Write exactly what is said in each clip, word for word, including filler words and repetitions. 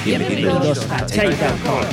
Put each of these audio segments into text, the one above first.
Bienvenidos a Chaigan Corp.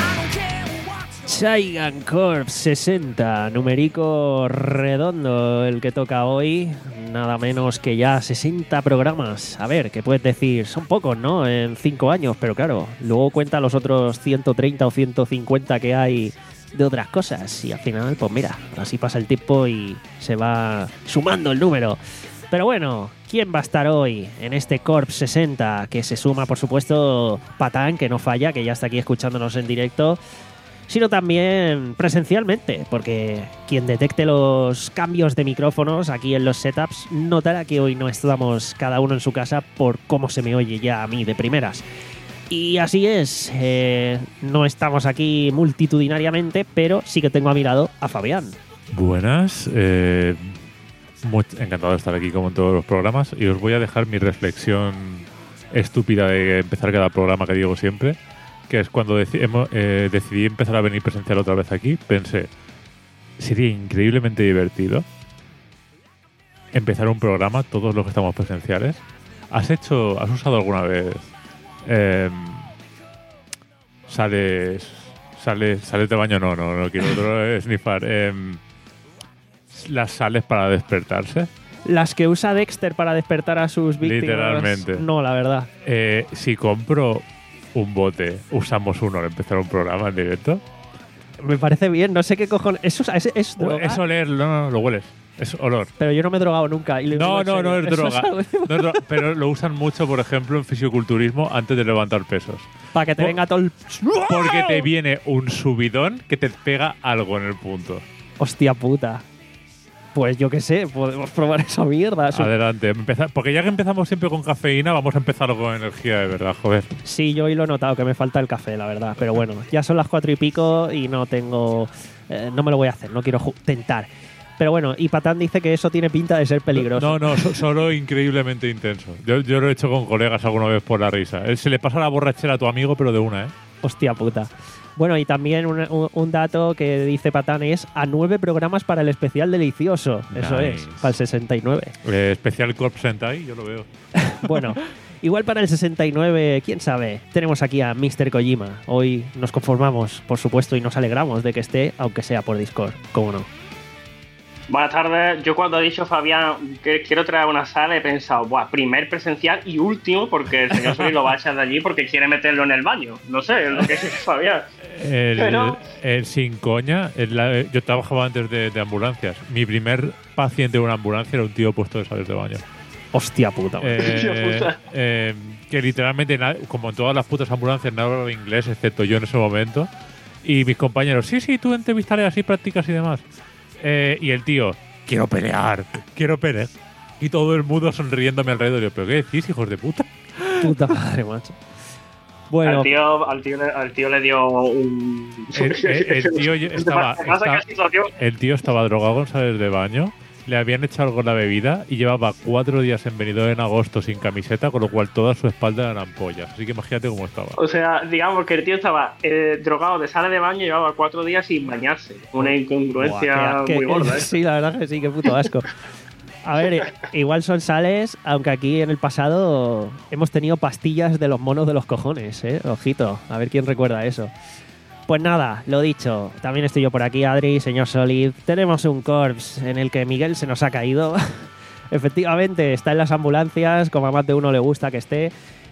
Chaigan Corp sesenta, numerico redondo el que toca hoy, nada menos que ya sesenta programas. A ver, ¿qué puedes decir? Son pocos, ¿no? En cinco años, pero claro, luego cuenta los otros ciento treinta o ciento cincuenta que hay de otras cosas y al final, pues mira, así pasa el tiempo y se va sumando el número. Pero bueno, ¿quién va a estar hoy en este Corp sesenta? Que se suma, por supuesto, Patán, que no falla, que ya está aquí escuchándonos en directo, sino también presencialmente, porque quien detecte los cambios de micrófonos aquí en los setups notará que hoy no estamos cada uno en su casa por cómo se me oye ya a mí de primeras. Y así es, eh, no estamos aquí multitudinariamente, pero sí que tengo a mi lado a Fabián. Buenas, eh, muy encantado de estar aquí como en todos los programas y os voy a dejar mi reflexión estúpida de empezar cada programa que digo siempre, que es cuando deci hemos, eh, decidí empezar a venir presencial otra vez aquí, pensé, sería increíblemente divertido empezar un programa, todos los que estamos presenciales. ¿Has hecho, has usado alguna vez eh, sales, sales, sales de baño? No, no, no quiero otro snifar. Eh, las sales para despertarse. Las que usa Dexter para despertar a sus víctimas. Literalmente. No, la verdad. Eh, si compro un bote, usamos uno al empezar un programa en directo. Me parece bien, no sé qué cojones. ¿Eso es, es, es droga? Es oler, no, no, no, lo hueles. Es olor. Pero yo no me he drogado nunca. Y no, no, no es droga. Es no es droga. Pero lo usan mucho, por ejemplo, en fisioculturismo antes de levantar pesos. Para que te por, venga todo el... Porque te viene un subidón que te pega algo en el punto. Hostia puta. Pues yo qué sé, podemos probar esa mierda. Adelante, empezar, porque ya que empezamos siempre con cafeína, vamos a empezar con energía de verdad, joder. Sí, yo hoy lo he notado, que me falta el café, la verdad. Pero bueno, ya son las cuatro y pico y no tengo... Eh, no me lo voy a hacer, no quiero tentar. Pero bueno, y Patán dice que eso tiene pinta de ser peligroso. No, no, so, solo increíblemente intenso. Yo, yo lo he hecho con colegas alguna vez por la risa. Él se le pasa la borrachera a tu amigo, pero de una, ¿eh? Hostia puta. Bueno, y también un, un, un dato que dice Patán es a nueve programas para el especial delicioso. Eso nice. es, para el sesenta y nueve. Eh, especial Corp Sentai, yo lo veo. Bueno, igual para el sesenta y nueve, quién sabe. Tenemos aquí a míster Kojima. Hoy nos conformamos, por supuesto, y nos alegramos de que esté, aunque sea por Discord. ¿Cómo no? Buenas tardes. Yo cuando he dicho Fabián que quiero traer una sala he pensado, buah, primer presencial y último porque el señor Solís lo va a echar de allí porque quiere meterlo en el baño. No sé, es lo que es Fabián. El, Pero... el sin coña, el, la, yo trabajaba antes de, de ambulancias. Mi primer paciente de una ambulancia era un tío puesto de salir de baño. Hostia puta. Eh, puta. Eh, que literalmente, como en todas las putas ambulancias, no hablaba inglés, excepto yo en ese momento. Y mis compañeros, sí, sí, tú entrevistaré así, prácticas y demás. Eh, y el tío, quiero pelear, quiero pelear. Y todo el mundo sonriendo a mi alrededor. Y yo, ¿pero qué decís, hijos de puta? Puta madre, macho. Bueno. Al tío, al tío, al tío le dio un... El, el, el, tío estaba, estaba, el tío estaba drogado con salir de baño. Le habían echado algo en la bebida y llevaba cuatro días en Benidorm en agosto sin camiseta, con lo cual toda su espalda eran ampollas. Así que imagínate cómo estaba. O sea, digamos que el tío estaba eh, drogado de sala de baño y llevaba cuatro días sin bañarse. Una incongruencia Buah, qué, muy qué, gorda. ¿eh? Sí, la verdad que sí, qué puto asco. A ver, igual son sales, aunque aquí en el pasado hemos tenido pastillas de los monos de los cojones, ¿eh? Ojito, a ver quién recuerda eso. Pues nada, lo dicho, también estoy yo por aquí, Adri, señor Solid. Tenemos un corps en el que Miguel se nos ha caído. Efectivamente, está en las ambulancias, como a más de uno le gusta que esté,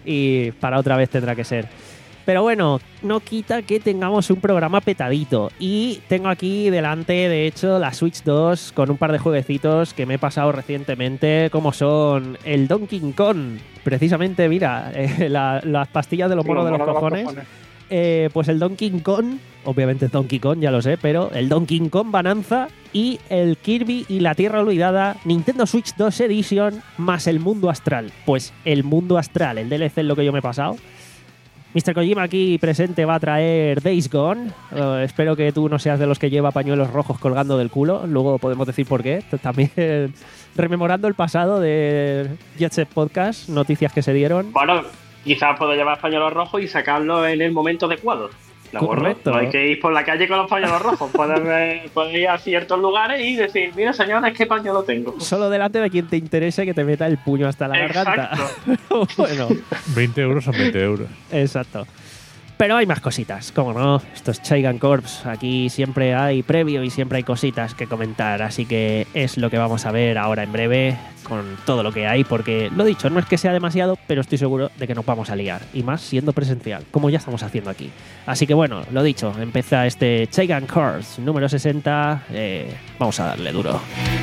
y para otra vez tendrá que ser. Pero bueno, no quita que tengamos un programa petadito. Y tengo aquí delante, de hecho, la Switch dos con un par de jueguecitos que me he pasado recientemente, como son el Donkey Kong. Precisamente, mira, eh, la, las pastillas de los monos de los cojones. Eh, pues el Donkey Kong, obviamente es Donkey Kong, ya lo sé, pero el Donkey Kong Bonanza y el Kirby y la Tierra Olvidada Nintendo Switch dos Edition más el Mundo Astral. Pues el Mundo Astral, el D L C es lo que yo me he pasado. míster Kojima aquí presente va a traer Days Gone. Uh, espero que tú no seas de los que lleva pañuelos rojos colgando del culo. Luego podemos decir por qué. También rememorando el pasado de Jet Set Podcast, noticias que se dieron. Bueno, quizás puedo llevar pañuelos rojos y sacarlo en el momento adecuado. ¿De acuerdo? Correcto. No hay que ir por la calle con los pañuelos rojos. Puedes, ver- puedes ir a ciertos lugares y decir, mira señores, qué pañuelo tengo. Solo delante de quien te interese que te meta el puño hasta la garganta. Exacto. Bueno, veinte euros son veinte euros. exacto. Pero hay más cositas, como no, esto es Chaigan Corps, aquí siempre hay previo y siempre hay cositas que comentar, así que es lo que vamos a ver ahora en breve con todo lo que hay, porque lo dicho, no es que sea demasiado, pero estoy seguro de que nos vamos a liar, y más siendo presencial, como ya estamos haciendo aquí. Así que bueno, lo dicho, empieza este Chaigan Corps número sesenta, eh, vamos a darle duro.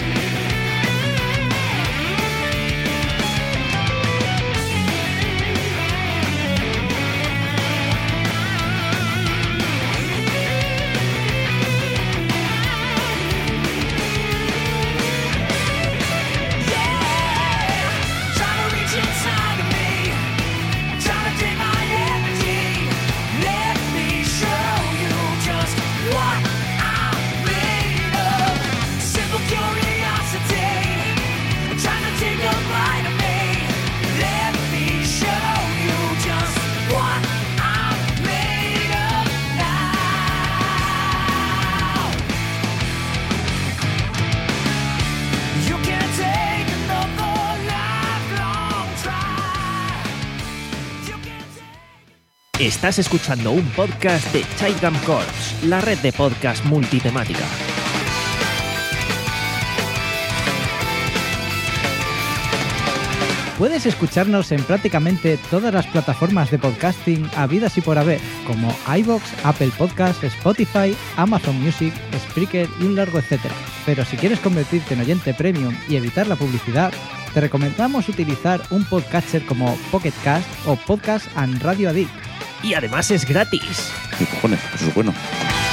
Trying to reach inside of me, trying to take my energy. Let me show you just what I'm made of. Simple curiosity, trying to take a bite of me. Let me show you just what I'm made of now. You can't take another lifelong try. You can't take. Estás escuchando un podcast de Chaigan Corps, la red de podcast multitemática. Puedes escucharnos en prácticamente todas las plataformas de podcasting habidas y por haber, como iVoox, Apple Podcasts, Spotify, Amazon Music, Spreaker y un largo etcétera. Pero si quieres convertirte en oyente premium y evitar la publicidad, te recomendamos utilizar un podcatcher como Pocket Cast o Podcast and Radio Addict. Y además es gratis. ¿Qué cojones? Eso es bueno.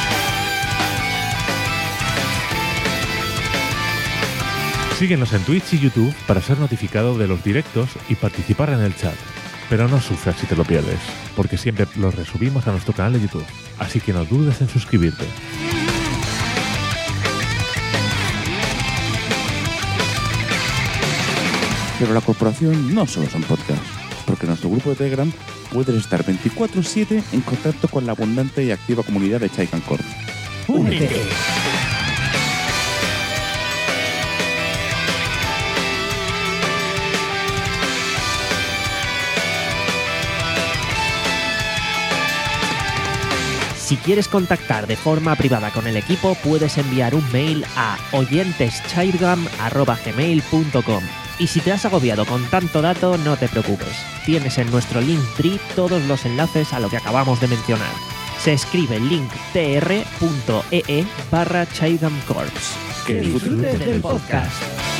Síguenos en Twitch y YouTube para ser notificado de los directos y participar en el chat. Pero no sufras si te lo pierdes, porque siempre los resubimos a nuestro canal de YouTube. Así que no dudes en suscribirte. Pero la corporación no solo son podcasts, porque en nuestro grupo de Telegram puedes estar veinticuatro siete en contacto con la abundante y activa comunidad de Chaigan Corps. ¡Únete! Si quieres contactar de forma privada con el equipo, puedes enviar un mail a oyenteschaigan arroba gmail punto com. Y si te has agobiado con tanto dato, no te preocupes. Tienes en nuestro Linktree todos los enlaces a lo que acabamos de mencionar. Se escribe linktr.ee barra Chaigan Corps. ¡Que disfrutes del podcast!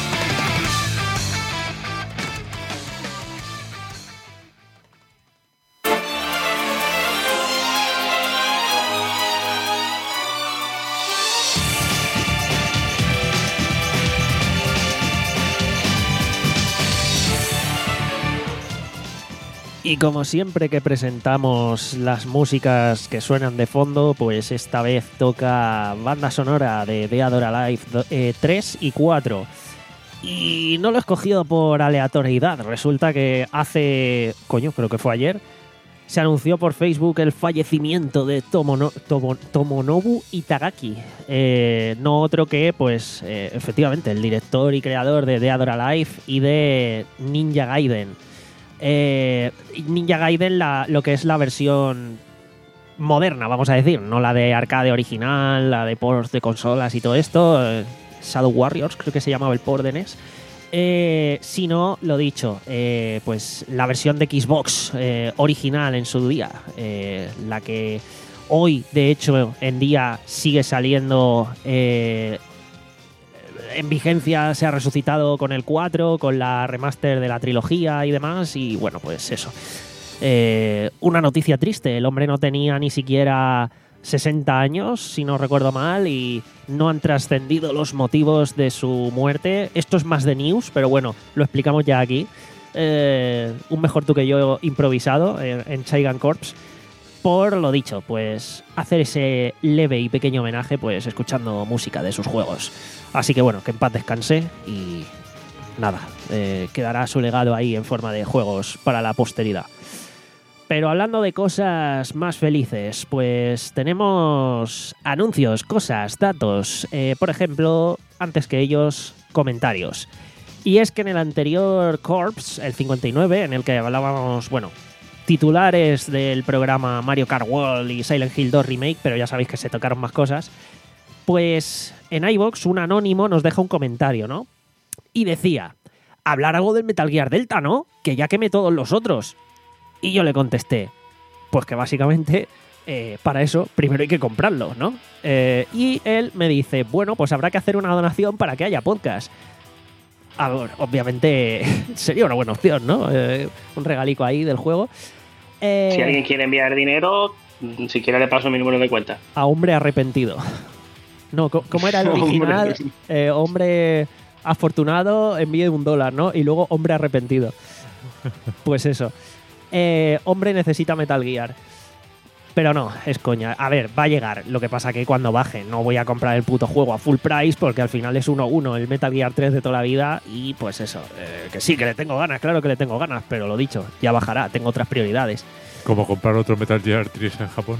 Y como siempre que presentamos las músicas que suenan de fondo, pues esta vez toca banda sonora de Dead or Alive eh, tres y cuatro. Y no lo he escogido por aleatoriedad. Resulta que hace... Coño, creo que fue ayer. Se anunció por Facebook el fallecimiento de Tomono, Tomo, Tomonobu Itagaki. Eh, no otro que, pues, eh, efectivamente, el director y creador de Dead or Alive y de Ninja Gaiden. Eh, Ninja Gaiden, la, lo que es la versión moderna, vamos a decir, no la de arcade original, la de ports de consolas y todo esto, eh, Shadow Warriors creo que se llamaba el port de N E S, eh, sino, lo dicho, eh, pues la versión de Xbox eh, original en su día, eh, la que hoy, de hecho, en día sigue saliendo... Eh, en vigencia, se ha resucitado con el cuatro, con la remaster de la trilogía y demás, y bueno, pues eso. Eh, una noticia triste, el hombre no tenía ni siquiera sesenta años, si no recuerdo mal, y no han trascendido los motivos de su muerte. Esto es más de news, pero bueno, lo explicamos ya aquí. Eh, un mejor tú que yo improvisado en, en Chaigan Corps. Por lo dicho, pues hacer ese leve y pequeño homenaje, pues escuchando música de sus juegos. Así que bueno, que en paz descanse y nada, eh, quedará su legado ahí en forma de juegos para la posteridad. Pero hablando de cosas más felices, pues tenemos anuncios, cosas, datos. Eh, por ejemplo, antes que ellos, comentarios. Y es que en el anterior Corps, el cincuenta y nueve, en el que hablábamos, bueno, titulares del programa Mario Kart World y Silent Hill dos Remake, pero ya sabéis que se tocaron más cosas, pues en iVoox un anónimo nos deja un comentario, ¿no? Y decía, hablar algo del Metal Gear Delta, ¿no? Que ya quemé todos los otros. Y yo le contesté, pues que básicamente eh, para eso primero hay que comprarlo, ¿no? Eh, y él me dice, bueno, pues habrá que hacer una donación para que haya podcast. A ver, obviamente sería una buena opción, ¿no? Eh, un regalico ahí del juego. Eh, Si alguien quiere enviar dinero, si quiere le paso mi número de cuenta. A hombre arrepentido. No, co- ¿cómo era el original? Hombre. Eh, hombre afortunado, envíe un dólar, ¿no? Y luego hombre arrepentido. Pues eso. Eh, hombre necesita Metal Gear. Pero no, es coña. A ver, va a llegar. Lo que pasa que cuando baje no voy a comprar el puto juego a full price porque al final es uno uno el Metal Gear tres de toda la vida y pues eso. Eh, que sí, que le tengo ganas, claro que le tengo ganas, pero lo dicho, ya bajará, tengo otras prioridades. Como comprar otro Metal Gear tres en Japón.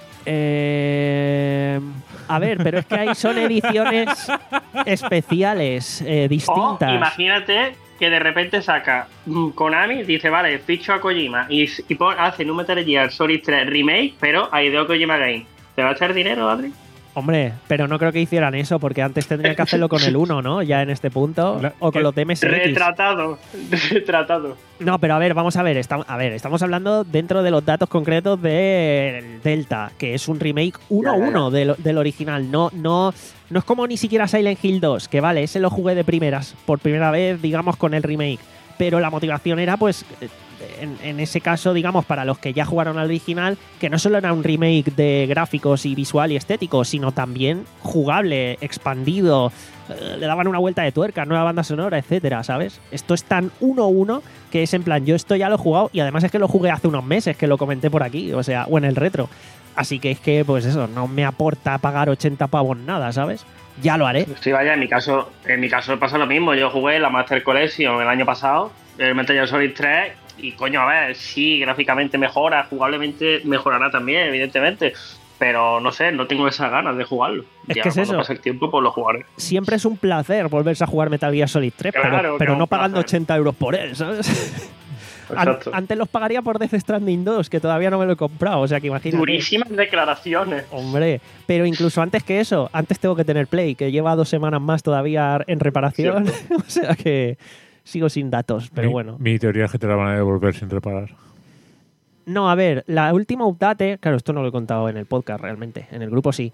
Eh, a ver, pero es que ahí son ediciones especiales, eh, O distintas. imagínate que de repente saca mm, Konami, dice, vale, ficho a Kojima y, y pon, hacen un Metal Gear Solid tres Remake, pero a Hideo Kojima Game. ¿Te va a echar dinero, Adri? Hombre, pero no creo que hicieran eso porque antes tendrían que hacerlo con el uno, ¿no? Ya en este punto. La- O con que- los D M S X. Retratado, retratado. No, pero a ver, vamos a ver. Estamos, a ver, estamos hablando dentro de los datos concretos del Delta, que es un remake uno Ya, ya, uno del, del original. No, no, no es como ni siquiera Silent Hill dos, que vale, ese lo jugué de primeras, por primera vez, digamos, con el remake. Pero la motivación era, pues, en, en ese caso, digamos, para los que ya jugaron al original, que no solo era un remake de gráficos y visual y estético, sino también jugable, expandido, eh, le daban una vuelta de tuerca, nueva banda sonora, etcétera, ¿sabes? Esto es tan uno uno que es en plan, yo esto ya lo he jugado y además es que lo jugué hace unos meses, que lo comenté por aquí, o sea, o en el retro. Así que es que, pues eso, no me aporta pagar ochenta pavos nada, ¿sabes? Ya lo haré. Sí, vaya, en mi caso, en mi caso pasa lo mismo. Yo jugué la Master Collection el año pasado, el Metal Gear Solid tres, y coño, a ver, sí, gráficamente mejora, jugablemente mejorará también, evidentemente. Pero no sé, no tengo esas ganas de jugarlo. Es Ya que es cuando eso. pase el tiempo, pues lo jugaré. Siempre es un placer volverse a jugar Metal Gear Solid tres, Claro, pero, que pero es no un pagando placer. ochenta euros por él, ¿sabes? An- Exacto. antes los pagaría por Death Stranding dos, que todavía no me lo he comprado, o sea que imagínate. Durísimas declaraciones. Hombre, pero incluso antes que eso, antes tengo que tener Play, que lleva dos semanas más todavía en reparación, o sea que sigo sin datos, pero mi, bueno. Mi teoría es que te la van a devolver sin reparar. No, a ver, la última update, claro, esto no lo he contado en el podcast realmente, en el grupo sí.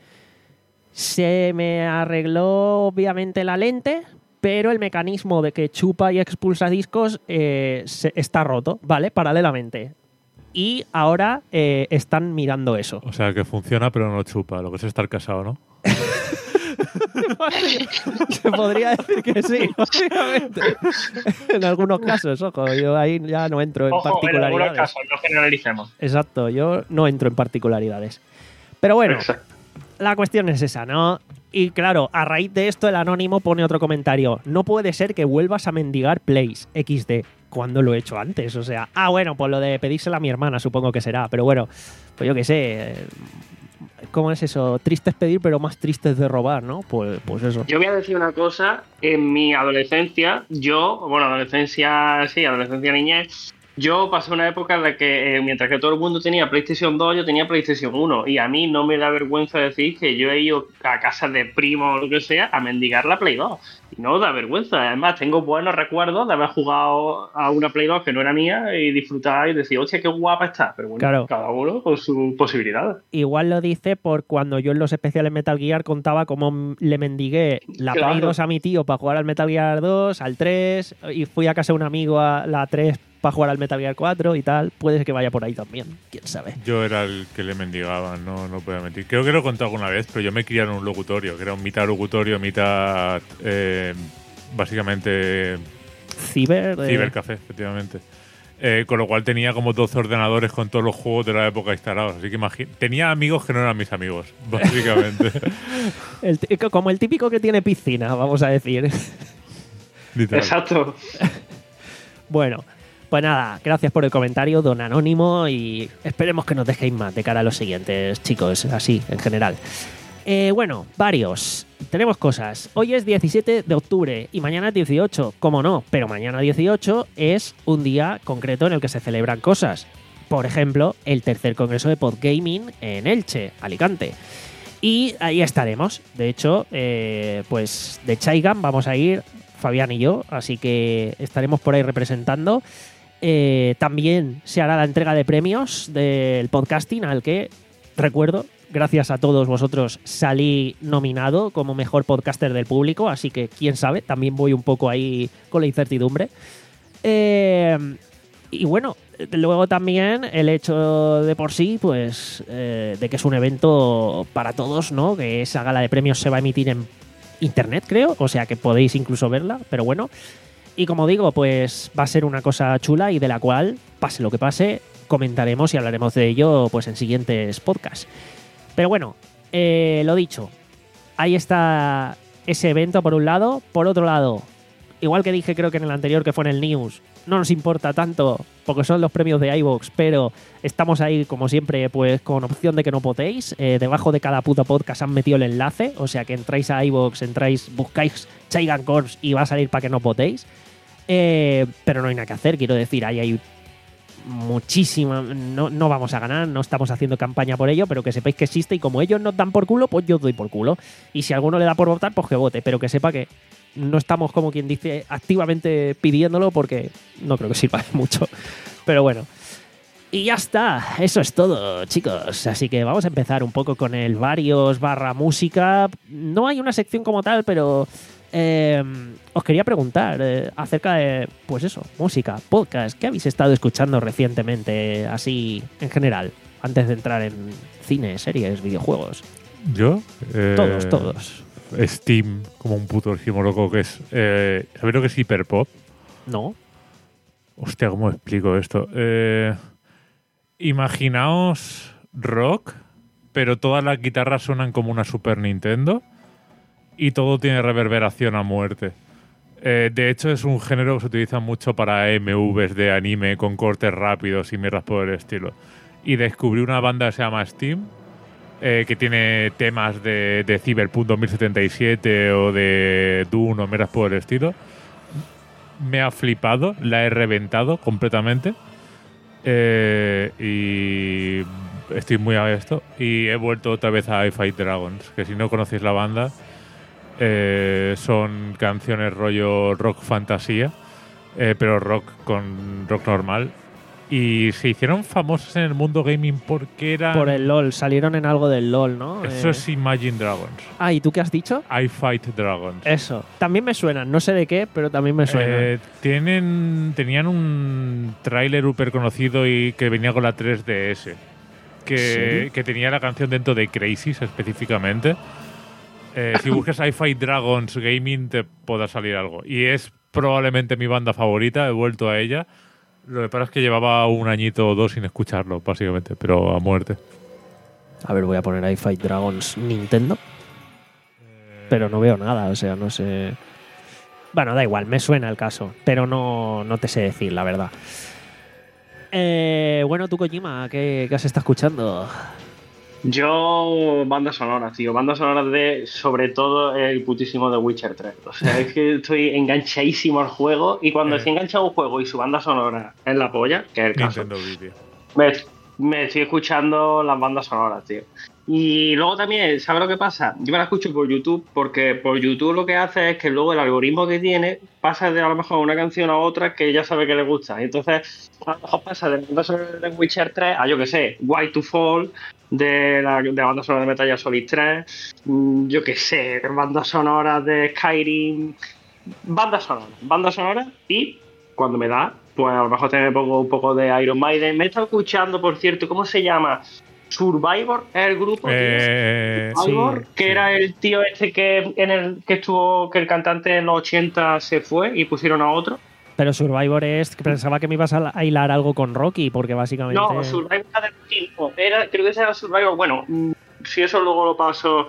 Se me arregló obviamente la lente, pero el mecanismo de que chupa y expulsa discos eh, se- está roto, ¿vale? Paralelamente. Y ahora eh, están mirando eso. O sea, que funciona pero no chupa. Lo que es estar casado, ¿no? Se podría decir que sí, obviamente. En algunos casos, ojo, yo ahí ya no entro en Ojo, en algunos particularidades. casos, no generalicemos. Exacto, yo no entro en particularidades. Pero bueno, Exacto. la cuestión es esa, ¿no? Y claro, a raíz de esto el anónimo pone otro comentario. No puede ser que vuelvas a mendigar plays equis de cuando lo he hecho antes. O sea, ah, bueno, pues lo de pedírsela a mi hermana supongo que será. Pero bueno, pues yo qué sé. eh, ¿Cómo es eso? Triste es pedir, pero más triste es de robar, ¿no? Pues, pues eso. Yo voy a decir una cosa. En mi adolescencia, yo, bueno, adolescencia, sí, adolescencia niñez, yo pasé una época en la que, eh, mientras que todo el mundo tenía PlayStation dos, yo tenía PlayStation uno. Y a mí no me da vergüenza decir que yo he ido a casa de primo o lo que sea a mendigar la Play dos. Y no da vergüenza. Además, tengo buenos recuerdos de haber jugado a una Play dos que no era mía y disfrutar y decir, hostia, qué guapa está. Pero bueno, Claro. cada uno con sus posibilidades. Igual lo dice por cuando yo en los especiales Metal Gear contaba cómo m- le mendigué la Claro. Play dos a mi tío para jugar al Metal Gear dos, al tres, y fui a casa de un amigo a la tres para jugar al Metal Gear cuatro y tal. Puede ser que vaya por ahí también, quién sabe. Yo era el que le mendigaba, no, no puedo mentir. Creo que lo he contado alguna vez, pero yo me crié en un locutorio, que era un mitad locutorio, mitad eh, básicamente Ciber. eh, cibercafé, efectivamente. Eh, con lo cual tenía como doce ordenadores con todos los juegos de la época instalados. Así que imagi- tenía amigos que no eran mis amigos, básicamente. el t- como el típico que tiene piscina, vamos a decir. Literal. Exacto. Bueno, Pues nada, gracias por el comentario, don Anónimo, y esperemos que nos dejéis más de cara a los siguientes, chicos, así, en general. Eh, bueno, varios. Tenemos cosas. Hoy es diecisiete de octubre y mañana es dieciocho, cómo no, pero mañana dieciocho es un día concreto en el que se celebran cosas. Por ejemplo, el tercer congreso de Podgaming en Elche, Alicante. Y ahí estaremos. De hecho, eh, pues de Chaigan vamos a ir Fabián y yo, así que estaremos por ahí representando. Eh, también se hará la entrega de premios del podcasting, al que, recuerdo, gracias a todos vosotros salí nominado como mejor podcaster del público, así que quién sabe, también voy un poco ahí con la incertidumbre. Eh, y bueno, luego también el hecho de por sí, pues, eh, de que es un evento para todos, ¿no? Que esa gala de premios se va a emitir en internet, creo, o sea que podéis incluso verla, pero bueno. Y como digo, pues va a ser una cosa chula y de la cual, pase lo que pase, comentaremos y hablaremos de ello pues en siguientes podcasts. Pero bueno, eh, lo dicho, ahí está ese evento por un lado. Por otro lado, igual que dije creo que en el anterior, que fue en el News, no nos importa tanto porque son los premios de iVoox, pero estamos ahí como siempre pues con opción de que no votéis. Eh, debajo de cada puto podcast han metido el enlace, o sea que entráis a iVoox, entráis, buscáis Chaigan Corps y va a salir para que no votéis. Eh, pero no hay nada que hacer, quiero decir, ahí hay muchísima, no, no vamos a ganar, no estamos haciendo campaña por ello, pero que sepáis que existe y como ellos nos dan por culo, pues yo os doy por culo. Y si alguno le da por votar, pues que vote, pero que sepa que no estamos, como quien dice, activamente pidiéndolo porque no creo que sirva de mucho. Pero bueno. Y ya está, eso es todo, chicos. Así que vamos a empezar un poco con el varios barra música. No hay una sección como tal, pero eh, os quería preguntar eh, acerca de, pues eso, música, podcast. ¿Qué habéis estado escuchando recientemente, así en general, antes de entrar en cine, series, videojuegos? ¿Yo? Eh, Todos, todos. Steam, como un puto loco que es... Eh, ¿Sabéis lo que es hiperpop? ¿No? Hostia, ¿cómo explico esto? Eh... Imaginaos rock, pero todas las guitarras suenan como una Super Nintendo y todo tiene reverberación a muerte. Eh, de hecho, es un género que se utiliza mucho para M Vs de anime con cortes rápidos y mierdas por el estilo. Y descubrí una banda que se llama Steam, eh, que tiene temas de, de Cyberpunk dos mil setenta y siete o de Dune o mierdas por el estilo. Me ha flipado, la he reventado completamente. Eh, y estoy muy a esto y he vuelto otra vez a I Fight Dragons, que si no conocéis la banda, eh, son canciones rollo rock fantasía, eh, pero rock con rock normal, y se hicieron famosos en el mundo gaming porque eran... Por el LoL, salieron en algo del LoL, ¿no? Eso Eh, es Imagine Dragons. Ah, ¿y tú qué has dicho? I Fight Dragons. Eso. También me suenan, no sé de qué, pero también me suenan. Eh, tienen, tenían un tráiler súper conocido y que venía con la tres D S, que, ¿Sí? que tenía la canción dentro de Crazies específicamente. Eh, si buscas I Fight Dragons Gaming te podrá salir algo. Y es probablemente mi banda favorita, he vuelto a ella. Lo que pasa es que llevaba un añito o dos sin escucharlo, básicamente, pero a muerte. A ver, voy a poner I Fight Dragons Nintendo. Pero no veo nada, o sea, no sé. Bueno, da igual, me suena el caso, pero no, no te sé decir, la verdad. Eh, bueno, tú, Kojima, ¿qué, qué has estado escuchando? Yo, bandas sonoras, tío. Bandas sonoras de, sobre todo, el putísimo The Witcher tres. O sea, es que estoy enganchadísimo al juego. Y cuando Eh. estoy enganchado a un juego y su banda sonora es la polla, que es el caso, Nintendo Video. me, me estoy escuchando las bandas sonoras, tío. Y luego también, ¿sabes lo que pasa? Yo me la escucho por YouTube, porque por YouTube lo que hace es que luego el algoritmo que tiene pasa de a lo mejor una canción a otra que ya sabe que le gusta. Y entonces, a lo mejor pasa de la banda sonora de The Witcher tres a, yo que sé, Why to Fall, de la, de la banda sonora de Metal Gear Solid tres, mm, yo que sé, bandas sonoras de Skyrim, bandas sonoras, bandas sonoras, y cuando me da, pues a lo mejor también me pongo un poco de Iron Maiden. Me he estado escuchando, por cierto, ¿cómo se llama? Survivor es el grupo, tío. Eh, Survivor, sí, que sí. era el tío este que en el que estuvo, que el cantante en los ochenta se fue y pusieron a otro. Pero Survivor es... que pensaba que me ibas a a hilar algo con Rocky, porque básicamente... No, Survivor era de Rocky, no, era, creo que ese era Survivor. Bueno, mm, si eso luego lo paso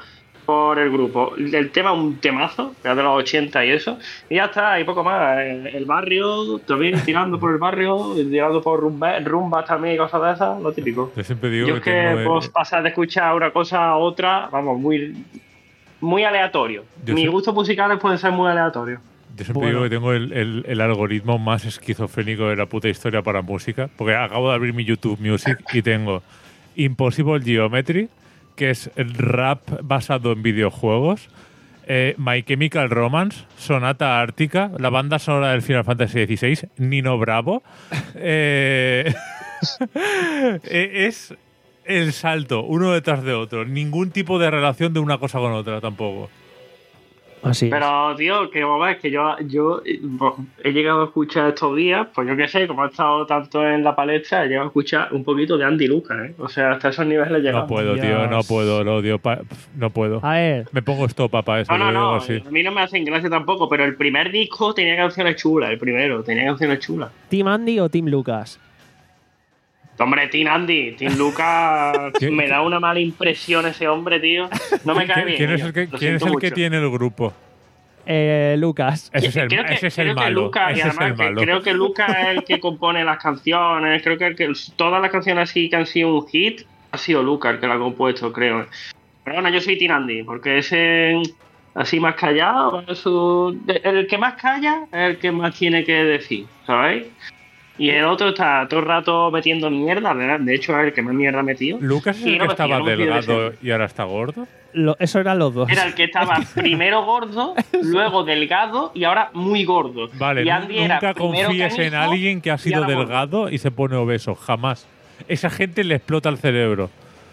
por el grupo. El tema un temazo, que es de los ochenta y eso. Y ya está, y poco más. El, el barrio, también tirando por el barrio, tirando por rumba, rumbas también y cosas de esas, lo típico. Yo siempre digo Yo que, es que tengo, eh, puedo pasar de escuchar una cosa a otra, vamos, muy, muy aleatorio. Yo Mis sé- gustos musicales pueden ser muy aleatorios. Yo siempre Bueno. digo que tengo el, el- el algoritmo más esquizofrénico de la puta historia para música, porque acabo de abrir mi YouTube Music y tengo Impossible Geometry, que es el rap basado en videojuegos, eh, My Chemical Romance, Sonata Ártica, la banda sonora del Final Fantasy dieciséis, Nino Bravo. eh, eh, es el salto, uno detrás de otro. Ningún tipo de relación de una cosa con otra tampoco. Así es. Pero, tío, que vamos a ver, que yo, yo eh, he llegado a escuchar estos días, pues yo qué sé, como he estado tanto en la palestra, he llegado a escuchar un poquito de Andy Lucas, ¿eh? O sea, hasta esos niveles he llegado. No puedo, tío, no Dios. puedo, lo odio. pa- no puedo. A ver, Me pongo estopa para eso. No, no, lo digo no, así. a mí no me hacen gracia tampoco, pero el primer disco tenía canciones chulas, el primero, tenía canciones chulas. ¿Team Andy o Team Lucas? Hombre, Team Andy, Team Lucas, ¿Quién- me da una mala impresión ese hombre, tío. No me cae ¿Quién, bien. quién es tío, el, que, lo quién es siento el que mucho. tiene el grupo? Eh, Lucas. Ese es el, Creo que- ese es creo el que malo. Lucas, y ese es además el que malo. creo que Lucas es el que compone las canciones. Creo que, el que todas las canciones así que han sido un hit ha sido Lucas el que la ha compuesto, creo. Pero bueno, yo soy Team Andy, porque ese así más callado, es su- el que más calla es el que más tiene que decir, ¿sabéis? Y el otro está todo el rato metiendo mierda, ¿verdad? De hecho es el que más mierda ha metido. ¿Lucas es Y el no que me fío, estaba no me fío de delgado ese. y ahora está gordo? Lo- eso eran los dos. Era el que estaba primero gordo, luego delgado y ahora muy gordo. Vale, y nu- Andy era nunca primero confíes en canijo alguien que ha y sido ahora gordo. delgado y se pone obeso. Jamás. Esa gente le explota el cerebro.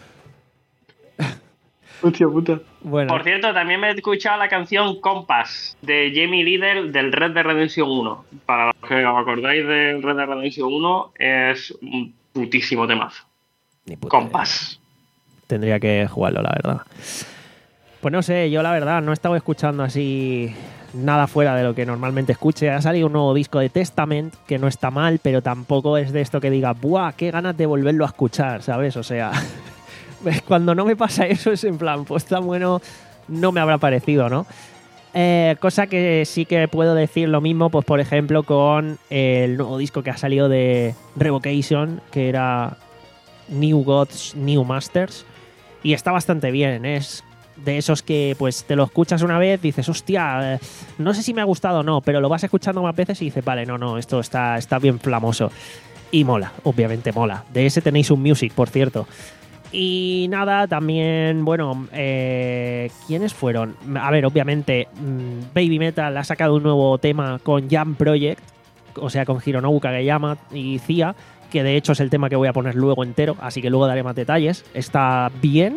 Hostia puta. Bueno, Por cierto, también me he escuchado la canción Compass de Jamie Liddell del Red Dead Redemption uno. Para los que os acordáis del Red Dead Redemption uno, es un putísimo temazo. ni puta Compass. idea. Tendría que jugarlo, la verdad. Pues no sé, yo la verdad no he estado escuchando así nada fuera de lo que normalmente escuche. Ha salido un nuevo disco de Testament, que no está mal, pero tampoco es de esto que diga, ¡buah, qué ganas de volverlo a escuchar! ¿Sabes? O sea, cuando no me pasa eso es en plan, pues tan bueno, no me habrá parecido, ¿no? Eh, cosa que sí que puedo decir lo mismo, pues por ejemplo, con el nuevo disco que ha salido de Revocation, que era New Gods, New Masters, y está bastante bien. Es de esos que pues te lo escuchas una vez, dices, hostia, eh, no sé si me ha gustado o no, pero lo vas escuchando más veces y dices, vale, no, no, esto está, está bien flamoso. Y mola, obviamente mola. De ese tenéis un music, por cierto. Y nada, también, bueno, eh, ¿quiénes fueron? A ver, obviamente, mmm, Baby Metal ha sacado un nuevo tema con Jam Project, o sea, con Hironobu Kageyama y Cia, que de hecho es el tema que voy a poner luego entero, así que luego daré más detalles. Está bien.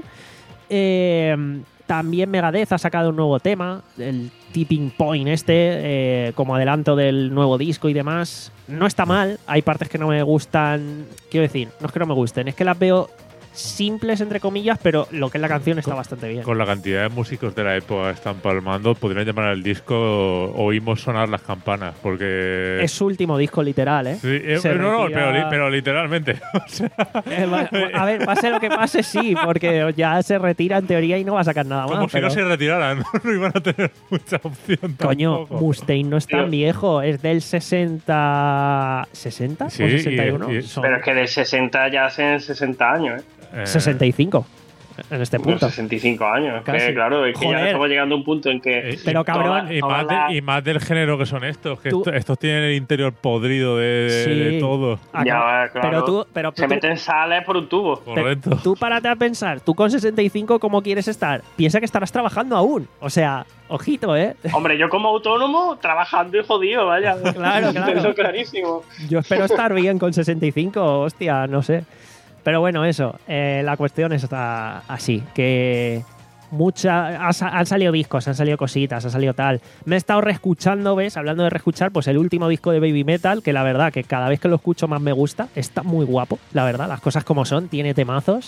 Eh, también Megadeth ha sacado un nuevo tema, el Tipping Point este, eh, como adelanto del nuevo disco y demás. No está mal, hay partes que no me gustan, quiero decir, no es que no me gusten, es que las veo simples entre comillas, pero lo que es la canción está bastante bien. Con la cantidad de músicos de la época que están palmando, podrían llamar al disco Oímos sonar las campanas, porque... Es su último disco literal, ¿eh? Sí, eh, Se no, no, retira- pero, li- pero literalmente. O sea, Eh, va- a ver, pase lo que pase, sí, porque ya se retira en teoría y no va a sacar nada como más. si pero- no se retiraran, no iban a tener mucha opción Coño, tampoco. Mustaine no es tan Tío. viejo, es del sesenta... ¿sesenta? Sí, ¿O sesenta y uno? y- y- Son Pero es que del sesenta ya hacen sesenta años, ¿eh? Eh, sesenta y cinco en este De punto. sesenta y cinco años. Es Casi. que, claro, es que Joder. ya estamos llegando a un punto en que. eh, Pero y- cabrón, y, todas más de- las- y más del género que son estos, que Tú- esto- estos tienen el interior podrido de, de- Sí. de todo. Acá- Ya, claro. Pero tú, pero Se tú- meten sales por un tubo. Correcto. tú párate a pensar, tú con sesenta y cinco, ¿cómo quieres estar? Piensa que estarás trabajando aún. O sea, ojito, ¿eh? Hombre, yo como autónomo, trabajando y jodido, vaya. Claro, claro. Eso es clarísimo. Yo espero estar bien con sesenta y cinco, hostia, no sé. Pero bueno, eso, eh, la cuestión está así, que mucha, ha sa- han salido discos, han salido cositas, ha salido tal. Me he estado reescuchando, ¿ves? Hablando de reescuchar, pues el último disco de Baby Metal, que la verdad que cada vez que lo escucho más me gusta, está muy guapo, la verdad, las cosas como son, tiene temazos.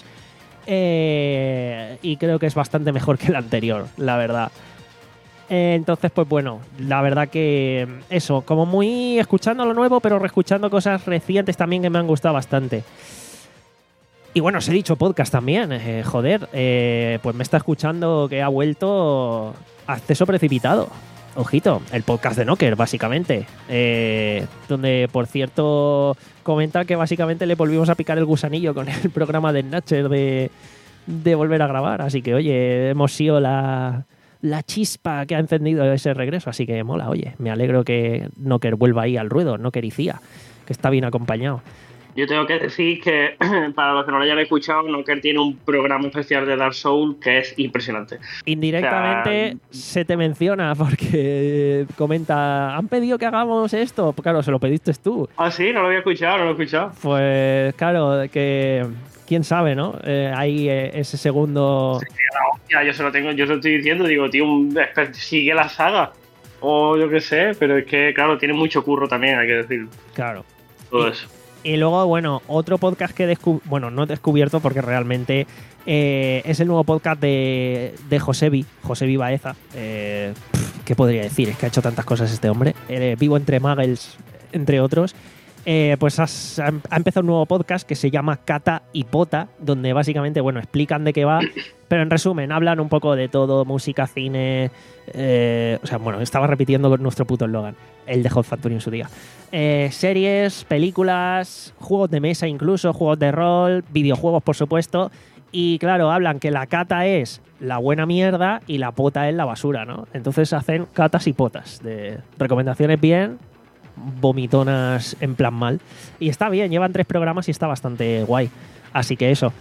Eh, y creo que es bastante mejor que el anterior, la verdad. Eh, entonces, pues bueno, la verdad que eso, como muy escuchando lo nuevo, pero reescuchando cosas recientes también que me han gustado bastante. Y bueno, os he dicho podcast también. Eh, joder, eh, pues me está escuchando que ha vuelto Acceso Precipitado. Ojito, el podcast de Knocker, básicamente. Eh, donde, por cierto, comenta que básicamente le volvimos a picar el gusanillo con el programa de Snatcher de, de volver a grabar. Así que, oye, hemos sido la, la chispa que ha encendido ese regreso. Así que mola, oye, me alegro que Knocker vuelva ahí al ruedo, Knocker y Cía, que está bien acompañado. Yo tengo que decir que, para los que no lo hayan escuchado, Knocker tiene un programa especial de Dark Souls que es impresionante. Indirectamente O sea, se te menciona porque comenta, ¿han pedido que hagamos esto? Pues claro, se lo pediste tú. Ah, sí, no lo había escuchado, no lo he escuchado. Pues claro, que quién sabe, ¿no? Eh, ahí eh, ese segundo... Ya, yo se lo tengo, yo se lo estoy diciendo, digo, tío, un, sigue la saga. O yo qué sé, pero es que, claro, tiene mucho curro también, hay que decir. Claro. Todo Y- eso. Y luego, bueno, otro podcast que he descubierto, bueno, no he descubierto porque realmente eh, es el nuevo podcast de, de Josebi, Josebi Baeza. Eh, pff, ¿Qué podría decir? Es que ha hecho tantas cosas este hombre. Eh, vivo entre Muggles, entre otros. Eh, pues has- ha, ha empezado un nuevo podcast que se llama Cata y Pota, donde básicamente, bueno, explican de qué va, pero en resumen, hablan un poco de todo, música, cine... eh, o sea, bueno, estaba repitiendo nuestro puto eslogan, el de Hot Factory en su día. Eh, series, películas, juegos de mesa incluso, juegos de rol, videojuegos por supuesto. Y claro, hablan que la cata es la buena mierda y la pota es la basura, ¿no? Entonces hacen catas y potas de recomendaciones bien, vomitonas en plan mal. Y está bien, llevan tres programas y está bastante guay. Así que eso.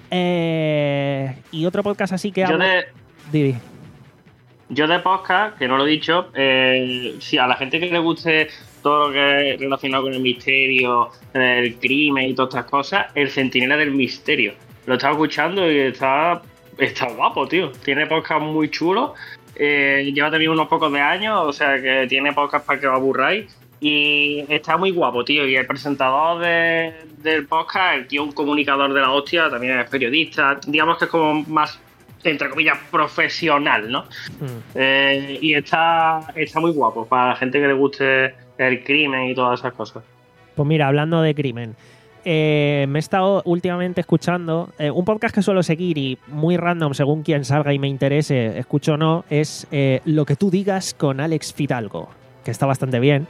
Eh, y otro podcast así que Yo habla... de, Didi. yo de podcast, que no lo he dicho, eh, sí, a la gente que le guste todo lo que es relacionado con el misterio, el crimen y todas estas cosas, el Centinela del Misterio. Lo estaba escuchando y está, está guapo, tío. Tiene podcast muy chulos. Eh, lleva también unos pocos de años, o sea que tiene podcast para que os aburráis. Y está muy guapo, tío. Y el presentador de, del podcast, el tío, un comunicador de la hostia, también es periodista. Digamos que es como más, entre comillas, profesional, ¿no? Mm. Eh, y está, está muy guapo para la gente que le guste el crimen y todas esas cosas. Pues mira, hablando de crimen, eh, me he estado últimamente escuchando eh, un podcast que suelo seguir y muy random según quien salga y me interese, escucho o no, es eh, Lo que tú digas con Alex Fidalgo, que está bastante bien.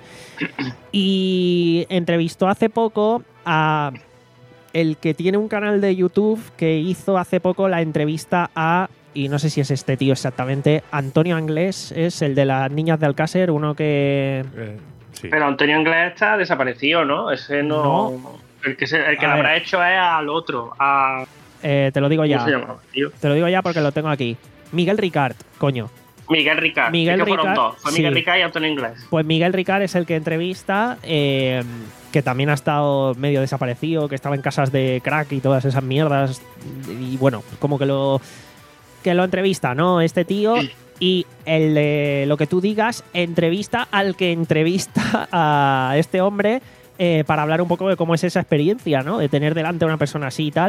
Y entrevistó hace poco a el que tiene un canal de YouTube que hizo hace poco la entrevista a, y no sé si es este tío exactamente, Antonio Anglés, es el de las niñas de Alcácer, uno que... Eh, sí. Pero Antonio Inglés está desaparecido, ¿no? Ese no. El que, se, el que A lo ver. habrá hecho es al otro. A, eh, te lo digo ¿Cómo ya. se llama, tío? Te lo digo ya porque lo tengo aquí. Miguel Ricard, coño. Miguel Ricard. Miguel Es que fueron Ricard, dos. Fue Miguel sí. Ricard y Antonio Inglés. Pues Miguel Ricard es el que entrevista, eh, que también ha estado medio desaparecido, que estaba en casas de crack y todas esas mierdas. Y bueno, como que lo que lo entrevista, ¿no? Este tío. Y el de Lo que tú digas, entrevista al que entrevista a este hombre eh, para hablar un poco de cómo es esa experiencia, ¿no? De tener delante a una persona así y tal.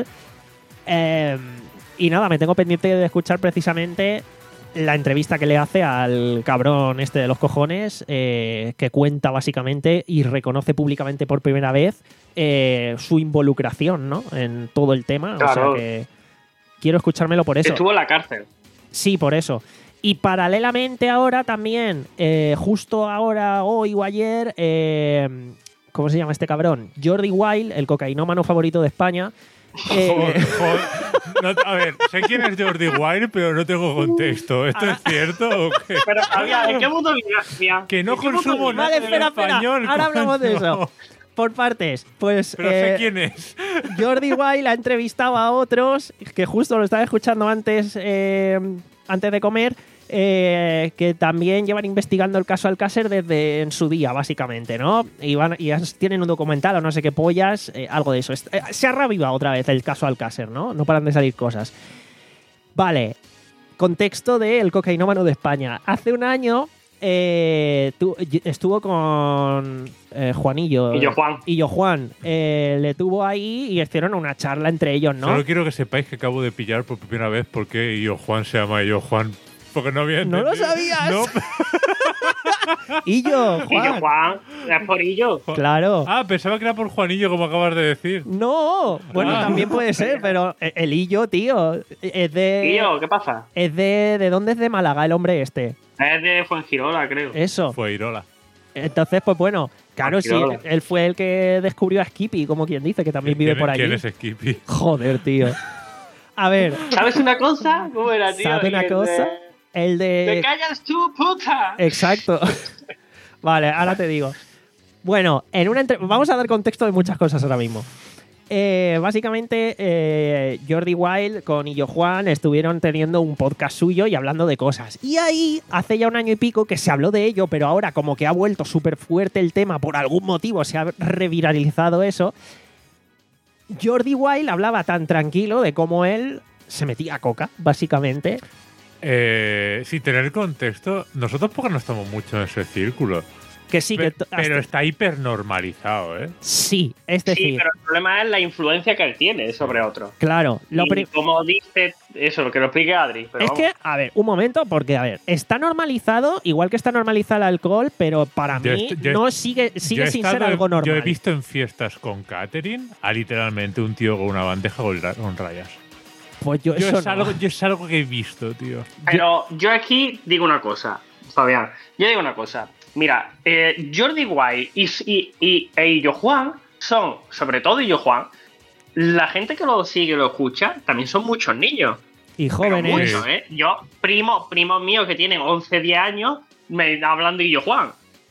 Eh, y nada, me tengo pendiente de escuchar precisamente la entrevista que le hace al cabrón este de los cojones, eh, que cuenta básicamente y reconoce públicamente por primera vez eh, su involucración, ¿no? En todo el tema. Claro. O sea que quiero escuchármelo por eso. Estuvo en la cárcel. Sí, por eso. Y paralelamente ahora también, eh, justo ahora, hoy o ayer, eh, ¿cómo se llama este cabrón? Jordi Wild, el cocainómano favorito de España. eh, Joder, joder. No, a ver, sé quién es Jordi Wild, pero no tengo contexto. ¿Esto es cierto o qué? Pero, Javier, ¿en qué mundo vivías, tía? Que no ¿En qué mundo consumo vivías? nada Vale, en espera, espera. español. Ahora hablamos de coño. eso. Por partes. Pues Pero eh, sé quién es. Jordi Wild ha entrevistado a otros, que justo lo estaba escuchando antes, eh, antes de comer, eh, que también llevan investigando el caso Alcácer desde en su día, básicamente, ¿no? Y, van, y as- tienen un documental o no sé qué pollas, eh, algo de eso. Es- eh, se ha reavivado otra vez el caso Alcácer, ¿no? No paran de salir cosas. Vale, contexto del cocainómano de España. Hace un año eh, tu- estuvo con eh, Juanillo. Y yo, Juan. Y yo, Juan. eh, le tuvo ahí y hicieron una charla entre ellos, ¿no? Solo quiero que sepáis que acabo de pillar por primera vez por qué Yo Juan se llama Yo Juan. Porque no había ¿No lo entendido. sabías? No. Illo, Y yo, Juan. Juan, es por Illo. Claro. Ah, pensaba que era por Juanillo, como acabas de decir. No, bueno, Ah. también puede ser, pero el Illo, tío, es de... Illo, ¿qué pasa? Es de... ¿De dónde es de Málaga el hombre este? Es de Fuengirola, creo. Eso. Fue Irola. Entonces, pues bueno, claro, sí, Fuengirola. él fue el que descubrió a Skippy, como quien dice, que también vive ¿Quién- por allí. ¿Quién es Skippy? Joder, tío. A ver, ¿Sabes una cosa? ¿Cómo era, tío? ¿sabe Y una el cosa? de- El ¡Te de... callas tú, puta! Exacto. Vale, ahora te digo. Bueno, en una entre- vamos a dar contexto de muchas cosas ahora mismo. Eh, básicamente, eh, Jordi Wild con Illo Juan estuvieron teniendo un podcast suyo y hablando de cosas. Y ahí, hace ya un año y pico que se habló de ello, pero ahora como que ha vuelto súper fuerte el tema, por algún motivo se ha reviralizado eso. Jordi Wild hablaba tan tranquilo de cómo él se metía coca, básicamente. Eh, sin tener contexto, nosotros porque no estamos mucho en ese círculo. Que sí, Pe- que... to- pero hasta- está hipernormalizado, ¿eh? Sí, es Sí, decir, pero el problema es la influencia que él tiene sobre otros. claro, lo Y pri- como dice eso, lo que lo explique Adri. Pero es vamos. que, a ver, un momento, porque, a ver, está normalizado, igual que está normalizado el alcohol, pero para Yo mí est- yo- no sigue, Yo sigue he sin estado ser algo en- normal. Yo he visto en fiestas con catering a literalmente un tío con una bandeja con, ra- con rayas. Pues yo, Yo eso es, no. algo, yo es algo que he visto, tío. Pero yo aquí digo una cosa, Fabián. Yo digo una cosa. Mira, eh, Jordi Wild y, y, y, e Illo Juan son, sobre todo Illo Juan, la gente que lo sigue y lo escucha también son muchos niños. Y Pero jóvenes. muchos, ¿eh? Yo, primos primos míos que tienen once, diez años, me hablan de Illo Juan.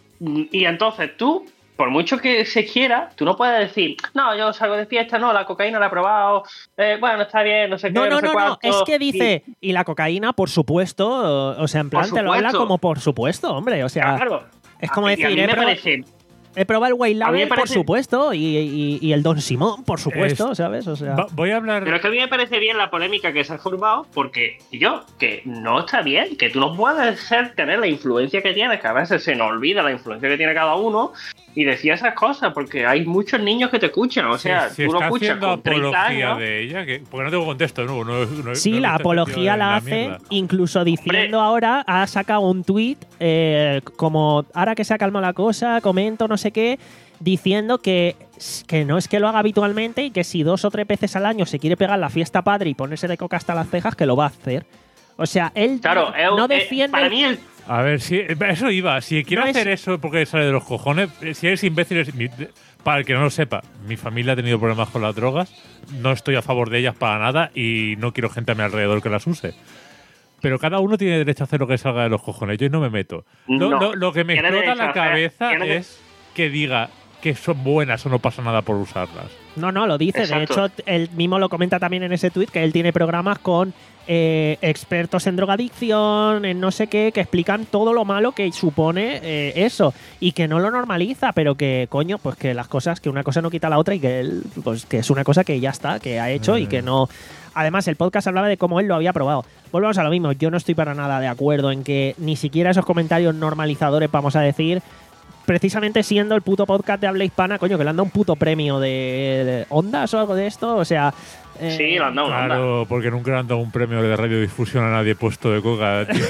Y entonces tú, por mucho que se quiera, tú no puedes decir, no, yo salgo de fiesta, no, la cocaína la he probado, eh, bueno, está bien, no sé qué, No, no, sé no, no, cuánto. es que Y- dice, y la cocaína, por supuesto, o, o sea, en Por plan te lo habla supuesto. como por supuesto, hombre, o sea, Claro. es como Y a decir, mí he me probado, parece he probado el White a mí me Label, por parece- supuesto, y, y- y el Don Simón, por supuesto, Es- ¿sabes? O sea, Va- voy a hablar. Pero es que a mí me parece bien la polémica que se ha formado, porque yo, que no está bien, que tú no puedes ser, tener la influencia que tienes, que a veces se nos olvida la influencia que tiene cada uno, y decir esas cosas, porque hay muchos niños que te escuchan, o sea, si, si tú lo está escuchas haciendo con treinta apología años. de ella, que, porque no tengo contexto de nuevo. No, no- no sí, he visto la este tío apología en la hace, mierda. incluso diciendo ahora, ha sacado un tuit, eh, como ahora que se ha calmado la cosa, comento, no sé qué, diciendo que, que no es que lo haga habitualmente y que si dos o tres veces al año se quiere pegar la fiesta padre y ponerse de coca hasta las cejas, que lo va a hacer. O sea, él Claro, no, no eh, eh, defiende... para mí el, A ver, si eso iba. Si quiere No es- hacer eso porque sale de los cojones, eh, si eres imbécil, es- mi- para el que no lo sepa, mi familia ha tenido problemas con las drogas. No estoy a favor de ellas para nada y no quiero gente a mi alrededor que las use. Pero cada uno tiene derecho a hacer lo que salga de los cojones. Yo no me meto. Lo, No. lo- lo que me Tiene explota derecho la a hacer- cabeza tiene de- es que diga que son buenas o no pasa nada por usarlas. No, no, lo dice. Exacto. De hecho, él mismo lo comenta también en ese tuit, que él tiene programas con eh, expertos en drogadicción, en no sé qué, que explican todo lo malo que supone eh, eso. Y que no lo normaliza, pero que, coño, pues que las cosas, que una cosa no quita la otra y que él, pues que es una cosa que ya está, que ha hecho y que no... Además, el podcast hablaba de cómo él lo había probado. Volvemos a lo mismo. Yo no estoy para nada de acuerdo en que ni siquiera esos comentarios normalizadores, vamos a decir, precisamente siendo el puto podcast de habla hispana, coño, que le han dado un puto premio de, de ondas o algo de esto, o sea... eh, sí, lo han dado una onda. Claro, porque nunca le han dado un premio de radiodifusión a nadie puesto de coca, tío.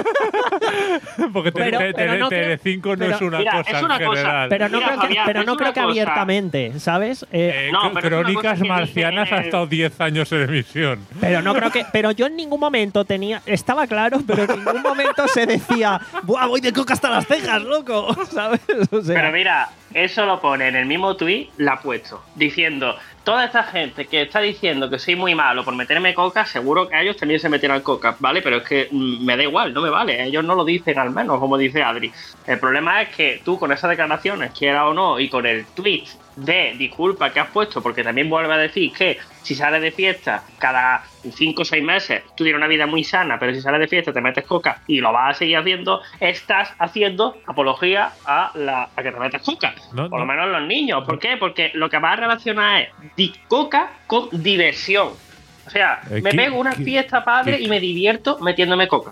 Porque te- Pero- te- pero te- no creo- Telecinco no pero- es una mira, cosa es una en cosa, general. Pero no Mira, creo que, Fabián, pero es no una creo que cosa- abiertamente, ¿sabes? Eh, Eh, No, Cr- pero es una Crónicas cosa que Marcianas dice ha en el- estado diez años en emisión. pero no creo que. Pero yo en ningún momento tenía. Estaba claro, pero en ningún momento se decía. ¡Buah, voy de coca hasta las cejas, loco! ¿Sabes? O sea, Pero mira, eso lo pone en el mismo tweet, la ha puesto, diciendo, toda esta gente que está diciendo que soy muy malo por meterme coca, seguro que a ellos también se meterán coca, ¿vale? Pero es que mm, me da igual, no me vale, ellos no lo dicen al menos, como dice Adri. El problema es que tú con esas declaraciones, quiera o no, y con el tweet de disculpa que has puesto, porque también vuelve a decir que si sales de fiesta cada cinco o seis meses, tú tienes una vida muy sana, pero si sales de fiesta te metes coca y lo vas a seguir haciendo, estás haciendo apología a, la, a que te metes coca. No, Por lo no. menos los niños. ¿Por qué? Porque lo que vas a relacionar es di- coca con diversión. O sea, Eh, me ¿qué- pego una qué- fiesta padre qué- y me divierto metiéndome coca.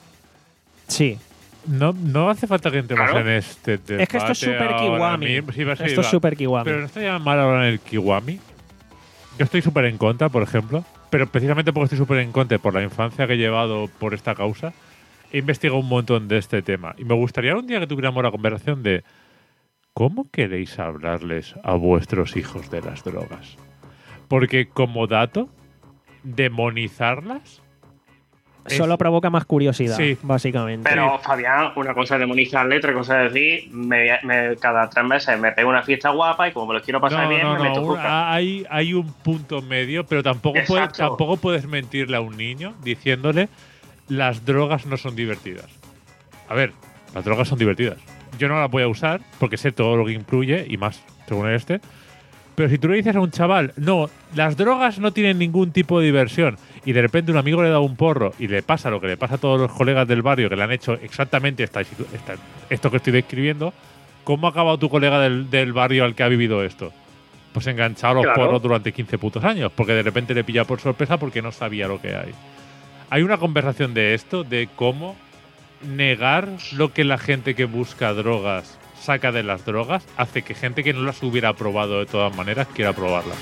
sí. No, no hace falta que entremos Claro. en este debate Es que esto es súper ahora kiwami. mismo. Sí, va a ser- Esto es va. súper kiwami. Pero no está ya mal ahora en el kiwami. Yo estoy súper en contra, por ejemplo. Pero precisamente porque estoy súper en contra por la infancia que he llevado por esta causa. he investigado un montón de este tema y me gustaría un día que tuviéramos la conversación de ¿cómo queréis hablarles a vuestros hijos de las drogas? Porque como dato, demonizarlas es- Solo provoca más curiosidad, Sí. básicamente. Pero, Fabián, una cosa es demonizarle, otra cosa es decir, me, me- cada tres meses me pego una fiesta guapa y como me lo quiero pasar No, bien, no, me meto no, juca. hay, hay un punto medio, pero tampoco puedes, Exacto. tampoco puedes mentirle a un niño diciéndole las drogas no son divertidas. A ver, las drogas son divertidas. Yo no las voy a usar porque sé todo lo que incluye y más, según este. Pero si tú le dices a un chaval, no, las drogas no tienen ningún tipo de diversión, y de repente un amigo le da un porro y le pasa lo que le pasa a todos los colegas del barrio que le han hecho exactamente esta, situ- esta- esto que estoy describiendo, ¿cómo ha acabado tu colega del, del barrio al que ha vivido esto? Pues enganchado a los Claro. porros durante quince putos años, porque de repente le pilla por sorpresa porque no sabía lo que hay. Hay una conversación de esto, de cómo negar lo que la gente que busca drogas saca de las drogas, hace que gente que no las hubiera probado de todas maneras quiera probarlas.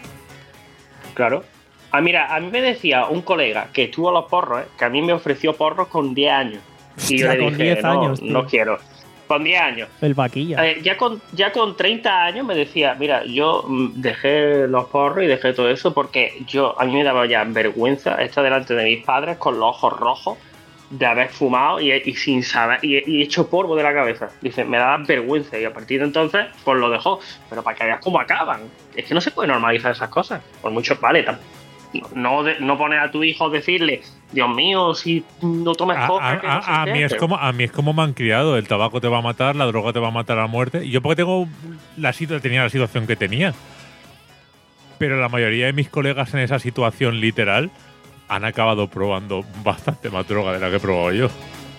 Claro. Ah, mira, a mí me decía un colega que estuvo a los porros, ¿eh? Que a mí me ofreció porros con diez años. Y yo Hostia, le con dije, diez no, años, tío. no quiero. Con diez años. El vaquilla. Eh, ya, con, ya con treinta años me decía, mira, yo mm, dejé los porros y dejé todo eso porque yo a mí me daba ya vergüenza estar delante de mis padres con los ojos rojos de haber fumado y, y sin saber y, y hecho polvo de la cabeza. Dice, me daba vergüenza y a partir de entonces pues lo dejó. Pero para que veas cómo acaban. Es que no se puede normalizar esas cosas. Por mucho, vale, tam- no, de- no poner a tu hijo decirle, Dios mío, si no tomes A, coca, a- que no sé a- a qué". mí es como, a mí es como me han criado. El tabaco te va a matar, la droga te va a matar a muerte. Y yo porque tengo la, situ- tenía la situación que tenía. Pero la mayoría de mis colegas en esa situación literal han acabado probando bastante más droga de la que he probado yo.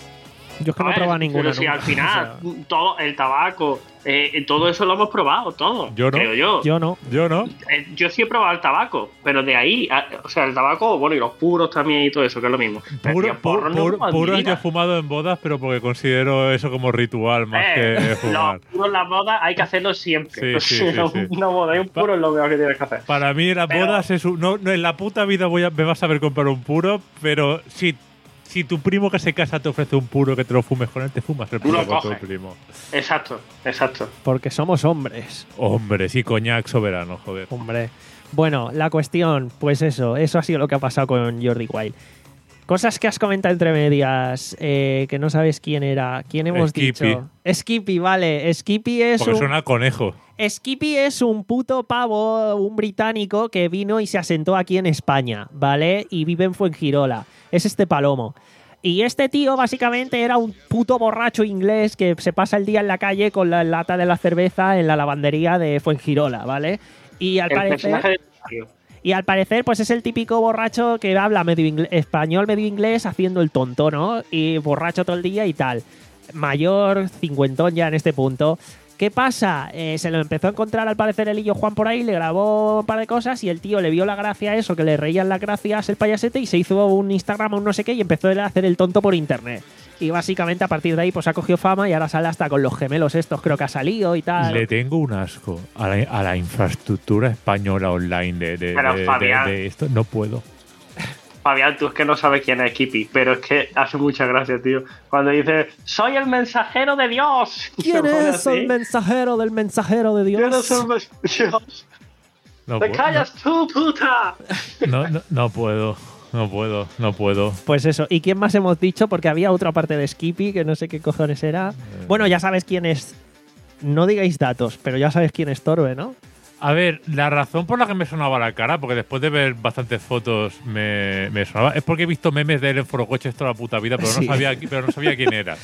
Yo es que no he A ver, probado ninguna. Pero si nunca. al final, O sea, todo el tabaco, eh, todo eso lo hemos probado, todo. Yo no. Creo yo. yo no. Yo no. Eh, yo sí he probado el tabaco, pero de ahí, a- o sea, el tabaco, bueno, y los puros también y todo eso, que es lo mismo. Pero, Puro, tío, pu- porros no he pur- fumado en mi puros vida. yo he fumado en bodas, pero porque considero eso como ritual más Eh, que fumar. los puros en las bodas hay que hacerlo siempre. Sí, sí, sí, sí. Una boda y un puro es lo mejor que tienes que hacer. Para mí las Pero- bodas es un- no, no, en la puta vida voy a, me vas a ver comprar un puro, pero si, si tu primo que se casa te ofrece un puro que te lo fumes con él, te fumas el Tú lo puro con tu coges. primo. Exacto, exacto. Porque somos hombres. Hombre, sí, coñac soberano, joder. Hombre. Bueno, la cuestión, pues eso, eso ha sido lo que ha pasado con Jordi Wild. Cosas que has comentado entre medias, eh, que no sabes quién era. ¿Quién hemos Skippy. dicho? Skippy, vale. Skippy es Porque un... suena a conejo. Skippy es un puto pavo, un británico que vino y se asentó aquí en España, ¿vale? Y vive en Fuengirola. Es este palomo. Y este tío básicamente era un puto borracho inglés que se pasa el día en la calle con la lata de la cerveza en la lavandería de Fuengirola, ¿vale? Y al El parecer... personaje de Mario. Y al parecer, pues es el típico borracho que habla medio ingle- español, medio inglés, haciendo el tonto, ¿no? Y borracho todo el día y tal. Mayor, cincuentón ya en este punto. ¿Qué pasa? Eh, se lo empezó a encontrar al parecer el Illo Juan por ahí, le grabó un par de cosas y el tío le vio la gracia a eso, que le reían las gracias el payasete y se hizo un Instagram o un no sé qué y empezó a hacer el tonto por internet. Y básicamente a partir de ahí pues ha cogido fama y ahora sale hasta con los gemelos estos, creo que ha salido y tal. Le tengo un asco a la, a la infraestructura española online de, de- Pero, de- de- Fabián. de esto. No puedo. Fabián, tú es que no sabes quién es Skippy, pero es que hace mucha gracia, tío. Cuando dice, soy el mensajero de Dios. ¿Quién Se pone es así. el mensajero del mensajero de Yo no Dios? soy el mensajero de Dios. No, ¡Te pu- callas tú, puta! no, no, no puedo. No puedo. No puedo. Pues eso. ¿Y quién más hemos dicho? Porque había otra parte de Skippy que no sé qué cojones era. Bueno, ya sabes quién es. No digáis datos, pero ya sabes quién es Torbe, ¿no? A ver, la razón por la que me sonaba la cara, porque después de ver bastantes fotos me, me sonaba, es porque he visto memes de él en Forocoches toda la puta vida, pero, Sí. no, sabía, pero no sabía quién era.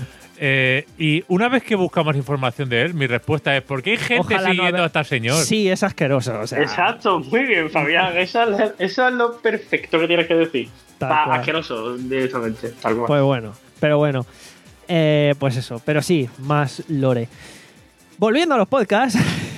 Eh, y una vez que buscamos información de él, mi respuesta es: ¿por qué hay gente Ojalá no siguiendo haber- a este señor? Sí, es asqueroso. O sea, Exacto, muy bien, Fabián. Eso es, eso es lo perfecto que tienes que decir. Tal Pa- cual. asqueroso, directamente. Tal cual. Pues bueno, pero bueno. Eh, pues eso, pero sí, más lore. Volviendo a los podcasts.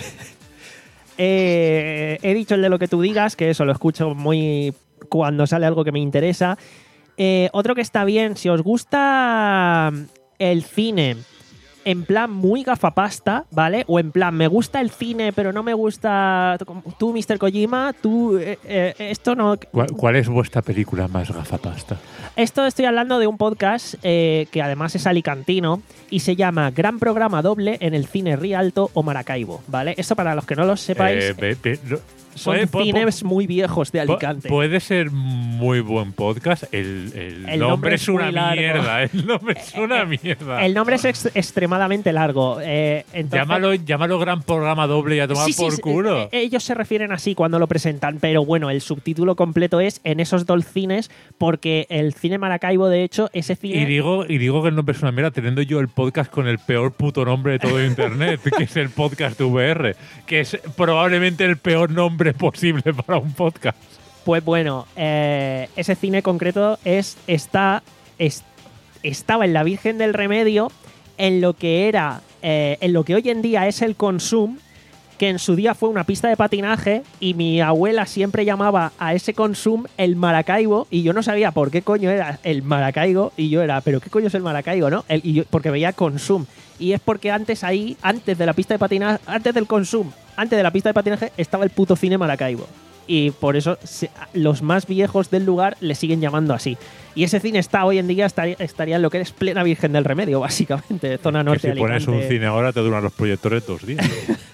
eh, he dicho el de lo que tú digas, que eso lo escucho muy cuando sale algo que me interesa. Eh, otro que está bien, si os gusta el cine en plan muy gafapasta, ¿vale? O en plan, me gusta el cine, pero no me gusta tú, mister Kojima, tú, eh, eh, esto no... ¿Cuál, ¿Cuál es vuestra película más gafapasta? Esto estoy hablando de un podcast eh, que además es alicantino y se llama Gran Programa Doble en el Cine Rialto o Maracaibo, ¿vale? Esto para los que no lo sepáis, Eh, ve- ve- no- son puede- puede- cines muy viejos de pu- Alicante. Puede ser muy buen podcast. El, el El nombre, nombre es es muy una largo. mierda. El nombre es una mierda. El nombre es ex- extremadamente largo. eh, entonces- llámalo, llámalo Gran Programa Doble y a tomar Sí, sí, por sí, culo. eh, ellos se refieren así cuando lo presentan, pero bueno, el subtítulo completo es en esos dos cines, porque el cine Maracaibo, de hecho, ese cine... Y digo, y digo que el nombre es una mierda, teniendo yo el podcast con el peor puto nombre de todo Internet, que es el podcast V R, que es probablemente el peor nombre posible para un podcast. Pues bueno, eh, ese cine concreto es está es- estaba en la Virgen del Remedio, en lo que era, eh, en lo que hoy en día es el Consum, que en su día fue una pista de patinaje, y mi abuela siempre llamaba a ese Consum el Maracaibo, y yo no sabía por qué coño era el Maracaibo, y yo era, pero qué coño es el Maracaibo, ¿no? El- y yo- porque veía Consum, y es porque antes ahí, antes de la pista de patinaje, antes del Consum, antes de la pista de patinaje, estaba el puto cine Maracaibo. Y por eso se- los más viejos del lugar le siguen llamando así. Y ese cine está hoy en día, estaría, estaría en lo que es plena Virgen del Remedio, básicamente, zona Que norte si de pones un Alicante. cine ahora te duran los proyectores dos días.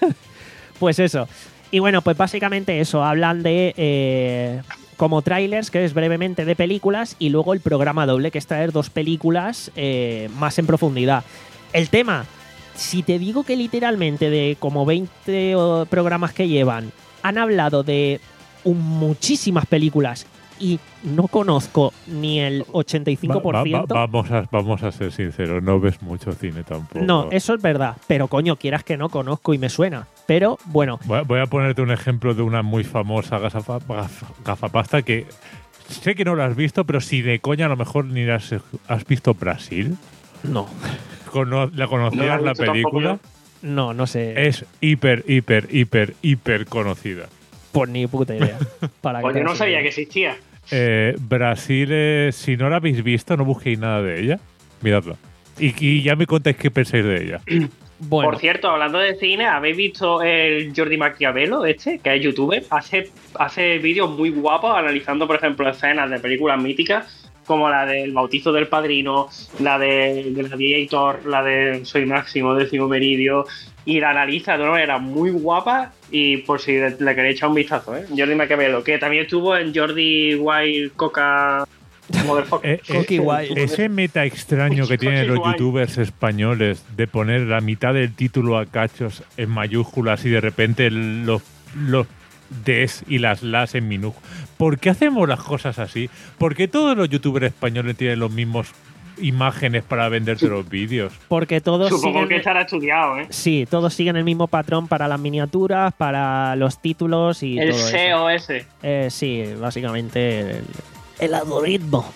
Pues eso. Y bueno, pues básicamente eso. Hablan de eh, como trailers, que es brevemente de películas, y luego el programa doble, que es traer dos películas eh, más en profundidad. El tema, si te digo que literalmente de como veinte o- programas que llevan, han hablado de un- muchísimas películas y no conozco ni el ochenta y cinco por Va- va- ciento. va- vamos, a, vamos a ser sinceros, no ves mucho cine tampoco. No, eso es verdad. Pero coño, quieras que no, conozco y me suena. Pero bueno, Voy a, voy a ponerte un ejemplo de una muy famosa gafa- gaf- gafapasta que sé que no la has visto, pero si de coña a lo mejor ni la has, has visto Brasil. no. Cono- ¿La conocías No la he la visto tampoco película? No, no sé. Es hiper, hiper, hiper, hiper conocida. Pues ni puta idea. Para que Pues te yo no hagas sabía idea. que existía. Eh, Brasil, eh, si no la habéis visto, no busquéis nada de ella. Miradla. Y, y ya me contáis qué pensáis de ella. Bueno, Por cierto, hablando de cine, ¿habéis visto el Jordi Maquiavelo, este, que es youtuber? Hace, hace vídeos muy guapos analizando, por ejemplo, escenas de películas míticas, como la del bautizo del padrino, la de Gladiator, la de Soy Máximo, décimo meridio, y la analiza de una manera muy guapa, y por si le, le queréis echar un vistazo, ¿eh? Jordi Maquiavelo, que también estuvo en Jordi Wild Coca Motherfucker. Eh, eh, Coqui Wild. ese meta extraño que tienen los Coqui Wild. youtubers españoles de poner la mitad del título a cachos en mayúsculas y de repente los, los des y las las en minúsculas. ¿Por qué hacemos las cosas así? ¿Por qué todos los youtubers españoles tienen los mismos imágenes para venderte los vídeos? porque todos Supongo siguen... que estará estudiado, ¿eh? Sí, todos siguen el mismo patrón para las miniaturas, para los títulos y El todo S E eso. O ese. Eh, sí, básicamente el, el algoritmo.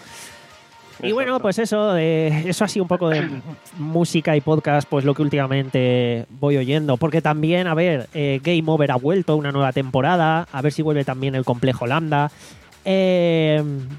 Y bueno, Exacto. pues eso, eh, eso ha sido un poco de música y podcast, pues lo que últimamente voy oyendo. Porque también, a ver, eh, Game Over ha vuelto una nueva temporada, a ver si vuelve también el complejo Lambda. Eh,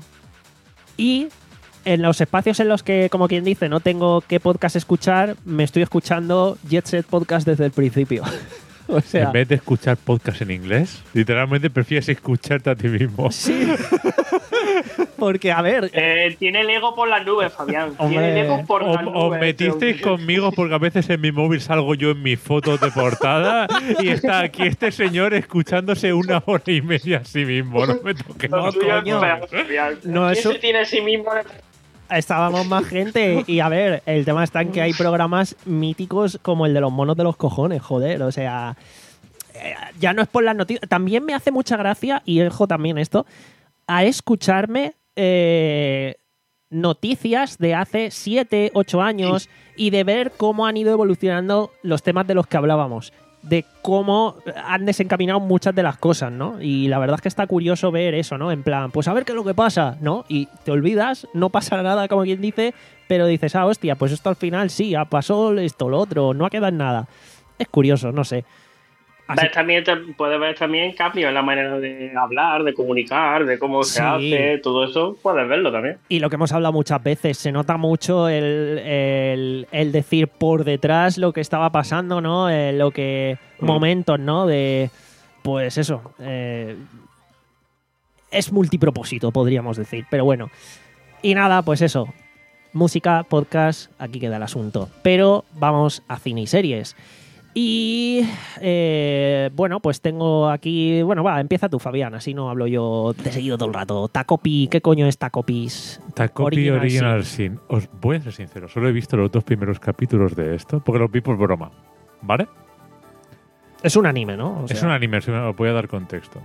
y en los espacios en los que, como quien dice, no tengo qué podcast escuchar, me estoy escuchando Jet Set Podcast desde el principio. O sea, En vez de escuchar podcast en inglés, literalmente prefieres escucharte a ti mismo. sí. Porque, a ver, Eh, tiene el ego por las nubes, Fabián. Hombre. Tiene el ego por O- las nubes. Os metisteis tío. conmigo porque a veces en mi móvil salgo yo en mis fotos de portada y está aquí este señor escuchándose una hora y media a sí mismo. No me toques. Lo No, tuyo es coño. feo, Fabián. No, ¿Quién eso- se tiene a sí mismo? estábamos más gente y a ver, el tema está en que hay programas míticos como el de los monos de los cojones, joder, o sea, eh, ya no es por las noticias, también me hace mucha gracia, y dejo también esto, a escucharme eh, noticias de hace siete, ocho años y de ver cómo han ido evolucionando los temas de los que hablábamos, de cómo han desencaminado muchas de las cosas, ¿no? Y la verdad es que está curioso ver eso, ¿no? En plan, pues a ver qué es lo que pasa, ¿no? Y te olvidas, no pasa nada, como quien dice, pero dices, ah, hostia, pues esto al final sí, ah, pasó esto, lo otro, no ha quedado en nada. Es curioso, no sé. Así- Ves también, te- puedes ver también cambios en la manera de hablar, de comunicar, de cómo se Sí. hace, todo eso, puedes verlo también. Y lo que hemos hablado muchas veces, se nota mucho el, el- el decir por detrás lo que estaba pasando, ¿no? Eh, lo que. Mm. Momentos, ¿no? De. Pues eso. eh, es multipropósito, podríamos decir. Pero bueno. Y nada, pues eso. Música, podcast, aquí queda el asunto. Pero vamos a cine y series. Y eh, bueno, pues tengo aquí. Bueno, va, empieza tú, Fabián, así no hablo yo de seguido todo el rato. Tacopi, ¿qué coño es Tacopis? Tacopi Original Original Sin. Os voy a ser sincero, solo he visto los dos primeros capítulos de esto, porque los vi por broma. ¿Vale? Es un anime, ¿no? O Es sea, un anime, si os voy a dar contexto.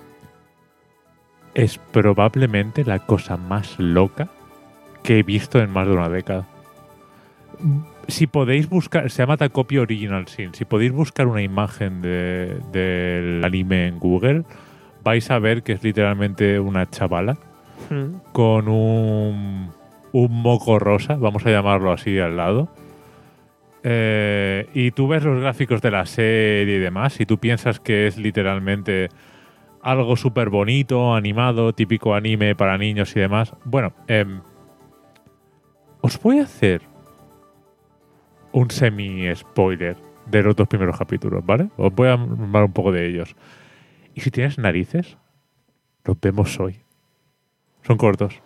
Es probablemente la cosa más loca que he visto en más de una década. Si podéis buscar, se llama Tacopi Original Sin. Si podéis buscar una imagen de- del anime en Google, vais a ver que es literalmente una chavala mm, con un, un moco rosa, vamos a llamarlo así, al lado. Eh, y tú ves los gráficos de la serie y demás, y tú piensas que es literalmente algo súper bonito, animado, típico anime para niños y demás. Bueno, em, os voy a hacer un semi-spoiler de los dos primeros capítulos, ¿vale? Os voy a hablar un poco de ellos. Y si tienes narices, los vemos hoy. Son cortos.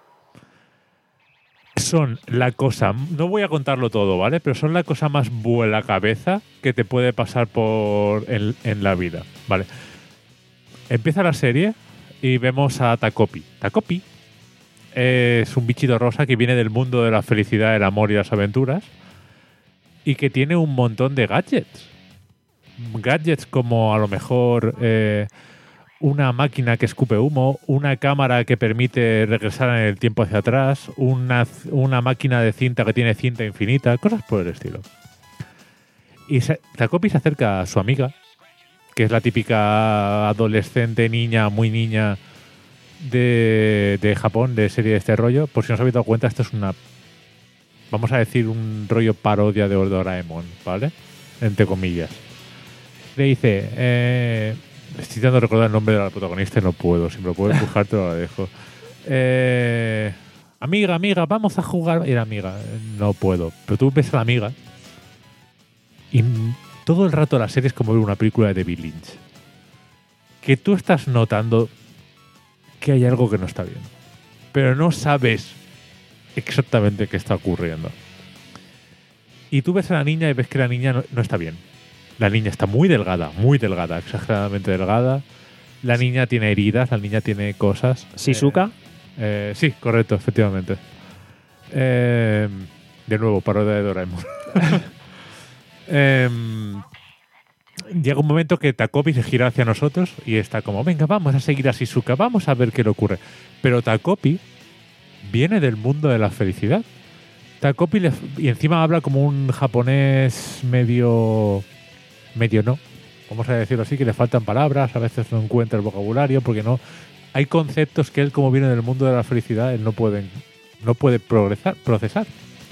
Son la cosa, no voy a contarlo todo, ¿vale? Pero son la cosa más vuela cabeza que te puede pasar por en, en la vida, ¿vale? Empieza la serie y vemos a Tacopi. Tacopi es un bichito rosa que viene del mundo de la felicidad, el amor y las aventuras y que tiene un montón de gadgets. Gadgets como a lo mejor eh, una máquina que escupe humo, una cámara que permite regresar en el tiempo hacia atrás, una, una máquina de cinta que tiene cinta infinita, cosas por el estilo. Y se, Tacopi se acerca a su amiga, que es la típica adolescente, niña, muy niña de, de Japón, de serie de este rollo. Por si no os habéis dado cuenta, esto es una, vamos a decir, un rollo parodia de Doraemon, ¿vale? Entre comillas. Le dice, eh, estoy intentando recordar el nombre de la protagonista y no puedo. Si me lo puedes buscar, te lo dejo. Eh, amiga, amiga, vamos a jugar. Y la amiga, no puedo. Pero tú ves a la amiga y todo el rato la serie es como ver una película de David Lynch. Que tú estás notando que hay algo que no está bien. Pero no sabes exactamente qué está ocurriendo. Y tú ves a la niña y ves que la niña no, no está bien. La niña está muy delgada, muy delgada, exageradamente delgada. La niña tiene heridas, la niña tiene cosas. Shizuka. Eh, eh, sí, correcto, efectivamente. Eh, de nuevo, parodia de Doraemon. eh, llega un momento que Tacopi se gira hacia nosotros y está como, venga, vamos a seguir a Shizuka, vamos a ver qué le ocurre. Pero Tacopi viene del mundo de la felicidad. Tacopi le, y encima habla como un japonés medio... medio no, vamos a decirlo así, que le faltan palabras, a veces no encuentra el vocabulario, porque no hay conceptos que él, como viene del mundo de la felicidad, él no puede, no puede progresar, procesar.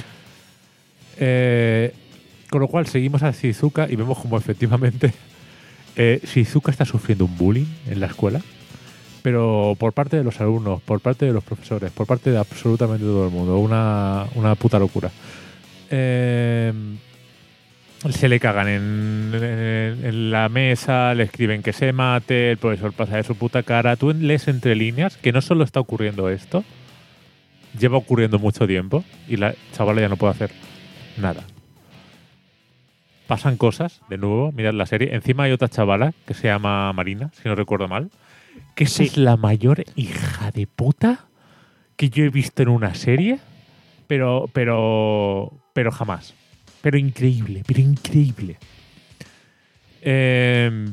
Eh, con lo cual seguimos a Shizuka y vemos como efectivamente eh, Shizuka está sufriendo un bullying en la escuela, pero por parte de los alumnos, por parte de los profesores, por parte de absolutamente todo el mundo. Una, una puta locura. Eh, se le cagan en, en, en la mesa, le escriben que se mate, el profesor pasa de su puta cara. Tú lees entre líneas que no solo está ocurriendo esto, lleva ocurriendo mucho tiempo y la chavala ya no puede hacer nada. Pasan cosas, de nuevo, mirad la serie. Encima hay otra chavala que se llama Marina, si no recuerdo mal, que esa Sí. es la mayor hija de puta que yo he visto en una serie, pero, pero, pero jamás. Pero increíble, pero increíble. Eh,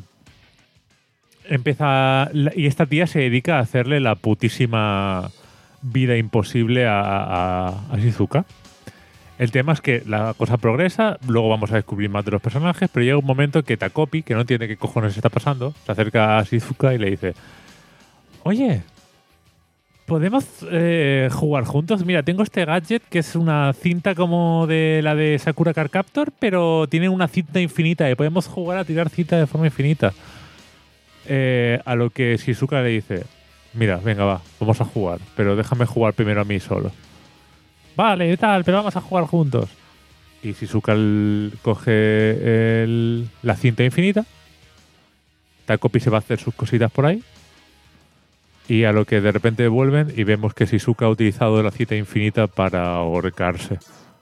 empieza la- y esta tía se dedica a hacerle la putísima vida imposible a, a, a Shizuka. El tema es que la cosa progresa, luego vamos a descubrir más de los personajes, pero llega un momento que Tacopi, que no entiende qué cojones está pasando, se acerca a Shizuka y le dice: oye, Podemos eh, jugar juntos. Mira, tengo este gadget que es una cinta como de la de Sakura Card Captor, pero tiene una cinta infinita y podemos jugar a tirar cinta de forma infinita. Eh, a lo que Shizuka le dice, mira, venga, va, vamos a jugar, pero déjame jugar primero a mí solo. Vale, tal, pero vamos a jugar juntos. Y Shizuka el- coge el- la cinta infinita. Takopi se va a hacer sus cositas por ahí. Y a lo que de repente vuelven y vemos que Shizuka ha utilizado la cinta infinita para ahorcarse.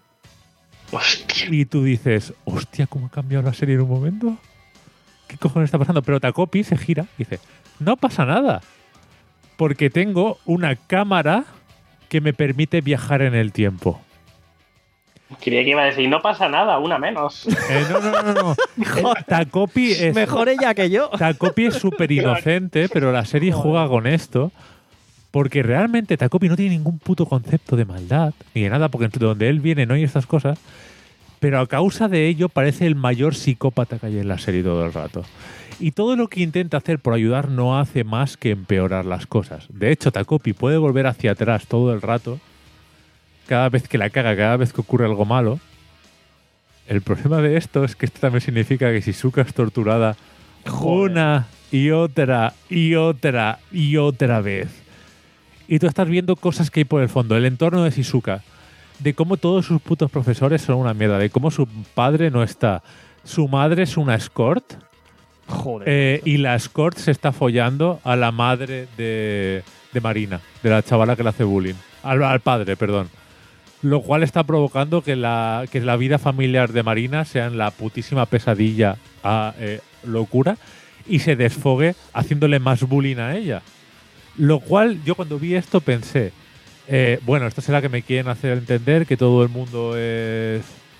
Hostia. Y tú dices, hostia, ¿cómo ha cambiado la serie en un momento? ¿Qué cojones está pasando? Pero Takopi se gira y dice, no pasa nada. Porque tengo una cámara que me permite viajar en el tiempo. Creía que iba a decir, no pasa nada, una menos. Eh, no, no, no, no. Eh, Takopi es... Mejor ella que yo. Takopi es súper inocente, pero la serie juega con esto porque realmente Takopi no tiene ningún puto concepto de maldad ni de nada, porque entre donde él viene no hay estas cosas, pero a causa de ello parece el mayor psicópata que hay en la serie todo el rato. Y todo lo que intenta hacer por ayudar no hace más que empeorar las cosas. De hecho, Takopi puede volver hacia atrás todo el rato, cada vez que la caga, cada vez que ocurre algo malo. El problema de esto es que esto también significa que Shizuka es torturada una y otra y otra y otra vez. Y tú estás viendo cosas que hay por el fondo, el entorno de Shizuka, de cómo todos sus putos profesores son una mierda, de cómo su padre no está, su madre es una escort, Joder. eh, y la escort se está follando a la madre de, de Marina, de la chavala que le hace bullying, al, al padre, perdón. Lo cual está provocando que la, que la vida familiar de Marina sea en la putísima pesadilla a eh, locura y se desfogue haciéndole más bullying a ella. Lo cual yo cuando vi esto pensé, eh, bueno, esto será que me quieren hacer entender que todo el mundo es,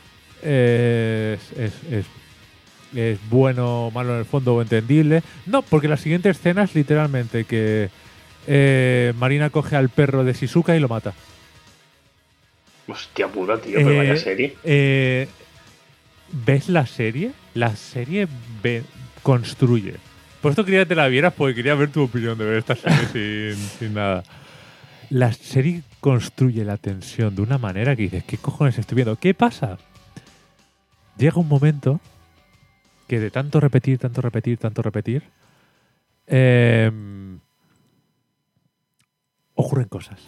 es, es, es, es bueno o malo en el fondo o entendible. No, porque la siguiente escena es literalmente que eh, Marina coge al perro de Shizuka y lo mata. Hostia puta, tío, pero vaya Eh, serie. eh, ¿Ves la serie? La serie ve- construye. Por esto quería que te la vieras porque quería ver tu opinión de ver esta serie sin, sin nada. La serie construye la tensión de una manera que dices, ¿qué cojones estoy viendo? ¿Qué pasa? Llega un momento que de tanto repetir, tanto repetir, tanto repetir, eh, ocurren cosas.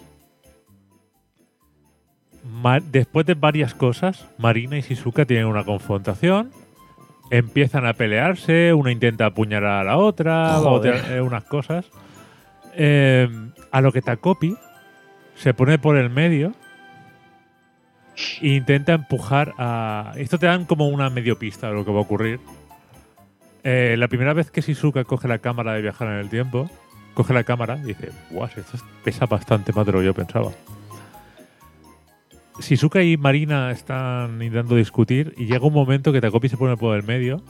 Ma- después de varias cosas, Marina y Shizuka tienen una confrontación, empiezan a pelearse, una intenta apuñalar a la otra, Joder. otra- eh, unas cosas. Eh, a lo que Takopi se pone por el medio e intenta empujar a... Esto te dan como una medio pista de lo que va a ocurrir. Eh, la primera vez que Shizuka coge la cámara de viajar en el tiempo, coge la cámara y dice, guau, esto pesa bastante más de lo que yo pensaba. Shizuka y Marina están intentando discutir y llega un momento que Takopi se pone por el medio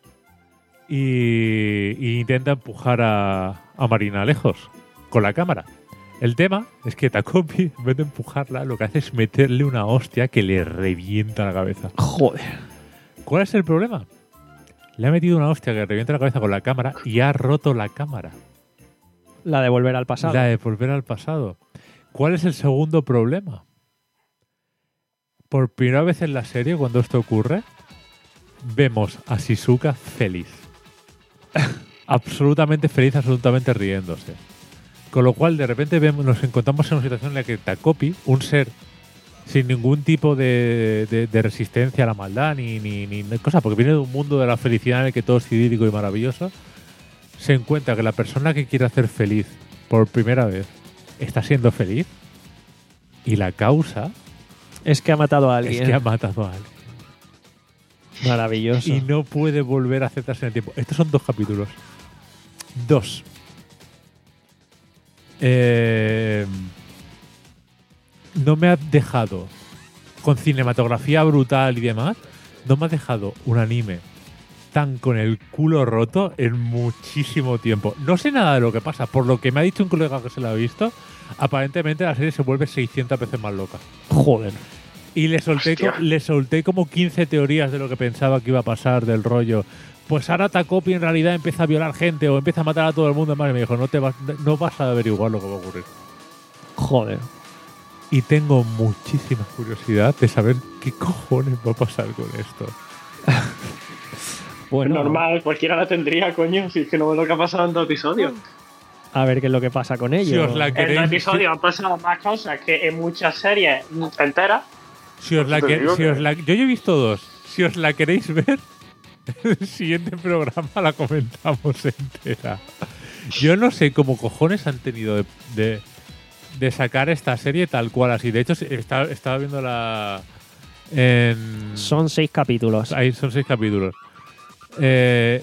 y, y intenta empujar a, a Marina lejos con la cámara. El tema es que Takopi, en vez de empujarla, lo que hace es meterle una hostia que le revienta la cabeza. Joder. ¿Cuál es el problema? Le ha metido una hostia que le revienta la cabeza con la cámara y ha roto la cámara. La de volver al pasado. La de volver al pasado. ¿Cuál es el segundo problema? Por primera vez en la serie, cuando esto ocurre, vemos a Shizuka feliz. Absolutamente feliz, absolutamente riéndose. Con lo cual, de repente vemos, nos encontramos en una situación en la que Takopi, un ser sin ningún tipo de, de- de resistencia a la maldad ni, ni, ni cosa, porque viene de un mundo de la felicidad en el que todo es idílico y maravilloso, se encuentra que la persona que quiere hacer feliz por primera vez está siendo feliz y la causa Es que ha matado a alguien. es que ha matado a alguien. Maravilloso. Y no puede volver a aceptarse en el tiempo. Estos son dos capítulos. Dos. Eh, no me ha dejado, con cinematografía brutal y demás, no me ha dejado un anime tan con el culo roto en muchísimo tiempo. No sé nada de lo que pasa. Por lo que me ha dicho un colega que se lo ha visto, aparentemente la serie se vuelve seiscientas veces más loca. Joder. Y le solté, Hostia. co- le solté como quince teorías de lo que pensaba que iba a pasar del rollo. Pues ahora Takopi en realidad empieza a violar gente o empieza a matar a todo el mundo. Madre, me dijo, no, te vas, no vas a averiguar lo que va a ocurrir. Joder. Y tengo muchísima curiosidad de saber qué cojones va a pasar con esto. Bueno, Normal, cualquiera la tendría, coño, si es que no es lo que ha pasado en dos episodios. a ver qué es lo que pasa con ellos. Si os la En queréis, dos episodios han pasado más cosas que en muchas series enteras. si os la Te que- digo si que- os la- yo ya he visto dos. Si os la queréis ver, el siguiente programa la comentamos entera. Yo no sé cómo cojones han tenido de, de, de sacar esta serie tal cual así. De hecho, está- estaba viendo la. En, Son seis capítulos. Ahí son seis capítulos. Eh,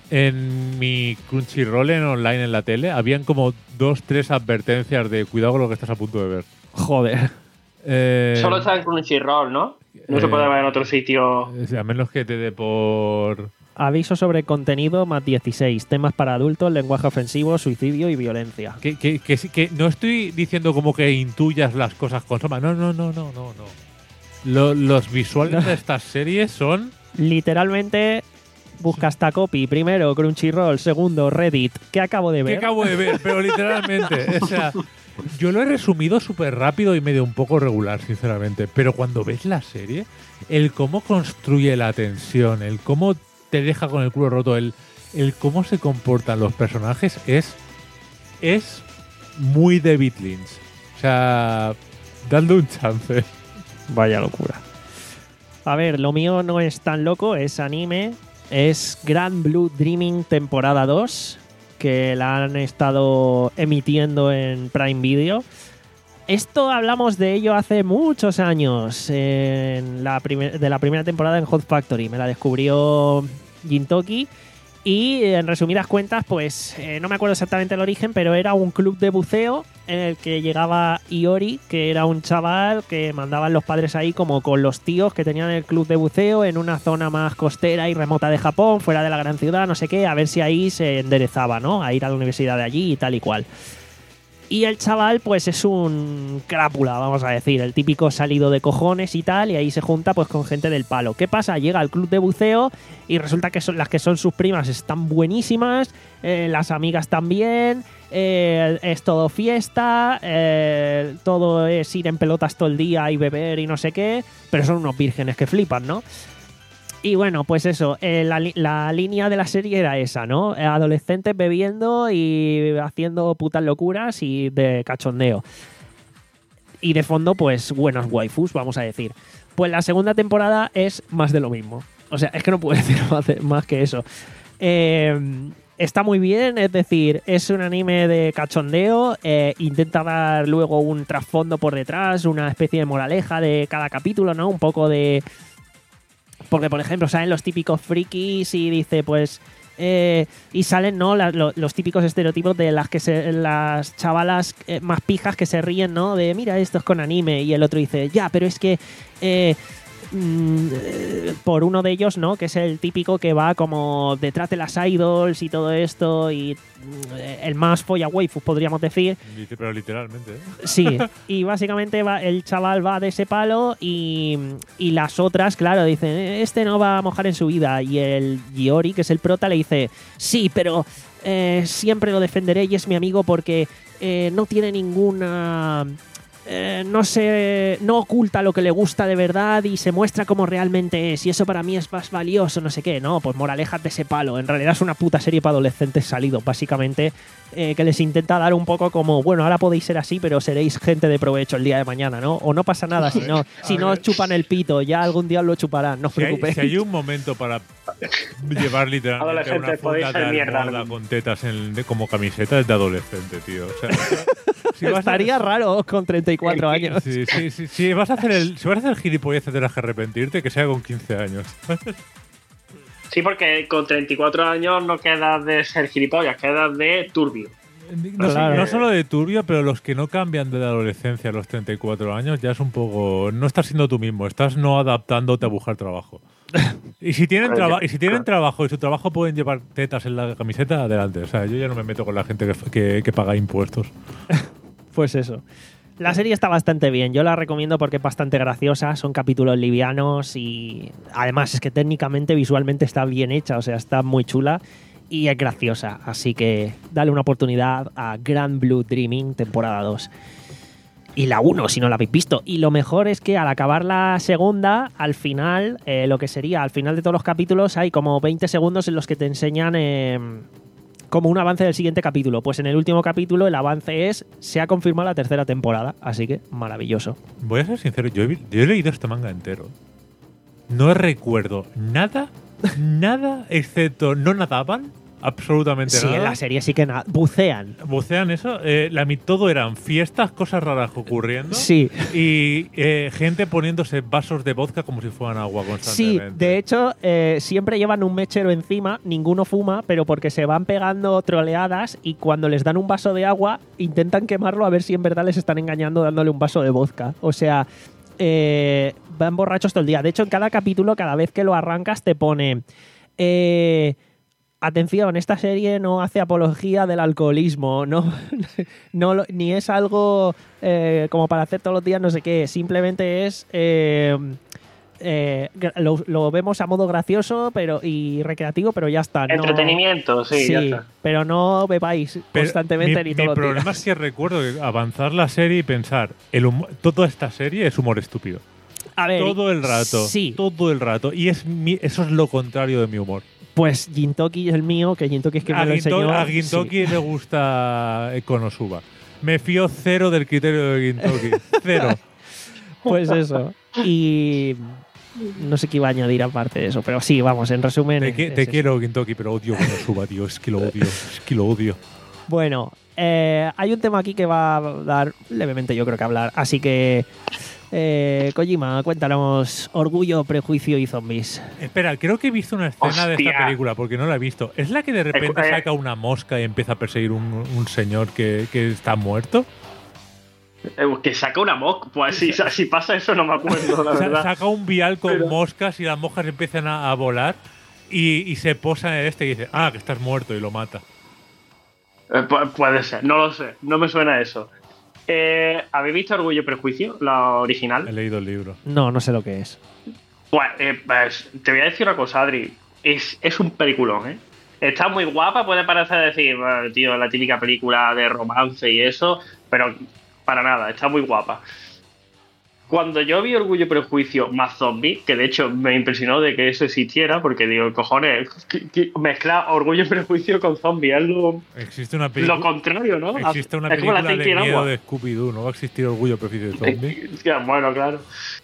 en mi Crunchyroll en online en la tele habían como dos, tres advertencias de cuidado con lo que estás a punto de ver. Joder. Eh, Solo está en Crunchyroll, ¿no? No se eh, puede ver en otro sitio. A menos que te dé por. Aviso sobre contenido más dieciséis. Temas para adultos, lenguaje ofensivo, suicidio y violencia. Que, que, que, sí- que no estoy diciendo como que intuyas las cosas con soma. No, no, no, no, no, no. Lo- los visuales de estas series son. Literalmente, busca esta copy. Primero, Crunchyroll. Segundo, Reddit. ¿Qué acabo de ¿Qué ver? acabo de ver? Pero literalmente. O sea, yo lo he resumido súper rápido y medio un poco regular, sinceramente. Pero cuando ves la serie, el cómo construye la tensión, el cómo te deja con el culo roto, el, el cómo se comportan los personajes es. Es muy David Lynch. O sea, dando un chance. Vaya locura. A ver, lo mío no es tan loco, es anime. Es Grand Blue Dreaming temporada dos, que la han estado emitiendo en Prime Video. Esto hablamos de ello hace muchos años, en la primer- de la primera temporada en Hot Factory. Me la descubrió Gintoki. Y en resumidas cuentas, pues eh, no me acuerdo exactamente el origen, pero era un club de buceo en el que llegaba Iori, que era un chaval que mandaban los padres ahí como con los tíos que tenían el club de buceo en una zona más costera y remota de Japón, fuera de la gran ciudad, no sé qué, a ver si ahí se enderezaba, ¿no? A ir a la universidad de allí y tal y cual. Y el chaval, pues es un crápula, vamos a decir, el típico salido de cojones y tal, y ahí se junta pues con gente del palo. ¿Qué pasa? Llega al club de buceo y resulta que son las que son sus primas están buenísimas, eh, las amigas también, eh, es todo fiesta, eh, todo es ir en pelotas todo el día y beber y no sé qué, pero son unos vírgenes que flipan, ¿no? Y bueno, pues eso, eh, la, li- la línea de la serie era esa, ¿no? Eh, Adolescentes bebiendo y haciendo putas locuras y de cachondeo. Y de fondo, pues buenos waifus, vamos a decir. Pues la segunda temporada es más de lo mismo. O sea, es que no puedo decir más, de- más que eso. Eh, está muy bien, es decir, es un anime de cachondeo, eh, intenta dar luego un trasfondo por detrás, una especie de moraleja de cada capítulo, ¿no? Un poco de... Porque, por ejemplo, salen los típicos frikis y dice, pues... eh, y salen, ¿no? La- lo- los típicos estereotipos de las que se, las chavalas eh, más pijas que se ríen, ¿no? De, mira, esto es con anime. Y el otro dice, ya, pero es que... eh, mm, eh, por uno de ellos, ¿no? Que es el típico que va como detrás de las idols y todo esto. Y mm, el más folla waifus, podríamos decir. Dice, pero literalmente, ¿eh? Sí, y básicamente va, el chaval va de ese palo y, y las otras, claro, dicen, este no va a mojar en su vida. Y el Giori, que es el prota, le dice, sí, pero eh, siempre lo defenderé y es mi amigo porque eh, no tiene ninguna... eh, no se no oculta lo que le gusta de verdad y se muestra como realmente es y eso para mí es más valioso, no sé qué. No, pues moralejas de ese palo. En realidad es una puta serie para adolescentes salidos, básicamente, eh, que les intenta dar un poco como, bueno, ahora podéis ser así, pero seréis gente de provecho el día de mañana, ¿no? O no pasa nada si no, si no os chupan el pito, ya algún día lo chuparán, no os Si hay, preocupéis. si hay un momento para llevar literalmente una Adolescentes, podéis funda ser de mierda. almohada con tetas en- de- como camiseta es de adolescente, tío. O sea, si vas a- Estaría raro con treinta y cuatro años. Sí, sí, sí, si vas a hacer el, si vas a hacer gilipolleces tendrás que arrepentirte, que sea con quince años. Sí, porque con treinta y cuatro años no quedas de ser gilipollas, quedas de turbio. No, Claro. no solo de turbio, pero los que no cambian de la adolescencia a los treinta y cuatro años ya es un poco... No estás siendo tú mismo, estás no adaptándote a buscar trabajo. Y si tienen, traba- y si tienen trabajo y su trabajo pueden llevar tetas en la camiseta, adelante. O sea, yo ya no me meto con la gente que, que, que paga impuestos. Pues eso. La serie está bastante bien, yo la recomiendo porque es bastante graciosa, son capítulos livianos y además es que técnicamente, visualmente está bien hecha, o sea, está muy chula y es graciosa, así que dale una oportunidad a Grand Blue Dreaming temporada dos. y la uno si no la habéis visto. Y lo mejor es que al acabar la segunda, al final, eh, lo que sería, al final de todos los capítulos hay como veinte segundos en los que te enseñan eh, como un avance del siguiente capítulo. Pues en el último capítulo el avance es, se ha confirmado la tercera temporada, así que maravilloso. Voy a ser sincero, yo he, vi- yo he leído este manga entero. No recuerdo nada, nada, excepto no nadaban, absolutamente Sí, nada. en la serie sí que na- bucean. Bucean eso, eh, la mi- todo eran fiestas, cosas raras ocurriendo. Sí. Y eh, gente poniéndose vasos de vodka como si fueran agua Sí, constantemente. de hecho, eh, siempre llevan un mechero encima, ninguno fuma, pero porque se van pegando troleadas y cuando les dan un vaso de agua, intentan quemarlo a ver si en verdad les están engañando dándole un vaso de vodka. O sea, eh, van borrachos todo el día. De hecho, en cada capítulo, cada vez que lo arrancas, te pone... Eh, atención, esta serie no hace apología del alcoholismo, no, no lo- ni es algo eh, como para hacer todos los días no sé qué, simplemente es... eh, eh, gra- lo, lo vemos a modo gracioso pero y recreativo, pero ya está. no- Entretenimiento, sí, ya está. pero no bebáis Pero constantemente mi, ni mi todos los problema días. es que recuerdo que avanzar la serie y pensar, el humo- toda esta serie es humor estúpido. A ver, Todo el rato. Sí, Todo el rato. Y es mi- eso es lo contrario de mi humor. pues Gintoki es el mío, que Gintoki es que me a, lo Ginto- enseñó. a Gintoki sí. le gusta eh, Konosuba. Me fío cero del criterio de Gintoki. Cero. Pues eso. Y no sé qué iba a añadir aparte de eso, pero sí, vamos, en resumen. Te, es- qui- es te eso. quiero, Gintoki, pero odio Konosuba, tío. Es que lo odio. Es que lo odio. Bueno, eh, hay un tema aquí que va a dar levemente, yo creo que hablar. Así que, eh, Kojima, cuéntanos Orgullo, Prejuicio y Zombies. Espera, creo que he visto una escena de esta Hostia. película, porque no la he visto. ¿Es la que de repente Eh, saca una mosca y empieza a perseguir un, un señor que, que está muerto? Eh, Que saca una mosca. Pues si, si pasa eso no me acuerdo, la Sa- verdad. saca un vial con Pero- moscas y las moscas empiezan a, a volar y, y se posa en este y dice, ah, que estás muerto, y lo mata. Eh, pu- puede ser, no lo sé, no me suena eso. Eh, ¿Habéis visto Orgullo y Prejuicio, la He original? leído el libro. No, no sé lo que es. Pues, eh, pues, te voy a decir una cosa, Adri. Es, es un peliculón, ¿eh? Está muy guapa, puede parecer decir, bueno, tío, la típica película de romance y eso, pero para nada, está muy guapa. Cuando yo vi Orgullo y Prejuicio más zombie, que de hecho me impresionó de que eso existiera, porque digo, cojones, ¿qué- qué- mezclar Orgullo y Prejuicio con zombie es lo, Existe una lo película. contrario, ¿no? Existe una Es como la película aceite y de el miedo agua. de Scooby-Doo, no va a existir Orgullo, Prejuicio de Zombie. Eh, ya, bueno, claro.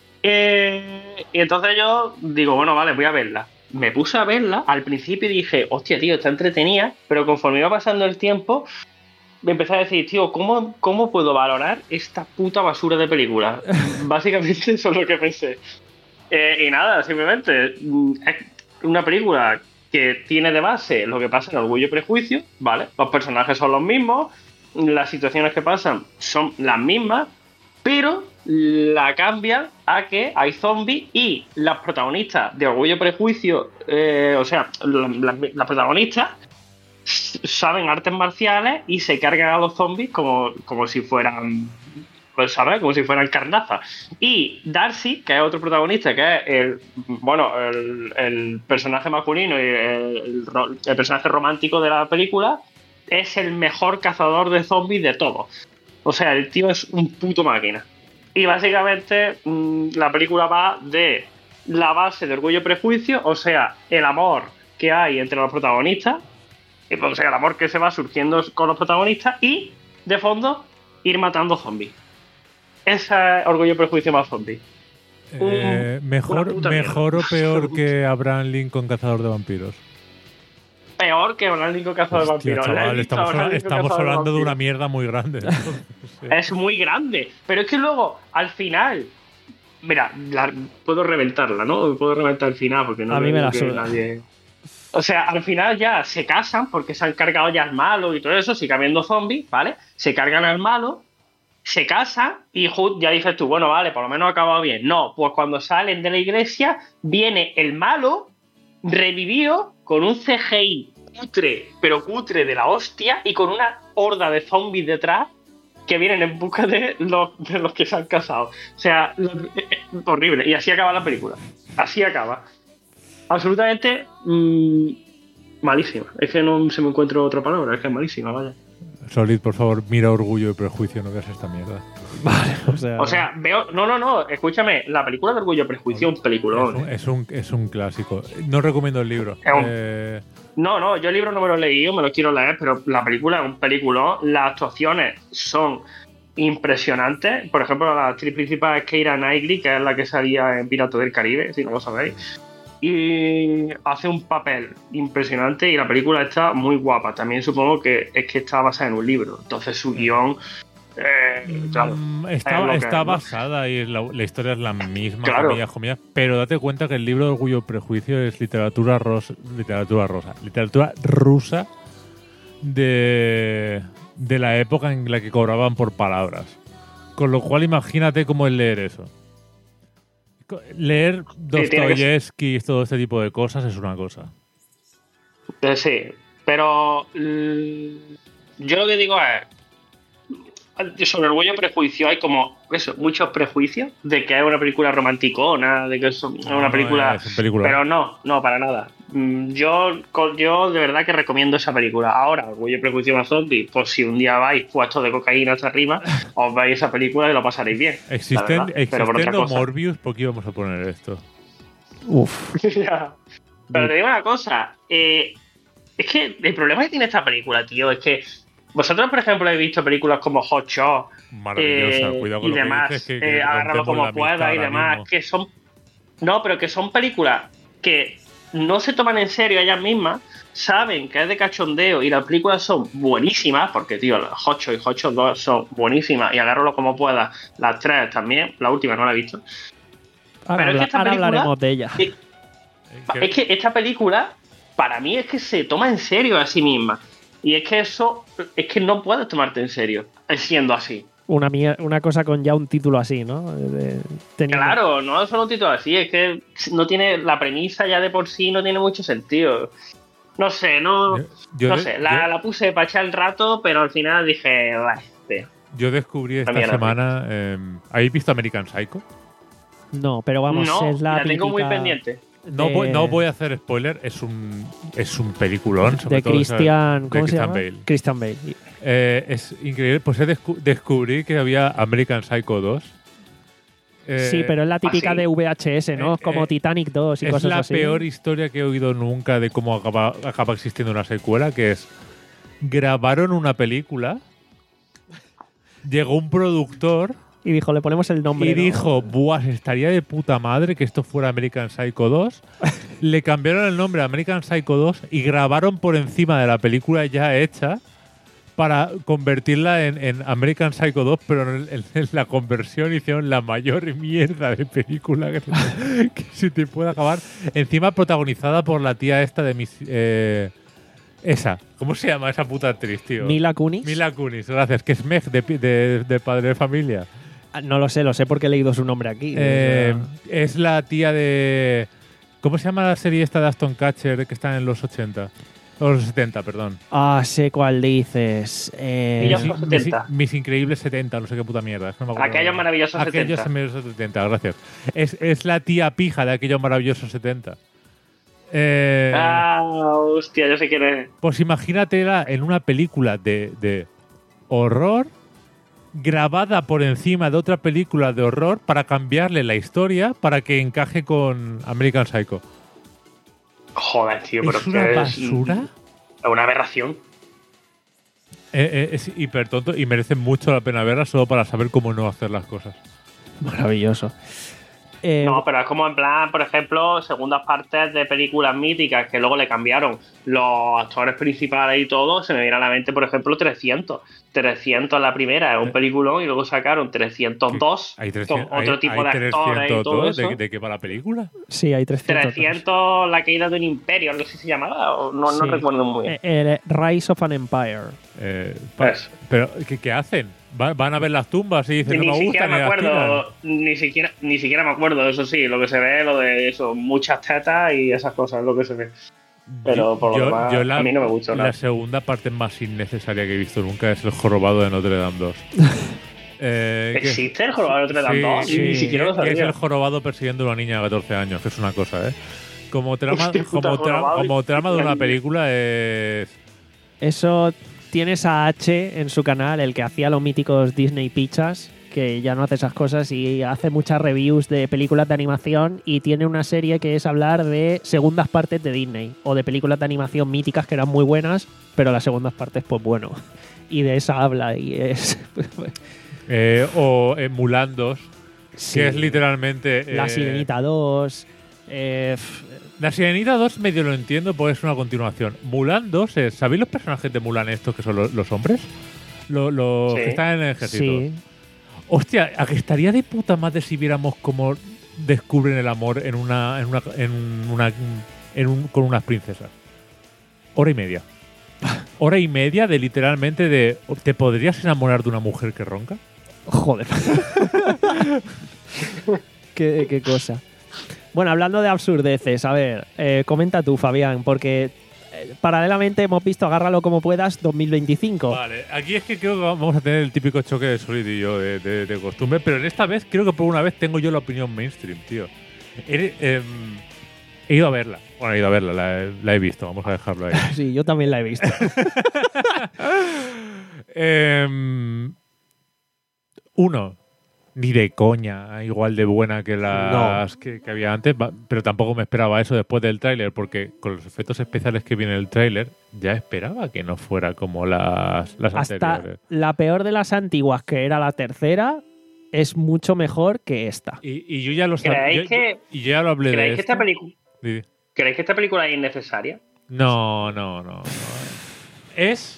Eh, y entonces yo digo, bueno, vale, voy a verla. Me puse a verla, al principio dije, hostia, tío, está entretenida, pero conforme iba pasando el tiempo, me empecé a decir, tío, ¿cómo, cómo puedo valorar esta puta basura de película? Básicamente eso es lo que pensé. Eh, y nada, simplemente, mm, es una película que tiene de base lo que pasa en Orgullo y Prejuicio, ¿vale? Los personajes son los mismos, las situaciones que pasan son las mismas, pero la cambian a que hay zombies y las protagonistas de Orgullo y Prejuicio, eh, o sea, las la, las protagonistas s- saben artes marciales y se cargan a los zombies como, como si fueran, pues, ¿sabes? Como si fueran carnazas. Y Darcy, que es otro protagonista, que es el, bueno, el, el personaje masculino y el, el ro- el personaje romántico de la película, es el mejor cazador de zombies de todos. O sea, el tío es un puto máquina. Y básicamente mmm, la película va de la base de Orgullo y Prejuicio, o sea, el amor que hay entre los protagonistas, y, o sea, el amor que se va surgiendo con los protagonistas, y de fondo ir matando zombies. Ese es Orgullo y Prejuicio más zombies. Eh, una mejor, puta mejor o mierda. peor que Abraham Lincoln, Cazador de Vampiros. Peor que Abraham Lincoln Cazador de Hostia, Vampiros. chaval, ¿Le has visto estamos, Abraham Lincoln estamos Cazador hablando de una Vampiros? mierda muy grande. Sí. Es muy grande. Pero es que luego, al final. Mira, la- puedo reventarla, ¿no? Puedo reventar el final porque no A mí me creo la que suda. nadie. O sea, al final ya se casan porque se han cargado ya al malo y todo eso, sigue habiendo zombies, ¿vale? Se cargan al malo, se casan y ju- ya dices tú, bueno, vale, por lo menos ha acabado bien. No, pues cuando salen de la iglesia, viene el malo revivido con un C G I cutre, pero cutre de la hostia y con una horda de zombies detrás que vienen en busca de los, de los que se han casado. O sea, lo- eh, eh, horrible. Y así acaba la película. Así acaba. Absolutamente mm, malísima. Es que no se me encuentra otra palabra. Es que es malísima, vaya. Solid, por favor, mira Orgullo y Prejuicio, no veas esta mierda. Vale, o sea. O sea, veo. No, no, no, escúchame, la película de Orgullo y Prejuicio es un peliculón. Es un, es, un, es un clásico. No recomiendo el libro. Es un- Eh, No, no, yo el libro no me lo he leído, me lo quiero leer, pero la película es un peliculón. Las actuaciones son impresionantes. Por ejemplo, la actriz principal es Keira Knightley, que es la que salía en Piratas del Caribe, si no lo sabéis. Y hace un papel impresionante y la película está muy guapa. También supongo que es que está basada en un libro. Entonces su guión, eh, claro, mm, es está lo que está es, ¿no? basada y la, la historia es la misma, Claro. comillas, comillas, pero date cuenta que el libro de Orgullo y Prejuicio es literatura rosa, literatura rosa, literatura rusa de, de la época en la que cobraban por palabras. Con lo cual imagínate cómo es leer eso. Co- Leer tiene que Dostoyevsky y todo este tipo de cosas es una cosa. Eh, Sí, pero mm, yo lo que digo es, sobre Orgullo y Prejuicio hay como eso, muchos prejuicios de que es una película romanticona, de que es una No, película... es una película. Pero no, no, para nada. Mm, Yo, co- yo de verdad que recomiendo esa película. Ahora, Orgullo y Prejuicio más Zombies, pues si un día vais puestos de cocaína hasta arriba, os veis esa película y lo pasaréis bien. la Existen, verdad, pero por otra existiendo cosa. Morbius, ¿por qué íbamos a poner esto? Uf. Ya. Pero te digo una cosa, eh, es que el problema que tiene esta película, tío, es que vosotros, por ejemplo, habéis visto películas como Hot Shot Maravillosa, eh, cuidado con y lo que demás, dices, que, que eh, agárralo rompemos como la amistad pueda y ahora demás, mismo. que son... No, pero que son películas que no se toman en serio ellas mismas, saben que es de cachondeo y las películas son buenísimas, porque, tío, Hot Shot y Hot Shot dos son buenísimas y agárralo como pueda, las tres también, la última no la he visto. Ahora, Pero es que habla- esta ahora película- hablaremos de ella. Eh, Que- Es que esta película, para mí, es que se toma en serio a sí misma. Y es que eso, es que no puedes tomarte en serio siendo así. Una, mier- una cosa con ya un título así, ¿no? De- teniendo- Claro, no es solo un título así, es que no tiene, la premisa ya de por sí no tiene mucho sentido. No sé, no, Yo- yo no de- sé, la, yo- la puse para echar el rato, pero al final dije, "Bah, tío". Yo descubrí esta mierda, semana. eh, ¿Habéis visto American Psycho? No, pero vamos, no, es la, la tengo muy típica pendiente. No, de- voy, no voy a hacer spoiler, es un, es un peliculón. Sobre de todo, Christian, de ¿cómo se Christian llama? Bale. Christian Bale. Eh, es increíble, pues he descu- descubrí que había American Psycho dos. Eh, sí, pero es la típica ¿ah, sí? de V H S, ¿no? eh, Como eh, Titanic dos y es cosas la así. peor historia que he oído nunca de cómo acaba, acaba existiendo una secuela, que es grabaron una película, llegó un productor Y dijo, le ponemos el nombre. y ¿no? dijo, buah, estaría de puta madre que esto fuera American Psycho dos. Le cambiaron el nombre a American Psycho dos y grabaron por encima de la película ya hecha para convertirla en, en American Psycho dos, pero en, en- en la conversión hicieron la mayor mierda de película que, que se te puede acabar. Encima protagonizada por la tía esta de mis... eh, esa, ¿cómo se llama esa puta actriz, tío? Mila Kunis. Mila Kunis, gracias, que es Meg de, pi- de, de Padre de Familia. Ah, No lo sé, lo sé porque he leído su nombre aquí. Eh, O sea, es la tía de... ¿Cómo se llama la serie esta de Aston Catcher que está en los ochenta? O los setenta, perdón. Ah, sé cuál dices. Eh, Ellos- Mis, los mis- setenta. mis increíbles setenta, no sé qué puta mierda. es que no me acuerdo. Aquellos maravillosos Aquellos setenta. maravillosos setenta, gracias. Es, es la tía pija de aquellos maravillosos setenta. Eh, Ah, hostia, yo sé quién es. Pues imagínatela en una película de, de horror grabada por encima de otra película de horror para cambiarle la historia para que encaje con American Psycho. Joder, tío, pero ¿Es una que basura? Es una aberración. Eh, eh, es hiper tonto y merece mucho la pena verla solo para saber cómo no hacer las cosas. Maravilloso. Eh, No, pero es como en plan, por ejemplo, segundas partes de películas míticas que luego le cambiaron los actores principales y todo. Se me viene a la mente, por ejemplo, trescientos. trescientos la primera, es un peliculón, y luego sacaron trescientos dos Hay trescientos, con otro hay- tipo hay de actores y trescientos todo dos. eso. ¿De, de qué va la película? sí, hay trescientos. trescientos, la caída de un imperio, algo así se llamaba, o no, no Sí. recuerdo muy bien. Eh, el Rise of an Empire. Eh, pa- Eso. pero, ¿qué, qué hacen? ¿Va- ¿Van a ver las tumbas y dicen ni no me siquiera gustan me y las tiran? acuerdo, ni siquiera, ni siquiera me acuerdo, eso sí, lo que se ve, lo de eso, muchas tetas y esas cosas, es lo que se ve. Pero por lo demás, a mí no me gustó la nada. segunda parte más innecesaria que he visto nunca es el jorobado de Notre Dame dos. Eh, que- ¿Existe el jorobado de Notre Dame Sí, dos? sí, Ni siquiera lo que es sabía. el jorobado persiguiendo a una niña de catorce años, que es una cosa, ¿eh? Como trama, Hostia puta, como tra- jorobado y- como trama de la una niña. película es... Eso tienes a H en su canal, el que hacía los míticos Disney Pictures, que ya no hace esas cosas y hace muchas reviews de películas de animación y tiene una serie que es hablar de segundas partes de Disney o de películas de animación míticas que eran muy buenas, pero las segundas partes, pues bueno. Y de esa habla y es... Eh, o eh, Mulan dos, Sí. que es literalmente... La eh, Sirenita dos... Eh, La Sirenita dos medio lo entiendo porque es una continuación. Mulan dos es... ¿Sabéis los personajes de Mulan estos que son los, los hombres? Los, los Sí. que están en el ejército. sí. Hostia, ¿a que estaría de puta madre si viéramos cómo descubren el amor en una, en una, en una, en un, con unas princesas? Hora y media. Hora y media de literalmente de. ¿Te podrías enamorar de una mujer que ronca? Joder. qué, qué cosa. Bueno, hablando de absurdeces, a ver, eh, comenta tú, Fabián, porque eh, paralelamente hemos visto Agárralo como puedas dos mil veinticinco. Vale, aquí es que creo que vamos a tener el típico choque de Solid y yo de, de, de costumbre, pero en esta vez creo que por una vez tengo yo la opinión mainstream, tío. He, eh, he ido a verla. Bueno, he ido a verla, la, la he visto, vamos a dejarlo ahí. Sí, yo también la he visto. eh, uno, ni de coña, igual de buena que las que, que había antes, va- pero tampoco me esperaba eso después del tráiler, porque con los efectos especiales que viene el tráiler, ya esperaba que no fuera como las, las Hasta anteriores. la peor de las antiguas, que era la tercera, es mucho mejor que esta. Y, y yo ya lo sabía. ¿Creéis yo- que- Y yo ya lo hablé de ¿Creéis que esto. esta película Di- ¿Creéis que esta película es innecesaria? No, no, no, no. Es.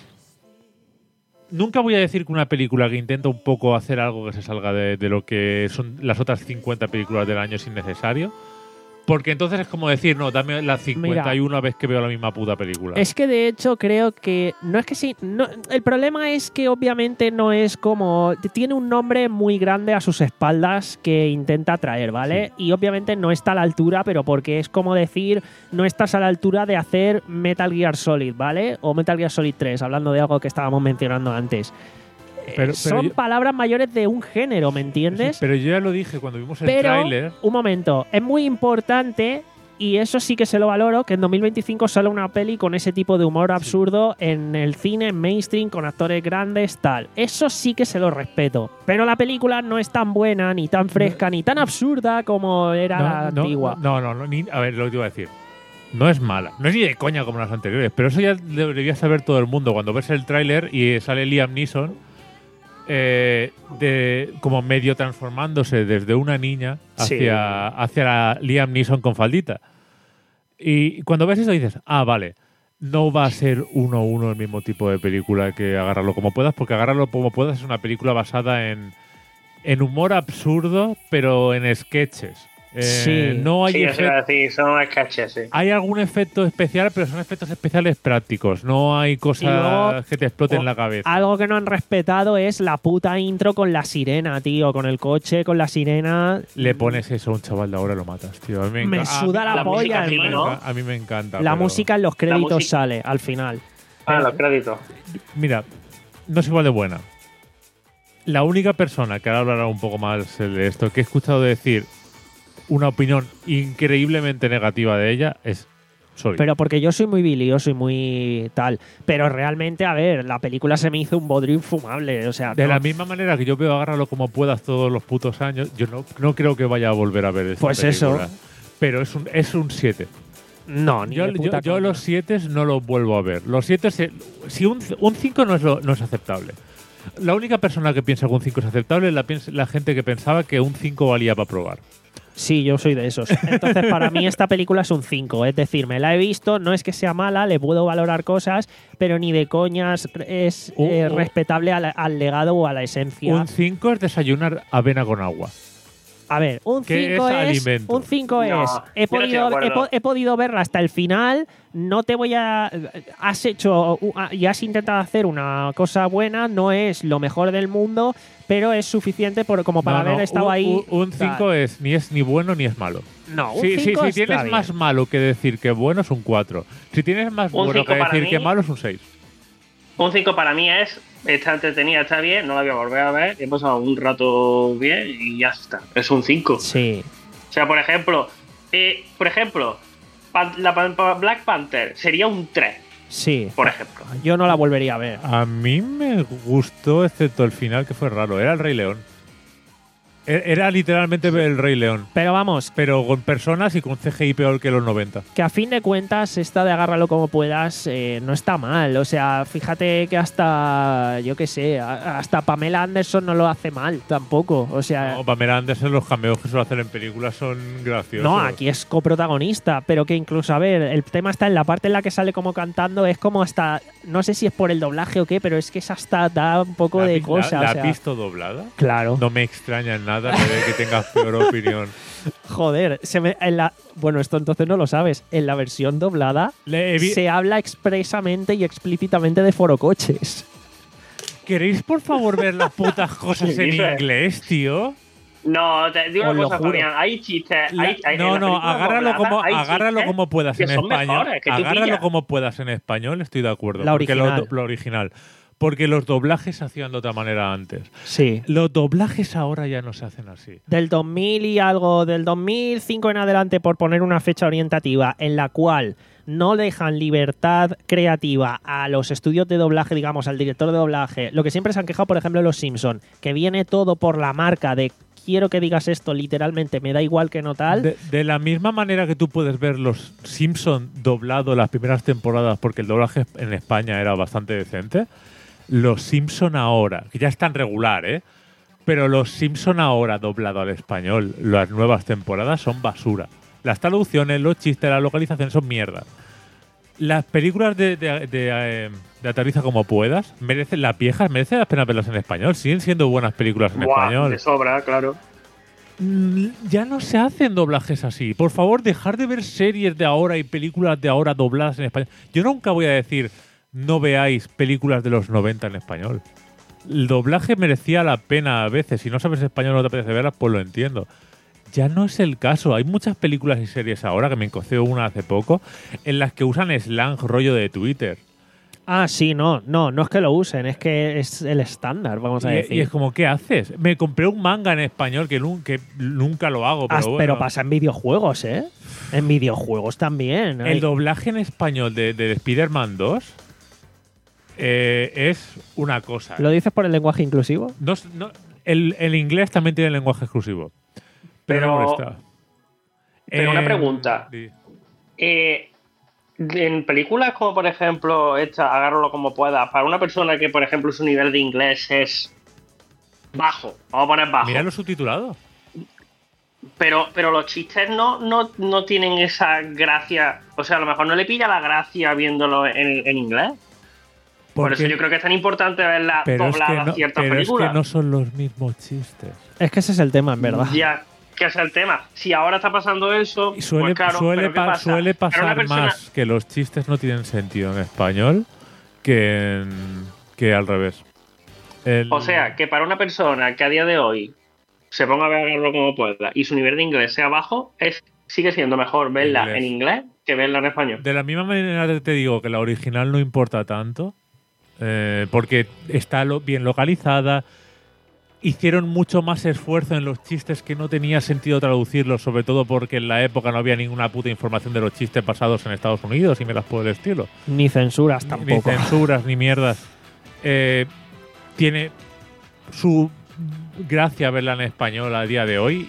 Nunca voy a decir que una película que intenta un poco hacer algo que se salga de, de lo que son las otras cincuenta películas del año es innecesario. Porque entonces es como decir, no, dame las cincuenta y una vez que veo la misma puta película. Es que de hecho creo que no es que sí, no, el problema es que obviamente no es como tiene un nombre muy grande a sus espaldas que intenta traer, ¿vale? Y obviamente no está a la altura, pero porque es como decir, no estás a la altura de hacer Metal Gear Solid, ¿vale? O Metal Gear Solid tres, hablando de algo que estábamos mencionando antes. Eh, Pero- pero Son yo- palabras mayores de un género, ¿me entiendes? Sí, pero yo ya lo dije cuando vimos el Pero, tráiler. un momento, es muy importante, y eso sí que se lo valoro, que en dos mil veinticinco sale una peli con ese tipo de humor absurdo en el cine mainstream, con actores grandes, tal. Eso sí que se lo respeto. Pero la película no es tan buena, ni tan fresca, ni tan absurda como era la no, antigua. no, no, no, ni- a ver, lo que te iba a decir. No es mala, no es ni de coña como las anteriores, pero eso ya debería saber todo el mundo. Cuando ves el tráiler y sale Liam Neeson eh, de, como medio transformándose desde una niña Sí. hacia, hacia la Liam Neeson con faldita. Y cuando ves eso dices, ah, vale, no va a ser uno a uno el mismo tipo de película que Agárralo como puedas, porque Agárralo como puedas es una película basada en, en humor absurdo, pero en sketches. Eh, Sí. no hay Sí, eso efecto. iba a decir, son sketches, sí. Hay algún efecto especial, pero son efectos especiales prácticos. No hay cosas Y luego, que te exploten o- la cabeza. Algo que no han respetado es la puta intro con la sirena, tío. Con el coche, con la sirena. Le pones eso a un chaval de ahora y lo matas, tío. A mí Me enca- suda a- la a- La polla, música a mí me hermano. ¿no? enca- A mí me encanta. La pero- música en los créditos música- sale al final. Ah, los créditos. Mira, no es igual de buena. La única persona que ahora hablará un poco más de esto, que he escuchado decir una opinión increíblemente negativa de ella, es Solid. Pero porque yo soy muy bilioso y muy tal. Pero realmente, a ver, la película se me hizo un bodrio infumable. O sea, de no- la misma manera que yo veo Agárralo como puedas todos los putos años, yo no, no creo que vaya a volver a ver esta Pues eso. película. Pero es un es un siete. no, ni Yo, de yo- puta yo coña. los siete no los vuelvo a ver. Los siete, si un, un cinco no es, lo- no es aceptable. La única persona que piensa que un cinco es aceptable es la, piensa- la gente que pensaba que un cinco valía para probar. Sí, yo soy de esos. Entonces, para mí esta película es un cinco. Es decir, me la he visto, no es que sea mala, le puedo valorar cosas, pero ni de coñas es Uh, eh, uh. respetable al, al legado o a la esencia. Un cinco es desayunar avena con agua. A ver, un ¿Qué cinco es es, alimento? un cinco No, es he yo no estoy podido de he, acuerdo. po- he podido verla hasta el final, no te voy a has hecho u- y has intentado hacer una cosa buena, no es lo mejor del mundo, pero es suficiente por, como para No, no, haber estado un, ahí. Un cinco es ni es ni bueno ni es malo. No, un Si, si- cinco si está tienes bien. más malo que decir que bueno es un cuatro. Si tienes más Un bueno cinco que para decir mí. que malo es un seis. Un cinco para mí es, está entretenida, está bien, no la voy a volver a ver, he pasado un rato bien y ya está. Es un cinco. Sí. O sea, por ejemplo, eh, por ejemplo, Pan- la Pan- Black Panther sería un tres. Sí. por ejemplo. Yo no la volvería a ver. A mí me gustó, excepto el final, que fue raro. Era el Rey León. E- Era literalmente el Rey León. Pero vamos, Pero con personas y con C G I peor que los noventa. que a fin de cuentas esta de agárralo como puedas eh, no está mal. O sea, fíjate que hasta, yo qué sé, a- hasta Pamela Anderson no lo hace mal tampoco. O sea, No, Pamela Anderson, los cameos que suele hacer en películas son graciosos. no, aquí es coprotagonista, pero que incluso, a ver, el tema está en la parte en la que sale como cantando, es como hasta, no sé si es por el doblaje o qué, pero es que es hasta da un poco ¿La, de vi- cosa. la- o la sea, has visto doblada? claro. No me extraña en nada de que tengas peor opinión. Joder, se me, en la, bueno, esto entonces no lo sabes. En la versión doblada Le he vi- se habla expresamente y explícitamente de forocoches. ¿Queréis por favor ver las putas cosas ¿Qué en dices? inglés, tío? No, te digo Os una lo cosa, juro. Fabián. Hay chistes. La- hay, hay- en no, las no, películas agárralo dobladas como, hay agárralo chistes como puedas que en son español. mejores, que tú Agárralo pillas. como puedas en español, estoy de acuerdo. La porque lo- original. lo original. Porque los doblajes se hacían de otra manera antes. Sí. Los doblajes ahora ya no se hacen así. Del dos mil y algo, del dos mil cinco en adelante, por poner una fecha orientativa en la cual no dejan libertad creativa a los estudios de doblaje, digamos, al director de doblaje. Lo que siempre se han quejado, por ejemplo, de los Simpson, que viene todo por la marca de quiero que digas esto literalmente, me da igual que no tal. De, de la misma manera que tú puedes ver los Simpson doblado las primeras temporadas porque el doblaje en España era bastante decente, los Simpson ahora, que ya están regular, ¿eh? Pero los Simpson ahora doblado al español, las nuevas temporadas son basura. Las traducciones, los chistes, la localización son mierda. Las películas de, de, de, eh, de Aterriza como puedas, merecen, las viejas merecen la pena verlas en español. Siguen siendo buenas películas en Buah, español. de sobra, claro. Mm, Ya no se hacen doblajes así. Por favor, dejar de ver series de ahora y películas de ahora dobladas en español. Yo nunca voy a decir no veáis películas de los noventa en español. El doblaje merecía la pena a veces. Si no sabes español o no te apetece verlas, pues lo entiendo. Ya no es el caso. Hay muchas películas y series ahora, que me encoceo una hace poco, en las que usan slang rollo de Twitter. Ah, sí, no, no, no es que lo usen, es que es el estándar, vamos a Y, decir. y es como, ¿qué haces? Me compré un manga en español que, nun- que nunca lo hago, pero As- bueno. pero pasa en videojuegos, ¿eh? En videojuegos también. El Hay- doblaje en español de, de Spider-Man dos eh, es una cosa. ¿Lo dices por el lenguaje inclusivo? No es- no- el, el inglés también tiene lenguaje exclusivo. Pero, Pero- no molesta. pero una Eh, pregunta. di- Eh, en películas como, por ejemplo, esta, agárralo como pueda, para una persona que, por ejemplo, su nivel de inglés es bajo, vamos a poner bajo, Mira lo subtitulado. pero, pero los chistes no, no, no tienen esa gracia, o sea, a lo mejor no le pilla la gracia viéndolo en, en inglés. Por Porque- eso yo creo que es tan importante verla pero es doblada que no, ciertas pero es películas. que no son los mismos chistes. Es que ese es el tema, en verdad. Ya, que es el tema. Si ahora está pasando eso, Y suele, pues claro, suele, pero ¿qué pa- pasa? suele Para una pasar persona- más que los chistes no tienen sentido en español que, en- que al revés. El- O sea, que para una persona que a día de hoy se ponga a verlo como pueda y su nivel de inglés sea bajo, es, sigue siendo mejor verla Inglés. en inglés que verla en español. De la misma manera te digo que la original no importa tanto, eh, porque está lo- bien localizada. Hicieron mucho más esfuerzo en los chistes que no tenía sentido traducirlos, sobre todo porque en la época no había ninguna puta información de los chistes basados en Estados Unidos y me las por el estilo. Ni censuras Ni tampoco. censuras, ni mierdas. Eh, tiene su gracia verla en español a día de hoy.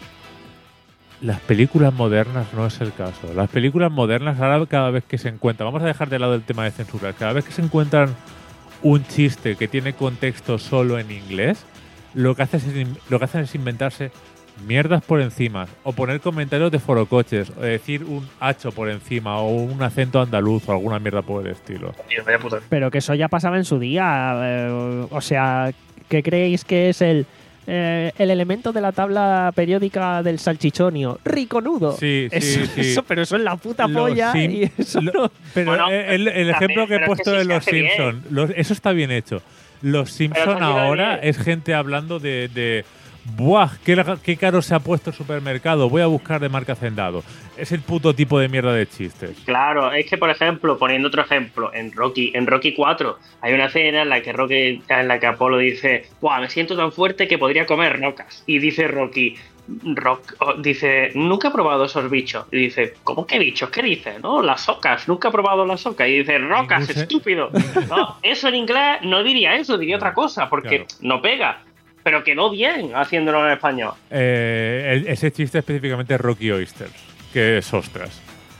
Las películas modernas no es el caso. Las películas modernas ahora cada vez que se encuentran, vamos a dejar de lado el tema de censura, cada vez que se encuentran un chiste que tiene contexto solo en inglés, lo que, hace es, in- lo que hacen es inventarse mierdas por encima, o poner comentarios de forocoches, o decir un hacho por encima, o un acento andaluz, o alguna mierda por el estilo. Tío, vaya puta. Pero que eso ya pasaba en su día. eh, o sea, ¿qué creéis que es el, eh, el elemento de la tabla periódica del salchichonio? Rico nudo. Sí, sí, Eso- sí. eso- pero eso es la puta Los polla. Sim- y eso lo- no- pero Bueno, el, el ejemplo que he pero es que puesto sí de se los hace bien. Simpsons, eso está bien hecho. Los Simpson se ha quedado ahora bien. es gente hablando de, de ¡buah! Qué, la- qué caro se ha puesto el supermercado! Voy a buscar de marca Hacendado. Es el puto tipo de mierda de chistes. Claro, es que por ejemplo, poniendo otro ejemplo, en Rocky, en Rocky cuatro hay una escena en la que Rocky, en la que Apolo dice, ¡buah! Me siento tan fuerte que podría comer rocas. Y dice Rocky, Rock oh, dice, nunca he probado esos bichos. Y dice, ¿cómo que bichos? ¿Qué dice? No, las ocas, nunca he probado las ocas. Y dice, rocas, Ningún se- estúpido. No, eso en inglés no diría eso, diría otra cosa, porque Claro. no pega. Pero quedó bien haciéndolo en español. Eh, e- ese chiste específicamente es Rocky Oysters, que es ostras.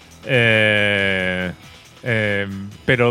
Eh, eh, pero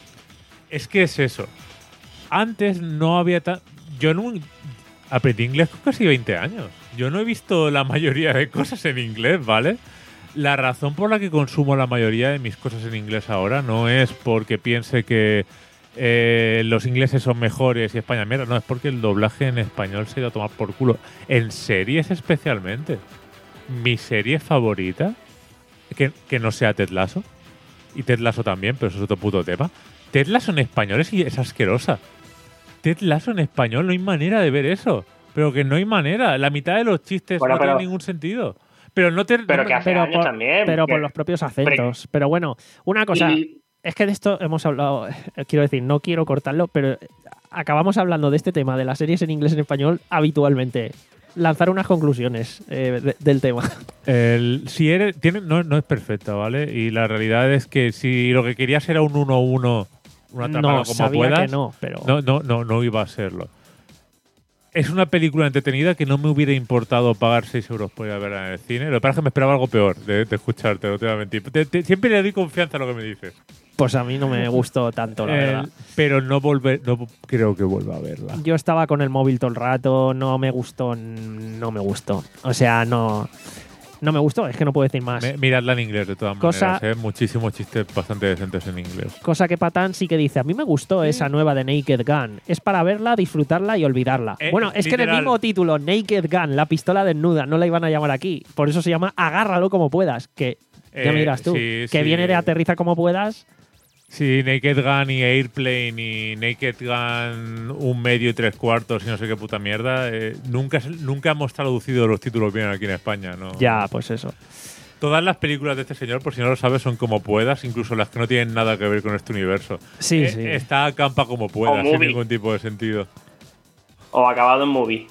es que es eso. Antes no había tan... Yo no... Aprendí inglés con casi veinte años. Yo no he visto la mayoría de cosas en inglés, ¿vale? La razón por la que consumo la mayoría de mis cosas en inglés ahora no es porque piense que eh, los ingleses son mejores y España mierda. No, es porque el doblaje en español se ha ido a tomar por culo. En series especialmente. Mi serie favorita, que, que no sea Ted Lasso, y Ted Lasso también, pero eso es otro puto tema. Ted Lasso en español es, es asquerosa. Ted Lasso en español no hay manera de ver eso. Pero que no hay manera. La mitad de los chistes Bueno, no pero- tienen ningún sentido. Pero no te... Pero no- que hace pero años por, también. pero por que- los propios acentos. Pero bueno, una cosa, y- es que de esto hemos hablado, eh, quiero decir, no quiero cortarlo, pero acabamos hablando de este tema de las series en inglés y en español habitualmente. Lanzar unas conclusiones eh, de- del tema. El, si eres, tiene, no, no es perfecta, ¿vale? Y la realidad es que si lo que querías era un uno uno, una atrapado No, como sabía puedas, que no, pero... no, no, no, no iba a serlo. Es una película entretenida que no me hubiera importado pagar seis euros por ir a verla en el cine. Lo que pasa es que me esperaba algo peor de, de escucharte, no te voy a mentir. Te- te- siempre le doy confianza a lo que me dices. Pues a mí no me gustó tanto, la El- verdad. pero no volver, no creo que vuelva a verla. Yo estaba con el móvil todo el rato, no me gustó, no me gustó. O sea, no, no me gustó, es que no puedo decir más. Me- miradla en inglés de todas Cosa- maneras, ¿eh? Muchísimos chistes bastante decentes en inglés. Cosa que Patán sí que dice, a mí me gustó esa nueva de Naked Gun. Es para verla, disfrutarla y olvidarla. Eh, bueno, es que en el literal. mismo título, Naked Gun, la pistola desnuda, no la iban a llamar aquí. Por eso se llama Agárralo como puedas. Que ya Eh, me dirás tú, sí, que sí. viene de Aterriza como puedas. Sí, Naked Gun y Airplane y Naked Gun un medio y tres cuartos y no sé qué puta mierda. eh, nunca, se- nunca hemos traducido los títulos bien aquí en España, ¿no? Ya, pues eso. Todas las películas de este señor, por si no lo sabes, son como puedas, incluso las que no tienen nada que ver con este universo. Sí, Eh, sí. Está a campa como puedas, sin movie. ningún tipo de sentido. O acabado en movie.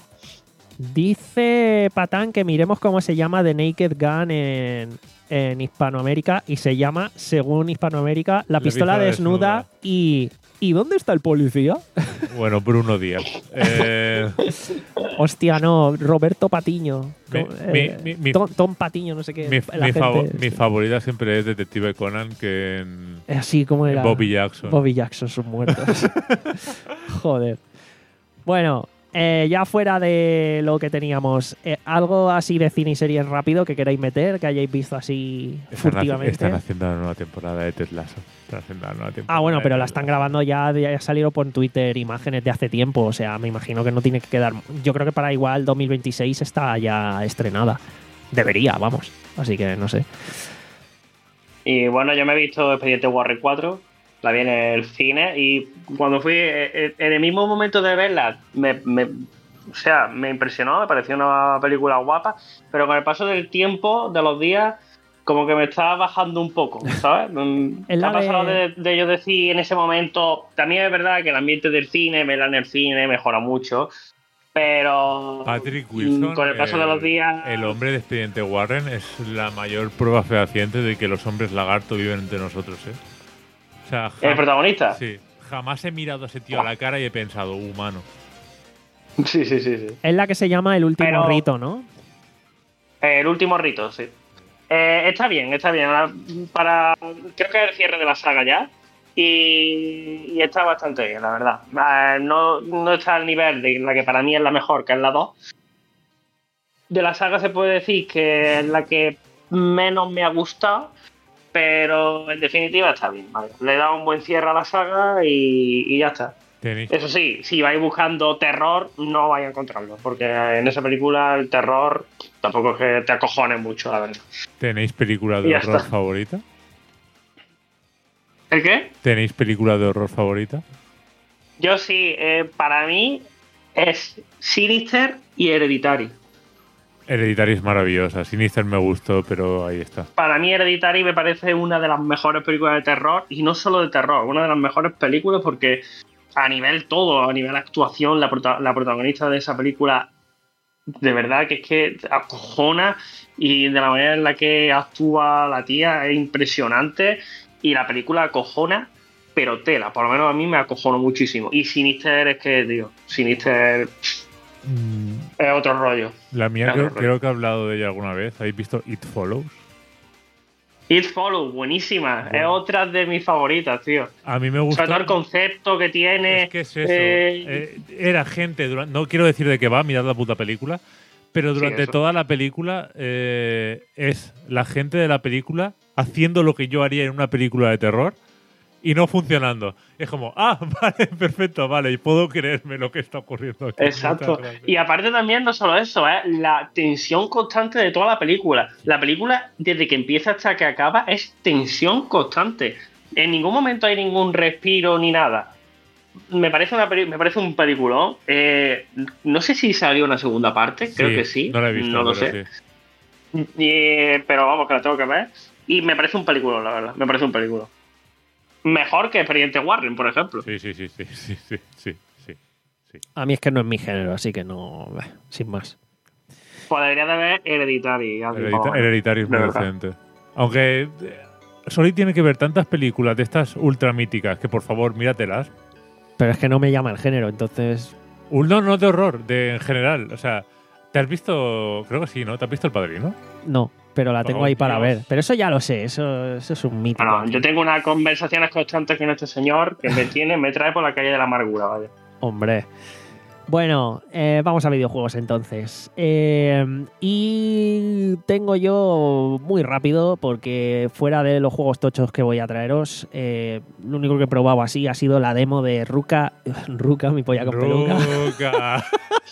Dice Patán que miremos cómo se llama The Naked Gun en, en Hispanoamérica y se llama, según Hispanoamérica, La La pistola pistola desnuda, desnuda. y... ¿Y dónde está el policía? Bueno, Bruno Díaz. Eh, Hostia, no, Roberto Patiño. Mi- Co- eh, mi- mi- mi- Tom, Tom Patiño, no sé qué. mi, el mi agente favo- este. mi favorita siempre es Detective Conan, que en, Es así como en era. Bobby Jackson. Bobby Jackson, sus muertos. Joder. Bueno, eh, ya fuera de lo que teníamos, eh, algo así de cine y series rápido que queráis meter, que hayáis visto así Están, haci- furtivamente. están haciendo la nueva temporada de Ted Lasso. Están haciendo la nueva temporada Ah, bueno, de pero Ted la están Lasso. grabando ya, ya salieron por Twitter imágenes de hace tiempo, o sea, me imagino que no tiene que quedar... Yo creo que para igual dos mil veintiséis está ya estrenada. Debería, vamos. Así que no sé. Y bueno, yo me he visto Expediente Warren cuatro, la vi en el cine y cuando fui, eh, en el mismo momento de verla, me, me- o sea, me impresionó, me pareció una película guapa, pero con el paso del tiempo, de los días, como que me estaba bajando un poco, ¿sabes? Mm, Es la ha pasado de- de, de yo decir en ese momento, también es verdad que el ambiente del cine, verla en el cine, mejora mucho, pero Patrick mm, Wilson, con el paso de los días... el hombre de Expediente Warren, es la mayor prueba fehaciente de que los hombres lagarto viven entre nosotros, ¿eh? O sea, ¿El jam- protagonista? sí, jamás he mirado a ese tío a la cara y he pensado, humano. Sí, sí, sí, sí. Es la que se llama El último Pero- rito, ¿no? El último rito, sí. Eh, está bien, está bien. Ahora, Para, creo que es el cierre de la saga ya. Y, y está bastante bien, la verdad. Eh, no, no está al nivel de la que para mí es la mejor, que es la dos. De la saga se puede decir que es la que menos me ha gustado, pero en definitiva está bien. Vale. Le he dado un buen cierre a la saga y, y ya está. Tenéis, Eso sí, si vais buscando terror, no vais a encontrarlo, porque en esa película el terror tampoco es que te acojones mucho, la verdad. ¿tenéis película de Ya horror está. favorita? ¿El qué? ¿Tenéis película de horror favorita? Yo sí, eh, para mí es Sinister y Hereditary. Hereditary es maravillosa. Sinister me gustó, pero ahí está. Para mí Hereditary me parece una de las mejores películas de terror, y no solo de terror, una de las mejores películas porque a nivel todo, a nivel actuación, la, prota- la protagonista de esa película de verdad que es que acojona, y de la manera en la que actúa la tía es impresionante, y la película acojona, pero tela, por lo menos a mí me acojonó muchísimo. Y Sinister es que, tío, Sinister Mm, es otro rollo. La mía Claro, creo, rollo. creo que he hablado de ella alguna vez. ¿Habéis visto It Follows? It Follows, buenísima, Bueno. es otra de mis favoritas, tío. A mí me gusta. Sobre todo el concepto que tiene. Es que es eso. eh, Eh, era gente, dura- no quiero decir de qué va, mirad la puta película, pero durante eso. toda la película eh, es la gente de la película haciendo lo que yo haría en una película de terror y no funcionando. Es como, ah, vale, perfecto, vale, y puedo creerme lo que está ocurriendo aquí. Exacto. Muchas gracias. Y aparte también no solo eso, es la tensión constante de toda la película. La película, desde que empieza hasta que acaba, es tensión constante. En ningún momento hay ningún respiro ni nada. Me parece una peli- me parece un peliculón. Eh, no sé si salió una segunda parte, creo que sí. No la he visto, no lo pero sé. sí. Y- pero vamos, que la tengo que ver. Y me parece un peliculón, la verdad. Me parece un peliculón. Mejor que Expediente Warren, por ejemplo. Sí, sí, sí, sí, sí, sí, sí, sí, sí. A mí es que no es mi género, así que no. bah, sin más. Pues debería de ver Hereditary. algo, Heredita- vamos. Hereditario es De muy verdad. decente. Aunque eh, Soli tiene que ver tantas películas de estas ultra míticas que por favor míratelas. Pero es que no me llama el género, entonces. Un- No, no de horror, de en general. O sea, ¿te has visto? Creo que sí, ¿no? ¿Te has visto El Padrino? No, pero la tengo Oh, ahí para Dios. ver. Pero eso ya lo sé, eso, eso es un mito. Bueno, yo tengo unas conversaciones constantes con este señor que me tiene, me trae por la calle de la amargura, vaya. Hombre. Bueno, eh, vamos a videojuegos entonces. Eh, y tengo yo muy rápido, porque fuera de los juegos tochos que voy a traeros, eh, lo único que he probado así ha sido la demo de Ruka. Ruka, mi polla con peluca. Ruka.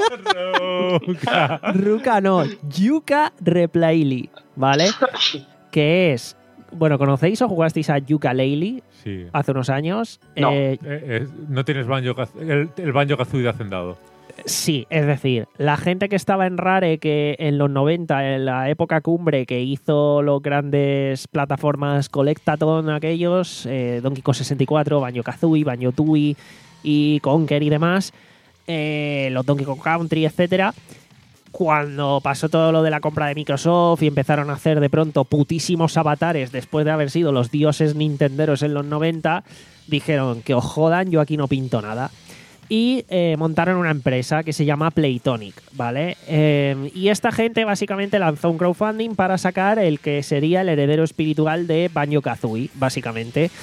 Ruka. Ruka no, Yuka Replayly, ¿vale? Que es. Bueno, ¿conocéis o jugasteis a Yooka-Laylee Sí. hace unos años? No. Eh, Eh, eh, no tienes banjo, el, el banjo Kazooie de Hacendado. Sí, es decir, la gente que estaba en Rare, que en los noventa, en la época cumbre, que hizo los grandes plataformas Collectathon aquellos, eh, Donkey Kong sesenta y cuatro, Banjo-Kazooie, Banjo-Tooie y Conker y demás, eh, los Donkey Kong Country, etcétera. Cuando pasó todo lo de la compra de Microsoft y empezaron a hacer de pronto putísimos avatares después de haber sido los dioses nintenderos en los noventa, dijeron que os jodan, yo aquí no pinto nada. Y eh, montaron una empresa que se llama Playtonic, ¿vale? Eh, y esta gente básicamente lanzó un crowdfunding para sacar el que sería el heredero espiritual de Banjo-Kazooie, básicamente.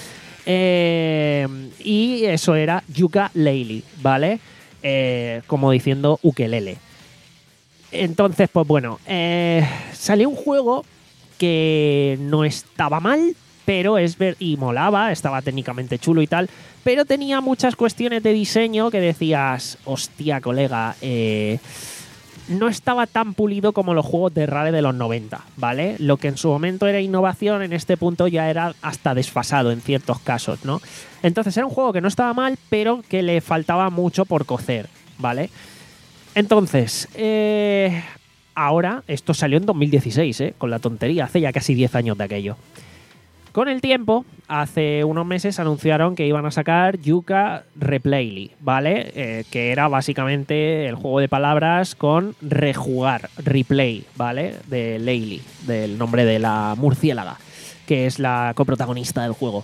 Eh, y eso era Yooka-Laylee, ¿vale? Eh, como diciendo ukelele. Entonces, pues bueno, eh, salió un juego que no estaba mal, pero es ver y molaba, estaba técnicamente chulo y tal, pero tenía muchas cuestiones de diseño que decías, hostia, colega, eh, no estaba tan pulido como los juegos de Rare de los noventa, ¿vale? Lo que en su momento era innovación, en este punto ya era hasta desfasado en ciertos casos, ¿no? Entonces era un juego que no estaba mal, pero que le faltaba mucho por cocer, ¿vale? Entonces, eh, ahora, esto salió en dos mil dieciséis, ¿eh? Con la tontería, hace ya casi diez años de aquello. Con el tiempo, hace unos meses anunciaron que iban a sacar Yooka Replayly, ¿vale? Eh, que era básicamente el juego de palabras con rejugar, replay, ¿vale? De Laylee, del nombre de la murciélaga, que es la coprotagonista del juego.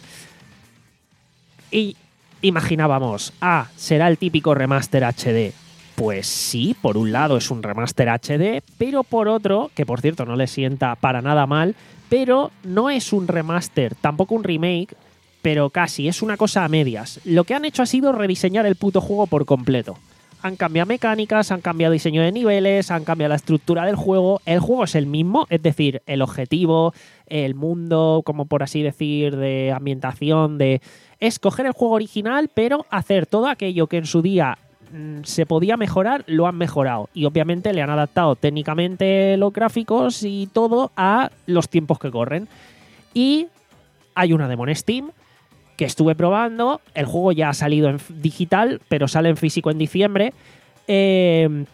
Y imaginábamos, ah, será el típico remaster H D. Pues sí, por un lado es un remaster H D, pero por otro, que por cierto no le sienta para nada mal, pero no es un remaster, tampoco un remake, pero casi, es una cosa a medias. Lo que han hecho ha sido rediseñar el puto juego por completo. Han cambiado mecánicas, han cambiado diseño de niveles, han cambiado la estructura del juego. El juego es el mismo, es decir, el objetivo, el mundo, como por así decir, de ambientación, de es coger el juego original, pero hacer todo aquello que en su día se podía mejorar, lo han mejorado. Y obviamente le han adaptado técnicamente los gráficos y todo a los tiempos que corren. Y hay una demo en Steam que estuve probando. El juego ya ha salido en digital, pero sale en físico en diciembre. Eh,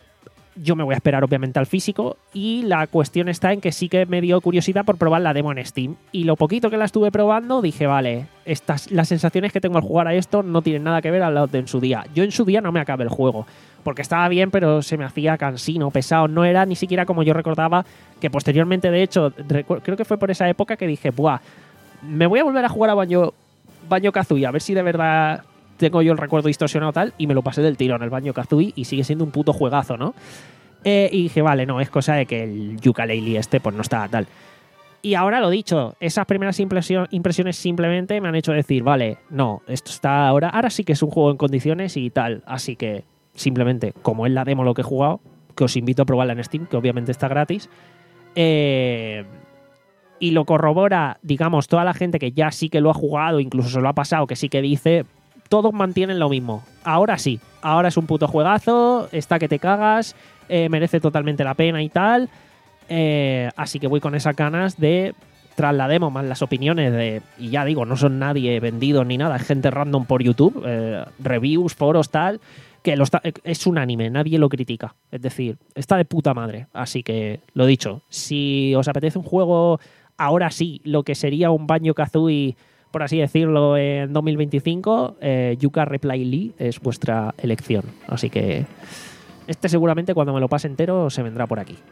yo me voy a esperar obviamente al físico y la cuestión está en que sí que me dio curiosidad por probar la demo en Steam. Y lo poquito que la estuve probando dije, vale, estas, las sensaciones que tengo al jugar a esto no tienen nada que ver a las de en su día. Yo en su día no me acabé el juego, porque estaba bien, pero se me hacía cansino, pesado. No era ni siquiera como yo recordaba, que posteriormente, de hecho, creo que fue por esa época que dije, buah, me voy a volver a jugar a Banjo, Banjo-Kazooie, a ver si de verdad tengo yo el recuerdo distorsionado tal, y me lo pasé del tirón el Banjo-Kazooie y sigue siendo un puto juegazo, ¿no? Eh, y dije, vale, no, es cosa de que el Yooka-Laylee este pues no está tal. Y ahora lo dicho, esas primeras impresio- impresiones simplemente me han hecho decir, vale, no, esto está ahora, ahora sí que es un juego en condiciones y tal, así que simplemente, como es la demo lo que he jugado, que os invito a probarla en Steam, que obviamente está gratis, eh, y lo corrobora, digamos, toda la gente que ya sí que lo ha jugado, incluso se lo ha pasado, que sí que dice, todos mantienen lo mismo. Ahora sí, ahora es un puto juegazo, está que te cagas, eh, merece totalmente la pena y tal. Eh, así que voy con esas ganas de, tras la demo, más las opiniones de, y ya digo, no son nadie vendido ni nada, es gente random por YouTube, eh, reviews, foros, tal, que lo está, es unánime, nadie lo critica. Es decir, está de puta madre. Así que, lo dicho, si os apetece un juego, ahora sí, lo que sería un Banjo-Kazooie, por así decirlo, en dos mil veinticinco, eh, Yooka-Laylee es vuestra elección. Así que este seguramente cuando me lo pase entero se vendrá por aquí.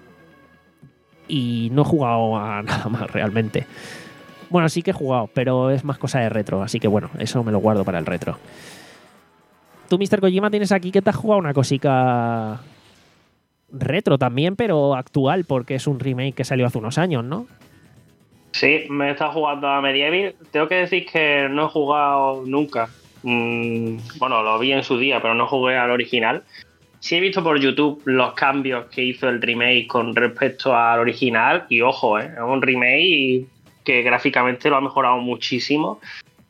Y no he jugado a nada más realmente. Bueno, sí que he jugado, pero es más cosa de retro, así que bueno, eso me lo guardo para el retro. Tú, mister Kojima, tienes aquí que te has jugado una cosica retro también, pero actual, porque es un remake que salió hace unos años, ¿no? Sí, me he estado jugando a Medieval. Tengo que decir que no he jugado nunca. Mm, bueno, lo vi en su día, pero no jugué al original. Sí he visto por YouTube los cambios que hizo el remake con respecto al original. Y ojo, ¿eh? Es un remake que gráficamente lo ha mejorado muchísimo.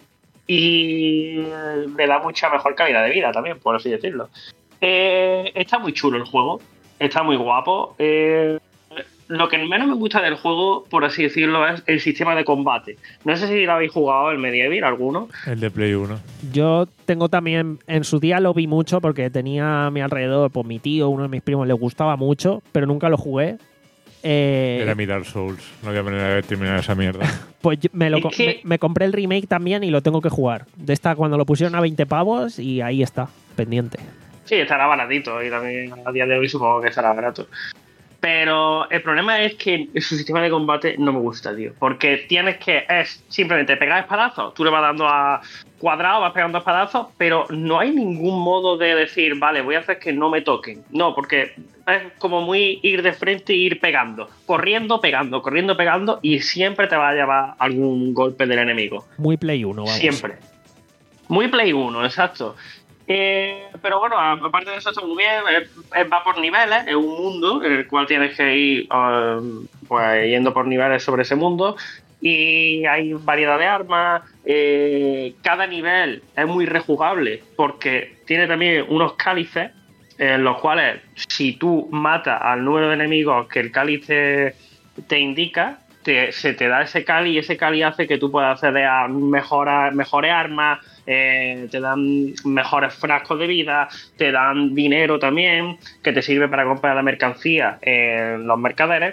Y le da mucha mejor calidad de vida también, por así decirlo. Eh, está muy chulo el juego. Está muy guapo. Eh, lo que menos me gusta del juego, por así decirlo, es el sistema de combate. No sé si lo habéis jugado el Medieval, alguno. El de Play uno. Yo tengo también, en su día lo vi mucho porque tenía a mi alrededor, pues mi tío, uno de mis primos, le gustaba mucho, pero nunca lo jugué. Eh, Era mi Dark Souls. No había manera de terminar esa mierda. Pues yo me, lo, Es co- que- me, me compré el remake también y lo tengo que jugar. De esta cuando lo pusieron a veinte pavos y ahí está, pendiente. Sí, estará baratito y también a día de hoy supongo que estará barato. Pero el problema es que su sistema de combate no me gusta, tío. Porque tienes que, es simplemente pegar espadazos. Tú le vas dando a cuadrado, vas pegando espadazos, pero no hay ningún modo de decir, vale, voy a hacer que no me toquen. No, porque es como muy ir de frente e ir pegando. Corriendo, pegando, corriendo, pegando, y siempre te va a llevar algún golpe del enemigo. Muy Play uno, vamos. Siempre. Muy Play uno, exacto. Eh, pero bueno, aparte de eso está muy bien, es- es- va por niveles, es un mundo en el cual tienes que ir um, pues yendo por niveles sobre ese mundo y hay variedad de armas, eh, cada nivel es muy rejugable porque tiene también unos cálices en los cuales si tú matas al número de enemigos que el cáliz te, te indica, te- se te da ese cáliz y ese cáliz hace que tú puedas acceder a mejora- mejores armas, eh, te dan mejores frascos de vida, te dan dinero también, que te sirve para comprar la mercancía en los mercaderes.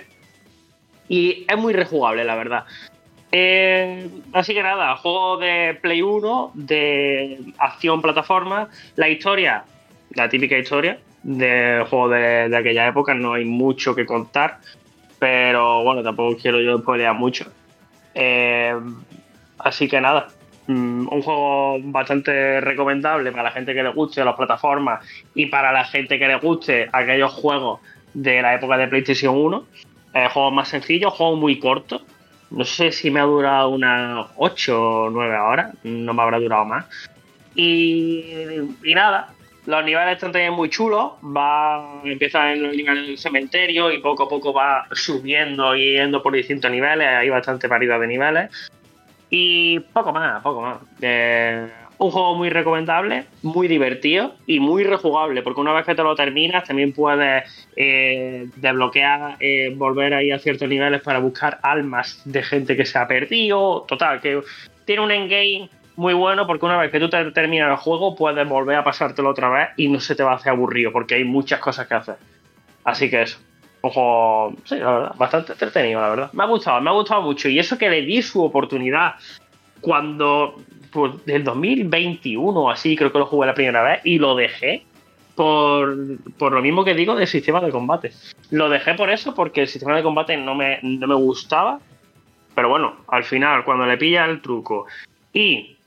Y es muy rejugable, la verdad. Eh, así que nada, juego de Play uno, de acción plataforma. La historia, la típica historia del juego de, de aquella época, no hay mucho que contar. Pero bueno, tampoco quiero yo spoilear mucho. Eh, así que nada, mm, un juego bastante recomendable para la gente que le guste las plataformas y para la gente que le guste aquellos juegos de la época de PlayStation uno. Eh, juegos más sencillos, juegos muy cortos. No sé si me ha durado unas ocho o nueve horas, no me habrá durado más. Y, y nada, los niveles están también muy chulos. Va, empieza en el nivel del cementerio y poco a poco va subiendo y yendo por distintos niveles. Hay bastante variedad de niveles. Y poco más, poco más. Eh, un juego muy recomendable, muy divertido y muy rejugable, porque una vez que te lo terminas también puedes eh, desbloquear, eh, volver ahí a ciertos niveles para buscar almas de gente que se ha perdido. Total, que tiene un endgame muy bueno porque una vez que tú te terminas el juego puedes volver a pasártelo otra vez y no se te va a hacer aburrido porque hay muchas cosas que hacer. Así que eso. Un juego, sí, la verdad, bastante entretenido, la verdad. Me ha gustado, me ha gustado mucho. Y eso que le di su oportunidad cuando, pues, del dos mil veintiuno o así, creo que lo jugué la primera vez y lo dejé por, por lo mismo que digo del sistema de combate. Lo dejé por eso, porque el sistema de combate no me, no me gustaba. Pero bueno, al final, cuando le pillas el truco y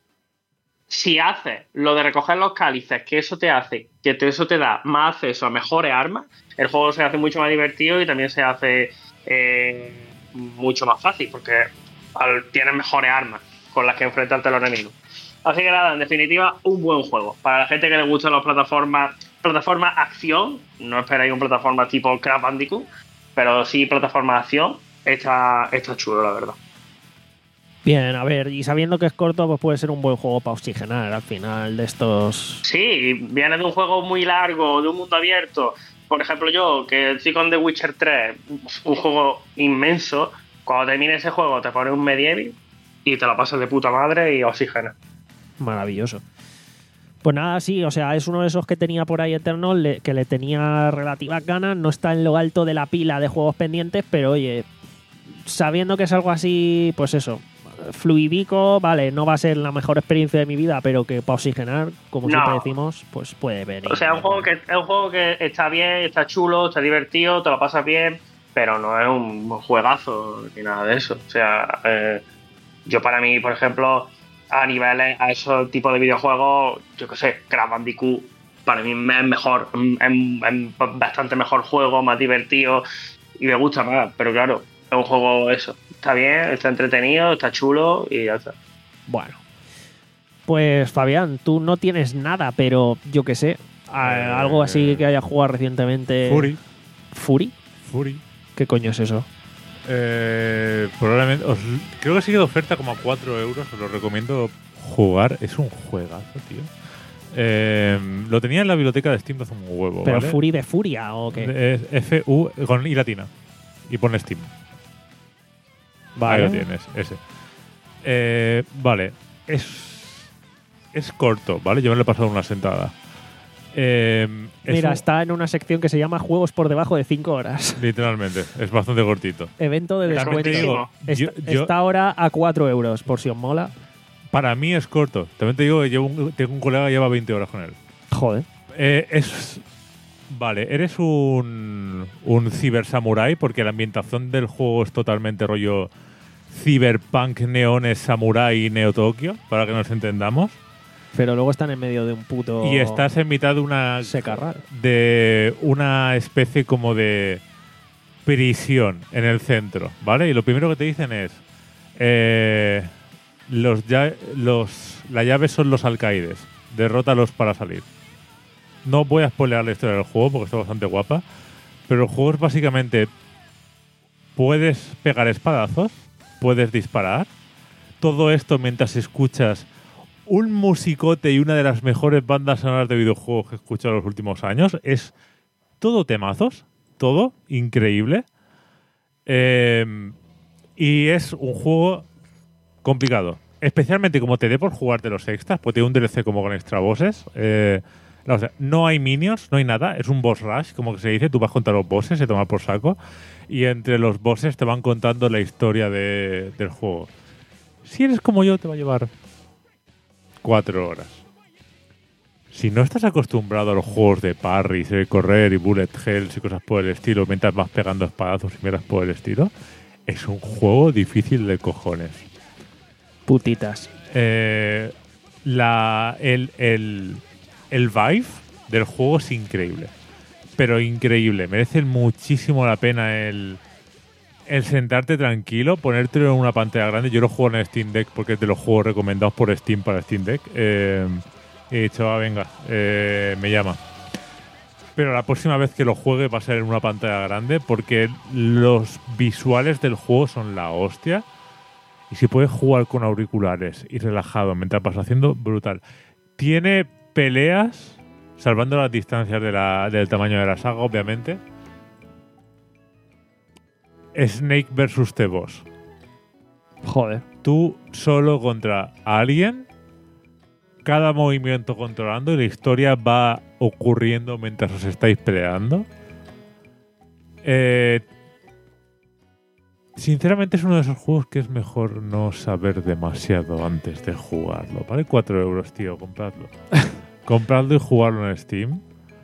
si haces lo de recoger los cálices, que eso te hace, que te, eso te da más acceso a mejores armas, el juego se hace mucho más divertido y también se hace eh, mucho más fácil, porque al, tienes mejores armas con las que enfrentarte a los enemigos. Así que nada, en definitiva, un buen juego. Para la gente que le gustan las plataformas, plataformas acción, no esperáis un plataforma tipo Crash Bandicoot, pero sí plataforma acción, está, está chulo, la verdad. Bien, a ver, y sabiendo que es corto, pues puede ser un buen juego para oxigenar al final de estos... Sí, viene de un juego muy largo, de un mundo abierto. Por ejemplo, yo, que estoy con The Witcher tres, un juego inmenso, cuando termine ese juego te pones un medieval y te lo pasas de puta madre y oxigena. Maravilloso. Pues nada, sí, o sea, es uno de esos que tenía por ahí Eternal, le- que le tenía relativas ganas, no está en lo alto de la pila de juegos pendientes, pero oye, sabiendo que es algo así, pues eso, fluidico, vale, no va a ser la mejor experiencia de mi vida, pero que para oxigenar, como No. siempre decimos, pues puede venir. O sea, es un juego que es un juego que está bien, está chulo, está divertido, te lo pasas bien, pero no es un juegazo ni nada de eso. O sea, eh, yo para mí, por ejemplo, a niveles, a esos tipos de videojuegos, yo qué sé, Crash Bandicoot, para mí es mejor, es, es bastante mejor juego, más divertido y me gusta más, pero claro, es un juego eso. Está bien, está entretenido, está chulo y ya está. Bueno, pues Fabián, tú no tienes nada, pero yo qué sé, a- Eh, algo así que haya jugado recientemente. Fury. ¿Fury? Fury. ¿Qué coño es eso? Eh, probablemente. Os, creo que sigue de oferta como a cuatro euros. Os lo recomiendo jugar. Es un juegazo, tío. Eh, lo tenía en la biblioteca de Steam hace un huevo. ¿Pero ¿vale? Fury de Furia o qué? Es F U con I latina. Y pone Steam. Ahí lo tienes, ese. Eh, vale. Es. Es corto, ¿vale? Yo me lo he pasado una sentada. Eh, es Mira, un- está en una sección que se llama Juegos por debajo de cinco horas. Literalmente, es bastante cortito. Evento de También descuento. te digo, Está, yo- yo- está ahora a cuatro euros, por si os mola. Para mí es corto. También te digo que llevo un- tengo un colega que lleva veinte horas con él. Joder. Eh, es. Vale, eres un. Un cibersamurai, porque la ambientación del juego es totalmente rollo. Cyberpunk, neones, samurai, Neo Tokio, para que nos entendamos. Pero luego están en medio de un puto... Y estás en mitad de una. secarral. De una especie como de. Prisión en el centro, ¿vale? Y lo primero que te dicen es. Eh, los, ya, los La llave son los alcaides. Derrótalos para salir. No voy a spoilear la historia del juego porque está bastante guapa. Pero el juego es básicamente. Puedes pegar espadazos. Puedes disparar. Todo esto mientras escuchas un musicote y una de las mejores bandas sonoras de videojuegos que he escuchado en los últimos años. Es todo temazos. Todo increíble. Eh, y es un juego complicado. Especialmente como te dé por jugarte los extras, porque tiene un D L C como con extra bosses. Eh, no, o sea, no hay minions, no hay nada. Es un boss rush, como que se dice. Tú vas contra los bosses, se toma por saco. Y entre los bosses te van contando la historia de- del juego. Si eres como yo, te va a llevar cuatro horas. Si no estás acostumbrado a los juegos de parries, de correr y bullet hells y cosas por el estilo, mientras vas pegando espadazos y miras por el estilo, es un juego difícil de cojones. Putitas. Eh, la, el, el, el vibe del juego es increíble. Pero increíble. Merece muchísimo la pena el, el sentarte tranquilo, ponértelo en una pantalla grande. Yo lo juego en el Steam Deck porque es de los juegos recomendados por Steam para Steam Deck. Eh, y he dicho, ah, venga, eh, me llama. Pero la próxima vez que lo juegue va a ser en una pantalla grande porque los visuales del juego son la hostia. Y si puedes jugar con auriculares y relajado mientras vas haciendo, brutal. Tiene peleas, salvando las distancias de la, del tamaño de la saga, obviamente. Snake versus The Boss. Joder. Tú solo contra alguien, cada movimiento controlando y la historia va ocurriendo mientras os estáis peleando. Eh, sinceramente es uno de esos juegos que es mejor no saber demasiado antes de jugarlo. Vale cuatro euros, tío, compradlo. Compradlo y jugarlo en Steam.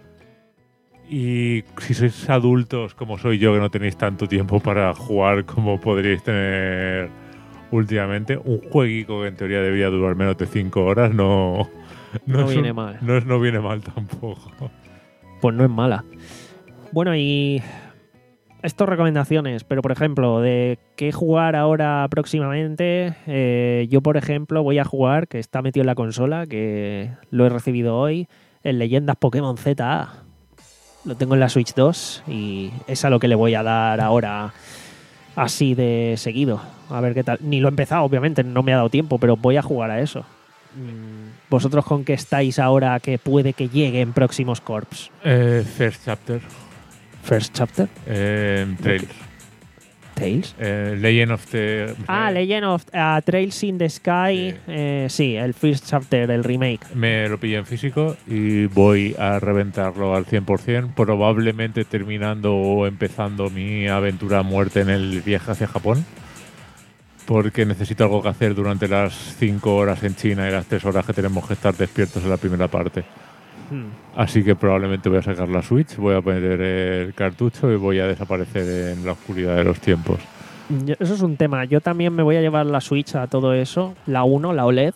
Y si sois adultos como soy yo, que no tenéis tanto tiempo para jugar como podríais tener últimamente, un jueguico que en teoría debería durar menos de cinco horas no, No es viene un- mal. No, es- no viene mal tampoco. Pues no es mala. Bueno, y esto recomendaciones, pero por ejemplo, de qué jugar ahora próximamente, eh, yo por ejemplo voy a jugar, que está metido en la consola, que lo he recibido hoy, en Leyendas Pokémon Z A. Lo tengo en la Switch dos y es a lo que le voy a dar ahora así de seguido. A ver qué tal. Ni lo he empezado, obviamente, no me ha dado tiempo, pero voy a jugar a eso. Mm, ¿Vosotros con qué estáis ahora que puede que llegue en próximos Corps? Eh, first Chapter. First Chapter, Eh, Trails. Tales. Eh, Legend of the... Ah, Legend of uh, Trails in the Sky. Sí. Eh, sí, el First Chapter, el remake. Me lo pillé en físico y voy a reventarlo al cien por ciento, probablemente terminando o empezando mi aventura a muerte en el viaje hacia Japón, porque necesito algo que hacer durante las cinco horas en China y las tres horas que tenemos que estar despiertos en la primera parte. Hmm. Así que probablemente voy a sacar la Switch, voy a poner el cartucho y voy a desaparecer en la oscuridad de los tiempos. Yo- Eso es un tema. Yo también me voy a llevar la Switch a todo eso, la uno, la O L E D.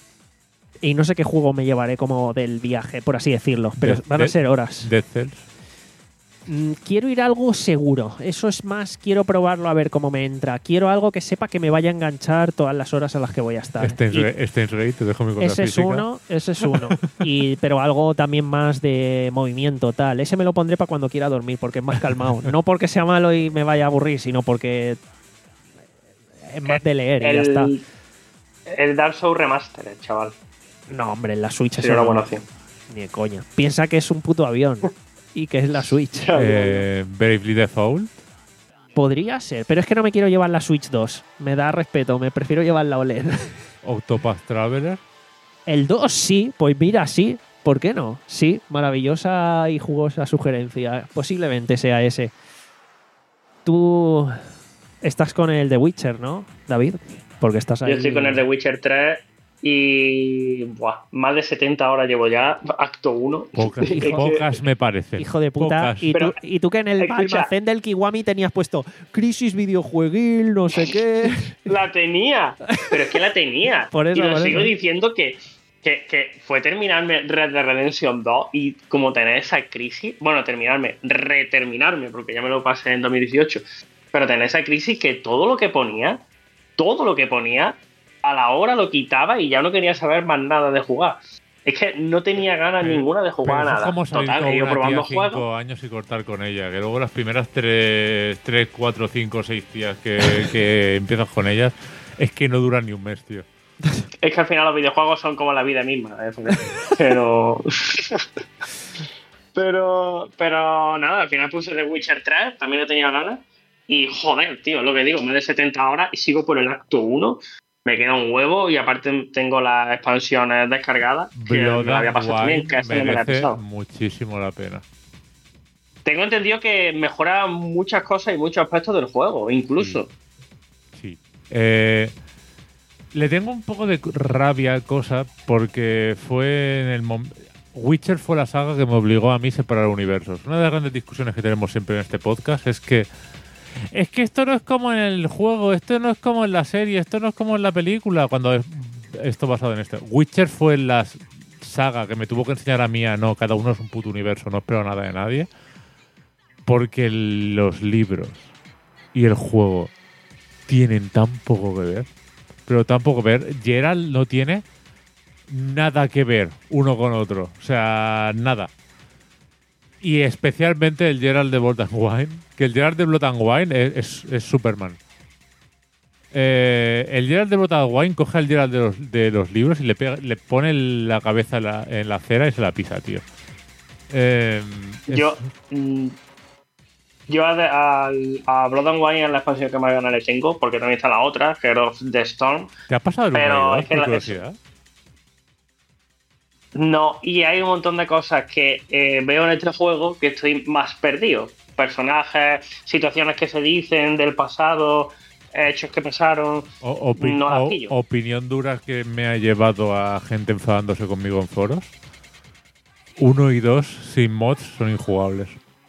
Y no sé qué juego me llevaré como del viaje, por así decirlo. Pero Death- van a Death- ser horas. Dead Cells. Mm, Quiero ir a algo seguro. Eso es más, quiero probarlo a ver cómo me entra. Quiero algo que sepa que me vaya a enganchar todas las horas a las que voy a estar. Steins Y- Gate, Steins Gate, te dejo mi cosa Ese es física. uno, ese es uno. Y, pero algo también más de movimiento, tal. Ese me lo pondré para cuando quiera dormir, porque es más calmado. No porque sea malo y me vaya a aburrir, sino porque es más de leer y ya está. El, el Dark Souls Remastered, chaval. No, hombre, en la Switch eso Sería una no, buena opción. ni de coña. Piensa que es un puto avión y que es la Switch. Eh, Bravely Default. Podría ser, pero es que no me quiero llevar la Switch dos. Me da respeto, me prefiero llevar la O L E D. Octopath Traveler. El dos sí, pues mira, sí. ¿Por qué no? Sí, maravillosa y jugosa sugerencia. Posiblemente sea ese. Tú estás con el The Witcher, ¿no, David? Porque estás ahí. Yo estoy con el The Witcher tres y buah, más de setenta horas llevo ya, acto uno. Pocas, Es que- pocas me parecen. Hijo de puta. Pocas. Y tú, Pero, y tú que en el escucha. almacén del Kiwami tenías puesto crisis videojueguil, no sé qué. La tenía, pero es que la tenía. Por eso, y lo por sigo eso. diciendo que, que, que fue terminarme Red Dead Redemption dos y como tener esa crisis, bueno, terminarme, reterminarme, porque ya me lo pasé en dos mil dieciocho, pero tener esa crisis que todo lo que ponía, todo lo que ponía, a la hora lo quitaba y ya no quería saber más nada de jugar. Es que no tenía ganas Pero- ninguna de jugar Pero a eso es nada. como salir Total, con he ido una probando tía cinco juegos. años y cortar con ella. Que luego las primeras tres, tres cuatro, cinco, seis días que, que empiezas con ellas es que no duran ni un mes, tío. Es que al final los videojuegos son como la vida misma. ¿eh? Pero. pero. Pero nada, al final puse The Witcher tres, también no tenía ganas. Y joder, tío, lo que digo, más de setenta horas y sigo por el acto uno. Me queda un huevo y aparte tengo las expansiones descargadas. Que me Blood la había and pasado también, Wine que esa no me la he merece pasado. muchísimo la pena. Tengo entendido que mejora muchas cosas y muchos aspectos del juego, incluso. Sí. Eh, le tengo un poco de rabia a cosa porque fue en el momento. Witcher fue la saga que me obligó a mí a separar universos. Una de las grandes discusiones que tenemos siempre en este podcast es que es que esto no es como en el juego, esto no es como en la serie, esto no es como en la película. Cuando es esto basado en esto. Witcher fue la saga que me tuvo que enseñar a mí a no, cada uno es un puto universo, no espero nada de nadie. Porque los libros y el juego tienen tan poco que ver, pero tan poco que ver. Geralt no tiene nada que ver uno con otro, o sea, nada. Y especialmente el Geralt de Blood and Wine, que el Geralt de Blood and Wine es, es, es Superman. Eh, el Geralt de Blood and Wine coge al Geralt de los, de los libros y le, pega, le pone la cabeza en la, en la acera y se la pisa, tío. Eh, es- Yo. mm, Yo a, a, a Blood and Wine es la expansión que más ganas le tengo, porque también está la otra, Heroes of the Storm. ¿Te ha pasado el uno pero y dos, es que por la- curiosidad? No, y hay un montón de cosas que eh, veo en este juego que estoy más perdido. personajes, situaciones que se dicen del pasado, hechos que pasaron. O- opi- no las o- pillo. opinión dura que me ha llevado a gente enfadándose conmigo en foros. Uno y dos sin mods son injugables.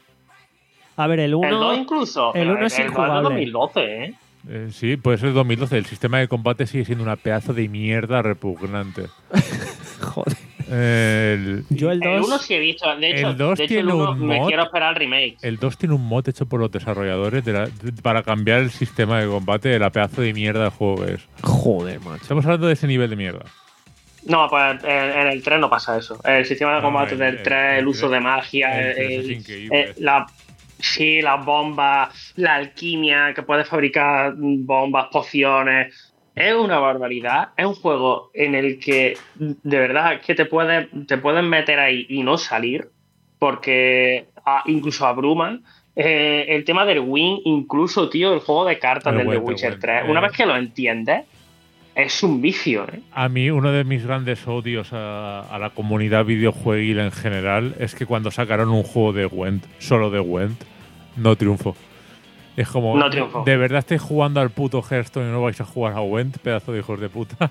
A ver, el El dos uno. incluso. el pero uno es el dos de injugable. dos mil doce, ¿eh? Eh, sí, puede ser dos mil doce. El sistema de combate sigue siendo una pedazo de mierda repugnante. Joder. El, Yo el El uno dos. sí he visto. De hecho, el dos de hecho, el tiene uno un me mod. quiero esperar al remake. el dos tiene un mod hecho por los desarrolladores de la- de- para cambiar el sistema de combate de la pedazo de mierda del juego que es. Joder, macho. Estamos hablando de ese nivel de mierda. No, pues en, en el tres no pasa eso. El sistema de No, combate el- del el- tres, el, el uso tres- de magia, el tres es el- increíble. eh, la, sí, las bombas, la alquimia, que puedes fabricar bombas, pociones. Es una barbaridad. Es un juego en el que, de verdad, que te puedes, te puedes meter ahí y no salir, porque ah, incluso abruman. Eh, el tema del win, incluso, tío, el juego de cartas El del The Gwent, el Witcher Gwent, tres, eh. una vez que lo entiendes, es un vicio, ¿eh? A mí uno de mis grandes odios a, a la comunidad videojueguil en general es que cuando sacaron un juego de Gwent, solo de Gwent, no triunfó. Es como, No triunfó. ¿de verdad estáis jugando al puto Hearthstone y no vais a jugar a Gwent, pedazo de hijos de puta?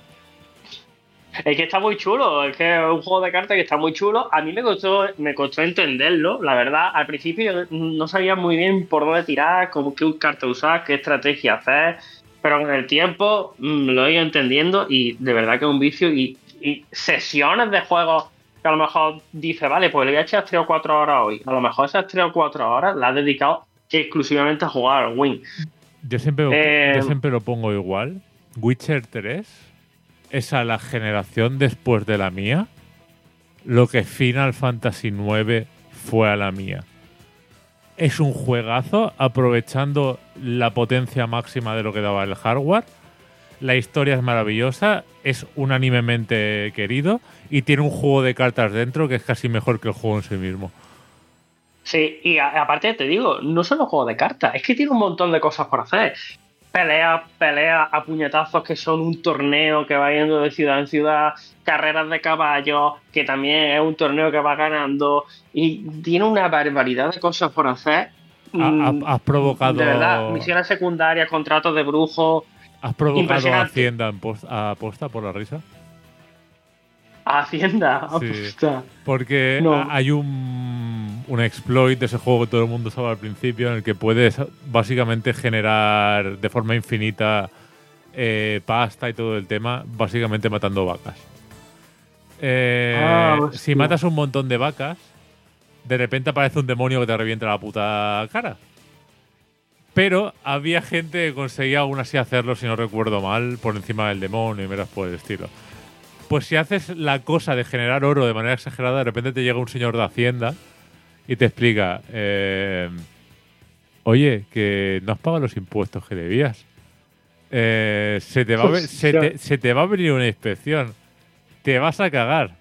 Es que está muy chulo, es que es un juego de cartas que está muy chulo. A mí me costó, me costó entenderlo, la verdad. Al principio no sabía muy bien por dónde tirar, cómo qué carta usar, qué estrategia hacer, pero con el tiempo mm, lo he ido entendiendo y de verdad que es un vicio. Y, y sesiones de juegos que a lo mejor dice, vale, pues le voy a echar tres o cuatro horas hoy. A lo mejor esas tres o cuatro horas las has dedicado exclusivamente a jugar al Win. Yo siempre, Eh, yo siempre lo pongo igual. Witcher tres es a la generación después de la mía lo que Final Fantasy nueve fue a la mía. Es un juegazo aprovechando la potencia máxima de lo que daba el hardware. La historia es maravillosa, es unánimemente querido y tiene un juego de cartas dentro que es casi mejor que el juego en sí mismo. Sí, y a- aparte te digo, no solo juego de cartas, es que tiene un montón de cosas por hacer. Peleas, peleas a puñetazos que son un torneo que va yendo de ciudad en ciudad, carreras de caballos, que también es un torneo que va ganando, y tiene una barbaridad de cosas por hacer. Ha- Mm, ha- has provocado De verdad, misiones secundarias, contratos de brujos, ¿Has provocado a Impresionante. Hacienda en pos- a aposta por la risa? Hacienda, Sí. apuesta. Porque No. ha- hay un, un exploit de ese juego que todo el mundo sabe al principio en el que puedes básicamente generar de forma infinita eh, pasta y todo el tema, básicamente matando vacas. Eh, Ah, hostia. si matas un montón de vacas, de repente aparece un demonio que te revienta la puta cara. Pero había gente que conseguía aún así hacerlo, si no recuerdo mal, por encima del demonio y meras por el estilo. Pues si haces la cosa de generar oro de manera exagerada, de repente te llega un señor de Hacienda y te explica, eh, oye, que no has pagado los impuestos que debías. Eh, se, te va a ve- se, te, se te va a venir una inspección. Te vas a cagar.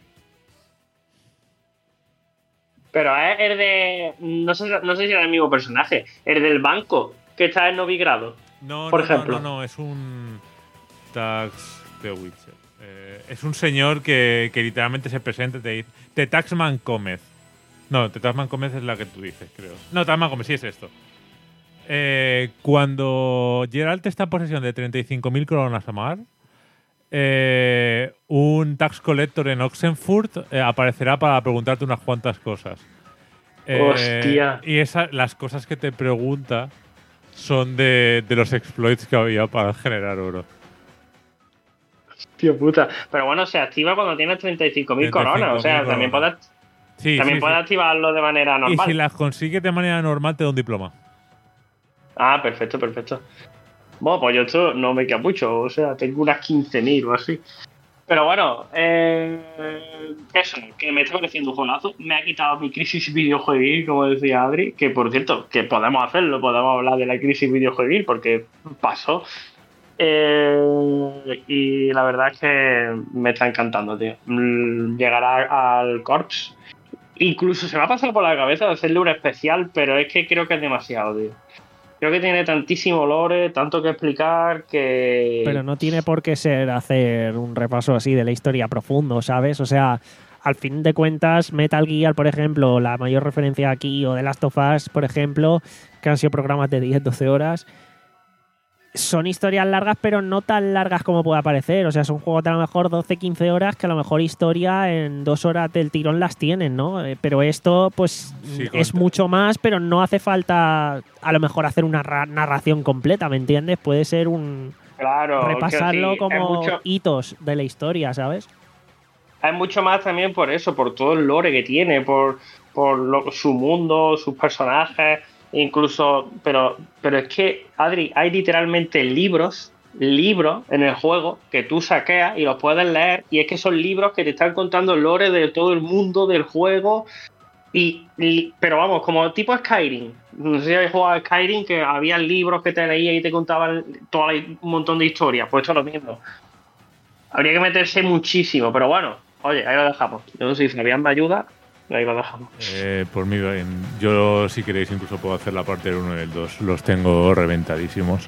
Pero es el de. No sé, no sé si era el mismo personaje. El del banco, que está en Novigrado. No, Por no, ejemplo. no, no, no, es un Tax de Witcher. Eh, es un señor que, que literalmente se presenta y te dice, te Taxman Gómez. No, te Taxman Gómez es la que tú dices, creo. No, Taxman Gómez, sí es esto. Eh, cuando Geralt está en posesión de treinta y cinco mil coronas a mar, eh, un tax collector en Oxenfurt eh, aparecerá para preguntarte unas cuantas cosas. Eh, Hostia. Y esa, las cosas que te pregunta son de, de los exploits que había para generar oro. Tío puta. Pero bueno, se activa cuando tienes treinta y cinco mil coronas. O sea, también coronas. puedes, Sí, también sí, puedes sí. activarlo de manera Y normal. si las consigues de manera normal, te da un diploma. Ah, perfecto, perfecto. Bueno, pues yo esto no me capucho. O sea, tengo unas quince mil o así. Pero bueno, eh, eso, que me está pareciendo un juegazo. Me ha quitado mi crisis videojueguil, como decía Adri. Que por cierto, que podemos hacerlo, podemos hablar de la crisis videojueguil, porque pasó. Eh, y la verdad es que me está encantando, tío. Mm, Llegar a- al Corps. Incluso se me ha pasado por la cabeza de hacerle un especial, pero es que creo que es demasiado, tío. Creo que tiene tantísimo lore, tanto que explicar, que... Pero no tiene por qué ser hacer un repaso así de la historia profundo, ¿sabes? O sea, al fin de cuentas, Metal Gear, por ejemplo, la mayor referencia aquí, o The Last of Us, por ejemplo, que han sido programas de diez doce horas, son historias largas, pero no tan largas como pueda parecer. O sea, son juegos de a lo mejor doce quince horas que a lo mejor historia en dos horas del tirón las tienen, ¿no? Eh, pero esto, pues, Sí, es conta- mucho más, pero no hace falta a lo mejor hacer una ra- narración completa, ¿me entiendes? Puede ser un... Claro, repasarlo que sí, como es mucho, hitos de la historia, ¿sabes? es mucho más también por eso, por todo el lore que tiene, por, por lo- su mundo, sus personajes, incluso, pero, pero es que, Adri, hay literalmente libros, libros en el juego que tú saqueas y los puedes leer, y es que son libros que te están contando el lore de todo el mundo del juego, y, y- pero vamos, como tipo Skyrim. No sé si habéis jugado a Skyrim, que había libros que te leías y te contaban toda la- un montón de historias, pues esto es lo mismo. Habría que meterse muchísimo, pero bueno, oye, ahí lo dejamos. Yo no sé si Fabián me ayuda, ahí lo dejamos. Eh, por mí, bien. Yo, si queréis, incluso puedo hacer la parte del uno y el dos. Los tengo reventadísimos.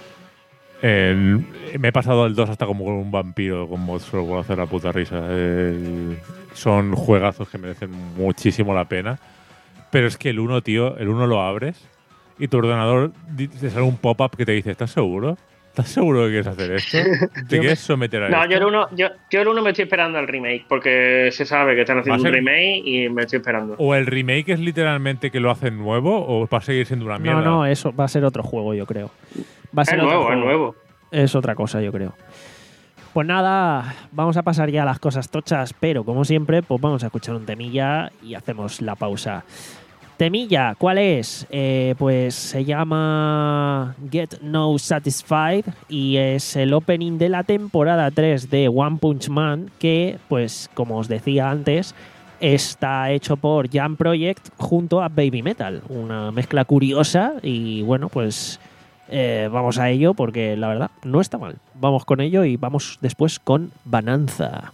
El- me he pasado al dos hasta como con un vampiro, como solo puedo hacer la puta risa. El- son juegazos que merecen muchísimo la pena. Pero es que el uno, tío, el uno lo abres y tu ordenador di- te sale un pop-up que te dice, ¿estás seguro? ¿Estás seguro que quieres hacer esto? ¿Te quieres someter a No, esto? yo el uno, yo, yo el uno me estoy esperando al remake, porque se sabe que están haciendo Va a un ser- remake y me estoy esperando. ¿O el remake es literalmente que lo hacen nuevo o va a seguir siendo una mierda? No, no, eso va a ser otro juego, yo creo. Va a Es ser otro nuevo, es juego. nuevo. Es otra cosa, yo creo. Pues nada, vamos a pasar ya a las cosas tochas, pero como siempre, pues vamos a escuchar un temilla y hacemos la pausa. Temilla, ¿cuál es? Eh, pues se llama Get No Satisfied y es el opening de la temporada tres de One Punch Man, que, pues como os decía antes, está hecho por Jam Project junto a Baby Metal. Una mezcla curiosa y bueno, pues eh, vamos a ello porque la verdad no está mal. Vamos con ello y vamos después con Bananza.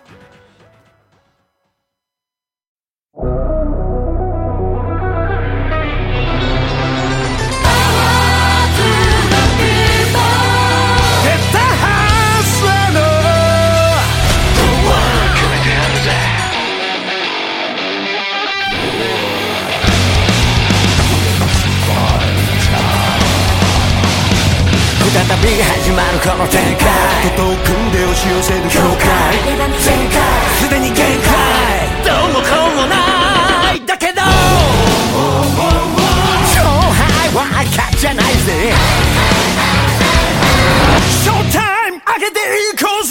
再び始まるこの展開ことを組んで押し寄せる境界全開すでに限界どうもこうもないだけど勝敗は勝ちじゃないぜショータイム上げていこうぜ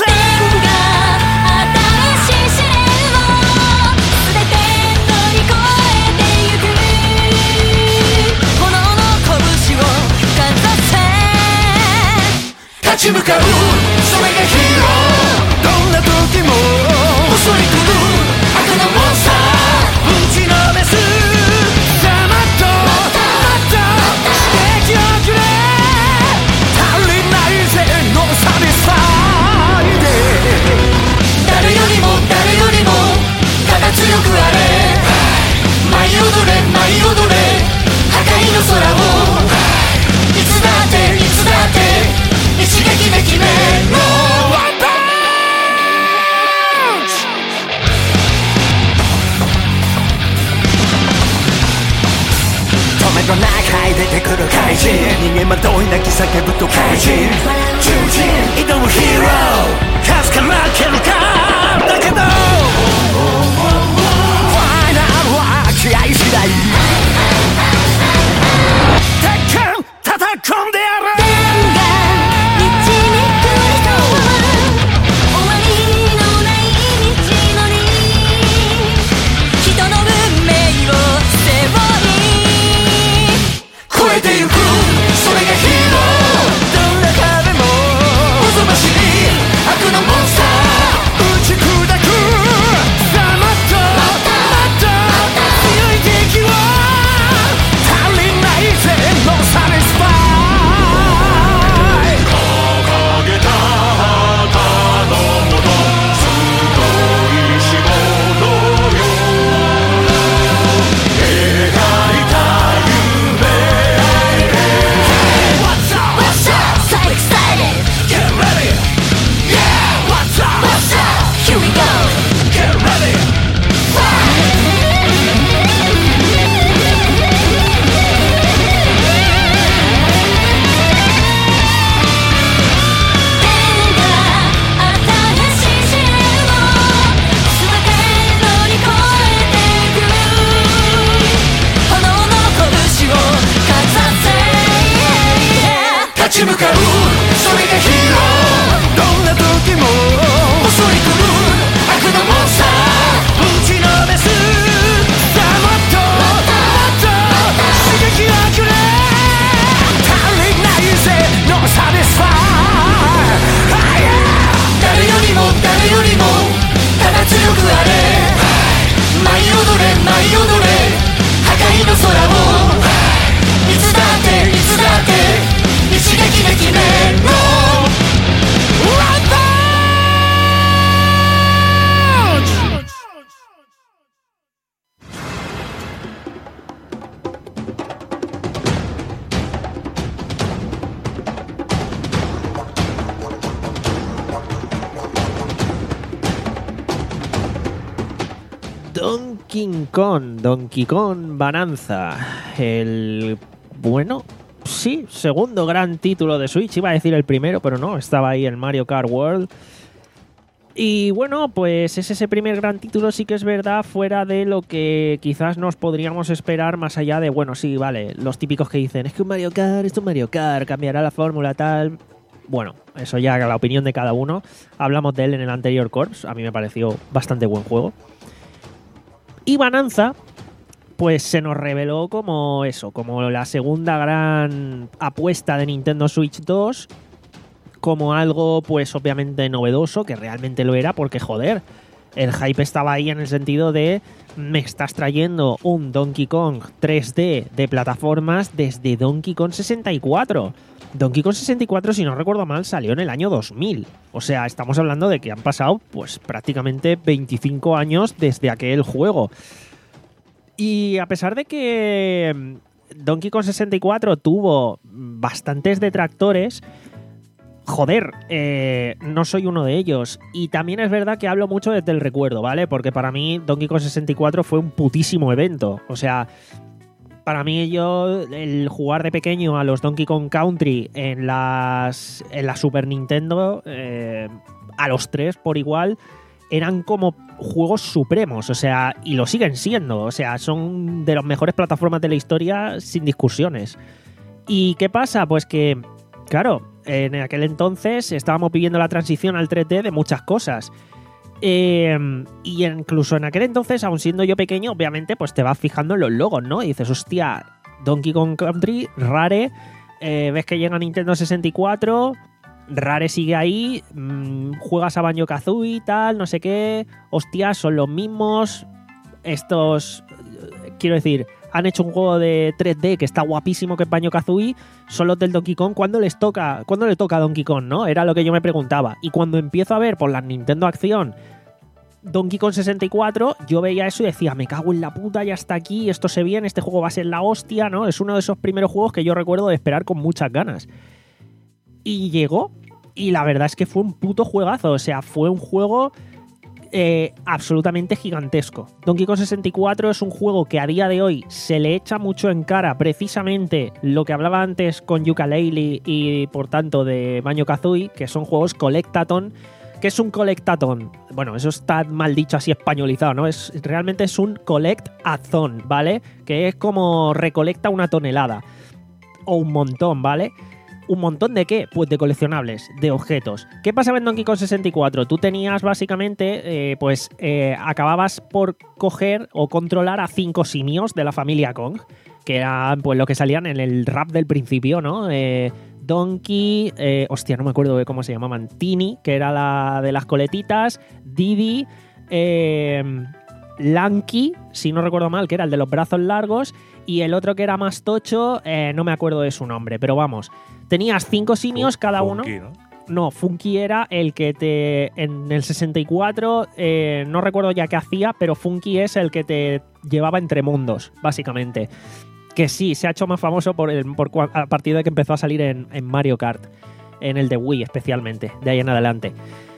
立ち向かうそれがヒーローどんな時も襲い来る悪のモンスターぶちのめすさあもっともっと刺激をくれ足りないぜノーサビスファイで誰よりも誰よりもただ強くあれ舞い踊れ舞い踊れ破壊の空をいつだっていつだって一撃で決めろワンパンチ止めど中へ出てくる怪人人間惑い泣き叫ぶと怪人獣人挑むヒーロー数から蹴るかだけどファイナルは気合い次第鉄拳叩き込んでやる超えてゆくそれがヒーローどんな壁もおぞましい Donkey Kong, Donkey Kong Bonanza. El, bueno, sí, segundo gran título de Switch. Iba a decir el primero, pero no, estaba ahí el Mario Kart World. Y bueno, pues es ese primer gran título, sí que es verdad, fuera de lo que quizás nos podríamos esperar, más allá de, bueno, sí, vale, los típicos que dicen, es que un Mario Kart, esto es un Mario Kart, cambiará la fórmula, tal. Bueno, eso ya la opinión de cada uno. Hablamos de él en el anterior Corps, a mí me pareció bastante buen juego. Y Bonanza, pues se nos reveló como eso, como la segunda gran apuesta de Nintendo Switch dos, como algo pues obviamente novedoso, que realmente lo era, porque joder, el hype estaba ahí en el sentido de me estás trayendo un Donkey Kong tres D de plataformas desde Donkey Kong sesenta y cuatro. Donkey Kong sesenta y cuatro, si no recuerdo mal, salió en el año dos mil. O sea, estamos hablando de que han pasado pues prácticamente veinticinco años desde aquel juego. Y a pesar de que Donkey Kong sesenta y cuatro tuvo bastantes detractores, joder, eh, no soy uno de ellos. Y también es verdad que hablo mucho desde el recuerdo, ¿vale? Porque para mí Donkey Kong sesenta y cuatro fue un putísimo evento. O sea, para mí yo, el jugar de pequeño a los Donkey Kong Country en, las, en la Super Nintendo, eh, a los tres por igual, eran como juegos supremos, o sea, y lo siguen siendo. O sea, son de las mejores plataformas de la historia sin discusiones. ¿Y qué pasa? Pues que, claro, en aquel entonces estábamos viviendo la transición al tres D de muchas cosas. Eh, y incluso en aquel entonces, aun siendo yo pequeño, obviamente pues te vas fijando en los logos, ¿no? Y dices, hostia, Donkey Kong Country, Rare, eh, ves que llega Nintendo sesenta y cuatro, Rare sigue ahí, mmm, juegas a Banjo-Kazooie y tal, no sé qué, hostia, son los mismos, estos, quiero decir, han hecho un juego de tres D que está guapísimo, que es Banjo-Kazooie, son los del Donkey Kong. ¿Cuándo les toca? ¿Cuándo le toca a Donkey Kong, no? Era lo que yo me preguntaba. Y cuando empiezo a ver por la Nintendo Acción Donkey Kong sesenta y cuatro, yo veía eso y decía, me cago en la puta, ya está aquí, esto se viene, este juego va a ser la hostia, ¿no? Es uno de esos primeros juegos que yo recuerdo de esperar con muchas ganas. Y llegó, y la verdad es que fue un puto juegazo. O sea, fue un juego Eh, absolutamente gigantesco. Donkey Kong sesenta y cuatro es un juego que a día de hoy se le echa mucho en cara precisamente lo que hablaba antes con Yooka-Laylee y por tanto de Banjo-Kazooie, que son juegos collectathon. ¿Qué es un collectathon? Bueno, eso está mal dicho así españolizado, ¿no? Es, realmente es un collect-a-thon, ¿vale? Que es como recolecta una tonelada o un montón, ¿vale? ¿Un montón de qué? Pues de coleccionables, de objetos. ¿Qué pasaba en Donkey Kong sesenta y cuatro? Tú tenías básicamente, eh, pues eh, acababas por coger o controlar a cinco simios de la familia Kong, que eran pues lo que salían en el rap del principio, ¿no? Eh, Donkey, eh, hostia, no me acuerdo de cómo se llamaban, Tini, que era la de las coletitas, Didi, eh, Lanky, si no recuerdo mal, que era el de los brazos largos, y el otro que era más tocho, eh, no me acuerdo de su nombre, pero vamos, tenías cinco simios cada uno. Funky, ¿no? No, Funky era el que te... En el sesenta y cuatro, eh, no recuerdo ya qué hacía, pero Funky es el que te llevaba entre mundos, básicamente. Que sí, se ha hecho más famoso por, el, por a partir de que empezó a salir en, en Mario Kart, en el de Wii especialmente, de ahí en adelante.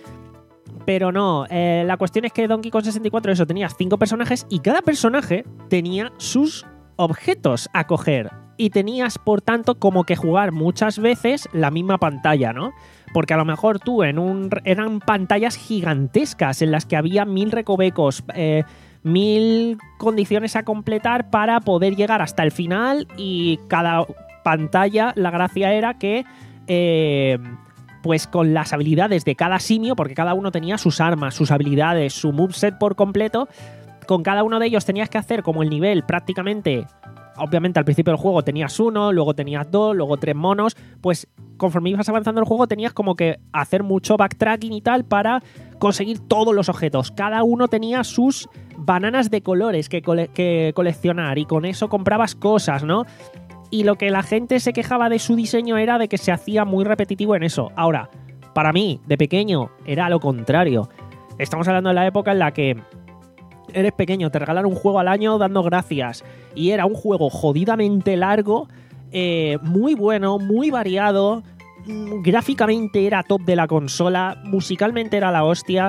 Pero no, eh, la cuestión es que Donkey Kong sesenta y cuatro, eso, tenías cinco personajes y cada personaje tenía sus objetos a coger. Y tenías, por tanto, como que jugar muchas veces la misma pantalla, ¿no? Porque a lo mejor tú en un... Eran pantallas gigantescas en las que había mil recovecos, eh, mil condiciones a completar para poder llegar hasta el final, y cada pantalla, la gracia era que... Eh, pues con las habilidades de cada simio, porque cada uno tenía sus armas, sus habilidades, su moveset por completo, con cada uno de ellos tenías que hacer como el nivel prácticamente... Obviamente al principio del juego tenías uno, luego tenías dos, luego tres monos, pues conforme ibas avanzando el juego tenías como que hacer mucho backtracking y tal para conseguir todos los objetos. Cada uno tenía sus bananas de colores que, cole- que coleccionar, y con eso comprabas cosas, ¿no? Y lo que la gente se quejaba de su diseño era de que se hacía muy repetitivo en eso. Ahora, para mí, de pequeño, era lo contrario. Estamos hablando de la época en la que eres pequeño, te regalan un juego al año dando gracias, y era un juego jodidamente largo, eh, muy bueno, muy variado, mmm, gráficamente era top de la consola, musicalmente era la hostia,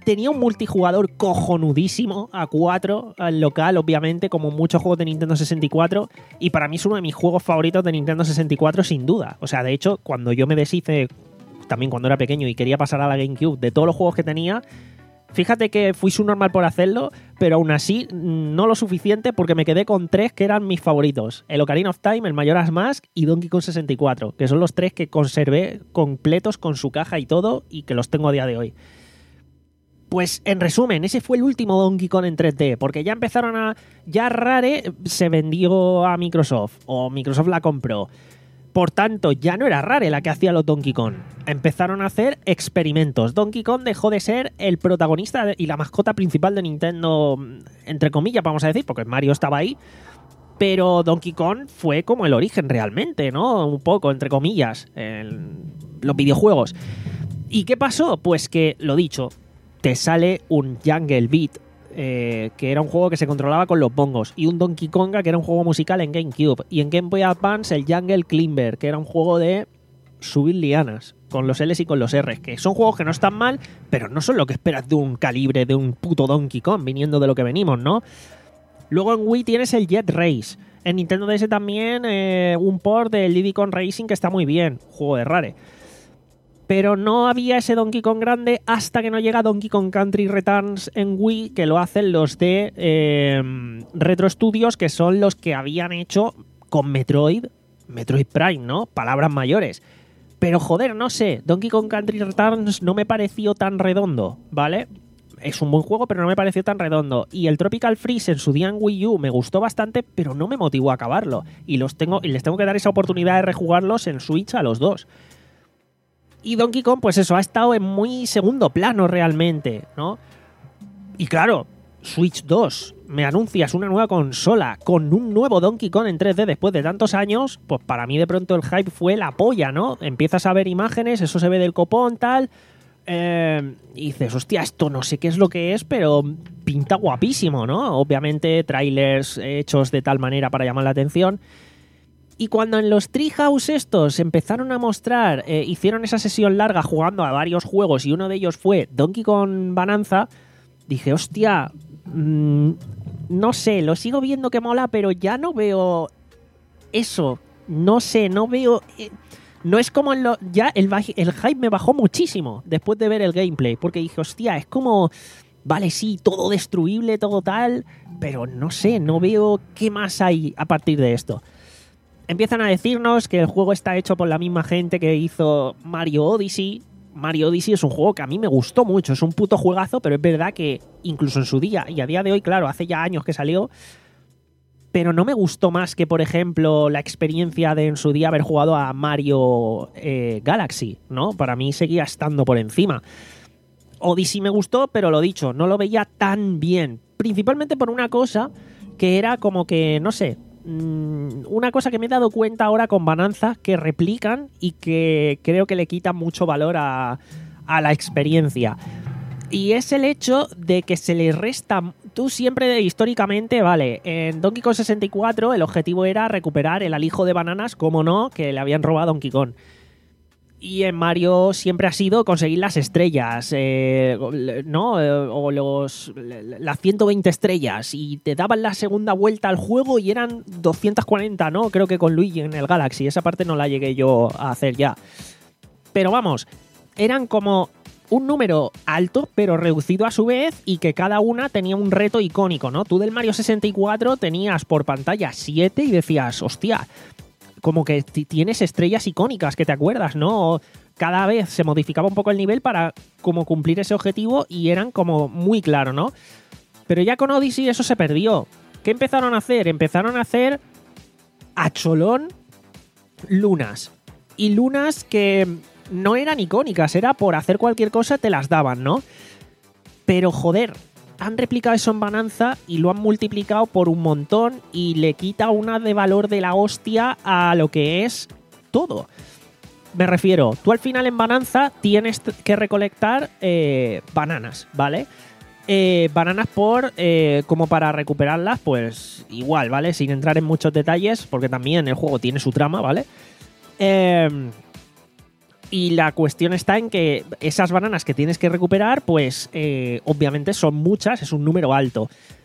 Tenía un multijugador cojonudísimo a cuatro, al local, obviamente, como muchos juegos de Nintendo sesenta y cuatro. Y para mí es uno de mis juegos favoritos de Nintendo sesenta y cuatro, sin duda. O sea, de hecho, cuando yo me deshice, también cuando era pequeño y quería pasar a la GameCube, de todos los juegos que tenía, fíjate que fui subnormal por hacerlo, pero aún así no lo suficiente porque me quedé con tres que eran mis favoritos. El Ocarina of Time, el Majora's Mask y Donkey Kong sesenta y cuatro, que son los tres que conservé completos con su caja y todo y que los tengo a día de hoy. Pues en resumen, ese fue el último Donkey Kong en tres D, porque ya empezaron a... Ya Rare se vendió a Microsoft, o Microsoft la compró. Por tanto, ya no era Rare la que hacía los Donkey Kong. Empezaron a hacer experimentos. Donkey Kong dejó de ser el protagonista y la mascota principal de Nintendo, entre comillas, vamos a decir, porque Mario estaba ahí. Pero Donkey Kong fue como el origen realmente, ¿no? Un poco, entre comillas, en los videojuegos. ¿Y qué pasó? Pues que, lo dicho, te sale un Jungle Beat, eh, que era un juego que se controlaba con los bongos, y un Donkey Konga, que era un juego musical en GameCube, y en Game Boy Advance el Jungle Climber, que era un juego de subir lianas, con los L's y con los R's, que son juegos que no están mal, pero no son lo que esperas de un calibre de un puto Donkey Kong, viniendo de lo que venimos, ¿no? Luego en Wii tienes el Jet Race, en Nintendo D S también eh, un port del Diddy Kong Racing que está muy bien, juego de Rare. Pero no había ese Donkey Kong grande hasta que no llega Donkey Kong Country Returns en Wii, que lo hacen los de eh, Retro Studios, que son los que habían hecho con Metroid, Metroid Prime, ¿no? Palabras mayores. Pero joder, no sé, Donkey Kong Country Returns no me pareció tan redondo, ¿vale? Es un buen juego, pero no me pareció tan redondo. Y el Tropical Freeze en su día en Wii U me gustó bastante, pero no me motivó a acabarlo. Y, los tengo, y les tengo que dar esa oportunidad de rejugarlos en Switch a los dos. Y Donkey Kong, pues eso, ha estado en muy segundo plano realmente, ¿no? Y claro, Switch dos, me anuncias una nueva consola con un nuevo Donkey Kong en tres D después de tantos años, pues para mí de pronto el hype fue la polla, ¿no? Empiezas a ver imágenes, eso se ve del copón, tal, eh, y dices, hostia, esto no sé qué es lo que es, pero pinta guapísimo, ¿no? Obviamente trailers hechos de tal manera para llamar la atención. Y cuando en los Treehouse estos empezaron a mostrar, eh, hicieron esa sesión larga jugando a varios juegos y uno de ellos fue Donkey Kong Bonanza, dije, hostia, mmm, no sé, lo sigo viendo que mola, pero ya no veo eso, no sé, no veo... Eh, no es como en lo... Ya el, el hype me bajó muchísimo después de ver el gameplay, porque dije, hostia, es como... Vale, sí, todo destruible, todo tal, pero no sé, no veo qué más hay a partir de esto. Empiezan a decirnos que el juego está hecho por la misma gente que hizo Mario Odyssey. Mario Odyssey es un juego que a mí me gustó mucho, es un puto juegazo, pero es verdad que incluso en su día, y a día de hoy, claro, hace ya años que salió, pero no me gustó más que, por ejemplo, la experiencia de en su día haber jugado a Mario eh, Galaxy, ¿no? Para mí seguía estando por encima. Odyssey me gustó, pero lo dicho, no lo veía tan bien, principalmente por una cosa que era como que, no sé... Una cosa que me he dado cuenta ahora con Bonanza que replican y que creo que le quitan mucho valor a, a la experiencia, y es el hecho de que se le resta. Tú siempre históricamente, vale, en Donkey Kong sesenta y cuatro el objetivo era recuperar el alijo de bananas, como no, que le habían robado a Donkey Kong. Y en Mario siempre ha sido conseguir las estrellas, eh, ¿no? O los, las ciento veinte estrellas. Y te daban la segunda vuelta al juego y eran doscientas cuarenta, ¿no? Creo que con Luigi en el Galaxy. Esa parte no la llegué yo a hacer ya. Pero vamos, eran como un número alto, pero reducido a su vez, y que cada una tenía un reto icónico, ¿no? Tú del Mario sesenta y cuatro tenías por pantalla siete y decías, hostia... Como que tienes estrellas icónicas que te acuerdas, ¿no? Cada vez se modificaba un poco el nivel para como cumplir ese objetivo y eran como muy claro, ¿no? Pero ya con Odyssey eso se perdió. ¿Qué empezaron a hacer? Empezaron a hacer a cholón lunas. Y lunas que no eran icónicas, era por hacer cualquier cosa te las daban, ¿no? Pero joder... han replicado eso en Bonanza y lo han multiplicado por un montón y le quita una de valor de la hostia a lo que es todo. Me refiero, tú al final en Bonanza tienes que recolectar eh, bananas, ¿vale? Eh, bananas por, eh, como para recuperarlas, pues igual, ¿vale? Sin entrar en muchos detalles, porque también el juego tiene su trama, ¿vale? Eh, Y la cuestión está en que esas bananas que tienes que recuperar, pues eh, obviamente son muchas, es un número alto.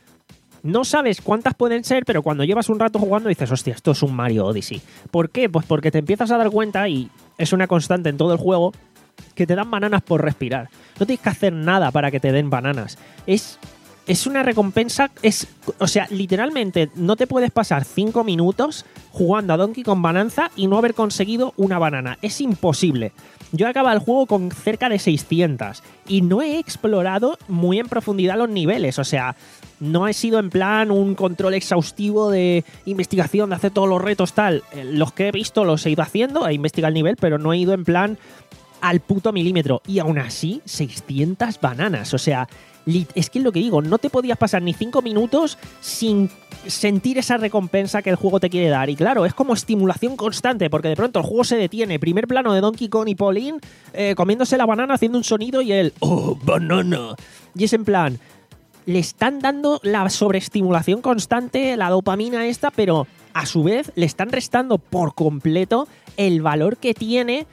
No sabes cuántas pueden ser, pero cuando llevas un rato jugando dices, hostia, esto es un Mario Odyssey. ¿Por qué? Pues porque te empiezas a dar cuenta, y es una constante en todo el juego, que te dan bananas por respirar. No tienes que hacer nada para que te den bananas. Es, es una recompensa, es, o sea, literalmente no te puedes pasar cinco minutos jugando a Donkey Kong Bonanza y no haber conseguido una banana. Es imposible. Yo he acabado el juego con cerca de seiscientas y no he explorado muy en profundidad los niveles, o sea, no he sido en plan un control exhaustivo de investigación, de hacer todos los retos tal. Los que he visto los he ido haciendo, he investigado el nivel, pero no he ido en plan al puto milímetro. Y aún así, seiscientas bananas, o sea, es que es lo que digo, no te podías pasar ni cinco minutos sin sentir esa recompensa que el juego te quiere dar. Y claro, es como estimulación constante, porque de pronto el juego se detiene, primer plano de Donkey Kong y Pauline eh, comiéndose la banana, haciendo un sonido y él, ¡oh, banana! Y es en plan, le están dando la sobreestimulación constante, la dopamina esta, pero a su vez le están restando por completo el valor que tiene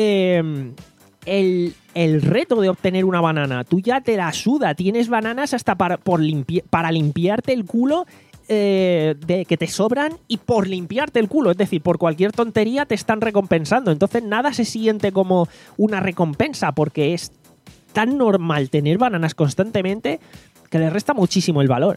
eh, el, el reto de obtener una banana. Tú ya te la suda, tienes bananas hasta para, por limpi- para limpiarte el culo eh, de que te sobran y por limpiarte el culo, es decir, por cualquier tontería te están recompensando. Entonces nada se siente como una recompensa porque es tan normal tener bananas constantemente que le resta muchísimo el valor.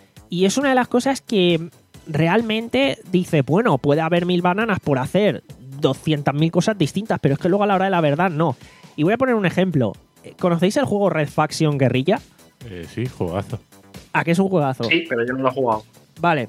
Y es una de las cosas que realmente dice, bueno, puede haber mil bananas por hacer doscientas mil cosas distintas, pero es que luego a la hora de la verdad no. Y voy a poner un ejemplo. ¿Conocéis el juego Red Faction Guerrilla? Eh, sí, juegazo. ¿A qué es un juegazo? Sí, pero yo no lo he jugado. Vale.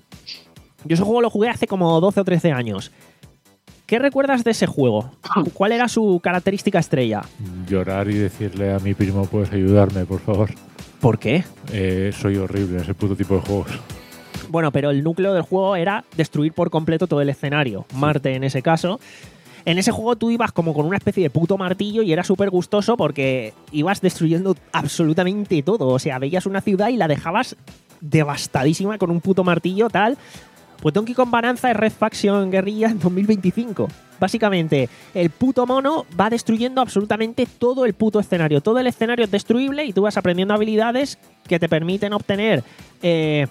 Yo ese juego lo jugué hace como doce o trece años. ¿Qué recuerdas de ese juego? ¿Cuál era su característica estrella? Llorar y decirle a mi primo, ¿puedes ayudarme, por favor? ¿Por qué? Eh, soy horrible en ese puto tipo de juegos. Bueno, pero el núcleo del juego era destruir por completo todo el escenario. Marte, en ese caso. En ese juego tú ibas como con una especie de puto martillo y era súper gustoso porque ibas destruyendo absolutamente todo. O sea, veías una ciudad y la dejabas devastadísima con un puto martillo, tal. Pues Donkey Kong Bonanza es Red Faction Guerrilla en dos mil veinticinco. Básicamente, el puto mono va destruyendo absolutamente todo el puto escenario. Todo el escenario es destruible y tú vas aprendiendo habilidades que te permiten obtener eh,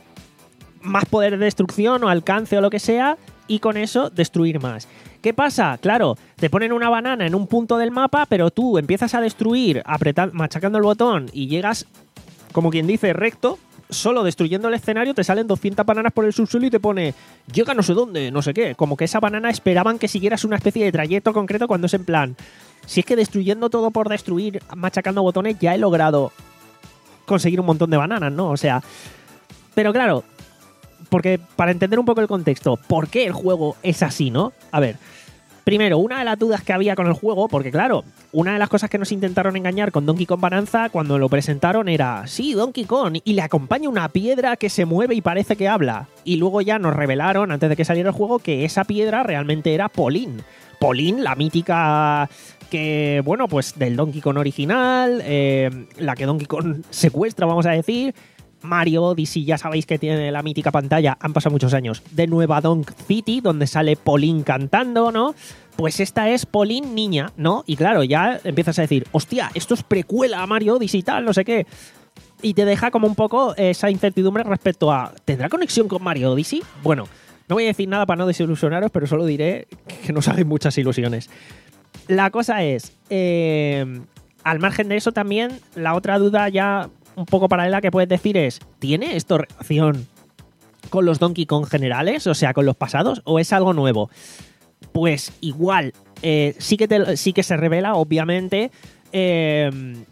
más poder de destrucción o alcance o lo que sea, y con eso destruir más. ¿Qué pasa? Claro, te ponen una banana en un punto del mapa, pero tú empiezas a destruir apretando, machacando el botón y llegas, como quien dice, recto. Solo destruyendo el escenario te salen doscientas bananas por el subsuelo y te pone llega no sé dónde, no sé qué. Como que esa banana esperaban que siguieras una especie de trayecto concreto cuando es en plan, si es que destruyendo todo por destruir, machacando botones, ya he logrado conseguir un montón de bananas, ¿no? O sea, pero claro, porque para entender un poco el contexto, ¿por qué el juego es así, no? A ver, primero, una de las dudas que había con el juego, porque claro, una de las cosas que nos intentaron engañar con Donkey Kong Bonanza cuando lo presentaron era, sí, Donkey Kong, y le acompaña una piedra que se mueve y parece que habla. Y luego ya nos revelaron, antes de que saliera el juego, que esa piedra realmente era Pauline. Pauline, la mítica que, bueno, pues del Donkey Kong original, eh, la que Donkey Kong secuestra, vamos a decir. Mario Odyssey, ya sabéis que tiene la mítica pantalla, han pasado muchos años, de Nueva Donk City, donde sale Pauline cantando, ¿no? Pues esta es Pauline niña, ¿no? Y claro, ya empiezas a decir, hostia, esto es precuela a Mario Odyssey y tal, no sé qué. Y te deja como un poco esa incertidumbre respecto a, ¿tendrá conexión con Mario Odyssey? Bueno, no voy a decir nada para no desilusionaros, pero solo diré que nos hagáis muchas ilusiones. La cosa es, eh, al margen de eso también, la otra duda ya un poco paralela que puedes decir es, ¿tiene esto relación con los Donkey Kong generales? O sea, con los pasados, ¿o es algo nuevo? Pues igual, eh, sí, que te, sí que se revela, obviamente, eh,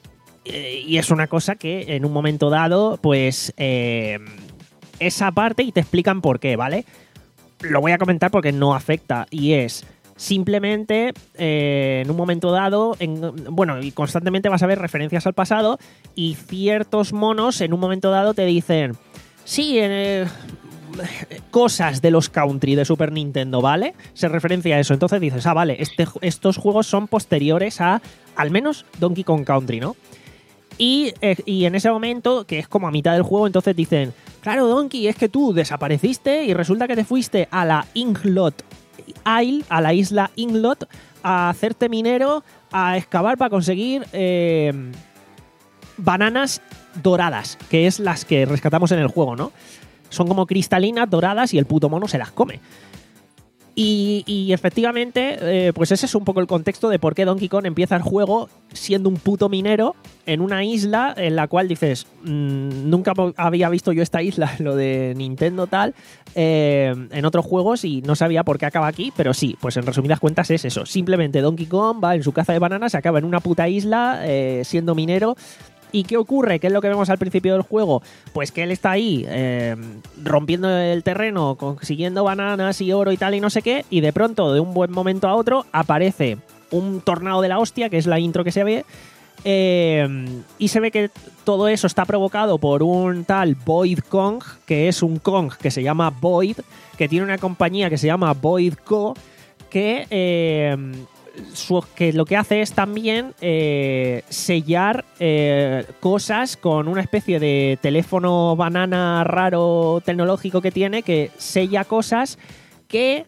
eh, y es una cosa que en un momento dado, pues, eh, esa parte y te explican por qué, ¿vale? Lo voy a comentar porque no afecta, y es simplemente, eh, en un momento dado, en, bueno, y constantemente vas a ver referencias al pasado y ciertos monos en un momento dado te dicen, sí, eh, cosas de los Country de Super Nintendo, ¿vale? Se referencia a eso. Entonces dices, ah, vale, este, estos juegos son posteriores a, al menos, Donkey Kong Country, ¿no? Y, eh, y en ese momento, que es como a mitad del juego, entonces dicen, claro, Donkey, es que tú desapareciste y resulta que te fuiste a la Inglot Isle, a la isla Inglot, a hacerte minero a excavar para conseguir eh, bananas doradas, que es las que rescatamos en el juego, ¿no? Son como cristalinas doradas y el puto mono se las come. Y, y efectivamente, eh, pues ese es un poco el contexto de por qué Donkey Kong empieza el juego siendo un puto minero en una isla en la cual dices, mmm, nunca había visto yo esta isla, lo de Nintendo tal, eh, en otros juegos y no sabía por qué acaba aquí, pero sí, pues en resumidas cuentas es eso. Simplemente Donkey Kong va en su caza de bananas, acaba en una puta isla eh, siendo minero. ¿Y qué ocurre? ¿Qué es lo que vemos al principio del juego? Pues que él está ahí eh, rompiendo el terreno, consiguiendo bananas y oro y tal y no sé qué, y de pronto, de un buen momento a otro, aparece un tornado de la hostia, que es la intro que se ve, eh, y se ve que todo eso está provocado por un tal Void Kong, que es un Kong que se llama Void, que tiene una compañía que se llama Void Co, que... Eh, Su, que lo que hace es también eh, sellar eh, cosas con una especie de teléfono banana raro tecnológico que tiene, que sella cosas que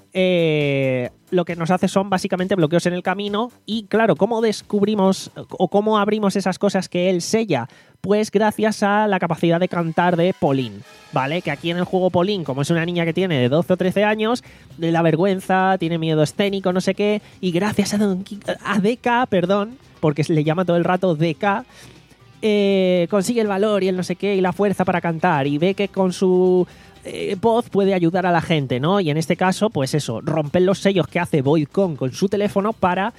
eh, lo que nos hace son básicamente bloqueos en el camino. Y claro, ¿cómo descubrimos o cómo abrimos esas cosas que él sella? Pues gracias a la capacidad de cantar de Pauline, ¿vale? Que aquí en el juego Pauline, como es una niña que tiene de doce o trece años, le da vergüenza, tiene miedo escénico, no sé qué, y gracias a, Don, a D K, perdón, porque se le llama todo el rato D K, eh, consigue el valor y el no sé qué y la fuerza para cantar, y ve que con su eh, voz puede ayudar a la gente, ¿no? Y en este caso, pues eso, romper los sellos que hace Void Kong con su teléfono para...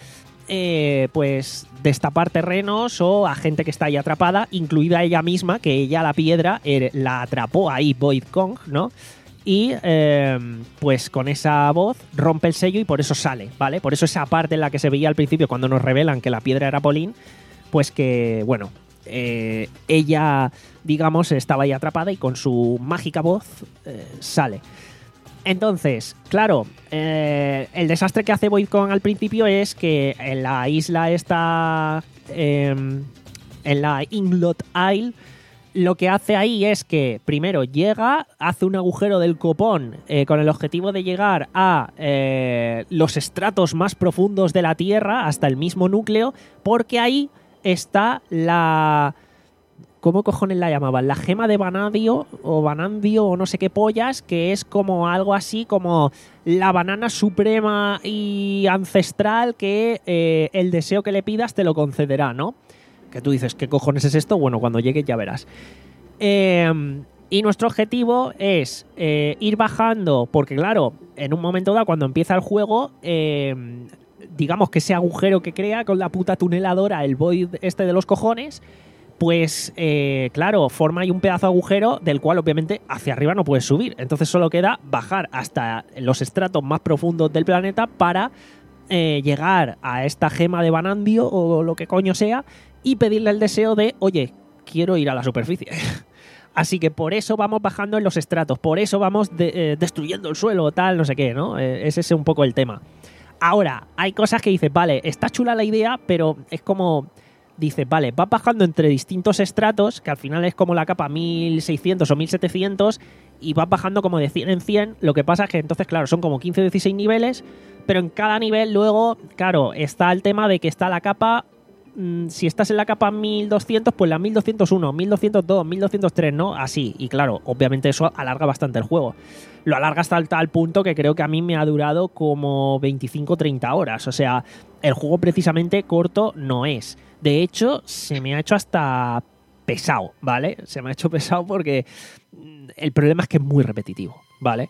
Eh, pues destapar terrenos o a gente que está ahí atrapada, incluida ella misma, que ella la piedra eh, la atrapó ahí Void Kong, ¿no? Y eh, pues con esa voz rompe el sello y por eso sale, ¿vale? Por eso esa parte en la que se veía al principio cuando nos revelan que la piedra era Pauline, pues que, bueno, eh, ella, digamos, estaba ahí atrapada y con su mágica voz eh, sale. Entonces, claro, eh, el desastre que hace Void Kong al principio es que en la isla esta, eh, en la Inglot Isle, lo que hace ahí es que primero llega, hace un agujero del copón eh, con el objetivo de llegar a eh, los estratos más profundos de la Tierra, hasta el mismo núcleo, porque ahí está la... ¿Cómo cojones la llamaban? La gema de Vanadio o Vanandio o no sé qué pollas, que es como algo así como la banana suprema y ancestral que eh, el deseo que le pidas te lo concederá, ¿no? Que tú dices, ¿qué cojones es esto? Bueno, cuando llegues ya verás. Eh, y nuestro objetivo es eh, ir bajando, porque claro, en un momento dado, cuando empieza el juego... Eh, digamos que ese agujero que crea con la puta tuneladora, el Void este de los cojones... Pues, eh, claro, forma ahí un pedazo de agujero del cual obviamente hacia arriba no puedes subir. Entonces solo queda bajar hasta los estratos más profundos del planeta para eh, llegar a esta gema de Vanandio o lo que coño sea y pedirle el deseo de, oye, quiero ir a la superficie. Así que por eso vamos bajando en los estratos, por eso vamos de, eh, destruyendo el suelo, tal, no sé qué, ¿no? Eh, es ese un poco el tema. Ahora, hay cosas que dices, vale, está chula la idea, pero es como... Dices, vale, vas bajando entre distintos estratos, que al final es como la capa mil seiscientos o mil setecientos, y vas bajando como de cien en cien. Lo que pasa es que entonces, claro, son como quince o dieciséis niveles, pero en cada nivel luego, claro, está el tema de que está la capa... Mmm, si estás en la capa mil doscientos, pues la mil doscientos uno, mil doscientos dos, mil doscientos tres, ¿no? Así, y claro, obviamente eso alarga bastante el juego. Lo alarga hasta el tal punto que creo que a mí me ha durado como veinticinco o treinta horas. O sea, el juego precisamente corto no es. De hecho, se me ha hecho hasta pesado, ¿vale? Se me ha hecho pesado porque el problema es que es muy repetitivo, ¿vale?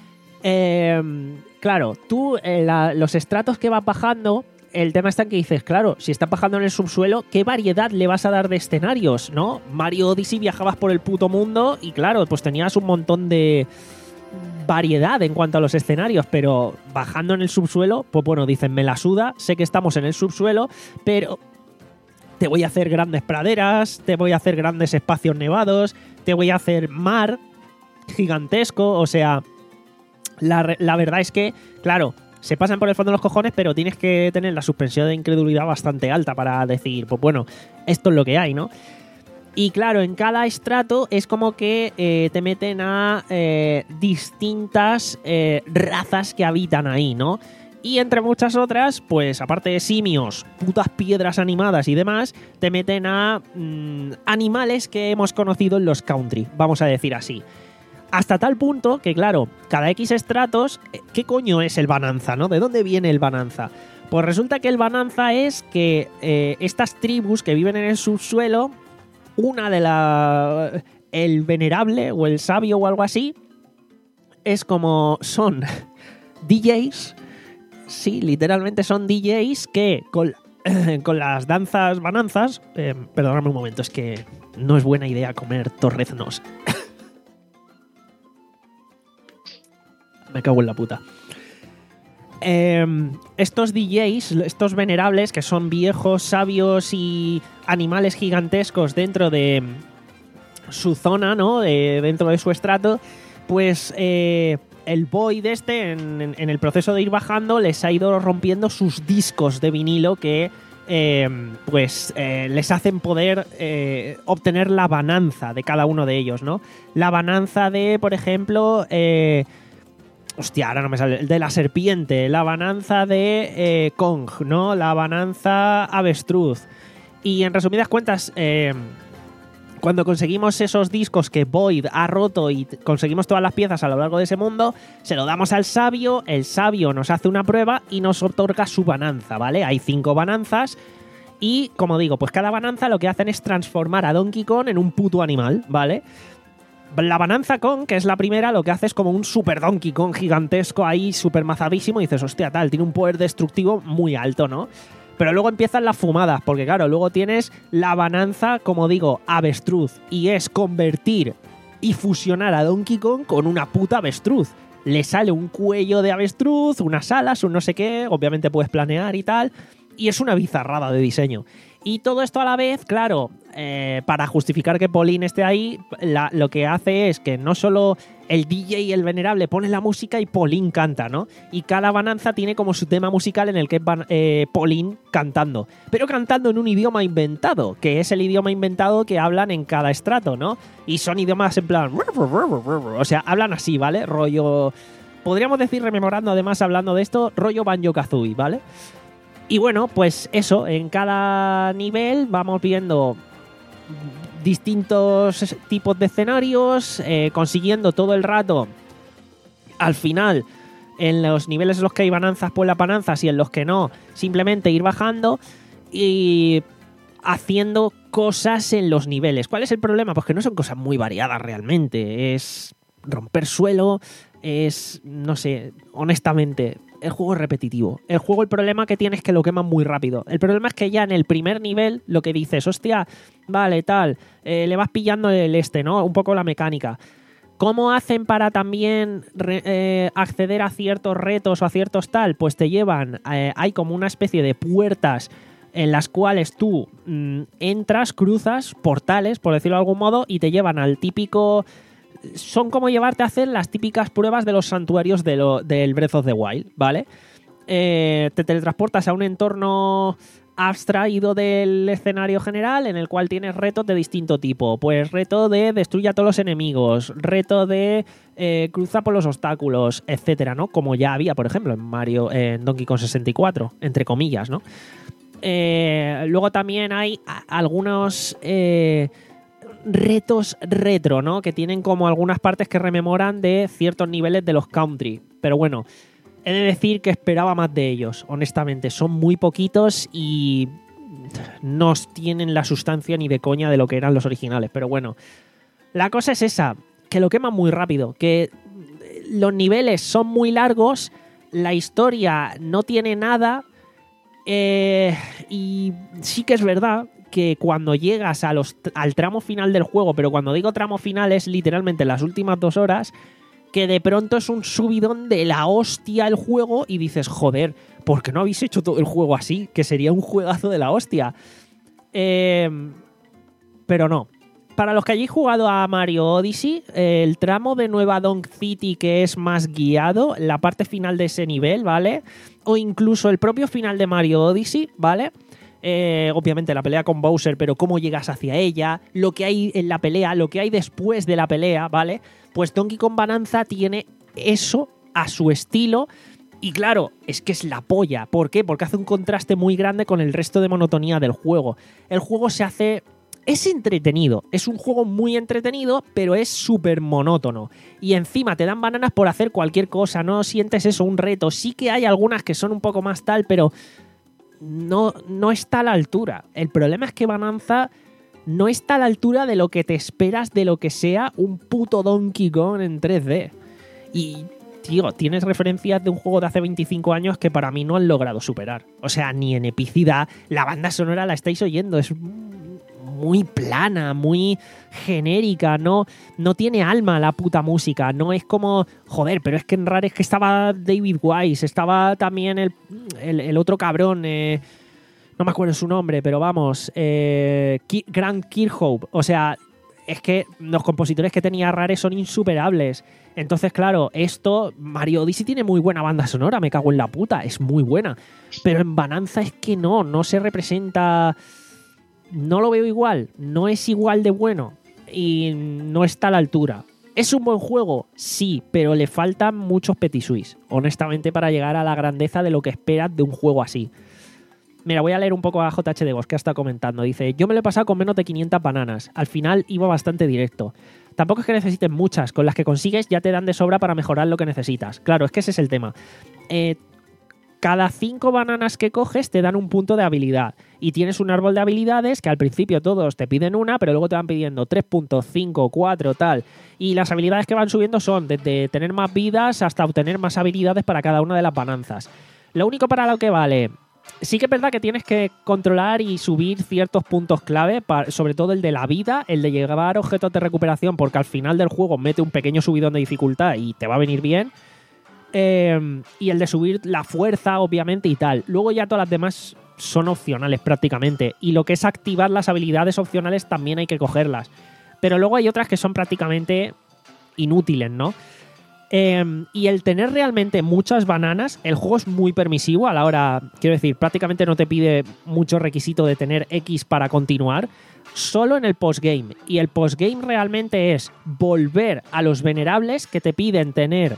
Eh, claro, tú, eh, la, los estratos que vas bajando, el tema está en que dices, claro, si estás bajando en el subsuelo, ¿qué variedad le vas a dar de escenarios, no? Mario Odyssey viajabas por el puto mundo y claro, pues tenías un montón de variedad en cuanto a los escenarios, pero bajando en el subsuelo, pues bueno, dicen, me la suda, sé que estamos en el subsuelo, pero... Te voy a hacer grandes praderas, te voy a hacer grandes espacios nevados, te voy a hacer mar gigantesco, o sea, la, la verdad es que, claro, se pasan por el fondo de los cojones, pero tienes que tener la suspensión de incredulidad bastante alta para decir, pues bueno, esto es lo que hay, ¿no? Y claro, en cada estrato es como que eh, te meten a eh, distintas eh, razas que habitan ahí, ¿no? Y entre muchas otras, pues aparte de simios, putas piedras animadas y demás, te meten a mmm, animales que hemos conocido en los country, vamos a decir así. Hasta tal punto que, claro, cada X estratos, ¿qué coño es el Bananza, no? ¿De dónde viene el Bananza? Pues resulta que el Bananza es que eh, estas tribus que viven en el subsuelo, una de la... el venerable o el sabio o algo así, es como son D Js. Sí, literalmente son D Js que con, con las danzas bananzas... Eh, perdóname un momento, es que no es buena idea comer torreznos. Me cago en la puta. Eh, estos D Js, estos venerables, que son viejos, sabios y animales gigantescos dentro de su zona, ¿no? De, dentro de su estrato, pues... Eh, el Void este, en, en, en el proceso de ir bajando, les ha ido rompiendo sus discos de vinilo que eh, pues eh, les hacen poder eh, obtener la bananza de cada uno de ellos, ¿no? La bananza de, por ejemplo, eh, hostia, ahora no me sale, de la serpiente, la bananza de eh, Kong, ¿no? La bananza avestruz. Y en resumidas cuentas... Eh, Cuando conseguimos esos discos que Void ha roto y conseguimos todas las piezas a lo largo de ese mundo, se lo damos al sabio, el sabio nos hace una prueba y nos otorga su bananza, ¿vale? Hay cinco bananzas y, como digo, pues cada bananza lo que hacen es transformar a Donkey Kong en un puto animal, ¿vale? La bananza Kong, que es la primera, lo que hace es como un super Donkey Kong gigantesco ahí, super mazadísimo, y dices, hostia, tal, tiene un poder destructivo muy alto, ¿no? Pero luego empiezan las fumadas, porque claro, luego tienes la bananza, como digo, avestruz, y es convertir y fusionar a Donkey Kong con una puta avestruz. Le sale un cuello de avestruz, unas alas, un no sé qué, obviamente puedes planear y tal, y es una bizarrada de diseño. Y todo esto a la vez, claro, eh, para justificar que Pauline esté ahí, la, lo que hace es que no solo el D J y el venerable ponen la música y Pauline canta, ¿no? Y cada bananza tiene como su tema musical en el que es eh, Pauline cantando, pero cantando en un idioma inventado, que es el idioma inventado que hablan en cada estrato, ¿no? Y son idiomas en plan... O sea, hablan así, ¿vale? Rollo... Podríamos decir, rememorando además, hablando de esto, rollo Banjo-Kazooie, ¿vale? Y bueno, pues eso, en cada nivel vamos viendo distintos tipos de escenarios, eh, consiguiendo todo el rato, al final, en los niveles en los que hay bananzas, pues las bananzas, y en los que no, simplemente ir bajando y haciendo cosas en los niveles. ¿Cuál es el problema? Pues que no son cosas muy variadas realmente. Es romper suelo, es, no sé, honestamente... El juego es repetitivo. El juego, el problema que tiene es que lo queman muy rápido. El problema es que ya en el primer nivel lo que dices, hostia, vale, tal, eh, le vas pillando el este, ¿no? Un poco la mecánica. ¿Cómo hacen para también re, eh, acceder a ciertos retos o a ciertos tal? Pues te llevan, eh, hay como una especie de puertas en las cuales tú mmm, entras, cruzas, portales, por decirlo de algún modo, y te llevan al típico... Son como llevarte a hacer las típicas pruebas de los santuarios de lo, del Breath of the Wild, ¿vale? Eh, te teletransportas a un entorno abstraído del escenario general en el cual tienes retos de distinto tipo. Pues reto de destruye a todos los enemigos, reto de eh, cruza por los obstáculos, etcétera, ¿no? Como ya había, por ejemplo, en Mario, en Donkey Kong sesenta y cuatro, entre comillas, ¿no? Eh, luego también hay algunos... Eh, retos retro, ¿no? Que tienen como algunas partes que rememoran de ciertos niveles de los country. Pero bueno, he de decir que esperaba más de ellos, honestamente. Son muy poquitos y no tienen la sustancia ni de coña de lo que eran los originales. Pero bueno, la cosa es esa, que lo queman muy rápido, que los niveles son muy largos, la historia no tiene nada, eh, y sí que es verdad que cuando llegas a los, al tramo final del juego, pero cuando digo tramo final es literalmente las últimas dos horas, que de pronto es un subidón de la hostia el juego y dices, joder, ¿por qué no habéis hecho todo el juego así? Que sería un juegazo de la hostia. Eh, pero no. Para los que hayáis jugado a Mario Odyssey, el tramo de Nueva Donk City, que es más guiado, la parte final de ese nivel, ¿vale? O incluso el propio final de Mario Odyssey, ¿vale? Eh, obviamente la pelea con Bowser, pero cómo llegas hacia ella, lo que hay en la pelea, lo que hay después de la pelea, ¿vale? Pues Donkey Kong Bonanza tiene eso a su estilo Y claro, es que es la polla. ¿Por qué? Porque hace un contraste muy grande con el resto de monotonía del juego. El juego se hace... Es entretenido, es un juego muy entretenido, pero es súper monótono. Y encima te dan bananas por hacer cualquier cosa, no sientes eso, un reto. Sí que hay algunas que son un poco más tal, pero no, no está a la altura. El problema es que Bonanza no está a la altura de lo que te esperas de lo que sea un puto Donkey Kong en tres D. Y... tío, tienes referencias de un juego de hace veinticinco años que para mí no han logrado superar. O sea, ni en epicidad, la banda sonora la estáis oyendo, es muy plana, muy genérica, no, no tiene alma la puta música, no es como, joder, pero es que en Rare es que estaba David Wise, estaba también el, el, el otro cabrón, eh, no me acuerdo su nombre, pero vamos, eh, Ki- Grant Kirkhope, o sea... es que los compositores que tenía Rare son insuperables. Entonces, claro, esto... Mario Odyssey tiene muy buena banda sonora, me cago en la puta, es muy buena. Pero en Bonanza es que no, no se representa... No lo veo igual, no es igual de bueno y no está a la altura. ¿Es un buen juego? Sí, pero le faltan muchos petit suisse, honestamente, para llegar a la grandeza de lo que esperas de un juego así. Mira, voy a leer un poco a J H de Vos, que está comentando. Dice, yo me lo he pasado con menos de quinientas bananas. Al final iba bastante directo. Tampoco es que necesites muchas. Con las que consigues ya te dan de sobra para mejorar lo que necesitas. Claro, es que ese es el tema. Eh, cada cinco bananas que coges te dan un punto de habilidad. Y tienes un árbol de habilidades que al principio todos te piden una, pero luego te van pidiendo tres punto cinco, cuatro, tal. Y las habilidades que van subiendo son desde tener más vidas hasta obtener más habilidades para cada una de las bananzas. Lo único para lo que vale... Sí que es verdad que tienes que controlar y subir ciertos puntos clave, para, sobre todo el de la vida, el de llevar objetos de recuperación, porque al final del juego mete un pequeño subidón de dificultad y te va a venir bien. Eh, y el de subir la fuerza, obviamente, y tal. Luego ya todas las demás son opcionales prácticamente. Y lo que es activar las habilidades opcionales también hay que cogerlas. Pero luego hay otras que son prácticamente inútiles, ¿no? Eh, y el tener realmente muchas bananas, el juego es muy permisivo a la hora, quiero decir, prácticamente no te pide mucho requisito de tener X para continuar, solo en el postgame. Y el postgame realmente es volver a los venerables que te piden tener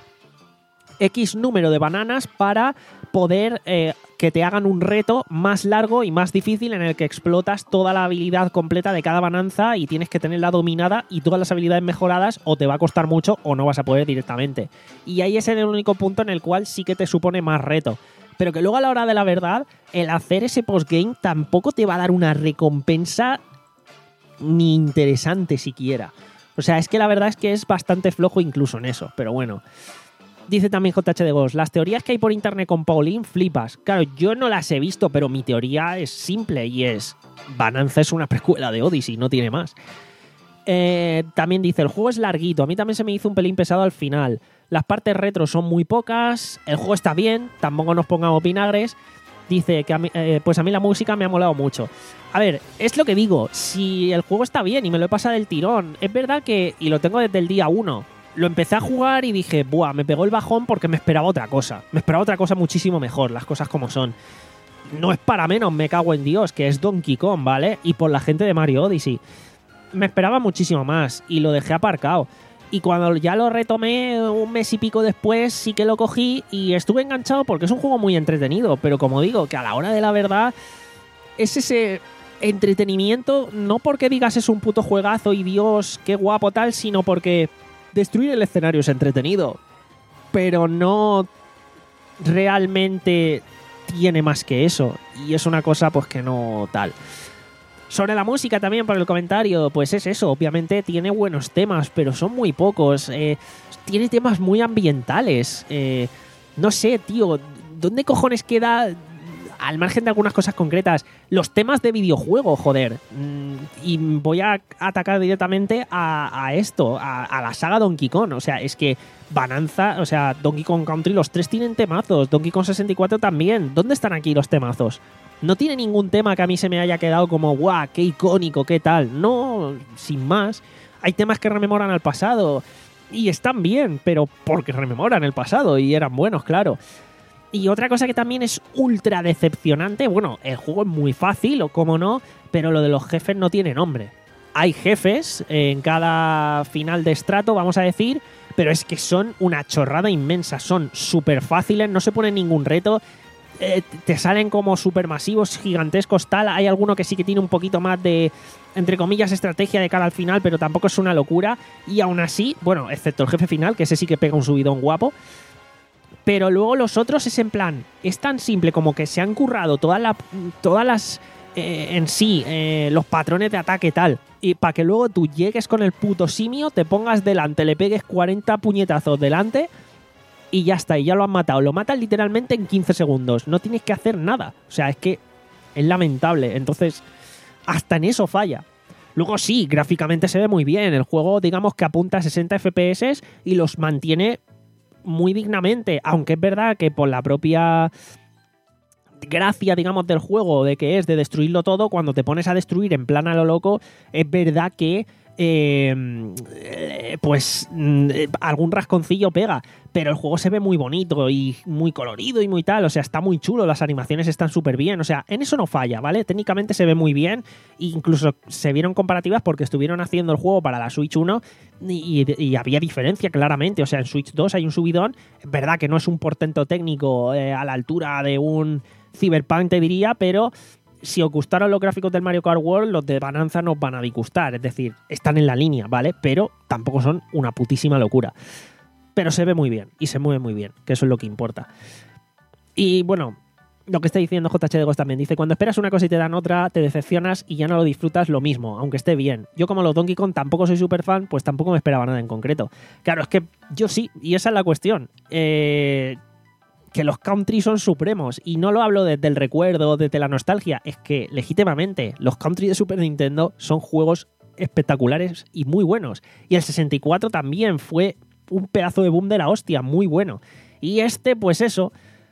X número de bananas para poder eh, que te hagan un reto más largo y más difícil en el que explotas toda la habilidad completa de cada bananza y tienes que tenerla dominada y todas las habilidades mejoradas, o te va a costar mucho o no vas a poder directamente. Y ahí es el único punto en el cual sí que te supone más reto. Pero que luego a la hora de la verdad, el hacer ese postgame tampoco te va a dar una recompensa ni interesante siquiera. O sea, es que la verdad es que es bastante flojo incluso en eso, pero bueno. Dice también J H de Ghost, las teorías que hay por internet con Pauline, flipas. Claro, yo no las he visto, pero mi teoría es simple y es... Bonanza es una precuela de Odyssey, no tiene más. Eh, también dice, el juego es larguito, a mí también se me hizo un pelín pesado al final. Las partes retro son muy pocas, el juego está bien, tampoco nos pongamos vinagres. Dice que a mí, eh, pues a mí la música me ha molado mucho. A ver, es lo que digo, si el juego está bien y me lo he pasado del tirón, es verdad que, y lo tengo desde el día uno, lo empecé a jugar y dije, buah, me pegó el bajón porque me esperaba otra cosa. Me esperaba otra cosa muchísimo mejor, las cosas como son. No es para menos, me cago en Dios, que es Donkey Kong, ¿vale? Y por la gente de Mario Odyssey. Me esperaba muchísimo más y lo dejé aparcado. Y cuando ya lo retomé un mes y pico después, sí que lo cogí y estuve enganchado porque es un juego muy entretenido. Pero como digo, que a la hora de la verdad es ese entretenimiento, no porque digas es un puto juegazo y Dios, qué guapo tal, sino porque destruir el escenario es entretenido, pero no realmente tiene más que eso. Y es una cosa pues que no tal. Sobre la música también, por el comentario, pues es eso, obviamente tiene buenos temas, pero son muy pocos. Eh, tiene temas muy ambientales. Eh, no sé, tío, ¿dónde cojones queda, al margen de algunas cosas concretas, los temas de videojuego, joder? Mm, y voy a atacar directamente a, a esto, a, a la saga Donkey Kong. O sea, es que Bonanza, o sea, Donkey Kong Country, los tres tienen temazos. Donkey Kong sesenta y cuatro también. ¿Dónde están aquí los temazos? No tiene ningún tema que a mí se me haya quedado como guau, qué icónico, qué tal. No, sin más. Hay temas que rememoran al pasado y están bien, pero porque rememoran el pasado y eran buenos, claro. Y otra cosa que también es ultra decepcionante, bueno, el juego es muy fácil, o como no, pero lo de los jefes no tiene nombre. Hay jefes en cada final de estrato, vamos a decir, pero es que son una chorrada inmensa, son súper fáciles, no se pone ningún reto, eh, te salen como súper masivos, gigantescos, tal. Hay alguno que sí que tiene un poquito más de, entre comillas, estrategia de cara al final, pero tampoco es una locura. Y aún así, bueno, excepto el jefe final, que ese sí que pega un subidón guapo. Pero luego los otros es en plan, es tan simple como que se han currado todas, la, todas las, eh, en sí, eh, los patrones de ataque tal. Y para que luego tú llegues con el puto simio, te pongas delante, le pegues cuarenta puñetazos delante y ya está, y ya lo han matado. Lo matan literalmente en quince segundos. No tienes que hacer nada. O sea, es que es lamentable. Entonces, hasta en eso falla. Luego sí, gráficamente se ve muy bien. El juego, digamos que apunta a sesenta F P S y los mantiene muy dignamente. Aunque es verdad que por la propia gracia, digamos, del juego, de que es de destruirlo todo, cuando te pones a destruir en plan a lo loco, es verdad que Eh, pues eh, algún rasconcillo pega, pero el juego se ve muy bonito y muy colorido y muy tal, o sea, está muy chulo, las animaciones están súper bien, o sea, en eso no falla, ¿vale? Técnicamente se ve muy bien, e incluso se vieron comparativas porque estuvieron haciendo el juego para la Switch uno y, y, y había diferencia claramente, o sea, en Switch dos hay un subidón, es verdad que no es un portento técnico eh, a la altura de un Cyberpunk, te diría, pero si os gustaron los gráficos del Mario Kart World, los de Bonanza nos van a disgustar. Es decir, están en la línea, ¿vale? Pero tampoco son una putísima locura. Pero se ve muy bien y se mueve muy bien, que eso es lo que importa. Y bueno, lo que está diciendo J H de Ghost también. Dice, cuando esperas una cosa y te dan otra, te decepcionas y ya no lo disfrutas lo mismo, aunque esté bien. Yo como los Donkey Kong tampoco soy súper fan, pues tampoco me esperaba nada en concreto. Claro, es que yo sí, y esa es la cuestión. Eh... que los country son supremos, y no lo hablo desde el recuerdo, desde la nostalgia, es que legítimamente los country de Super Nintendo son juegos espectaculares y muy buenos, y el sesenta y cuatro también fue un pedazo de boom de la hostia, muy bueno, y este pues eso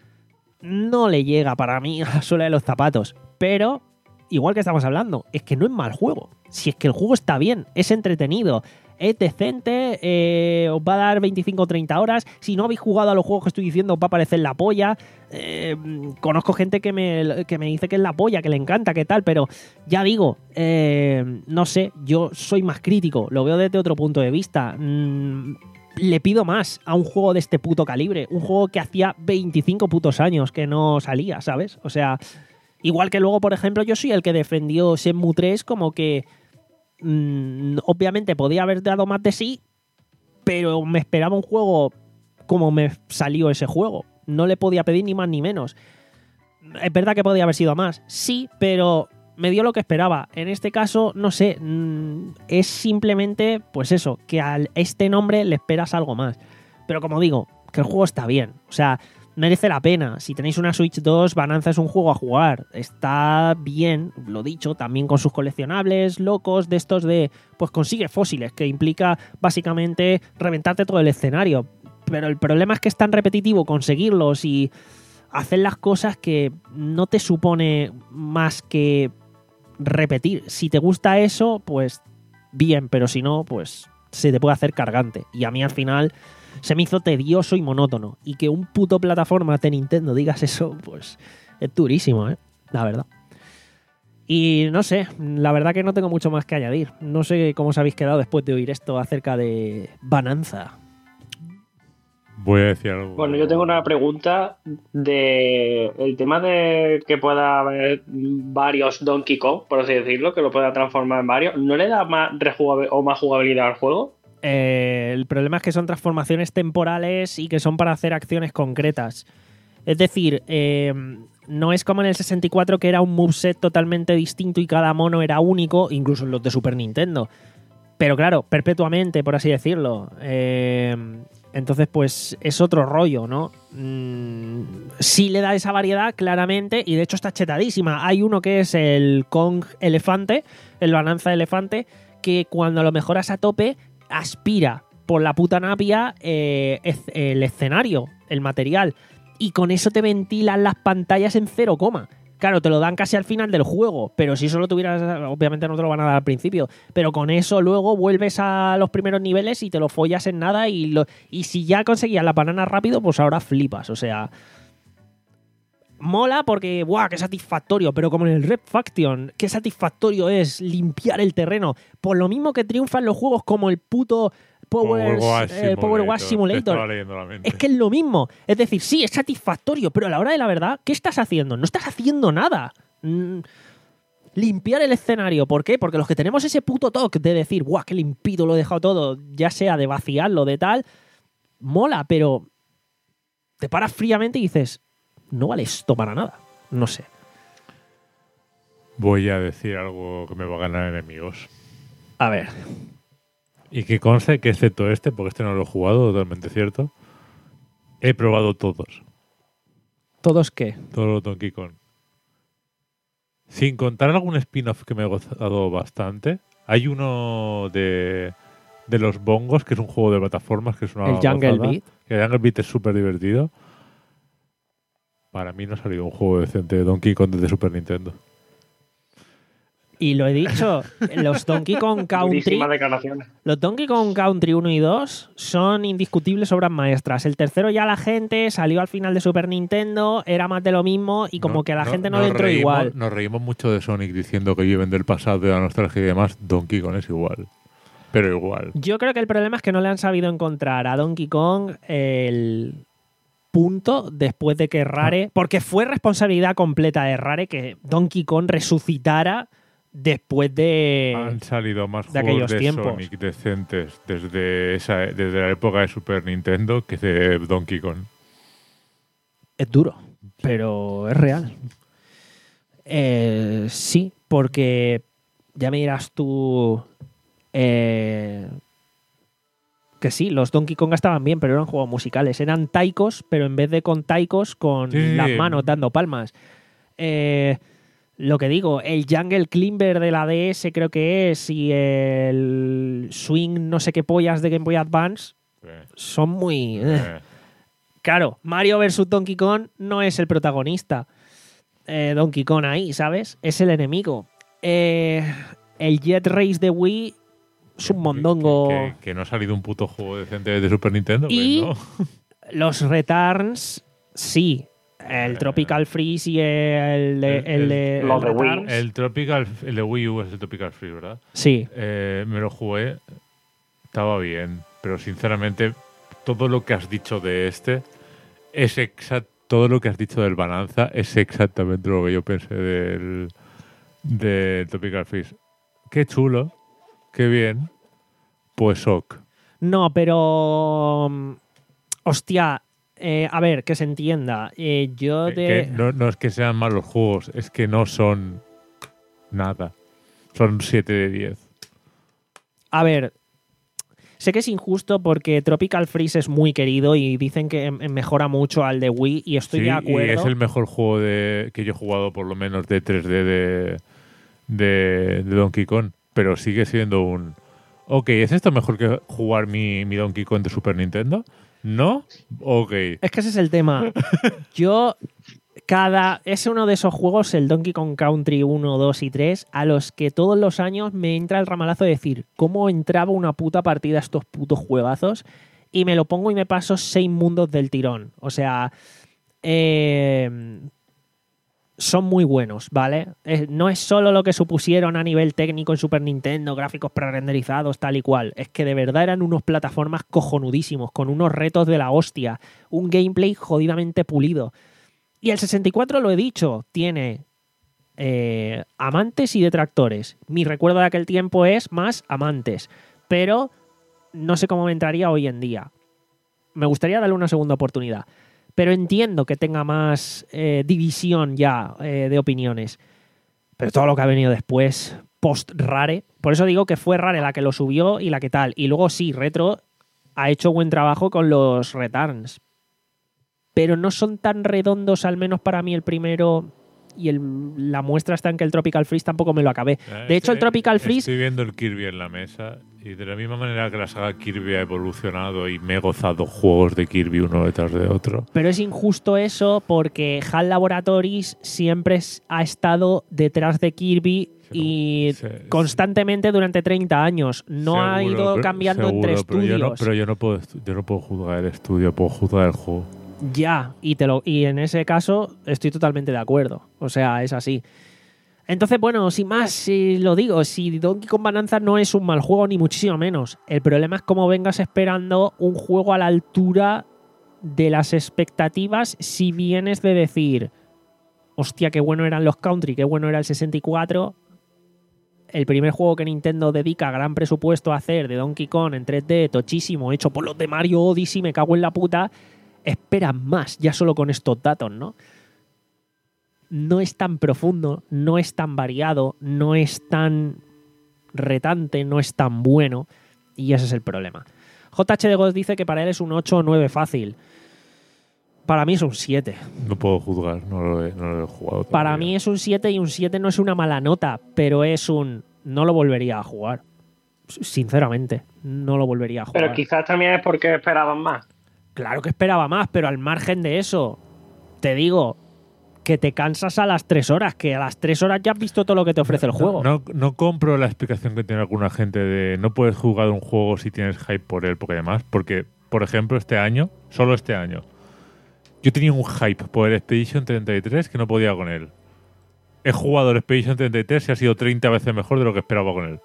no le llega para mí a la suela de los zapatos, pero igual que estamos hablando, es que no es mal juego, si es que el juego está bien, es entretenido, es decente, eh, os va a dar veinticinco o treinta horas. Si no habéis jugado a los juegos que estoy diciendo, os va a parecer la polla. Eh, conozco gente que me, que me dice que es la polla, que le encanta, que tal, pero ya digo, eh, no sé, yo soy más crítico, lo veo desde otro punto de vista. Mm, le pido más a un juego de este puto calibre, un juego que hacía veinticinco putos años que no salía, ¿sabes? O sea, igual que luego, por ejemplo, yo soy el que defendió Shenmue tres como que obviamente podía haber dado más de sí, pero me esperaba un juego como me salió ese juego. No le podía pedir ni más ni menos. Es verdad que podía haber sido más, sí, pero me dio lo que esperaba. En este caso, no sé, es simplemente, pues eso, que a este nombre le esperas algo más. Pero como digo, que el juego está bien. O sea, merece la pena. Si tenéis una Switch dos, Bonanza es un juego a jugar. Está bien, lo dicho, también con sus coleccionables locos de estos de, pues consigue fósiles, que implica básicamente reventarte todo el escenario. Pero el problema es que es tan repetitivo conseguirlos y hacer las cosas que no te supone más que repetir. Si te gusta eso, pues bien, pero si no, pues se te puede hacer cargante. Y a mí al final se me hizo tedioso y monótono. Y que un puto plataforma de Nintendo digas eso, pues es durísimo, ¿eh? La verdad. Y no sé, la verdad que no tengo mucho más que añadir. No sé cómo os habéis quedado después de oír esto acerca de Bonanza. Voy a decir algo. Bueno, yo tengo una pregunta de el tema de que pueda haber varios Donkey Kong, por así decirlo, que lo pueda transformar en varios. ¿No le da más rejugab- o más jugabilidad al juego? Eh, el problema es que son transformaciones temporales y que son para hacer acciones concretas. Es decir, eh, no es como en el sesenta y cuatro que era un moveset totalmente distinto y cada mono era único, incluso en los de Super Nintendo. Pero claro, perpetuamente, por así decirlo. Eh, entonces, pues es otro rollo, ¿no? Mm, sí le da esa variedad, claramente, y de hecho está chetadísima. Hay uno que es el Kong Elefante, el Bonanza Elefante, que cuando lo mejoras a tope, aspira por la puta napia eh, el escenario, el material, y con eso te ventilan las pantallas en cero coma. Claro, te lo dan casi al final del juego, pero si solo tuvieras, obviamente no te lo van a dar al principio, pero con eso luego vuelves a los primeros niveles y te lo follas en nada, y, lo, y si ya conseguías la banana rápido, pues ahora flipas, o sea, mola porque, ¡buah!, qué satisfactorio, pero como en el Red Faction, qué satisfactorio es limpiar el terreno, por lo mismo que triunfan los juegos como el puto Power, Wash eh, Power Wash Te Simulator. estaba leyendo la mente. Es que es lo mismo. Es decir, sí, es satisfactorio, pero a la hora de la verdad, ¿qué estás haciendo? No estás haciendo nada. Mm, limpiar el escenario. ¿Por qué? Porque los que tenemos ese puto toque de decir, guau, qué limpito, lo he dejado todo, ya sea de vaciarlo, de tal, mola, pero te paras fríamente y dices, no vale esto para nada. No sé. Voy a decir algo que me va a ganar enemigos. A ver. Y que conste que excepto este, porque este no lo he jugado, totalmente cierto, he probado todos. ¿Todos qué? Todos los Donkey Kong. Sin contar algún spin-off que me he gozado bastante. Hay uno de, de los bongos, que es un juego de plataformas, que es una El Jungle gozada. Beat. Que el Jungle Beat es súper divertido. Para mí no ha salido un juego decente de Donkey Kong desde Super Nintendo. Y lo he dicho, los Donkey Kong Country, Durísimas declaraciones. los Donkey Kong Country uno y dos son indiscutibles obras maestras. El tercero ya la gente salió al final de Super Nintendo, era más de lo mismo y como No- que a la no- gente no nos le entró reímos- igual. Nos reímos mucho de Sonic diciendo que viven del pasado, de la nostalgia y demás. Donkey Kong es igual. Pero igual. Yo creo que el problema es que no le han sabido encontrar a Donkey Kong el punto después de que Rare, porque fue responsabilidad completa de Rare que Donkey Kong resucitara después de... Han salido más de juegos aquellos de tiempos. Sonic decentes desde, esa, desde la época de Super Nintendo que de Donkey Kong. Es duro, pero es real. Eh, sí, porque ya me dirás tú eh, que sí, los Donkey Kong estaban bien, pero eran juegos musicales. Eran taikos, pero en vez de con taikos, con Sí. las manos dando palmas. Eh, lo que digo, el Jungle Climber de la D S creo que es y el Swing no sé qué pollas de Game Boy Advance Sí. son muy... eh. Eh, Claro, Mario versus Donkey Kong no es el protagonista. Eh, Donkey Kong ahí, ¿sabes? Es el enemigo. Eh, el Jet Race de Wii es un mondongo. Que, que- que no ha salido un puto juego decente de Super Nintendo. Y- pues, ¿no? Los Returns, sí. El Tropical Freeze y el de... El- El, de el- Los de Wii. Returns. El Tropical, el de Wii U es el Tropical Freeze, ¿verdad? Sí. Eh, me lo jugué, estaba bien, pero sinceramente todo lo que has dicho de este es exacto, todo lo que has dicho del Bonanza es exactamente lo que yo pensé del, del Tropical Freeze. Qué chulo, qué bien, pues ok. No, pero... mm, Hostia, eh, a ver, que se entienda. Eh, yo Que- de... que no, no es que sean malos juegos, es que no son nada. Son siete de diez. A ver, sé que es injusto porque Tropical Freeze es muy querido y dicen que em- mejora mucho al de Wii y estoy Sí, de y acuerdo. es el mejor juego de, que yo he jugado, por lo menos de tres D de, de, de Donkey Kong. Pero sigue siendo un... Ok, ¿es esto mejor que jugar mi, mi Donkey Kong de Super Nintendo? ¿No? Ok. Es que ese es el tema. Yo, cada. Es uno de esos juegos, el Donkey Kong Country uno, dos y tres, a los que todos los años me entra el ramalazo de decir, ¿cómo entraba una puta partida a estos putos juegazos? Y me lo pongo y me paso seis mundos del tirón. O sea. Eh, son muy buenos, ¿vale? Eh, no es solo lo que supusieron a nivel técnico en Super Nintendo, gráficos prerenderizados, tal y cual. Es que de verdad eran unos plataformas cojonudísimos, con unos retos de la hostia, un gameplay jodidamente pulido. Y el sesenta y cuatro, lo he dicho, tiene eh, amantes y detractores. Mi recuerdo de aquel tiempo es más amantes, pero no sé cómo me entraría hoy en día. Me gustaría darle una segunda oportunidad. Pero entiendo que tenga más eh, división ya eh, de opiniones. Pero todo lo que ha venido después, post-Rare, por eso digo que fue Rare la que lo subió y la que tal. Y luego sí, Retro ha hecho buen trabajo con los Returns. Pero no son tan redondos, al menos para mí el primero. Y el, la muestra está en que el Tropical Freeze tampoco me lo acabé. De hecho, el Tropical Freeze... Estoy viendo el Kirby en la mesa y de la misma manera que la saga Kirby ha evolucionado y me he gozado juegos de Kirby uno detrás de otro. Pero es injusto eso porque HAL Laboratories siempre es- ha estado detrás de Kirby y Sí, sí. constantemente durante treinta años. No ha Seguro, ido pero- cambiando entre seguro, pero yo no- estudios. Pero yo no, puedo, estu- yo no puedo juzgar el estudio, puedo juzgar el juego. Ya, y, te lo, y en ese caso estoy totalmente de acuerdo. O sea, es así. Entonces, bueno, sin más, si lo digo, si Donkey Kong Bonanza no es un mal juego, ni muchísimo menos. El problema es cómo vengas esperando un juego a la altura de las expectativas si vienes de decir, hostia, qué bueno eran los Country, qué bueno era el sesenta y cuatro, el primer juego que Nintendo dedica gran presupuesto a hacer de Donkey Kong en tres D, tochísimo, hecho por los de Mario Odyssey, me cago en la puta, esperas más, ya solo con estos datos, ¿no? No es tan profundo, no es tan variado, no es tan retante, no es tan bueno, y ese es el problema. J H de Ghost dice que para él es un ocho o nueve fácil. Para mí es un siete. No puedo juzgar, no lo he, no lo he jugado. Para todavía. mí es un siete y un siete no es una mala nota, pero es un... No lo volvería a jugar. Sinceramente, no lo volvería a jugar. Pero quizás también es porque esperaban más. Claro que esperaba más, pero al margen de eso, te digo que te cansas a las tres horas, que a las tres horas ya has visto todo lo que te ofrece el juego. No, no, no compro la explicación que tiene alguna gente de no puedes jugar un juego si tienes hype por él, porque además, porque, por ejemplo, este año, solo este año, yo tenía un hype por el Expedition treinta y tres que no podía con él. He jugado el Expedition treinta y tres y ha sido treinta veces mejor de lo que esperaba con él.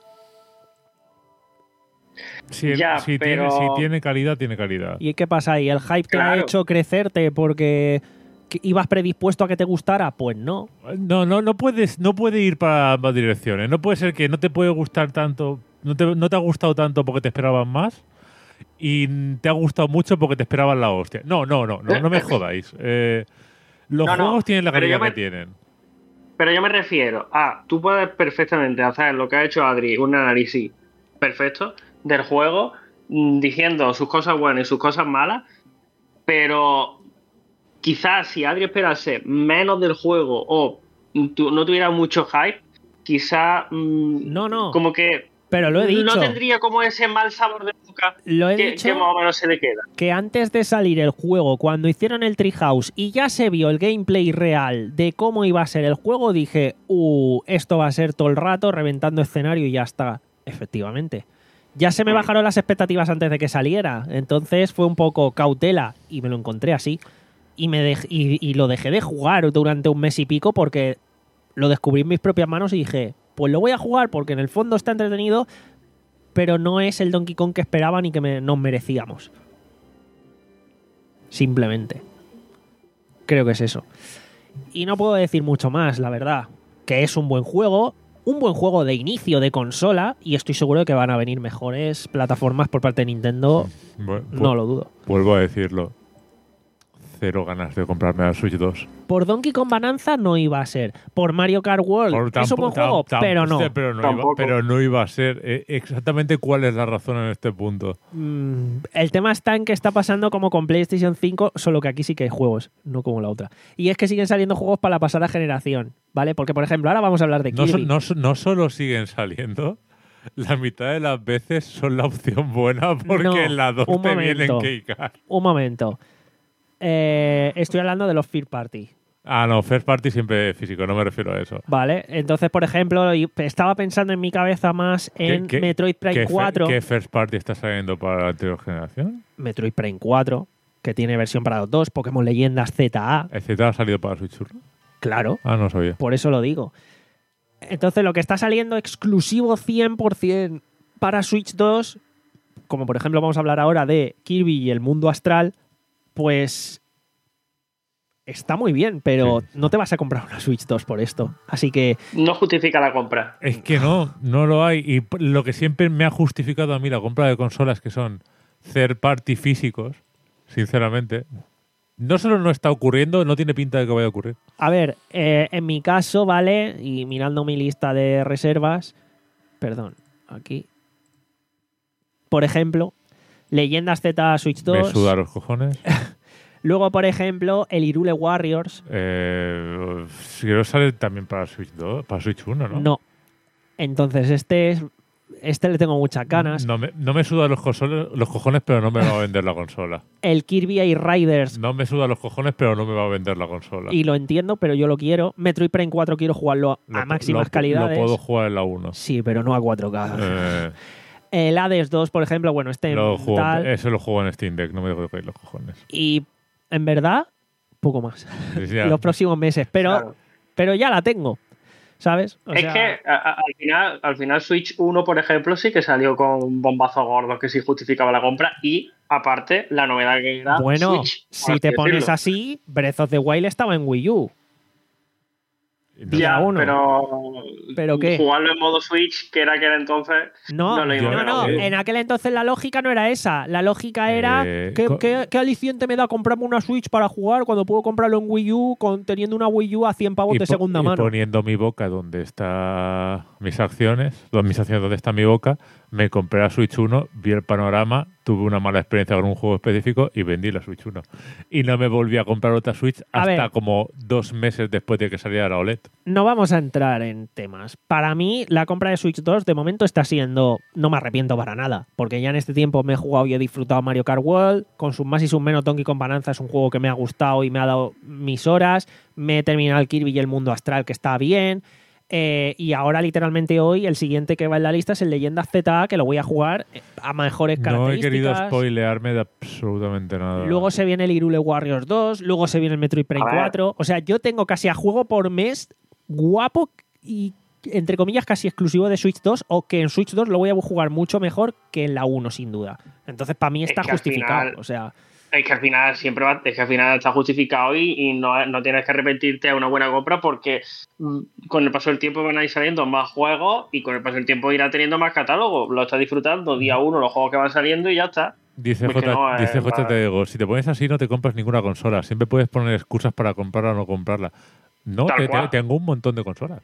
Si, el- Ya, si, pero- tiene, si tiene calidad, tiene calidad. ¿Y qué pasa ahí? ¿El hype te ha Claro. hecho crecerte porque que ibas predispuesto a que te gustara? Pues no. No, no, no puedes, no puede ir para ambas direcciones. No puede ser que no te puede gustar tanto, no te, no te ha gustado tanto porque te esperaban más y te ha gustado mucho porque te esperaban la hostia. No, no, no, no, no me jodáis. Eh, los No, no, juegos tienen la pero calidad yo me- que tienen. Pero yo me refiero a, tú puedes perfectamente hacer lo que ha hecho Adri, un análisis perfecto del juego, mm, diciendo sus cosas buenas y sus cosas malas, pero quizás si Adri esperase menos del juego o tu- no tuviera mucho hype, quizás mm, No, no. como que Pero lo he dicho. no tendría como ese mal sabor de boca Lo he que, dicho que más o menos se le queda. que antes de salir el juego, cuando hicieron el Treehouse y ya se vio el gameplay real de cómo iba a ser el juego, dije, uh, esto va a ser todo el rato reventando escenario y ya está. Efectivamente. Ya se me bajaron las expectativas antes de que saliera. Entonces fue un poco cautela y me lo encontré así. Y, me dej- y, y lo dejé de jugar durante un mes y pico porque lo descubrí en mis propias manos y dije, pues lo voy a jugar porque en el fondo está entretenido, pero no es el Donkey Kong que esperaban y que me- nos merecíamos. Simplemente. Creo que es eso. Y no puedo decir mucho más, la verdad. Que es un buen juego, un buen juego de inicio de consola, y estoy seguro de que van a venir mejores plataformas por parte de Nintendo. Bu- No vu- lo dudo. Vuelvo a decirlo. Cero ganas de comprarme la Switch dos. Por Donkey Kong Bonanza no iba a ser. Por Mario Kart World Por es un tampo- buen juego, tam- tam- pero no. hostia, pero no, iba, Tampoco. pero no iba a ser. Eh, exactamente cuál es la razón en este punto. Mm, el tema está en que está pasando como con PlayStation cinco, solo que aquí sí que hay juegos, no como la otra. Y es que siguen saliendo juegos para la pasada generación, ¿vale? Porque, por ejemplo, ahora vamos a hablar de No, Kirby. so- no, so- no solo siguen saliendo, la mitad de las veces son la opción buena porque No, en la dos un te vienen momento. Keycard. Un momento. Eh, estoy hablando de los Fear Party, Ah, no, First Party siempre físico, no me refiero a eso. ¿vale? Entonces, por ejemplo, y- estaba pensando en mi cabeza más en ¿Qué- qué- Metroid Prime ¿Qué, fe- cuatro. ¿Qué First Party está saliendo para la anterior generación? Metroid Prime cuatro, que tiene versión para los dos. Pokémon Leyendas Z A, ¿El Z ha salido para Switch uno? claro. Ah, no sabía. Por eso lo digo. Entonces, lo que está saliendo exclusivo cien por ciento para Switch dos, como por ejemplo vamos a hablar ahora de Kirby y el mundo astral, pues está muy bien, pero Sí. no te vas a comprar una Switch dos por esto. Así que, No justifica la compra. Es que no, no lo hay. Y p- lo que siempre me ha justificado a mí la compra de consolas que son third party físicos, sinceramente, no solo no está ocurriendo, no tiene pinta de que vaya a ocurrir. a ver, eh, en mi caso, ¿vale? Y mirando mi lista de reservas, perdón, aquí. Por ejemplo, Leyendas Z Switch Me dos. suda los cojones. Luego, por ejemplo, el Hyrule Warriors. Eh, quiero salir también para Switch dos, para Switch uno, ¿no? No. Entonces, este es. Este le tengo muchas ganas. No me, no me suda los, cosoles- los cojones, pero no me va a vender la consola. El Kirby Air Riders. No me suda los cojones, pero no me va a vender la consola. Y lo entiendo, pero yo lo quiero. Metroid Prime cuatro quiero jugarlo Lo- a máximas lo- calidades. Lo puedo jugar en la uno. Sí, pero no a cuatro K. Eh, El Hades dos, por ejemplo, bueno, este lo juego- tal. eso lo juego en Steam Deck, no me toquéis los cojones. Y en verdad, poco más. Ya. Los próximos meses. Pero, Claro. pero ya la tengo. ¿sabes? O es sea, que a- a- al final, al final Switch uno, por ejemplo, sí que salió con un bombazo gordo que sí justificaba la compra y aparte la novedad que era bueno, Switch. por si así te pones decirlo. así, Breath of the Wild estaba en Wii U. Día Ya, uno. pero, ¿Pero qué? jugarlo en modo Switch, que era aquel entonces, No, no lo iba no, a ver. no, eh, en aquel entonces la lógica no era esa. La lógica era Eh, ¿qué, co- qué, qué aliciente me da comprarme una Switch para jugar cuando puedo comprarlo en Wii U con, teniendo una Wii U a cien pavos de po- segunda y mano? poniendo mi boca donde están mis acciones, donde mis acciones donde está mi boca, me compré la Switch uno, vi el panorama, tuve una mala experiencia con un juego específico y vendí la Switch uno. Y no me volví a comprar otra Switch A hasta ver. como dos meses después de que saliera la O L E D. No vamos a entrar en temas. Para mí, la compra de Switch dos de momento está siendo. No me arrepiento para nada, porque ya en este tiempo me he jugado y he disfrutado Mario Kart World. Con sus más y sus menos, Donkey Kong Bonanza es un juego que me ha gustado y me ha dado mis horas. Me he terminado el Kirby y el Mundo Astral, que está bien. Eh, y ahora, literalmente hoy, el siguiente que va en la lista es el Leyendas Z A, que lo voy a jugar a mejores No he características. querido spoilearme de absolutamente nada. Luego se viene el Hyrule Warriors dos, luego se viene el Metroid Prime A ver. cuatro. O sea, yo tengo casi a juego por mes guapo y, entre comillas, casi exclusivo de Switch dos, o que en Switch dos lo voy a jugar mucho mejor que en la uno, sin duda. Entonces, para mí está Es que al justificado. final- O sea, Es que al final siempre va, es que al final está justificado y, y no, no tienes que arrepentirte a una buena compra porque mm, con el paso del tiempo van a ir saliendo más juegos y con el paso del tiempo irá teniendo más catálogo. Lo estás disfrutando día uno, los juegos que van saliendo y ya está. Dice Es que J, no, eh, dice J va- te digo, si te pones así no te compras ninguna consola. Siempre puedes poner excusas para comprarla o no comprarla. No, Tal te- te- cual. tengo un montón de consolas.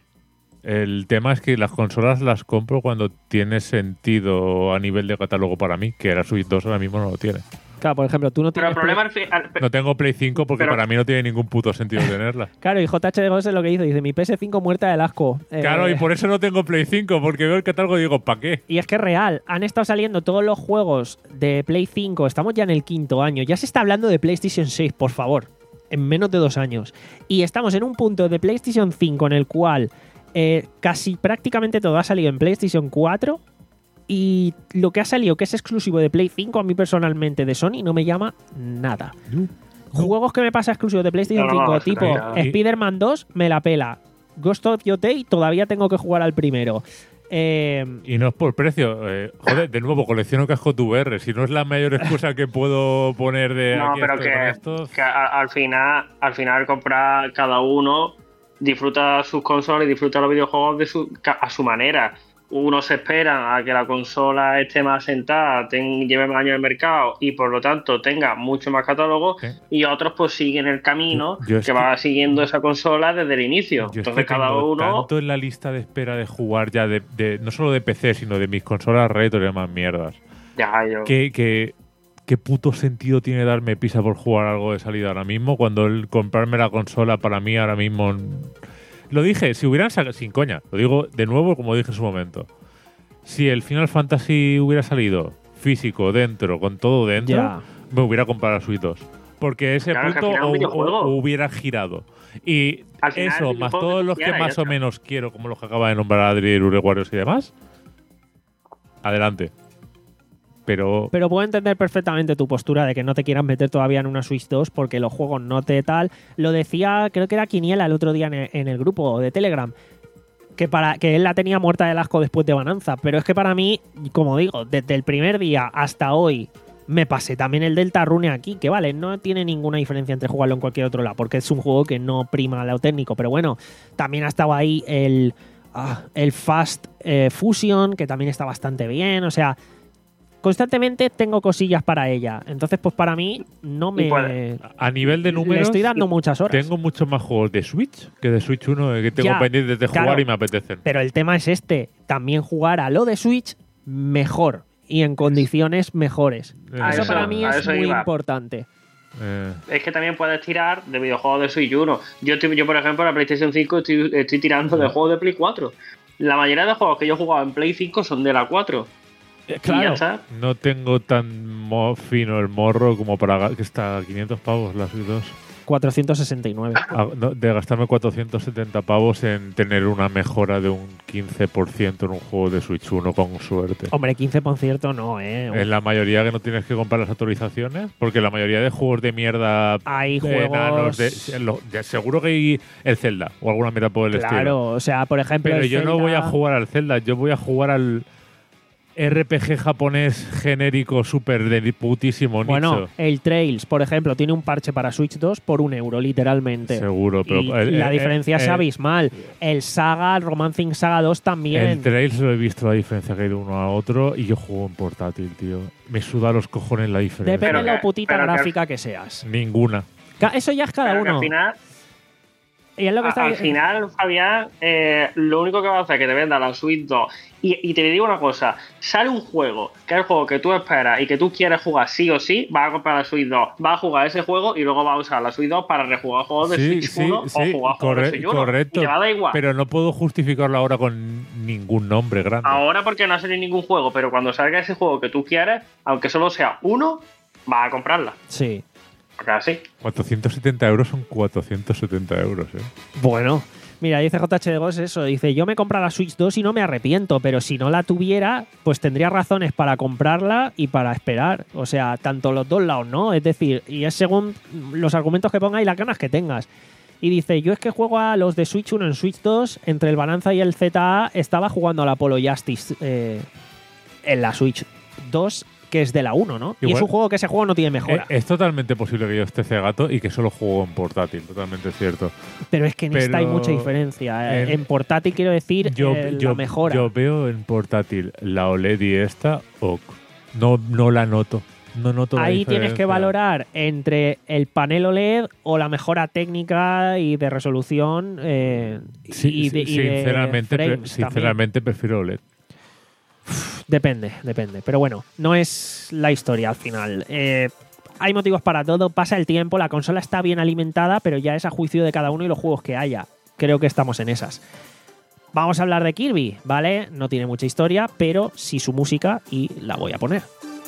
El tema es que las consolas las compro cuando tiene sentido a nivel de catálogo para mí, que la Switch dos ahora mismo no lo tiene. claro, por ejemplo, tú no Pero el tienes. problema al fin- al- No tengo Play cinco porque Pero- para mí no tiene ningún puto sentido tenerla. Claro, y J H de Ghost es lo que dice. Dice: mi P S cinco muerta del asco. Eh, Claro, y por eso no tengo Play cinco, porque veo el catálogo y digo, ¿para qué? Y es que es real, han estado saliendo todos los juegos de Play cinco, estamos ya en el quinto año, ya se está hablando de PlayStation seis, por favor, en menos de dos años. Y estamos en un punto de PlayStation cinco en el cual eh, casi prácticamente todo ha salido en PlayStation cuatro y lo que ha salido, que es exclusivo de Play cinco, a mí personalmente de Sony no me llama nada. Juegos que me pasa exclusivos de PlayStation No, no, cinco, no, tipo eso ya- Spider-Man dos, me la pela. Ghost of Yotei, todavía tengo que jugar al primero. Eh, Y no es por precio. eh, joder, de nuevo, colecciono casco tu V R. Si no es la mayor excusa que puedo poner de No, aquí pero estoy que, con esto. que a- al final, al final comprar cada uno, disfruta sus consolas y disfruta los videojuegos de su, ca- a su manera. Unos esperan a que la consola esté más sentada, ten- lleve más años en el mercado y por lo tanto tenga mucho más catálogo, Sí. y otros pues siguen el camino Yo- yo es que que- va siguiendo esa consola desde el inicio. Yo es Entonces que cada tengo uno... tanto en la lista de espera de jugar ya, de, de- no solo de P C, sino de mis consolas retro y demás mierdas. Ya, yo- ¿Qué, qué, qué puto sentido tiene darme pisa por jugar algo de salida ahora mismo cuando el comprarme la consola para mí ahora mismo... Lo dije, si hubieran sacado... Sin coña, lo digo de nuevo como dije en su momento. Si el Final Fantasy hubiera salido físico, dentro, con todo dentro, Ya. me hubiera comprado la Switch dos. Porque ese Claro, que al punto final es un o- videojuego. o- o hubiera girado. Y Al final eso, es un más videojuego todos que los tú que quieras, ya más o está. menos quiero, como los que acaba de nombrar Adri, Hyrule Warriors y demás, adelante. Pero Pero puedo entender perfectamente tu postura de que no te quieran meter todavía en una Switch dos porque los juegos no te tal. Lo decía, creo que era Quiniela el otro día en el, en el grupo de Telegram, que para que él la tenía muerta del asco después de Bonanza. Pero es que para mí, como digo, desde el primer día hasta hoy, me pasé también el Delta Rune aquí, que vale, no tiene ninguna diferencia entre jugarlo en cualquier otro lado, porque es un juego que no prima lo técnico. Pero bueno, también ha estado ahí el, ah, el Fast eh, Fusion, que también está bastante bien. O sea, constantemente tengo cosillas para ella. Entonces, pues para mí no me... puede- a nivel de Le números, estoy dando muchas horas. tengo muchos más juegos de Switch que de Switch uno eh, que tengo Ya, pendientes de jugar claro. y me apetecen. Pero el tema es este. También jugar a lo de Switch mejor y en condiciones mejores. A eso, eso- para mí a es eso muy iba. importante. Eh, Es que también puedes tirar de videojuegos de Switch uno. Yo, estoy- yo por ejemplo, en la PlayStation cinco estoy, estoy tirando de juegos de Play cuatro. La mayoría de juegos que yo he jugado en Play cinco son de la cuatro. Y ya Claro. está. no tengo tan mo- fino el morro como para ga- que está a quinientos pavos la Switch dos. cuatrocientos sesenta y nueve. A- no, de gastarme cuatrocientos setenta pavos en tener una mejora de un quince por ciento en un juego de Switch uno con suerte. Hombre, quince por ciento no, ¿eh? En la mayoría que no tienes que comprar las actualizaciones, porque la mayoría de juegos de mierda Hay de juegos... enanos, de- lo- de- seguro que hay el Zelda o alguna mierda por el estilo. Claro, o sea, por ejemplo... Pero el yo no Zelda- voy a jugar al Zelda, yo voy a jugar al R P G japonés genérico súper de putísimo nicho. Bueno, el Trails, por ejemplo, tiene un parche para Switch dos por un euro, literalmente. Seguro, pero Y el- la el- diferencia el- es abismal. El Saga, el Romancing Saga dos también. El Trails lo he visto la diferencia que hay de uno a otro y yo juego en portátil, tío. Me suda los cojones la diferencia. Depende Pero de lo que- putita pero que- gráfica que seas. Ninguna. Ca- Eso ya es cada Pero que uno. al final, Y es lo que a- está al final, Fabián, eh, lo único que va a hacer es que te venda la Switch dos. Y, y te digo una cosa, sale un juego, que es el juego que tú esperas y que tú quieres jugar sí o sí, vas a comprar la Switch dos, vas a jugar ese juego y luego vas a usar la Switch dos para rejugar juegos de Sí, Switch sí, uno sí, o jugar juegos corre- de Switch uno. correcto. Y te va a dar igual. Pero no puedo justificarlo ahora con ningún nombre grande. Ahora porque no ha salido ningún juego, pero cuando salga ese juego que tú quieres, aunque solo sea uno, vas a comprarla. Sí. Porque así. cuatrocientos setenta euros son cuatrocientos setenta euros, ¿eh? Bueno. Mira, dice J H de Gos eso. Dice, yo me compro la Switch dos y no me arrepiento, pero si no la tuviera, pues tendría razones para comprarla y para esperar. O sea, tanto los dos lados, ¿no? Es decir, y es según los argumentos que pongas y las ganas que tengas. Y dice, yo es que juego a los de Switch uno en Switch dos, entre el Balanza y el Z A, estaba jugando al Apollo Justice eh, en la Switch dos, que es de la uno, ¿no? Y Igual- es un juego que ese juego no tiene mejora. Eh, Es totalmente posible que yo esté cegato y que solo juego en portátil, totalmente cierto. pero es que en esta pero hay mucha diferencia. en- En, portátil quiero decir Yo, eh, yo, la mejora. yo veo en portátil la O L E D y esta, ok. No, no la noto. No noto la Ahí tienes que diferencia. valorar entre el panel O L E D o la mejora técnica y de resolución eh, Sí, y de, y de sinceramente, pre- frames también. sinceramente prefiero O L E D. Depende, depende. Pero bueno, no es la historia al final. Eh, hay motivos para todo, pasa el tiempo, la consola está bien alimentada, pero ya es a juicio de cada uno y los juegos que haya. Creo que estamos en esas. Vamos a hablar de Kirby, ¿vale? No tiene mucha historia, pero sí su música y la voy a poner.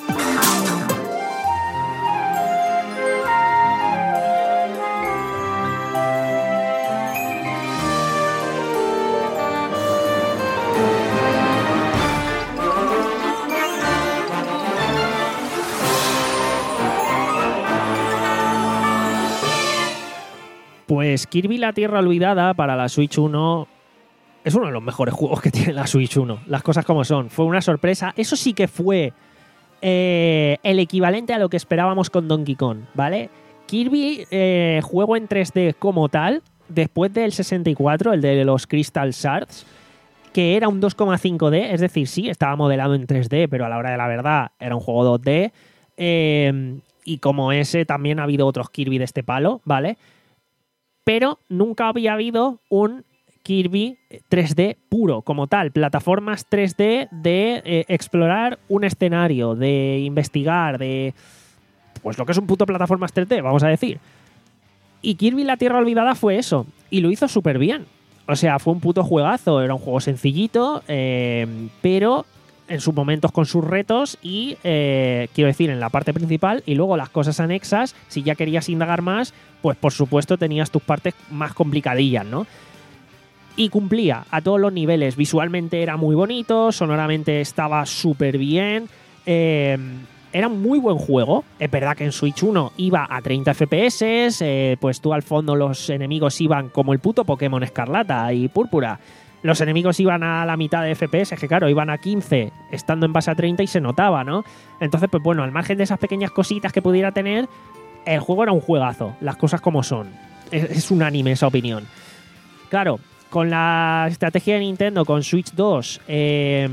Pues Kirby la Tierra Olvidada para la Switch uno es uno de los mejores juegos que tiene la Switch uno. Las cosas como son. Fue una sorpresa. Eso sí que fue eh, el equivalente a lo que esperábamos con Donkey Kong, ¿vale? Kirby, eh, juego en tres D como tal, después del sesenta y cuatro, el de los Crystal Shards, que era un dos coma cinco D, es decir, sí, estaba modelado en tres D, pero a la hora de la verdad era un juego dos D. Eh, y como ese, también ha habido otros Kirby de este palo, ¿vale? Pero nunca había habido un Kirby tres D puro, como tal. Plataformas tres D de eh, explorar un escenario, de investigar, de... Pues lo que es un puto plataformas tres D, vamos a decir. Y Kirby la Tierra Olvidada fue eso. Y lo hizo súper bien. O sea, fue un puto juegazo. Era un juego sencillito, eh, pero en sus momentos con sus retos y, eh, quiero decir, en la parte principal y luego las cosas anexas, si ya querías indagar más, pues por supuesto tenías tus partes más complicadillas, ¿no? Y cumplía a todos los niveles. Visualmente era muy bonito, sonoramente estaba súper bien. Eh, era un muy buen juego. Es verdad que en Switch uno iba a treinta F P S, eh, pues tú al fondo los enemigos iban como el puto Pokémon Escarlata y Púrpura. Los enemigos iban a la mitad de F P S, que claro, iban a quince, estando en base a treinta y se notaba, ¿no? Entonces, pues bueno, al margen de esas pequeñas cositas que pudiera tener, el juego era un juegazo, las cosas como son. Es, es unánime esa opinión. Claro, con la estrategia de Nintendo, con Switch dos, eh,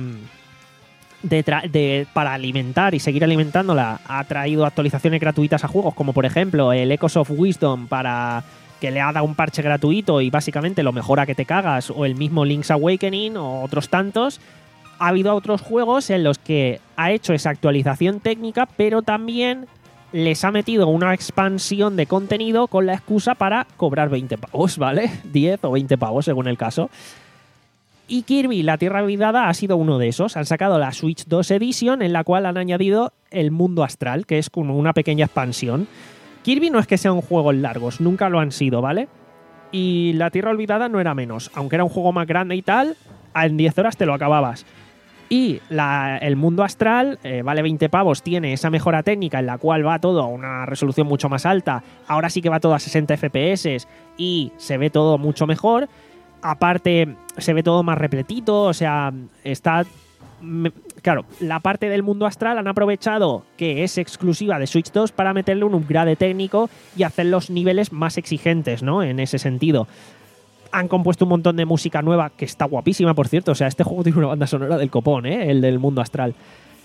de tra- de, para alimentar y seguir alimentándola, ha traído actualizaciones gratuitas a juegos, como por ejemplo el Echoes of Wisdom, para que le ha dado un parche gratuito y básicamente lo mejora que te cagas, o el mismo Link's Awakening o otros tantos. Ha habido otros juegos en los que ha hecho esa actualización técnica, pero también les ha metido una expansión de contenido con la excusa para cobrar veinte pavos, ¿vale? diez o veinte pavos según el caso. Y Kirby, la Tierra Olvidada, ha sido uno de esos. Han sacado la Switch dos Edition, en la cual han añadido el mundo astral, que es como una pequeña expansión. Kirby no es que sean juegos largos, nunca lo han sido, ¿vale? Y La Tierra Olvidada no era menos. Aunque era un juego más grande y tal, en diez horas te lo acababas. Y la, el mundo astral eh, vale veinte pavos, tiene esa mejora técnica en la cual va todo a una resolución mucho más alta. Ahora sí que va todo a sesenta F P S y se ve todo mucho mejor. Aparte, se ve todo más repletito, o sea, está... me- claro, la parte del mundo astral han aprovechado que es exclusiva de Switch dos para meterle un upgrade técnico y hacer los niveles más exigentes, ¿no? En ese sentido. Han compuesto un montón de música nueva, que está guapísima, por cierto. O sea, este juego tiene una banda sonora del copón, ¿eh? El del mundo astral.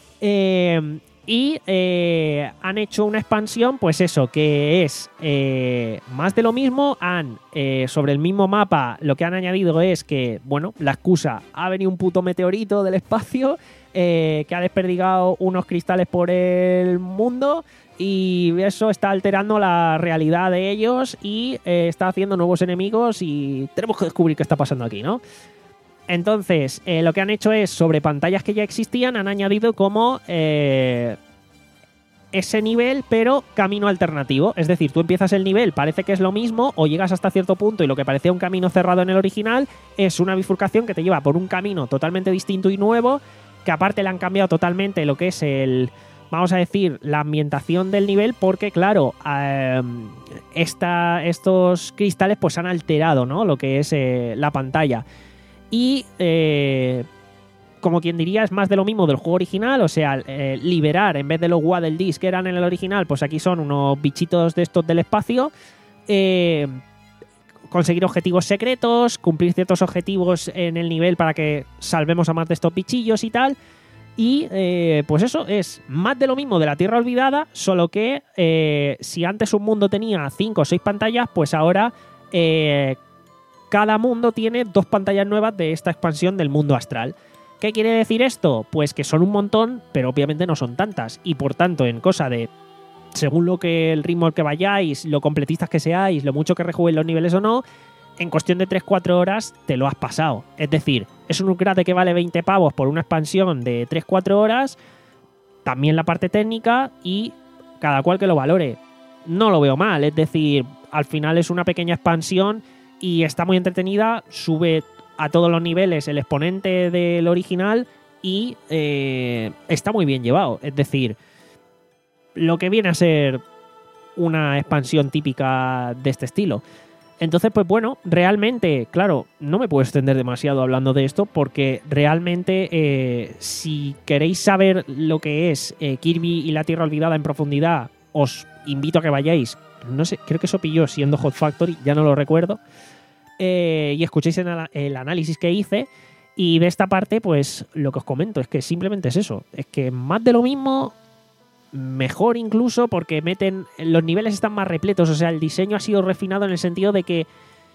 Eh, y eh, han hecho una expansión, pues eso, que es eh, más de lo mismo. Han, eh, sobre el mismo mapa, lo que han añadido es que, bueno, la excusa, ha venido un puto meteorito del espacio eh, que ha desperdigado unos cristales por el mundo y eso está alterando la realidad de ellos y eh, está haciendo nuevos enemigos y tenemos que descubrir qué está pasando aquí, ¿no? Entonces, eh, lo que han hecho es, sobre pantallas que ya existían, han añadido como eh, ese nivel, pero camino alternativo. Es decir, tú empiezas el nivel, parece que es lo mismo, o llegas hasta cierto punto y lo que parecía un camino cerrado en el original es una bifurcación que te lleva por un camino totalmente distinto y nuevo, que aparte le han cambiado totalmente lo que es el... vamos a decir, la ambientación del nivel, porque claro, eh, esta, estos cristales pues han alterado, ¿no? Lo que es eh, la pantalla. Y eh, como quien diría, es más de lo mismo del juego original, o sea, eh, liberar, en vez de los Waddle Dees que eran en el original, pues aquí son unos bichitos de estos del espacio, eh, conseguir objetivos secretos, cumplir ciertos objetivos en el nivel para que salvemos a más de estos bichillos y tal. Y eh, pues eso es más de lo mismo de La Tierra Olvidada, solo que eh, si antes un mundo tenía cinco o seis pantallas, pues ahora eh, cada mundo tiene dos pantallas nuevas de esta expansión del mundo astral. ¿Qué quiere decir esto? Pues que son un montón, pero obviamente no son tantas. Y por tanto, en cosa de, según lo que el ritmo al que vayáis, lo completistas que seáis, lo mucho que rejuguéis los niveles o no, en cuestión de tres cuatro horas te lo has pasado. Es decir, es un upgrade que vale veinte pavos por una expansión de tres cuatro horas, también la parte técnica y cada cual que lo valore. No lo veo mal, es decir, al final es una pequeña expansión y está muy entretenida, sube a todos los niveles el exponente del original y eh, está muy bien llevado. Es decir, lo que viene a ser una expansión típica de este estilo. Entonces, pues bueno, realmente, claro, no me puedo extender demasiado hablando de esto porque realmente eh, si queréis saber lo que es eh, Kirby y la Tierra Olvidada en profundidad, os invito a que vayáis, no sé, creo que eso pilló siendo Hot Factory, ya no lo recuerdo, eh, y escuchéis el, el análisis que hice. Y de esta parte, pues lo que os comento es que simplemente es eso, es que más de lo mismo... mejor incluso porque meten los niveles están más repletos, o sea, el diseño ha sido refinado en el sentido de que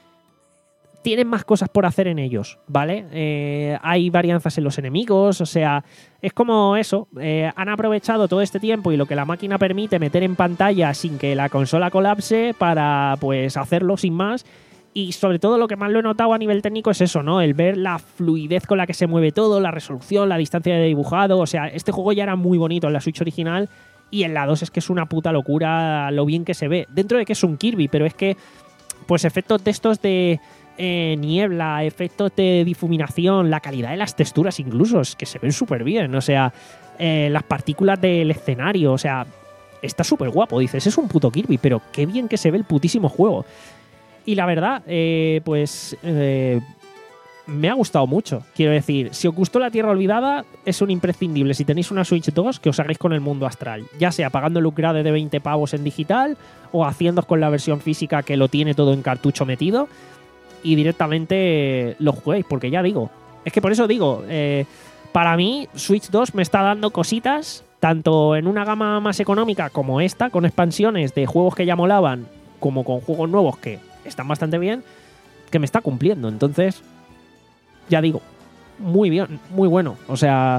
tienen más cosas por hacer en ellos, ¿vale? Eh, hay varianzas en los enemigos, o sea, es como eso, eh, han aprovechado todo este tiempo y lo que la máquina permite meter en pantalla sin que la consola colapse para pues hacerlo sin más. Y sobre todo lo que más lo he notado a nivel técnico es eso, ¿no? El ver la fluidez con la que se mueve todo, la resolución, la distancia de dibujado. O sea, este juego ya era muy bonito en la Switch original y en la dos es que es una puta locura lo bien que se ve. Dentro de que es un Kirby, pero es que pues efectos de estos de eh, niebla, efectos de difuminación, la calidad de las texturas incluso, es que se ven súper bien. O sea, eh, las partículas del escenario, o sea, está súper guapo. Dices, es un puto Kirby, pero qué bien que se ve el putísimo juego. Y la verdad, eh, pues eh, me ha gustado mucho. Quiero decir, si os gustó La Tierra Olvidada, es un imprescindible. Si tenéis una Switch dos, que os hagáis con el mundo astral. Ya sea pagando el upgrade de veinte pavos en digital o haciéndoos con la versión física que lo tiene todo en cartucho metido y directamente eh, lo juguéis. Porque ya digo, es que por eso digo, eh, para mí Switch dos me está dando cositas, tanto en una gama más económica como esta, con expansiones de juegos que ya molaban, como con juegos nuevos que... están bastante bien, que me está cumpliendo. Entonces, ya digo, muy bien, muy bueno. O sea,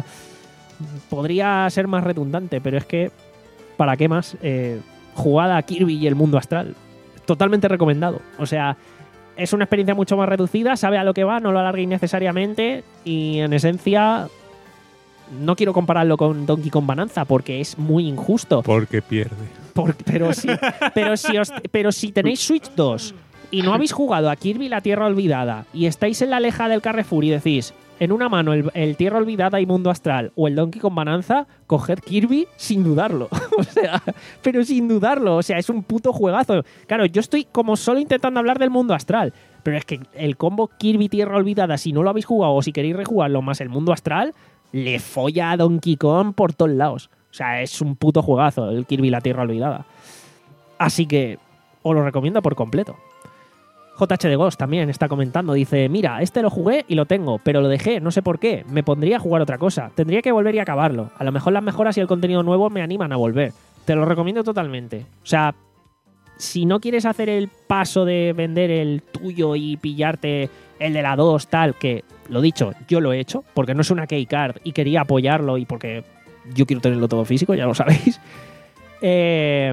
podría ser más redundante, pero es que, ¿para qué más? Eh, jugada a Kirby y el mundo astral. Totalmente recomendado. O sea, es una experiencia mucho más reducida, sabe a lo que va, no lo alarguéis necesariamente y en esencia... no quiero compararlo con Donkey Kong Bonanza porque es muy injusto. Porque pierde. Por- pero, si, pero, si os- pero si tenéis Switch dos y no habéis jugado a Kirby la Tierra Olvidada y estáis en la aleja del Carrefour y decís, en una mano el, el Tierra Olvidada y Mundo Astral o el Donkey Kong Bonanza, coged Kirby sin dudarlo. O sea, pero sin dudarlo. O sea, es un puto juegazo. Claro, yo estoy como solo intentando hablar del Mundo Astral, pero es que el combo Kirby Tierra Olvidada, si no lo habéis jugado o si queréis rejugarlo más el Mundo Astral, le folla a Donkey Kong por todos lados. O sea, es un puto juegazo el Kirby la Tierra Olvidada. Así que os lo recomiendo por completo. J H de Ghost también está comentando. Dice, mira, este lo jugué y lo tengo, pero lo dejé, no sé por qué. Me pondría a jugar otra cosa. Tendría que volver y acabarlo. A lo mejor las mejoras y el contenido nuevo me animan a volver. Te lo recomiendo totalmente. O sea, si no quieres hacer el paso de vender el tuyo y pillarte el de la dos, tal, que, lo dicho, yo lo he hecho, porque no es una keycard y quería apoyarlo y porque yo quiero tenerlo todo físico, ya lo sabéis. Eh...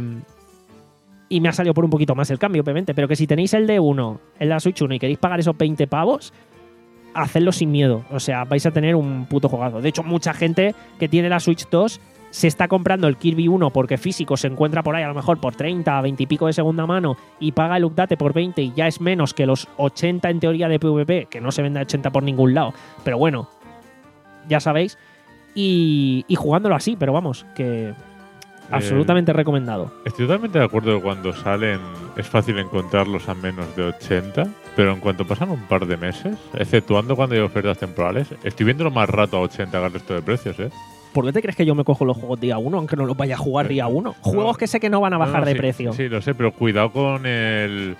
Y me ha salido por un poquito más el cambio, obviamente. Pero que si tenéis el D uno, el de la Switch uno y queréis pagar esos veinte pavos, hacedlo sin miedo. O sea, vais a tener un puto jugazo. De hecho, mucha gente que tiene la Switch dos se está comprando el Kirby uno porque físico se encuentra por ahí a lo mejor por treinta, veinte y pico de segunda mano y paga el update por veinte y ya es menos que los ochenta en teoría de PvP, que no se vende a ochenta por ningún lado. Pero bueno, ya sabéis. Y, y jugándolo así, pero vamos, que... absolutamente recomendado. Estoy totalmente de acuerdo que cuando salen es fácil encontrarlos a menos de ochenta, pero en cuanto pasan un par de meses, exceptuando cuando hay ofertas temporales, estoy viéndolo más rato a ochenta que al resto de precios, ¿eh? ¿Por qué te crees que yo me cojo los juegos día uno, aunque no los vaya a jugar día uno? Juegos que sé que no van a bajar No, no, de sí, precio. Sí, lo sé, pero cuidado con el...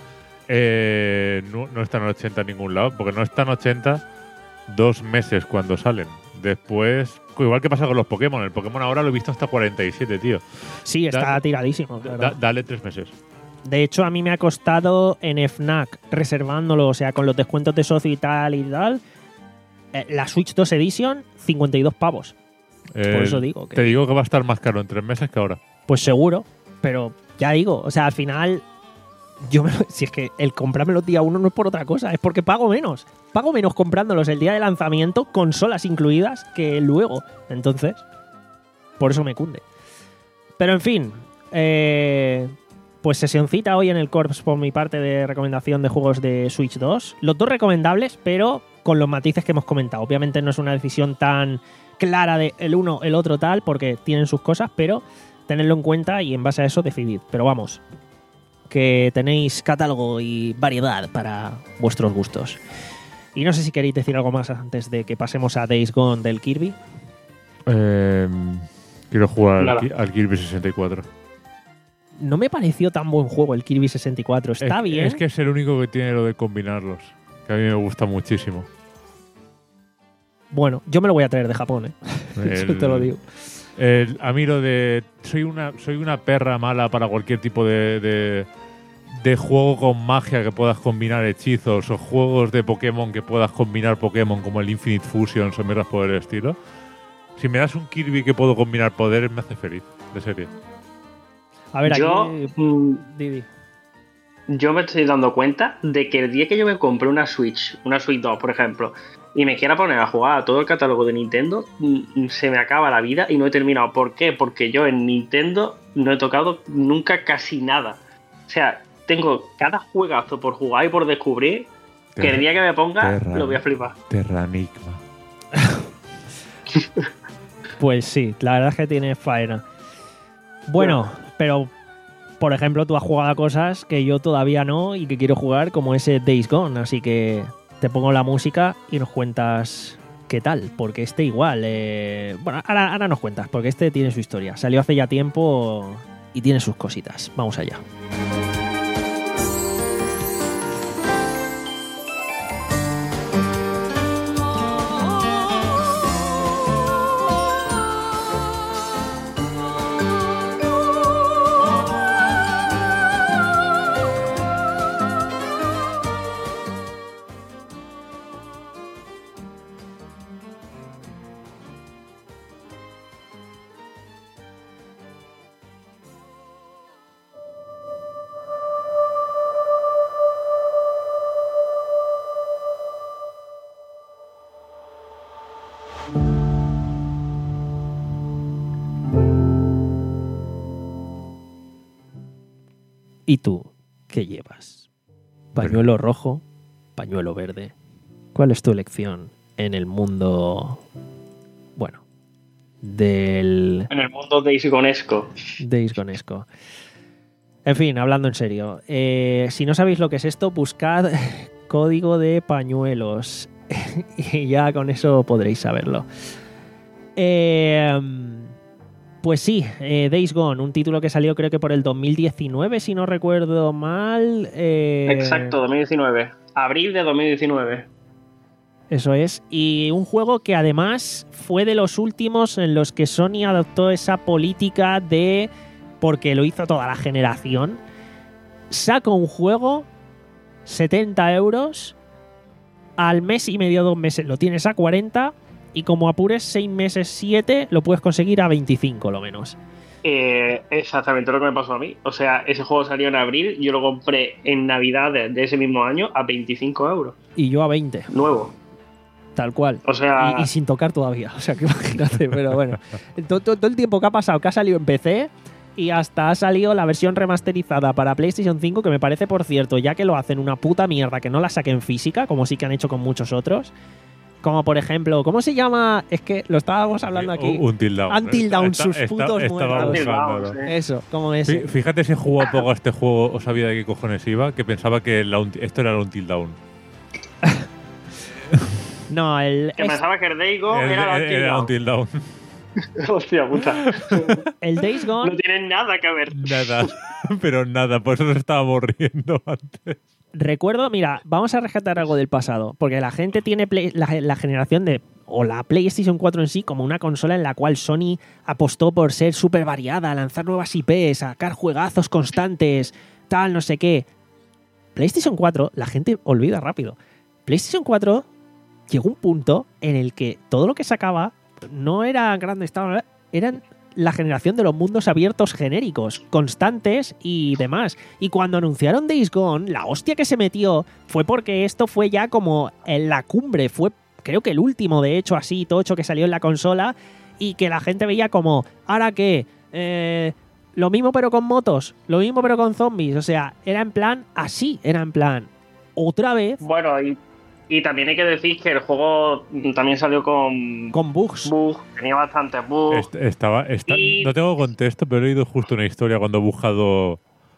eh, no, no están en ochenta en ningún lado, porque no están ochenta dos meses cuando salen. Después, igual que pasa con los Pokémon, el Pokémon ahora lo he visto hasta cuarenta y siete, tío. Sí, está Da- tiradísimo. claro. Da- dale tres meses. De hecho, a mí me ha costado en FNAC, reservándolo, o sea, con los descuentos de socio y tal y tal, eh, la Switch dos Edition, cincuenta y dos pavos. Por Eh, eso digo que... Te digo que va a estar más caro en tres meses que ahora. Pues seguro, pero ya digo, o sea, al final, yo me lo- si es que el comprármelo día uno no es por otra cosa, es porque pago menos. Pago menos comprándolos el día de lanzamiento, consolas incluidas, que luego. Entonces, por eso me cunde. Pero en fin, eh, pues sesioncita hoy en el Corps por mi parte de recomendación de juegos de Switch dos. Los dos recomendables, pero con los matices que hemos comentado. Obviamente no es una decisión tan clara de el uno, el otro tal, porque tienen sus cosas, pero tenedlo en cuenta y en base a eso decidid. Pero vamos, que tenéis catálogo y variedad para vuestros gustos. Y no sé si queréis decir algo más antes de que pasemos a Days Gone del Kirby. Eh, quiero jugar al, Nada. Ki- al Kirby sesenta y cuatro. No me pareció tan buen juego el Kirby sesenta y cuatro. Está es, bien. Es que es el único que tiene lo de combinarlos, que a mí me gusta muchísimo. Bueno, yo me lo voy a traer de Japón, ¿eh? Eso El- te lo digo. el- a mí lo de soy una soy una perra mala para cualquier tipo de, de, de juego con magia que puedas combinar hechizos o juegos de Pokémon que puedas combinar Pokémon como el Infinite Fusion o mierdas por el estilo. Si me das un Kirby que puedo combinar poderes me hace feliz, de serie. A ver, Yo, aquí... mm, Didi. yo me estoy dando cuenta de que el día que yo me compré una Switch, una Switch dos, por ejemplo, y me quiera poner a jugar a todo el catálogo de Nintendo, mm, se me acaba la vida y no he terminado. ¿Por qué? Porque yo en Nintendo no he tocado nunca casi nada. O sea, tengo cada juegazo por jugar y por descubrir que el día que me ponga Terra- lo voy a flipar. Terranigma. Pues sí, la verdad es que tiene faena. Bueno, pero por ejemplo, tú has jugado a cosas que yo todavía no y que quiero jugar, como ese Days Gone, así que te pongo la música y nos cuentas qué tal, porque este igual, eh, bueno, ahora, ahora nos cuentas, porque este tiene su historia, salió hace ya tiempo y tiene sus cositas. Vamos allá. ¿Y tú qué llevas? ¿Pañuelo rojo? ¿Pañuelo verde? ¿Cuál es tu elección en el mundo, bueno, del En el mundo Days Gonesco. Days Gonesco? En fin, hablando en serio, eh, si no sabéis lo que es esto, buscad código de pañuelos y ya con eso podréis saberlo. Eh, pues sí, eh, Days Gone, un título que salió creo que por el dos mil diecinueve, si no recuerdo mal. eh, Exacto, dos mil diecinueve. Abril de dos mil diecinueve. Eso es. Y un juego que además fue de los últimos en los que Sony adoptó esa política de, porque lo hizo toda la generación, saco un juego, setenta euros, al mes y medio, dos meses lo tienes a cuarenta, y como apures seis meses, siete, lo puedes conseguir a veinticinco lo menos. Eh, exactamente lo que me pasó a mí. O sea, ese juego salió en abril, yo lo compré en Navidad de, de ese mismo año a veinticinco euros. Y yo a veinte, Nuevo. tal cual. O sea, Y, y sin tocar todavía. O sea, que imagínate, pero bueno. Todo, todo- todo el tiempo que ha pasado, que ha salido en P C y hasta ha salido la versión remasterizada para PlayStation cinco, que me parece, por cierto, ya que lo hacen una puta mierda, que no la saquen física, como sí que han hecho con muchos otros. Como por ejemplo, ¿cómo se llama? Es que lo estábamos hablando aquí. Until Dawn. Until Dawn, Está- sus está- putos estaba muertos. Until Dawn, buscándolo. sí. Eso, como Fí- ese. Fíjate si jugó poco a este juego o sabía de qué cojones iba, que pensaba que la Unti- esto era el Until Dawn. No, el, que es- pensaba que el Days Gone Era- era, era era Until Dawn. Hostia puta. el Days Gone. No tiene nada que ver. Nada. Pero nada, por eso nos estábamos riendo antes. Recuerdo, mira, vamos a rescatar algo del pasado, porque la gente tiene play- la, la generación de, o la PlayStation cuatro en sí, como una consola en la cual Sony apostó por ser súper variada, lanzar nuevas I Ps, sacar juegazos constantes, tal, no sé qué. PlayStation cuatro, la gente olvida rápido. PlayStation cuatro llegó un punto en el que todo lo que sacaba no era grande, estaba, eran la generación de los mundos abiertos genéricos, constantes y demás. Y cuando anunciaron Days Gone, la hostia que se metió fue porque esto fue ya como en la cumbre, fue creo que el último de hecho así tocho que salió en la consola, y que la gente veía como, ¿ahora qué? Eh, lo mismo pero con motos, lo mismo pero con zombies, o sea, era en plan así, era en plan otra vez Bueno, y, y también hay que decir que el juego también salió con con bugs. bugs, tenía bastantes bugs. Est- estaba, esta- Y- No tengo contexto, pero he leído justo una historia cuando he buscado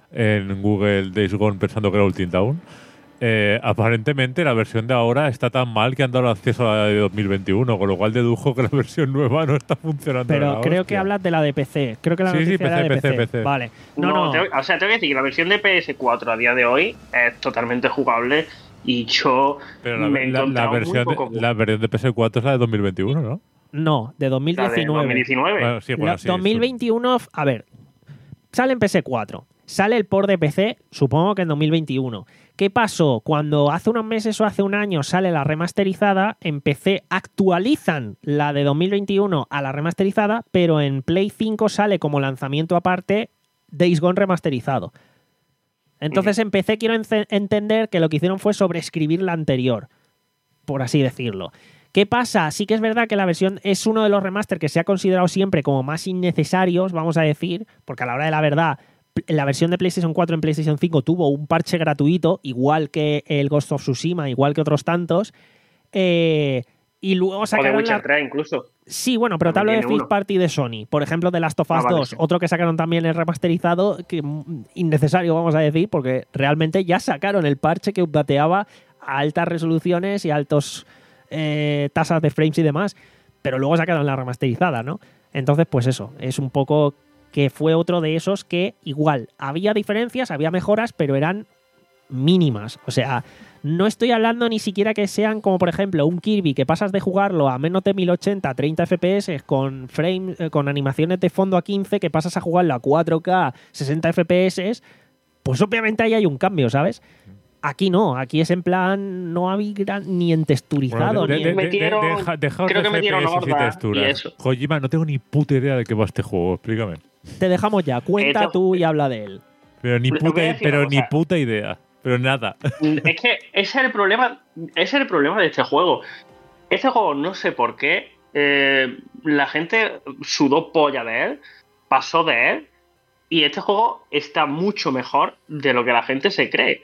en Google Days Gone pensando que era Until Dawn. Eh, aparentemente la versión de ahora está tan mal que han dado acceso a la de dos mil veintiuno, con lo cual dedujo que la versión nueva no está funcionando. de Pero la creo hostia. que hablas de la de P C. Creo que la Sí, sí, noticia era de P C, P C. P C. Vale. No, no. tengo- o sea, tengo que decir que la versión de P S cuatro a día de hoy es totalmente jugable y yo Pero la, me he la- la encontrado muy versión poco de, bug. la versión de P S cuatro es la de dos mil veintiuno, ¿no? No, de dos mil La de diecinueve. dos mil diecinueve. Bueno, sí, bueno, La- sí, dos mil veintiuno, a ver, sale en P S cuatro. Sale el port de P C, supongo que en dos mil veintiuno. ¿Qué pasó? Cuando hace unos meses o hace un año sale la remasterizada, en P C actualizan la de dos mil veintiuno a la remasterizada, pero en Play cinco sale como lanzamiento aparte Days Gone remasterizado. Entonces en P C quiero ence- entender que lo que hicieron fue sobreescribir la anterior, por así decirlo. ¿Qué pasa? Sí que es verdad que la versión es uno de los remaster que se ha considerado siempre como más innecesarios, vamos a decir, porque a la hora de la verdad, la versión de PlayStation cuatro en PlayStation cinco tuvo un parche gratuito, igual que el Ghost of Tsushima, igual que otros tantos, eh, y luego O de sacaron Witcher la... tres incluso. Sí, bueno, pero te hablo También de tiene First uno. Party de Sony. Por ejemplo, de Last of Us Ah, vale, dos, sí. otro que sacaron también el remasterizado, que mm, innecesario, vamos a decir, porque realmente ya sacaron el parche que updateaba a altas resoluciones y altos eh, tasas de frames y demás, pero luego sacaron la remasterizada, ¿no? Entonces, pues eso, es un poco que fue otro de esos que igual había diferencias, había mejoras, pero eran mínimas. O sea, no estoy hablando ni siquiera que sean como, por ejemplo, un Kirby que pasas de jugarlo a menos de mil ochenta a treinta F P S con frame, eh, con animaciones de fondo a quince, que pasas a jugarlo a cuatro K sesenta F P S, pues obviamente ahí hay un cambio, ¿sabes? Aquí no, aquí es en plan, no había gran- ni en texturizado, Bueno, de- ni de- en- de- de- metieron- deja- dejaos creo de que metieron F P S y horda texturas. y eso. Kojima, no tengo ni puta idea de qué va este juego, explícame. te dejamos ya, cuenta Esto- tú y habla de él. Pero ni Os voy a puta, decir pero una ni cosa. puta idea. Pero nada. Es que ese es el problema, ese es el problema de este juego. Este juego, no sé por qué, eh, la gente sudó polla de él, pasó de él, y este juego está mucho mejor de lo que la gente se cree.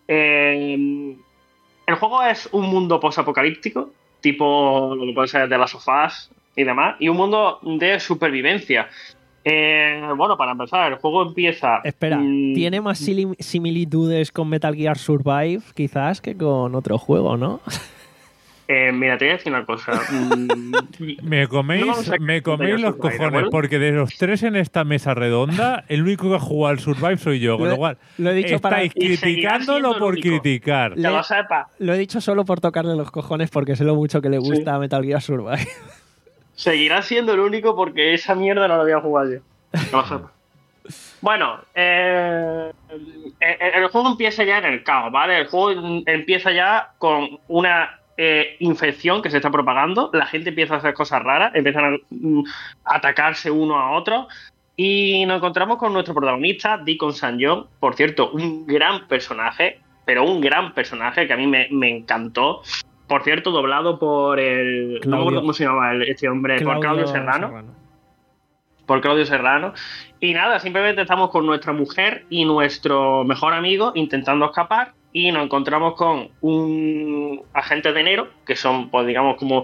Eh, el juego es un mundo posapocalíptico, tipo lo que puede ser de las sofás y demás, y un mundo de supervivencia. Eh, bueno, para empezar, el juego empieza... Espera, mm, ¿tiene más sim- similitudes con Metal Gear Survive quizás que con otro juego, no? eh, mira, te voy a decir una cosa. Mm, Me coméis, No vamos a- me coméis Metal Gear los Survive, ¿de cojones, acuerdo? porque de los tres en esta mesa redonda, el único que ha jugado al Survive soy yo, con Lo he- lo cual lo he dicho para- estáis Y seguirá criticándolo siendo el por único. criticar. que Le- lo sepa. Lo he dicho solo por tocarle los cojones porque sé lo mucho que le gusta Sí. a Metal Gear Survive. Seguirá siendo el único porque esa mierda no la voy a jugar yo. Que lo sepa. Bueno, eh, el, el juego empieza ya en el caos, ¿vale? El juego empieza ya con una eh, infección que se está propagando. La gente empieza a hacer cosas raras, empiezan a mm, atacarse uno a otro. Y nos encontramos con nuestro protagonista, Deacon Saint John. Por cierto, un gran personaje, pero un gran personaje que a mí me, me encantó. Por cierto, doblado por el... No me acuerdo Claudio. cómo se llamaba el- este hombre, por Claudio Serrano. Por Claudio Serrano. Y nada, simplemente estamos con nuestra mujer y nuestro mejor amigo intentando escapar y nos encontramos con un agente de enero, que son, pues digamos, como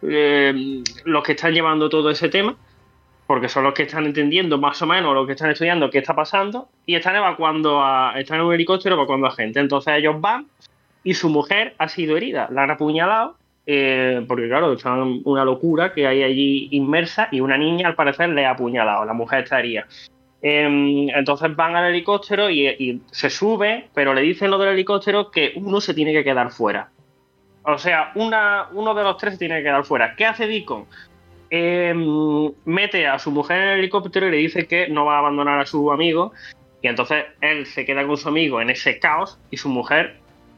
eh, los que están llevando todo ese tema, porque son los que están entendiendo más o menos, los que están estudiando qué está pasando, y están evacuando a, están en un helicóptero evacuando a gente. Entonces ellos van y su mujer ha sido herida, la han apuñalado. Eh, porque claro, es una locura que hay allí inmersa y una niña al parecer le ha apuñalado, la mujer estaría. Eh, entonces van al helicóptero y, y se sube, pero le dicen lo del helicóptero que uno se tiene que quedar fuera. O sea, una, uno de los tres se tiene que quedar fuera. ¿Qué hace Deacon? Eh, mete a su mujer en el helicóptero y le dice que no va a abandonar a su amigo, y entonces él se queda con su amigo en ese caos y su mujer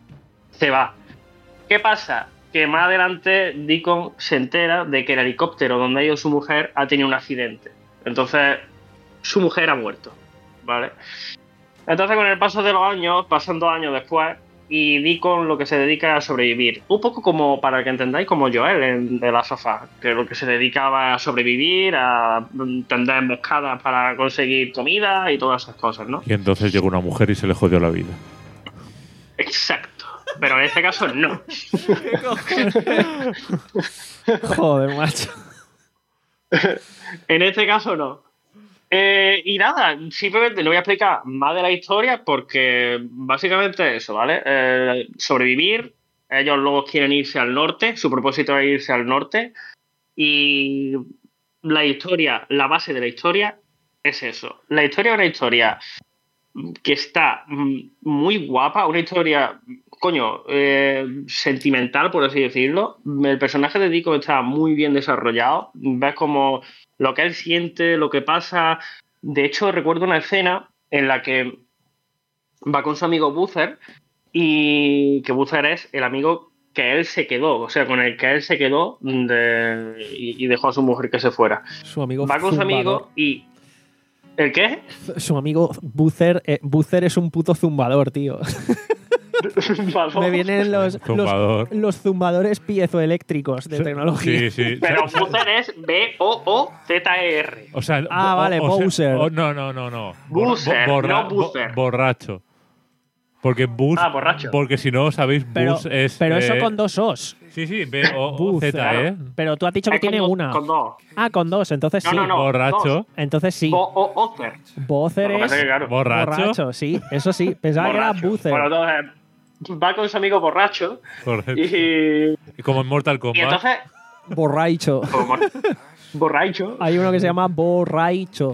se va. ¿Qué pasa? Que más adelante Deacon se entera de que el helicóptero donde ha ido su mujer ha tenido un accidente. Entonces, su mujer ha muerto, ¿vale? Entonces, con el paso de los años, pasan dos años después, y Deacon lo que se dedica a sobrevivir. Un poco como, para que entendáis, como Joel en de la sofá, que lo que se dedicaba a sobrevivir, a tender emboscadas para conseguir comida y todas esas cosas, ¿no? Y entonces llegó una mujer y se le jodió la vida. Exacto. Pero en este caso no. Joder, macho. En este caso no. Eh, y nada, simplemente no voy a explicar más de la historia porque básicamente eso, ¿vale? Eh, sobrevivir, ellos luego quieren irse al norte, su propósito es irse al norte y la historia, la base de la historia es eso. La historia es una historia que está muy guapa, una historia, coño, eh, sentimental, por así decirlo. El personaje de Deacon está muy bien desarrollado. Ves como lo que él siente, lo que pasa. De hecho, recuerdo una escena en la que va con su amigo Boozer, y que Boozer es el amigo que él se quedó, o sea, con el que él se quedó de, y, y dejó a su mujer que se fuera. Su amigo Va con su zumbador. amigo y... ¿El qué? Su amigo Boozer, eh, Boozer es un puto zumbador, tío. Me vienen los, Zumbador. los, los zumbadores piezoeléctricos de tecnología. Sí, sí. Pero O sea, Boozer es B O O Z E R. o sea, Ah, o- vale, o sea- Bowser. o- no, no, no, no. Bor- Boozer, bo- no bo- Boozer. borracho. Porque bus. Ah, borracho. Porque si no sabéis, Pero, bus es. pero eso eh, con dos O's. Sí, sí, B O O Boozer. Z, ¿eh? Pero tú has dicho que Es con tiene dos- una. Con dos. Ah, con dos, entonces No, sí. no, no. Borracho. dos. Entonces sí. Bo O Ozer. Boozer Lo que es pasa es que, claro, Borracho. sí, eso sí. Pensaba borracho. que era Boozer. Bueno, entonces va con su amigo borracho Correcto. y, Y como en Mortal y Kombat. entonces... Borracho. como- borracho. Hay uno que se llama Borracho.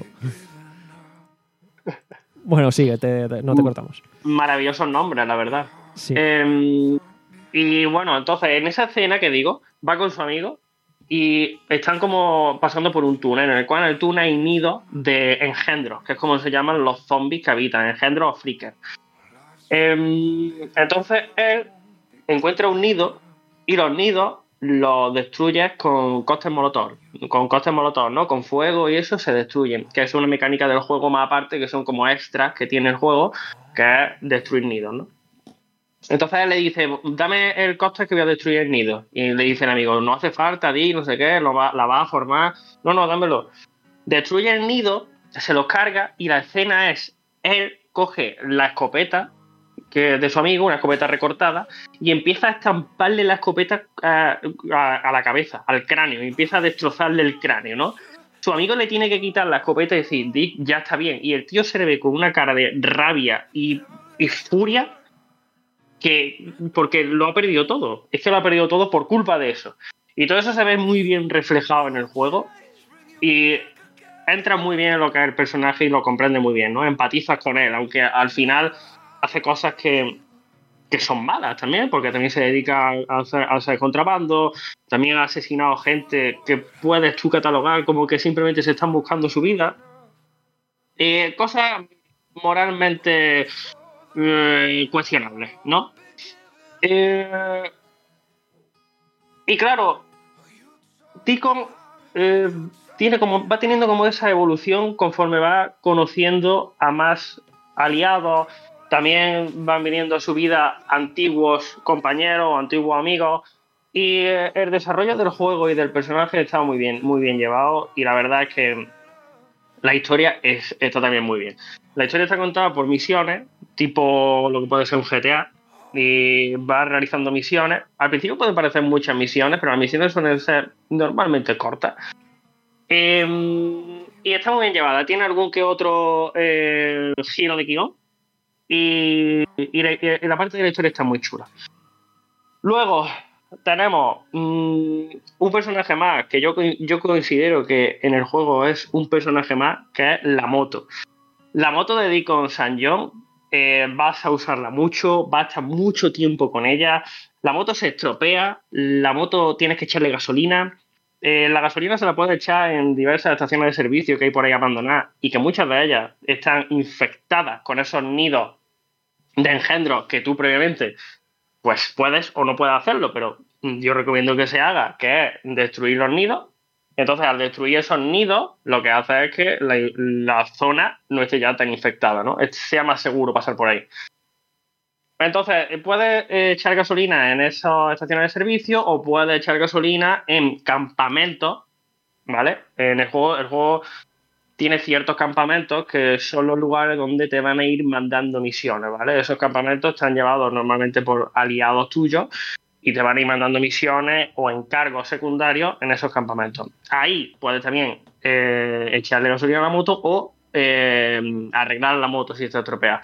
Bueno, sigue, te- te- no te cortamos. Maravillosos nombres, la verdad. Sí. Eh, y bueno, entonces en esa escena que digo, va con su amigo y están como pasando por un túnel, en el cual en el túnel hay nidos de engendros, que es como se llaman los zombies que habitan, engendros o flickers. Eh, entonces él encuentra un nido y los nidos los destruyes con cóctel molotov, con cóctel molotov, ¿no? Con fuego y eso se destruyen, que es una mecánica del juego más aparte, que son como extras que tiene el juego, que es destruir nidos, ¿no? Entonces él le dice, dame el cóctel que voy a destruir el nido. Y le dice el amigo, no hace falta, di, no sé qué, lo va, la va a formar. No, no, dámelo. Destruye el nido, se los carga y la escena es, él coge la escopeta que de su amigo, una escopeta recortada, y empieza a estamparle la escopeta a, a, a la cabeza, al cráneo, y empieza a destrozarle el cráneo, ¿no? Su amigo le tiene que quitar la escopeta y decir, Dick, ya está bien, y el tío se le ve con una cara de rabia y, y furia, que porque lo ha perdido todo, es que lo ha perdido todo por culpa de eso. Y todo eso se ve muy bien reflejado en el juego, y entra muy bien en lo que es el personaje y lo comprende muy bien, ¿no? Empatizas con él, aunque al final hace cosas que, que son malas también, porque también se dedica a hacer, a hacer contrabando, también ha asesinado gente que puedes tú catalogar como que simplemente se están buscando su vida. Eh, cosas moralmente eh, cuestionables, ¿no? Eh, y claro, Deacon eh, tiene como, va teniendo como esa evolución conforme va conociendo a más aliados. También van viniendo a su vida antiguos compañeros, antiguos amigos, y eh, el desarrollo del juego y del personaje está muy bien, muy bien llevado, y la verdad es que la historia es, está también muy bien. La historia está contada por misiones, tipo lo que puede ser un G T A, y vas realizando misiones. Al principio pueden parecer muchas misiones, pero las misiones suelen ser normalmente cortas. Eh, y está muy bien llevada. Tiene algún que otro eh, giro de guión. Y, y, la, y la parte de la historia está muy chula. Luego tenemos mmm, un personaje más que yo, yo considero que en el juego es un personaje más, que es la moto. La moto de Deacon Saint John, eh, vas a usarla mucho, vas a estar mucho tiempo con ella. La moto se estropea, la moto tienes que echarle gasolina. Eh, la gasolina se la puedes echar en diversas estaciones de servicio que hay por ahí abandonadas, y que muchas de ellas están infectadas con esos nidos de engendros que tú previamente pues puedes o no puedes hacerlo, pero yo recomiendo que se haga, que es destruir los nidos. Entonces, al destruir esos nidos, lo que hace es que la, la zona no esté ya tan infectada, ¿no? Sea más seguro pasar por ahí. Entonces, puedes echar gasolina en esas estaciones de servicio o puedes echar gasolina en campamentos, ¿vale? En el juego, el juego tiene ciertos campamentos que son los lugares donde te van a ir mandando misiones, ¿vale? Esos campamentos están llevados normalmente por aliados tuyos y te van a ir mandando misiones o encargos secundarios en esos campamentos. Ahí puedes también eh, echarle gasolina a la moto o eh, arreglar la moto si está estropeada.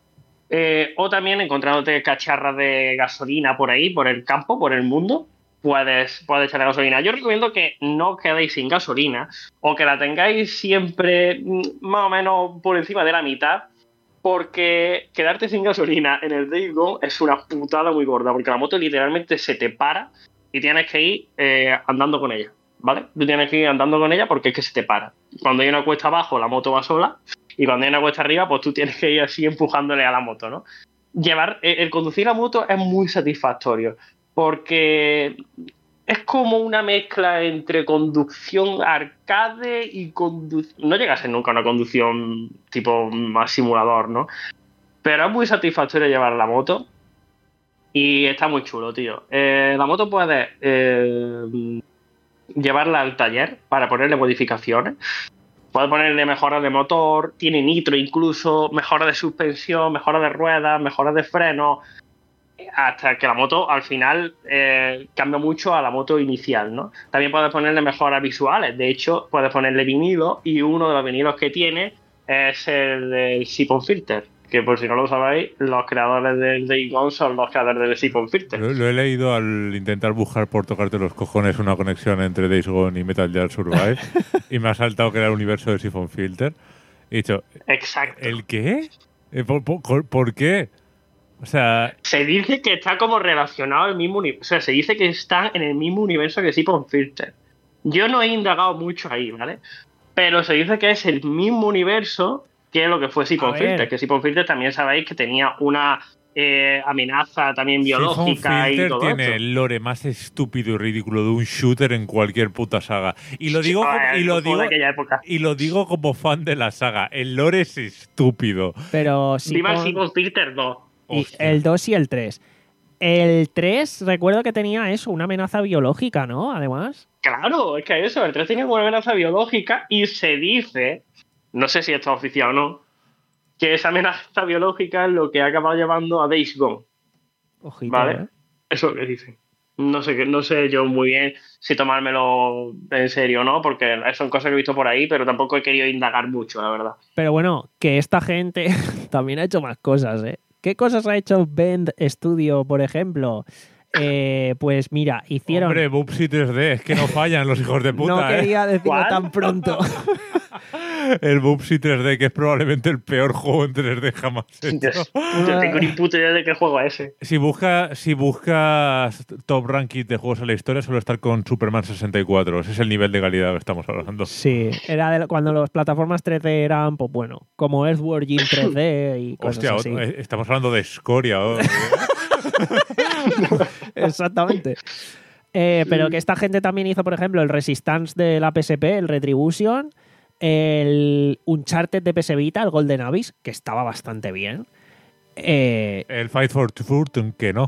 Eh, o también encontrándote cacharras de gasolina por ahí, por el campo, por el mundo, puedes, puedes echarle gasolina. Yo recomiendo que no quedéis sin gasolina o que la tengáis siempre más o menos por encima de la mitad, porque quedarte sin gasolina en el Days Gone es una putada muy gorda, porque la moto literalmente se te para y tienes que ir eh, andando con ella, ¿vale? Tú tienes que ir andando con ella porque es que se te para. Cuando hay una cuesta abajo, la moto va sola, y cuando hay una cuesta arriba, pues tú tienes que ir así empujándole a la moto, ¿no? Llevar, el, el conducir la moto es muy satisfactorio, porque es como una mezcla entre conducción arcade y conducción... No llega a ser nunca una conducción tipo más simulador, ¿no? Pero es muy satisfactorio llevar la moto y está muy chulo, tío. Eh, la moto puedes eh, llevarla al taller para ponerle modificaciones. Puedes ponerle mejoras de motor, tiene nitro incluso, mejoras de suspensión, mejoras de ruedas, mejoras de frenos, hasta que la moto al final eh, cambia mucho a la moto inicial, ¿no? También puedes ponerle mejoras visuales. De hecho, puedes ponerle vinilo, y uno de los vinilos que tiene es el del Siphon Filter, que por si no lo sabéis, los creadores del Days Gone son los creadores del Siphon Filter. Lo, lo he leído al intentar buscar por tocarte los cojones una conexión entre Days Gone y Metal Gear Survive y me ha saltado que era el universo de Siphon Filter. He dicho, Exacto. ¿el qué? ¿Por, por, ¿por qué? O sea... Se dice que está como relacionado al mismo universo. O sea, se dice que están en el mismo universo que Siphon Filter. Yo no he indagado mucho ahí, ¿vale? Pero se dice que es el mismo universo que lo que fue Siphon Filter. Que Siphon Filter también sabéis que tenía una eh, amenaza también biológica y todo tiene esto. el lore más estúpido y ridículo de un shooter en cualquier puta saga. Y lo digo, Ah, como, y lo digo, de aquella época. y lo digo como fan de la saga. El lore es estúpido. Pero Viva el Siphon- Siphon Filter dos. y Hostia. el dos y el tres. El tres, recuerdo que tenía eso, una amenaza biológica, ¿no? Además. Claro, es que eso, el tres tenía una amenaza biológica y se dice, no sé si esto es oficial o no, que esa amenaza biológica es lo que ha acabado llevando a Days Gone. Ojito, ¿Vale? ¿eh? Eso es lo que dicen. No sé, qué- no sé yo muy bien si tomármelo en serio o no, porque son cosas que he visto por ahí, pero tampoco he querido indagar mucho, la verdad. Pero bueno, que esta gente también ha hecho más cosas, ¿eh? ¿Qué cosas ha hecho Bend Studio, por ejemplo? Eh, pues mira, hicieron... Hombre, Bubsy tres D, es que no fallan los hijos de puta, no ¿eh? quería decirlo ¿Cuál? tan pronto. El Bubsy tres D, que es probablemente el peor juego en tres D jamás hecho. Dios, yo tengo ni puta idea de qué juego es ese. Si, busca, si buscas top ranking de juegos en la historia, suele estar con Superman sesenta y cuatro. Ese es el nivel de calidad que estamos hablando. Sí, era de, cuando las plataformas tres D eran, pues bueno, como Earthworm Jim tres D y cosas Hostia, así. eh, estamos hablando de escoria. ¿Oh? Exactamente. Eh, pero que esta gente también hizo, por ejemplo, el Resistance de la P S P, el Retribution, el Uncharted de P S Vita, el Golden Abyss, que estaba bastante bien. Eh, El Fight for Fortune, que no.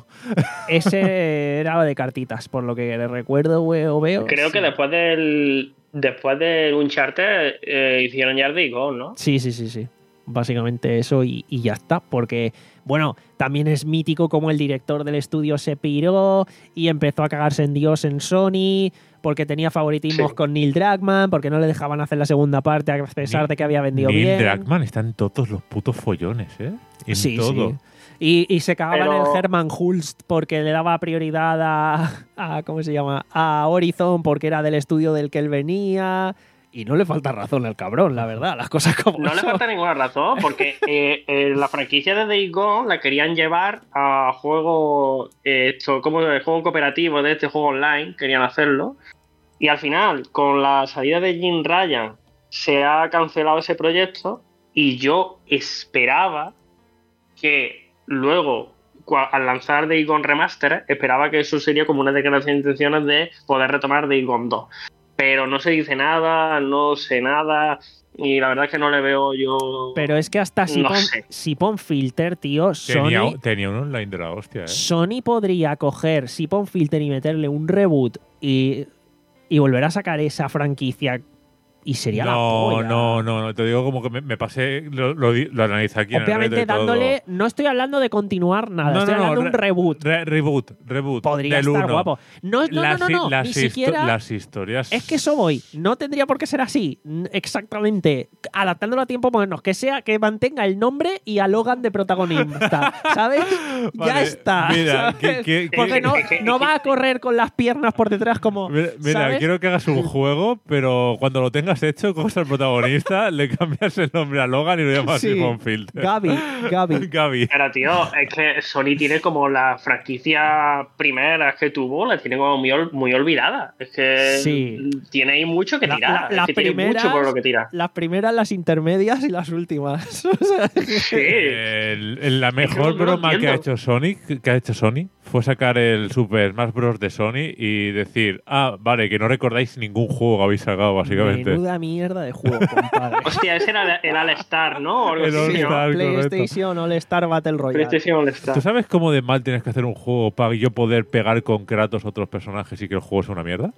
ese era de cartitas, por lo que le recuerdo we- o veo. Creo sí. que después del después del Uncharted eh, hicieron ya el Days Gone, ¿no? Sí, sí, sí, sí. Básicamente eso y, y ya está. Porque, bueno, también es mítico como el director del estudio se piró y empezó a cagarse en Dios en Sony porque tenía favoritismos Sí. con Neil Druckmann, porque no le dejaban hacer la segunda parte a pesar Neil- de que había vendido Neil bien. Druckmann está en todos los putos follones, ¿eh? En Sí, todo. sí. Y, y se cagaban Pero- en Herman Hulst porque le daba prioridad a, a- ¿cómo se llama? A Horizon porque era del estudio del que él venía. Y no le falta razón al cabrón, la verdad, las cosas como No le son. falta ninguna razón, porque eh, eh, la franquicia de Days Gone la querían llevar a juego, eh, esto, como el juego cooperativo de este juego online, querían hacerlo. Y al final, con la salida de Jim Ryan, se ha cancelado ese proyecto. Y yo esperaba que luego, cua- al lanzar Days Gone Remaster, esperaba que eso sería como una declaración de intenciones de poder retomar Days Gone dos. Pero no se dice nada, no sé nada, y la verdad es que no le veo yo... Pero es que hasta No Sipon, sé. Sipon Filter, tío, Tenía, Sony, tenía un online de la hostia, ¿eh? Sony podría coger Sipon Filter y meterle un reboot y, y volver a sacar esa franquicia y sería la No, polla. no, no, no, te digo como que me, me pasé, lo, lo, di- lo analicé aquí Obviamente en el reto y todo. dándole, no estoy hablando de continuar nada, No, estoy no, no, hablando de un re- reboot. Re- reboot, reboot. Podría del estar uno. guapo. No, no, Las, no, no, no, las ni histo- siquiera... las historias. Es que eso voy. No tendría por qué ser así. N- Exactamente. Adaptándolo a tiempo modernos. Que sea que mantenga el nombre y a Logan de protagonista. ¿Sabes? Ya Vale, está. mira, ¿sabes? que- que- Porque que- no, no va a correr con las piernas por detrás como. Mira, mira, ¿sabes? quiero que hagas un juego, pero cuando lo tengas hecho, coges al protagonista, le cambias el nombre a Logan y lo llamas Sí. Simon Filter. Gaby, Gaby. Gaby. Pero tío, es que Sony tiene como las franquicias primeras que tuvo, las tiene como muy, ol- muy olvidadas. Es que Sí. tiene ahí mucho que La- tirar. la- es las que tiene primeras- mucho por lo que tirar. Las primeras, las intermedias y las últimas. O sea, Sí. El- el- la Es que mejor no lo broma que ha entiendo. hecho Sony, que ha hecho Sony, fue sacar el Super Smash Bros. De Sony y decir, ah, vale, que no recordáis ningún juego que habéis sacado, básicamente. menuda mierda de juego, compadre. Hostia, ese era el All Star, ¿no? O algo El así, All ¿no? Star. PlayStation All Star Battle Royale. PlayStation All Star. ¿Tú sabes cómo de mal tienes que hacer un juego para yo poder pegar con Kratos a otros personajes y que el juego sea una mierda?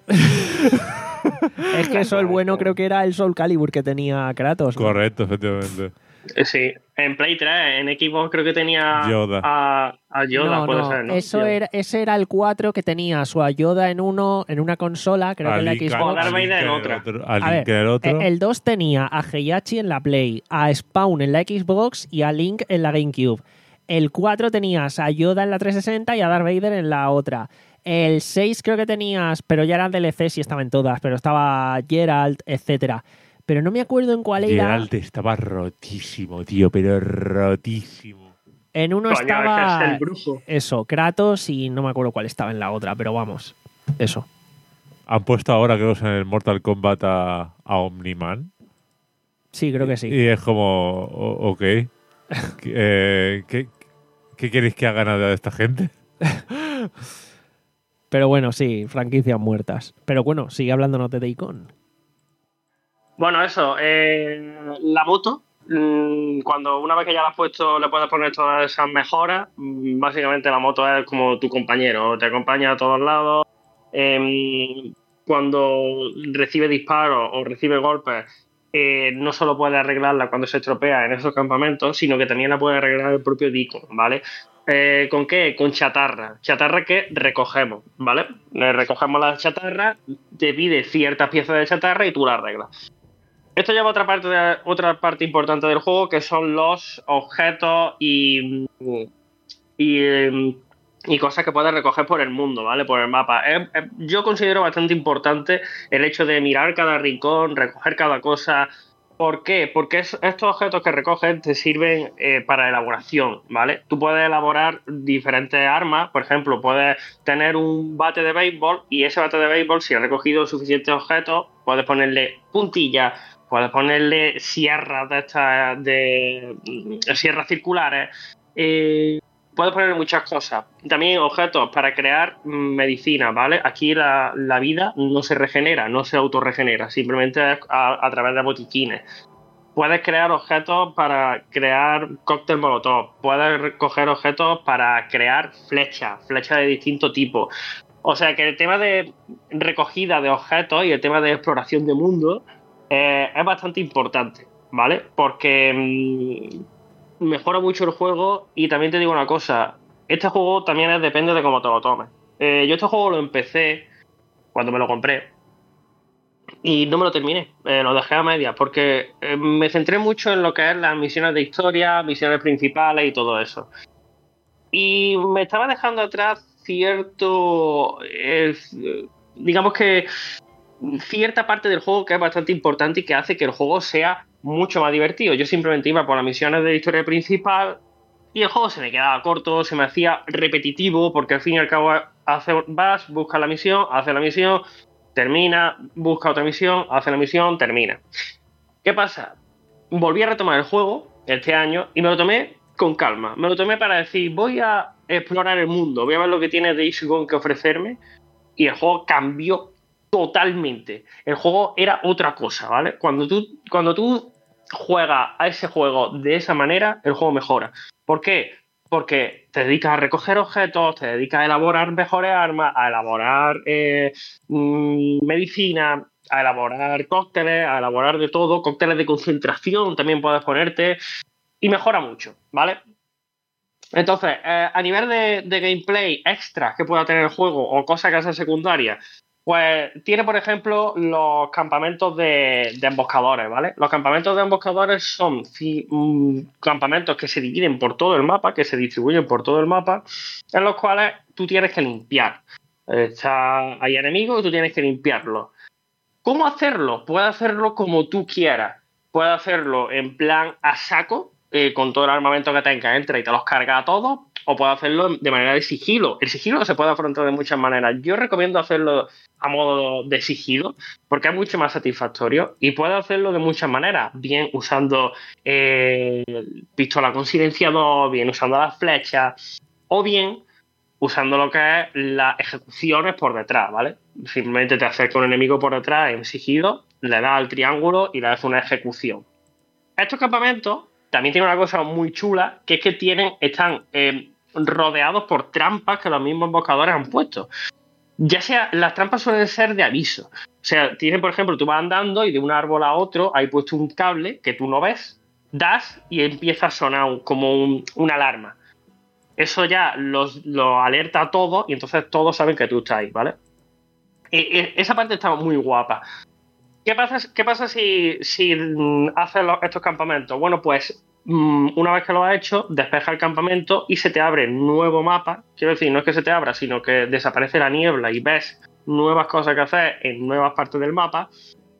Es que eso, el bueno creo que era el Soul Calibur que tenía Kratos. ¿no? Correcto, efectivamente. Eh, Sí, en Play tres, en Xbox creo que tenía Yoda. a, a Yoda, no, puede no, ser, ¿no? Eso Yoda. era, ese era el cuatro que tenía su Yoda en uno en una consola, creo que en la Link- Xbox. O Darth a Link Vader en el otra. otro- A A Link ver, en el otro. eh, el dos tenía a Heihachi en la Play, a Spawn en la Xbox y a Link en la GameCube. El cuatro tenías a Yoda en la trescientos sesenta y a Darth Vader en la otra. El seis creo que tenías, pero ya eran D L Cs y estaba en todas, pero estaba Geralt, etcétera. Pero no me acuerdo en cuál era. Geralt estaba rotísimo, tío, pero rotísimo. En uno Coño, estaba ese es el brujo. eso, Kratos y no me acuerdo cuál estaba en la otra, pero vamos, eso. Han puesto ahora, creo que en el Mortal Kombat a, a Omni-Man. Sí, creo que sí. Y es como, o- ok. Eh, ¿qué, ¿Qué queréis que haga nada de esta gente? Pero bueno, sí, franquicias muertas. Pero bueno, sigue hablándonos de Deicon. Bueno, eso, eh, la moto, mm, cuando una vez que ya la has puesto, le puedes poner todas esas mejoras, mm, básicamente la moto es como tu compañero, te acompaña a todos lados. Em, cuando recibe disparos o recibe golpes, eh, no solo puede arreglarla cuando se estropea en esos campamentos, sino que también la puede arreglar el propio Deacon, ¿vale? Eh, ¿Con qué? Con chatarra. Chatarra que recogemos, ¿vale? Le recogemos la chatarra, te pide ciertas piezas de chatarra y tú la arreglas. Esto lleva a otra parte, de, otra parte importante del juego, que son los objetos y, y, y cosas que puedes recoger por el mundo, ¿vale? Por el mapa. Es, es, yo considero bastante importante el hecho de mirar cada rincón, recoger cada cosa. ¿Por qué? Porque es, estos objetos que recoges te sirven eh, para elaboración, ¿vale? Tú puedes elaborar diferentes armas. Por ejemplo, puedes tener un bate de béisbol y ese bate de béisbol, si has recogido suficientes objetos, puedes ponerle puntillas, puedes ponerle sierras de estas, de, de sierras circulares, eh, puedes ponerle muchas cosas. También objetos para crear medicina, ¿vale? Aquí la, la vida no se regenera, no se autorregenera, simplemente a, a través de botiquines. Puedes crear objetos para crear cóctel molotov, puedes coger objetos para crear flechas, flechas de distinto tipo. O sea que el tema de recogida de objetos y el tema de exploración de mundo Eh, es bastante importante, ¿vale? Porque mmm, mejora mucho el juego y también te digo una cosa, este juego también es, depende de cómo te lo tomes. Eh, yo este juego lo empecé cuando me lo compré y no me lo terminé, eh, lo dejé a medias porque eh, me centré mucho en lo que es las misiones de historia, misiones principales y todo eso. Y me estaba dejando atrás cierto, eh, digamos que cierta parte del juego que es bastante importante y que hace que el juego sea mucho más divertido. Yo simplemente iba por las misiones de la historia principal y el juego se me quedaba corto, se me hacía repetitivo, porque al fin y al cabo hace, vas, buscas la misión, haces la misión, termina, busca otra misión, hace la misión, termina. ¿Qué pasa? Volví a retomar el juego este año y me lo tomé con calma. Me lo tomé para decir, voy a explorar el mundo, voy a ver lo que tiene Days Gone que ofrecerme, y el juego cambió totalmente. El juego era otra cosa, ¿vale? Cuando tú, cuando tú juegas a ese juego de esa manera, el juego mejora. ¿Por qué? Porque te dedicas a recoger objetos, te dedicas a elaborar mejores armas, a elaborar eh, mmm, medicina, a elaborar cócteles, a elaborar de todo, cócteles de concentración también puedes ponerte, y mejora mucho, ¿vale? Entonces, eh, a nivel de, de gameplay extra que pueda tener el juego o cosas que sean secundarias, pues tiene, por ejemplo, los campamentos de, de emboscadores, ¿vale? Los campamentos de emboscadores son fi, um, campamentos que se dividen por todo el mapa, que se distribuyen por todo el mapa, en los cuales tú tienes que limpiar. Está, hay enemigos y tú tienes que limpiarlos. ¿Cómo hacerlo? Puedes hacerlo como tú quieras. Puedes hacerlo en plan a saco, eh, con todo el armamento que tengas, entra y te los carga a todos, o puedes hacerlo de manera de sigilo. El sigilo se puede afrontar de muchas maneras. Yo recomiendo hacerlo a modo de sigilo, porque es mucho más satisfactorio, y puedes hacerlo de muchas maneras, bien usando eh, pistola con silenciador, bien usando las flechas, o bien usando lo que es las ejecuciones por detrás, ¿vale? Simplemente te acerca un enemigo por detrás en sigilo, le das al triángulo y le das una ejecución. Estos campamentos también tienen una cosa muy chula, que es que tienen, están eh, rodeados por trampas que los mismos emboscadores han puesto. Ya sea, las trampas suelen ser de aviso. O sea, tienen, por ejemplo, tú vas andando y de un árbol a otro hay puesto un cable que tú no ves, das y empieza a sonar un, como un, una alarma. Eso ya los, los alerta a todos y entonces todos saben que tú estás ahí, ¿vale? E, e, esa parte está muy guapa. ¿Qué pasa, qué pasa si, si haces los, estos campamentos? Bueno, pues una vez que lo has hecho, despeja el campamento y se te abre un nuevo mapa. Quiero decir, no es que se te abra, sino que desaparece la niebla y ves nuevas cosas que hacer en nuevas partes del mapa.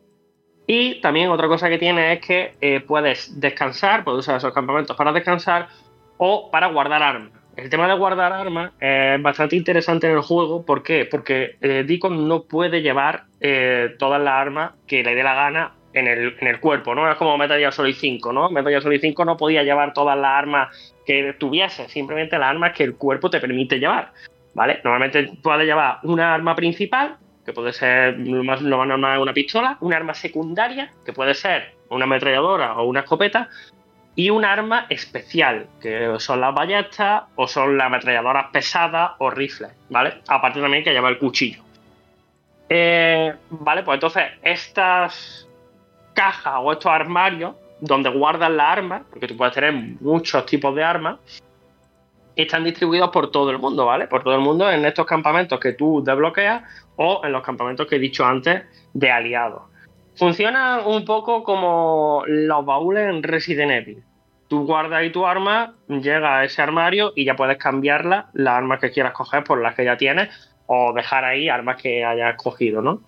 Y también otra cosa que tiene es que eh, puedes descansar, puedes usar esos campamentos para descansar o para guardar armas. El tema de guardar armas es bastante interesante en el juego. ¿Por qué? Porque eh, Deacon no puede llevar eh, todas las armas que le dé la gana en el, en el cuerpo, ¿no? Es como Metal Gear Solid cinco, ¿no? Metal Gear Solid cinco no podía llevar todas las armas que tuviese, simplemente las armas que el cuerpo te permite llevar, ¿vale? Normalmente puedes llevar una arma principal, que puede ser lo más, lo más normal una pistola, una arma secundaria, que puede ser una ametralladora o una escopeta, y un arma especial, que son las ballestas o son las ametralladoras pesadas o rifles, ¿vale? Aparte también que lleva el cuchillo. Eh, vale, pues entonces estas cajas o estos armarios donde guardan las armas, porque tú puedes tener muchos tipos de armas, están distribuidos por todo el mundo, ¿vale? Por todo el mundo en estos campamentos que tú desbloqueas o en los campamentos que he dicho antes de aliados. Funciona un poco como los baúles en Resident Evil. Tú guardas ahí tu arma, llega a ese armario y ya puedes cambiarla, las armas que quieras coger por las que ya tienes, o dejar ahí armas que hayas cogido, ¿no?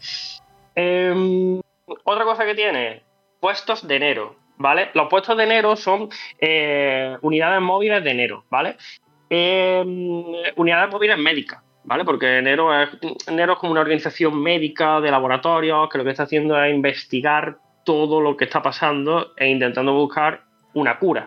Eh, otra cosa que tiene, puestos de enero, ¿vale? Los puestos de enero son eh, unidades móviles de enero, ¿vale? Eh, unidades móviles médicas, ¿vale? Porque enero es, enero es como una organización médica de laboratorios que lo que está haciendo es investigar todo lo que está pasando e intentando buscar una cura.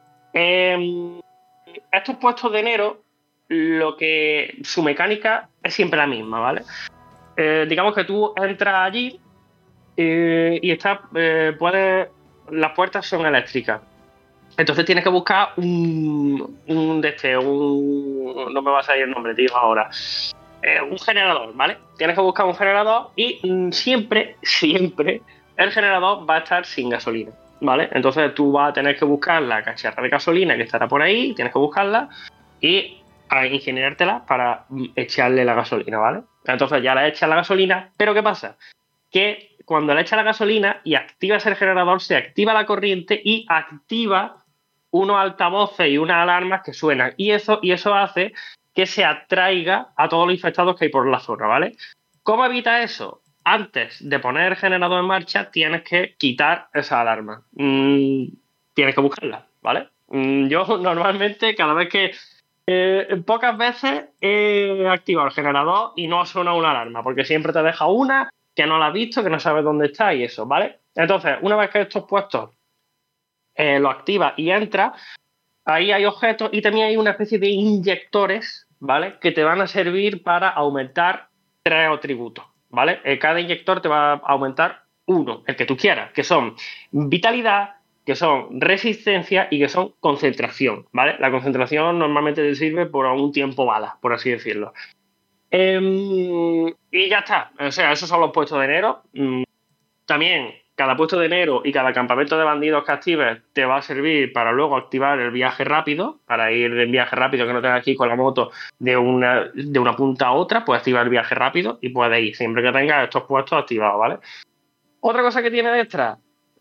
Eh, estos puestos de enero, lo que su mecánica es siempre la misma, ¿vale? Eh, digamos que tú entras allí eh, y está, eh, puedes, las puertas son eléctricas. Entonces tienes que buscar un, un de este, un, no me va a salir el nombre, tío, ahora. Eh, un generador, ¿vale? Tienes que buscar un generador y mm, siempre, siempre el generador va a estar sin gasolina, ¿vale? Entonces tú vas a tener que buscar la cacharra de gasolina que estará por ahí, tienes que buscarla y a ingeniártela para echarle la gasolina, ¿vale? Entonces ya le echas la gasolina, pero ¿qué pasa? Que cuando le echas la gasolina y activas el generador, se activa la corriente y activa unos altavoces y unas alarmas que suenan. Y eso, y eso hace que se atraiga a todos los infectados que hay por la zona, ¿vale? ¿Cómo evita eso? Antes de poner el generador en marcha, tienes que quitar esa alarma. Mm, tienes que buscarla, ¿vale? Mm, yo normalmente, cada vez que... Eh, pocas veces he activado el generador y no suena una alarma, porque siempre te deja una que no la has visto, que no sabes dónde está y eso, ¿vale? Entonces, una vez que estos puestos eh, lo activas y entras, ahí hay objetos y también hay una especie de inyectores, ¿vale? Que te van a servir para aumentar tres atributos, ¿vale? Eh, cada inyector te va a aumentar uno, el que tú quieras, que son vitalidad, que son resistencia y que son concentración, ¿vale? La concentración normalmente te sirve por un tiempo bala, por así decirlo. Eh, y ya está. O sea, esos son los puestos de enero. También cada puesto de enero y cada campamento de bandidos que actives te va a servir para luego activar el viaje rápido, para ir en viaje rápido, que no tengas que ir con la moto de una, de una punta a otra, puedes activar el viaje rápido y puedes ir siempre que tengas estos puestos activados, ¿vale? Otra cosa que tiene de extra...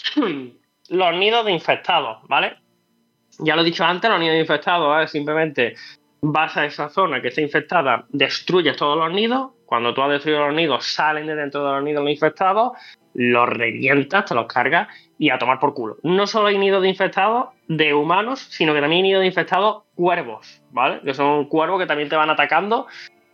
los nidos de infectados, ¿vale? Ya lo he dicho antes, los nidos de infectados es simplemente vas a esa zona que está infectada, destruyes todos los nidos, cuando tú has destruido los nidos, salen de dentro de los nidos los infectados, los revientas, te los cargas y a tomar por culo. No solo hay nidos de infectados de humanos, sino que también hay nidos de infectados cuervos, ¿vale? Que son cuervos que también te van atacando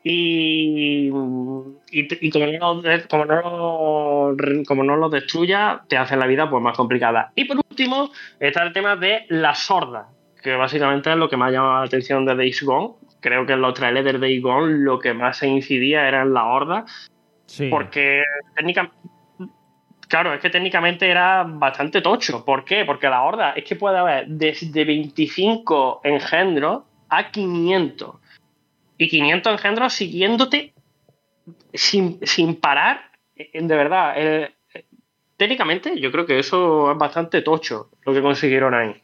y, y, y como, no, como, no, como no los destruya, te hacen la vida pues más complicada. Y por último está el tema de las hordas, que básicamente es lo que me ha llamado la atención de Days Gone. Creo que en los trailers de Days Gone lo que más se incidía eran las hordas, Sí. porque técnicamente, claro, es que técnicamente era bastante tocho. ¿Por qué? Porque la horda es que puede haber desde veinticinco engendros a quinientos. Y quinientos engendros siguiéndote sin, sin parar, de verdad. Eh, técnicamente, yo creo que eso es bastante tocho, lo que consiguieron ahí.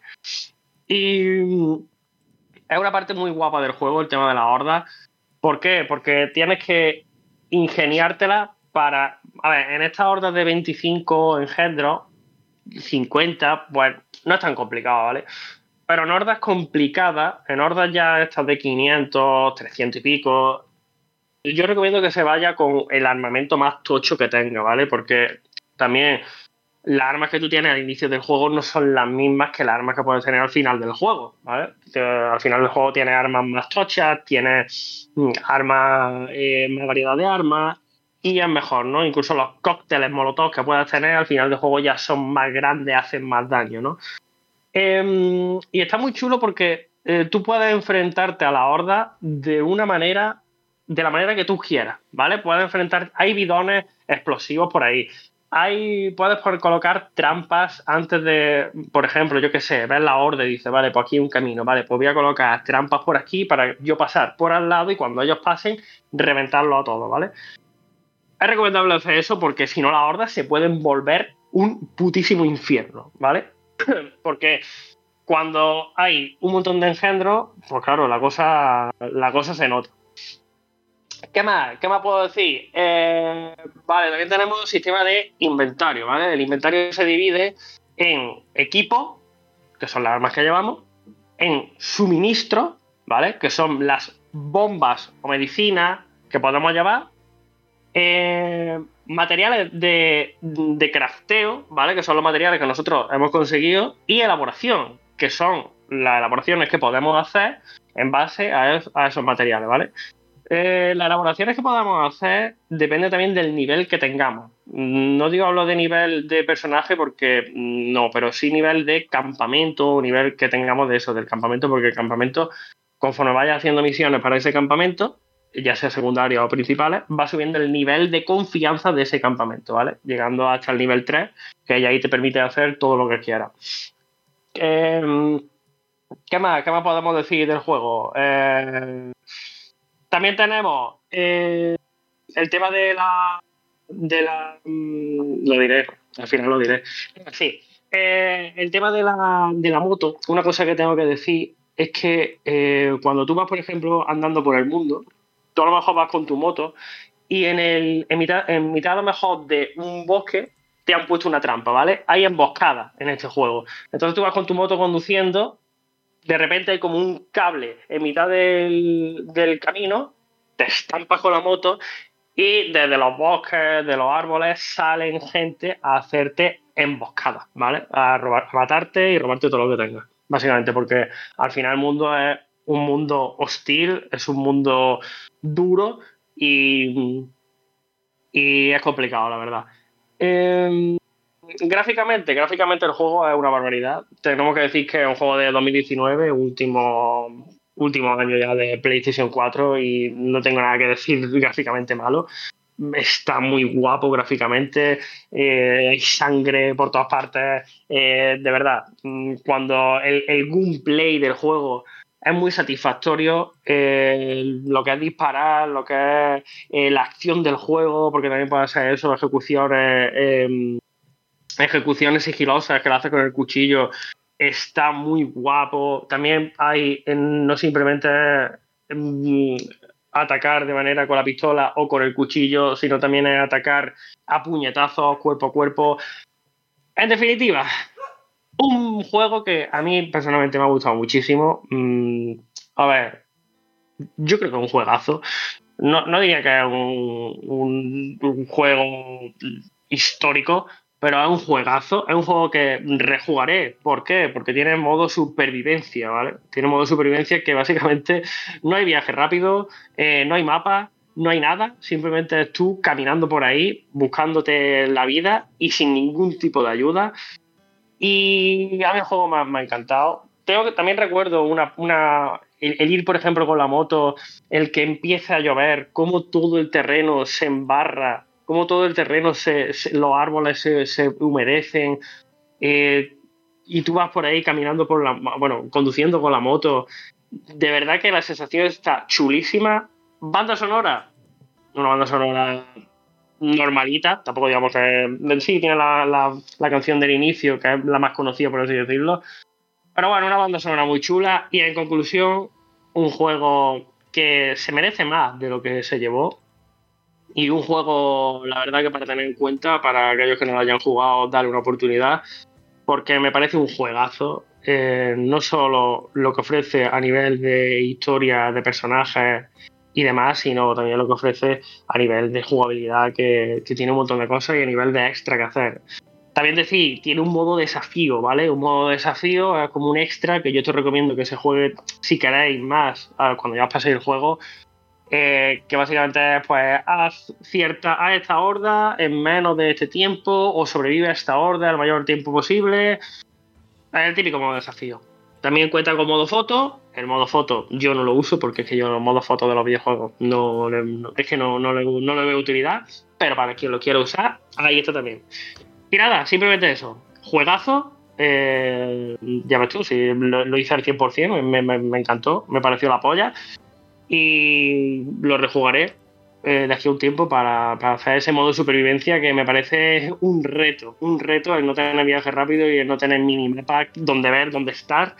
Y es una parte muy guapa del juego, el tema de la horda. ¿Por qué? Porque tienes que ingeniártela para... A ver, en estas hordas de veinticinco engendros, cincuenta, pues no es tan complicado, ¿vale? Pero en hordas complicadas, en hordas ya estas de quinientos, trescientos y pico, yo recomiendo que se vaya con el armamento más tocho que tenga, ¿vale? Porque también las armas que tú tienes al inicio del juego no son las mismas que las armas que puedes tener al final del juego, ¿vale? Al final del juego tienes armas más tochas, tienes armas, eh, más variedad de armas y es mejor, ¿no? Incluso los cócteles molotov que puedas tener al final del juego ya son más grandes, hacen más daño, ¿no? Eh, y está muy chulo porque eh, tú puedes enfrentarte a la horda de una manera, de la manera que tú quieras, ¿vale? Puedes enfrentar, hay bidones explosivos por ahí, hay, puedes colocar trampas antes de, por ejemplo, yo qué sé, ves la horda y dices, vale, pues aquí hay un camino, vale, pues voy a colocar trampas por aquí para yo pasar por al lado y cuando ellos pasen, reventarlo a todos, ¿vale? Es recomendable hacer eso porque si no las hordas se pueden volver un putísimo infierno, ¿vale? Porque cuando hay un montón de engendros, pues claro, la cosa, la cosa se nota. ¿Qué más? ¿Qué más puedo decir? Eh, vale, también tenemos un sistema de inventario, ¿vale? El inventario se divide en equipo, que son las armas que llevamos, en suministros, ¿vale? Que son las bombas o medicinas que podemos llevar, eh, materiales de, de crafteo, ¿vale? Que son los materiales que nosotros hemos conseguido, y elaboración, que son las elaboraciones que podemos hacer en base a, es, a esos materiales, ¿vale? Eh, las elaboraciones que podamos hacer depende también del nivel que tengamos. No digo hablo de nivel de personaje porque no, pero sí nivel de campamento, nivel que tengamos de eso, del campamento, porque el campamento, conforme vaya haciendo misiones para ese campamento, ya sea secundarias o principales, va subiendo el nivel de confianza de ese campamento, ¿vale? Llegando hasta el nivel tres, que ya ahí te permite hacer todo lo que quieras. Eh, ¿Qué más? ¿Qué más podemos decir del juego? Eh... También tenemos eh, el tema de la... de la mmm, lo diré, al final lo diré. Sí, eh, el tema de la, de la moto, una cosa que tengo que decir es que eh, cuando tú vas, por ejemplo, andando por el mundo, tú a lo mejor vas con tu moto y en, el, en, mitad, en mitad a lo mejor de un bosque te han puesto una trampa, ¿vale? Hay emboscadas en este juego. Entonces tú vas con tu moto conduciendo, de repente hay como un cable en mitad del, del camino, te estampas con la moto y desde los bosques, de los árboles, salen gente a hacerte emboscadas, ¿vale? A, robar, a matarte y robarte todo lo que tengas, básicamente, porque al final el mundo es un mundo hostil, es un mundo duro y, y es complicado, la verdad. Eh, Gráficamente, gráficamente el juego es una barbaridad. Tenemos que decir que es un juego de dos mil diecinueve, último, último año ya de PlayStation cuatro, y no tengo nada que decir gráficamente malo. Está muy guapo gráficamente, eh, hay sangre por todas partes. Eh, de verdad, cuando el, el gameplay del juego es muy satisfactorio, eh, lo que es disparar, lo que es eh, la acción del juego, porque también puede ser eso, ejecuciones... Eh, ejecuciones sigilosas que lo hace con el cuchillo, está muy guapo. También hay, no simplemente um, atacar de manera con la pistola o con el cuchillo, sino también es atacar a puñetazos, cuerpo a cuerpo. En definitiva, un juego que a mí personalmente me ha gustado muchísimo. Mm, a ver, yo creo que es un juegazo. No, no diría que es un, un, un juego histórico, pero es un juegazo, es un juego que rejugaré. ¿Por qué? Porque tiene modo supervivencia, ¿vale? Tiene modo supervivencia que básicamente no hay viaje rápido, eh, no hay mapa, no hay nada, simplemente es tú caminando por ahí, buscándote la vida y sin ningún tipo de ayuda. Y a mí el juego me, me ha encantado. Tengo que, también recuerdo una, una el, el ir, por ejemplo, con la moto, el que empieza a llover, cómo todo el terreno se embarra, cómo todo el terreno, se, se, los árboles se, se humedecen, eh, y tú vas por ahí caminando por la, bueno, conduciendo con la moto. De verdad que la sensación está chulísima. Banda sonora, una banda sonora normalita, tampoco digamos que sí tiene la, la, la canción del inicio, que es la más conocida, por así decirlo, pero bueno, una banda sonora muy chula. Y en conclusión, un juego que se merece más de lo que se llevó. Y un juego, la verdad, que para tener en cuenta, para aquellos que no lo hayan jugado, darle una oportunidad, porque me parece un juegazo. Eh, no solo lo que ofrece a nivel de historia, de personajes y demás, sino también lo que ofrece a nivel de jugabilidad, que, que tiene un montón de cosas, y a nivel de extra que hacer. También decir, tiene un modo desafío, ¿vale? Un modo desafío es como un extra que yo te recomiendo que se juegue, si queréis, más cuando ya os paséis el juego. Eh, que básicamente es, pues, haz cierta a esta horda en menos de este tiempo, o sobrevive a esta horda el mayor tiempo posible. Es el típico modo desafío. También cuenta con modo foto. El modo foto yo no lo uso porque es que yo los modos foto de los videojuegos no, no es que no, no, le, no le veo utilidad, pero para quien lo quiera usar, ahí está también. Y nada, simplemente eso. Juegazo. Eh, ya ves tú, sí, lo, lo hice al cien por ciento, me, me, me encantó, me pareció la polla. Y lo rejugaré eh, de aquí a un tiempo para, para hacer ese modo de supervivencia que me parece un reto, un reto el no tener viaje rápido y el no tener minimapa donde ver, donde estar,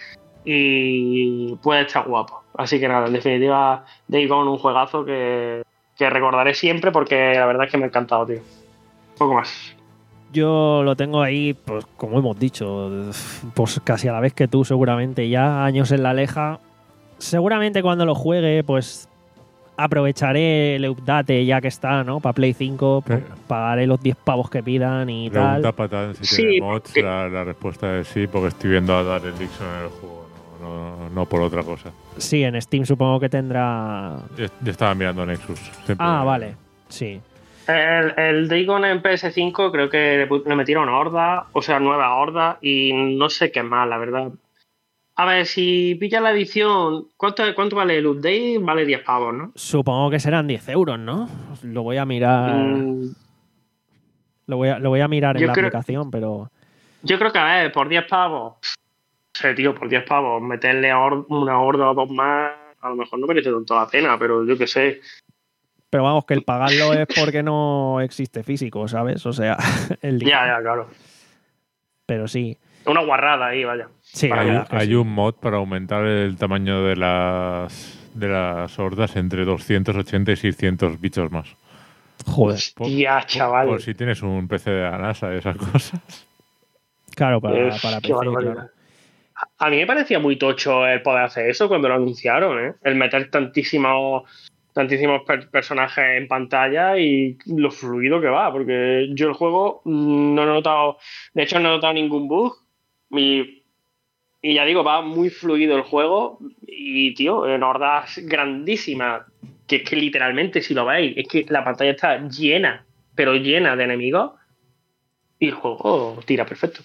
y puede estar guapo. Así que nada, en definitiva, Days Gone, un juegazo que, que recordaré siempre porque la verdad es que me ha encantado, tío. Poco más. Yo lo tengo ahí, pues como hemos dicho, pues casi a la vez que tú seguramente, ya años en la leja. Seguramente cuando lo juegue, pues aprovecharé el update ya que está, ¿no? Para Play cinco, pues, Sí. pagaré los diez pavos que pidan y Pregunta tal. Patán si Sí, tiene mods. porque- La, la respuesta es sí, porque estoy viendo a Darren Dixon en el juego, no, no, no por otra cosa. Sí, en Steam supongo que tendrá... Yo, yo estaba mirando Nexus. siempre. Ah, vale, sí. El, el Days Gone en P S cinco creo que le, pu- le metieron horda, o sea, nueva horda, y no sé qué más, la verdad. A ver, si pillas la edición, ¿cuánto, cuánto vale el update? Vale diez pavos, ¿no? Supongo que serán diez euros, ¿no? Lo voy a mirar... Mm, Lo voy a, lo voy a mirar en Yo la creo- aplicación, pero... yo creo que, a ver, por diez pavos, pff, no sé, tío, por diez pavos, meterle hor- una horda o dos más, a lo mejor no merece tanto la pena, pero yo qué sé. Pero vamos, que el pagarlo es porque no existe físico, ¿sabes? O sea, el disco. Ya, ya, claro. Pero sí. Una guarrada ahí, vaya. Sí, la Para Hay, verdad un- es que hay sí. un mod para aumentar el tamaño de las de las hordas entre doscientos ochenta y seiscientos bichos más. Joder. Hostia, chaval. Por si tienes un P C de la NASA y esas cosas. Claro, para, Es- para qué P C, barbaridad. claro. A mí me parecía muy tocho el poder hacer eso cuando lo anunciaron, ¿eh? El meter tantísimos, tantísimos per- personajes en pantalla y lo fluido que va, porque yo el juego mm, no he notado, de hecho no he notado ningún bug y, y ya digo, va muy fluido el juego y, tío, en hordas grandísimas, que es que literalmente si lo veis, es que la pantalla está llena, pero llena de enemigos y el juego tira perfecto.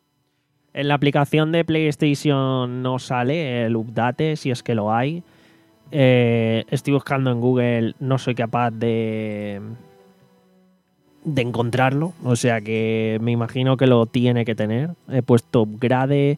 En la aplicación de PlayStation no sale el update, si es que lo hay. Eh, estoy buscando en Google, no soy capaz de de encontrarlo, o sea que me imagino que lo tiene que tener. He puesto upgrade.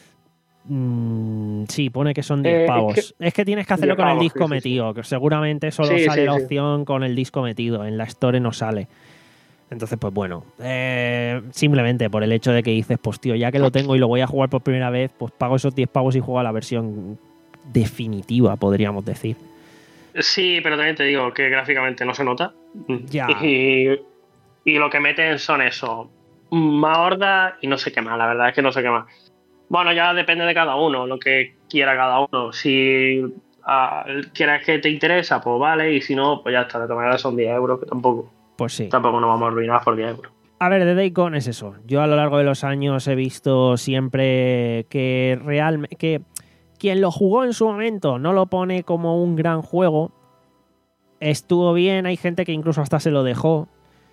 Mm, sí, pone que son diez Eh, es pavos. Es que- que, tienes que hacerlo diez con el pavos, disco sí, sí, metido, que seguramente solo Sí, sale sí, la sí. opción con el disco metido. En la Store no sale. Entonces, pues bueno, eh, simplemente por el hecho de que dices, pues tío, ya que lo tengo y lo voy a jugar por primera vez, pues pago esos diez pavos y juego a la versión definitiva, podríamos decir. Sí, pero también te digo que gráficamente no se nota. Ya. Y, y lo que meten son eso. Más hordas y no sé qué más, la verdad es que no sé qué más. Bueno, ya depende de cada uno, lo que quiera cada uno. Si ah, quieres que te interesa, pues vale, y si no, pues ya está, de todas maneras son diez euros, que tampoco, Pues sí. tampoco nos vamos a arruinar por diez euros. A ver, de Days Gone es eso. Yo a lo largo de los años he visto siempre que realmente que quien lo jugó en su momento no lo pone como un gran juego. Estuvo bien, hay gente que incluso hasta se lo dejó.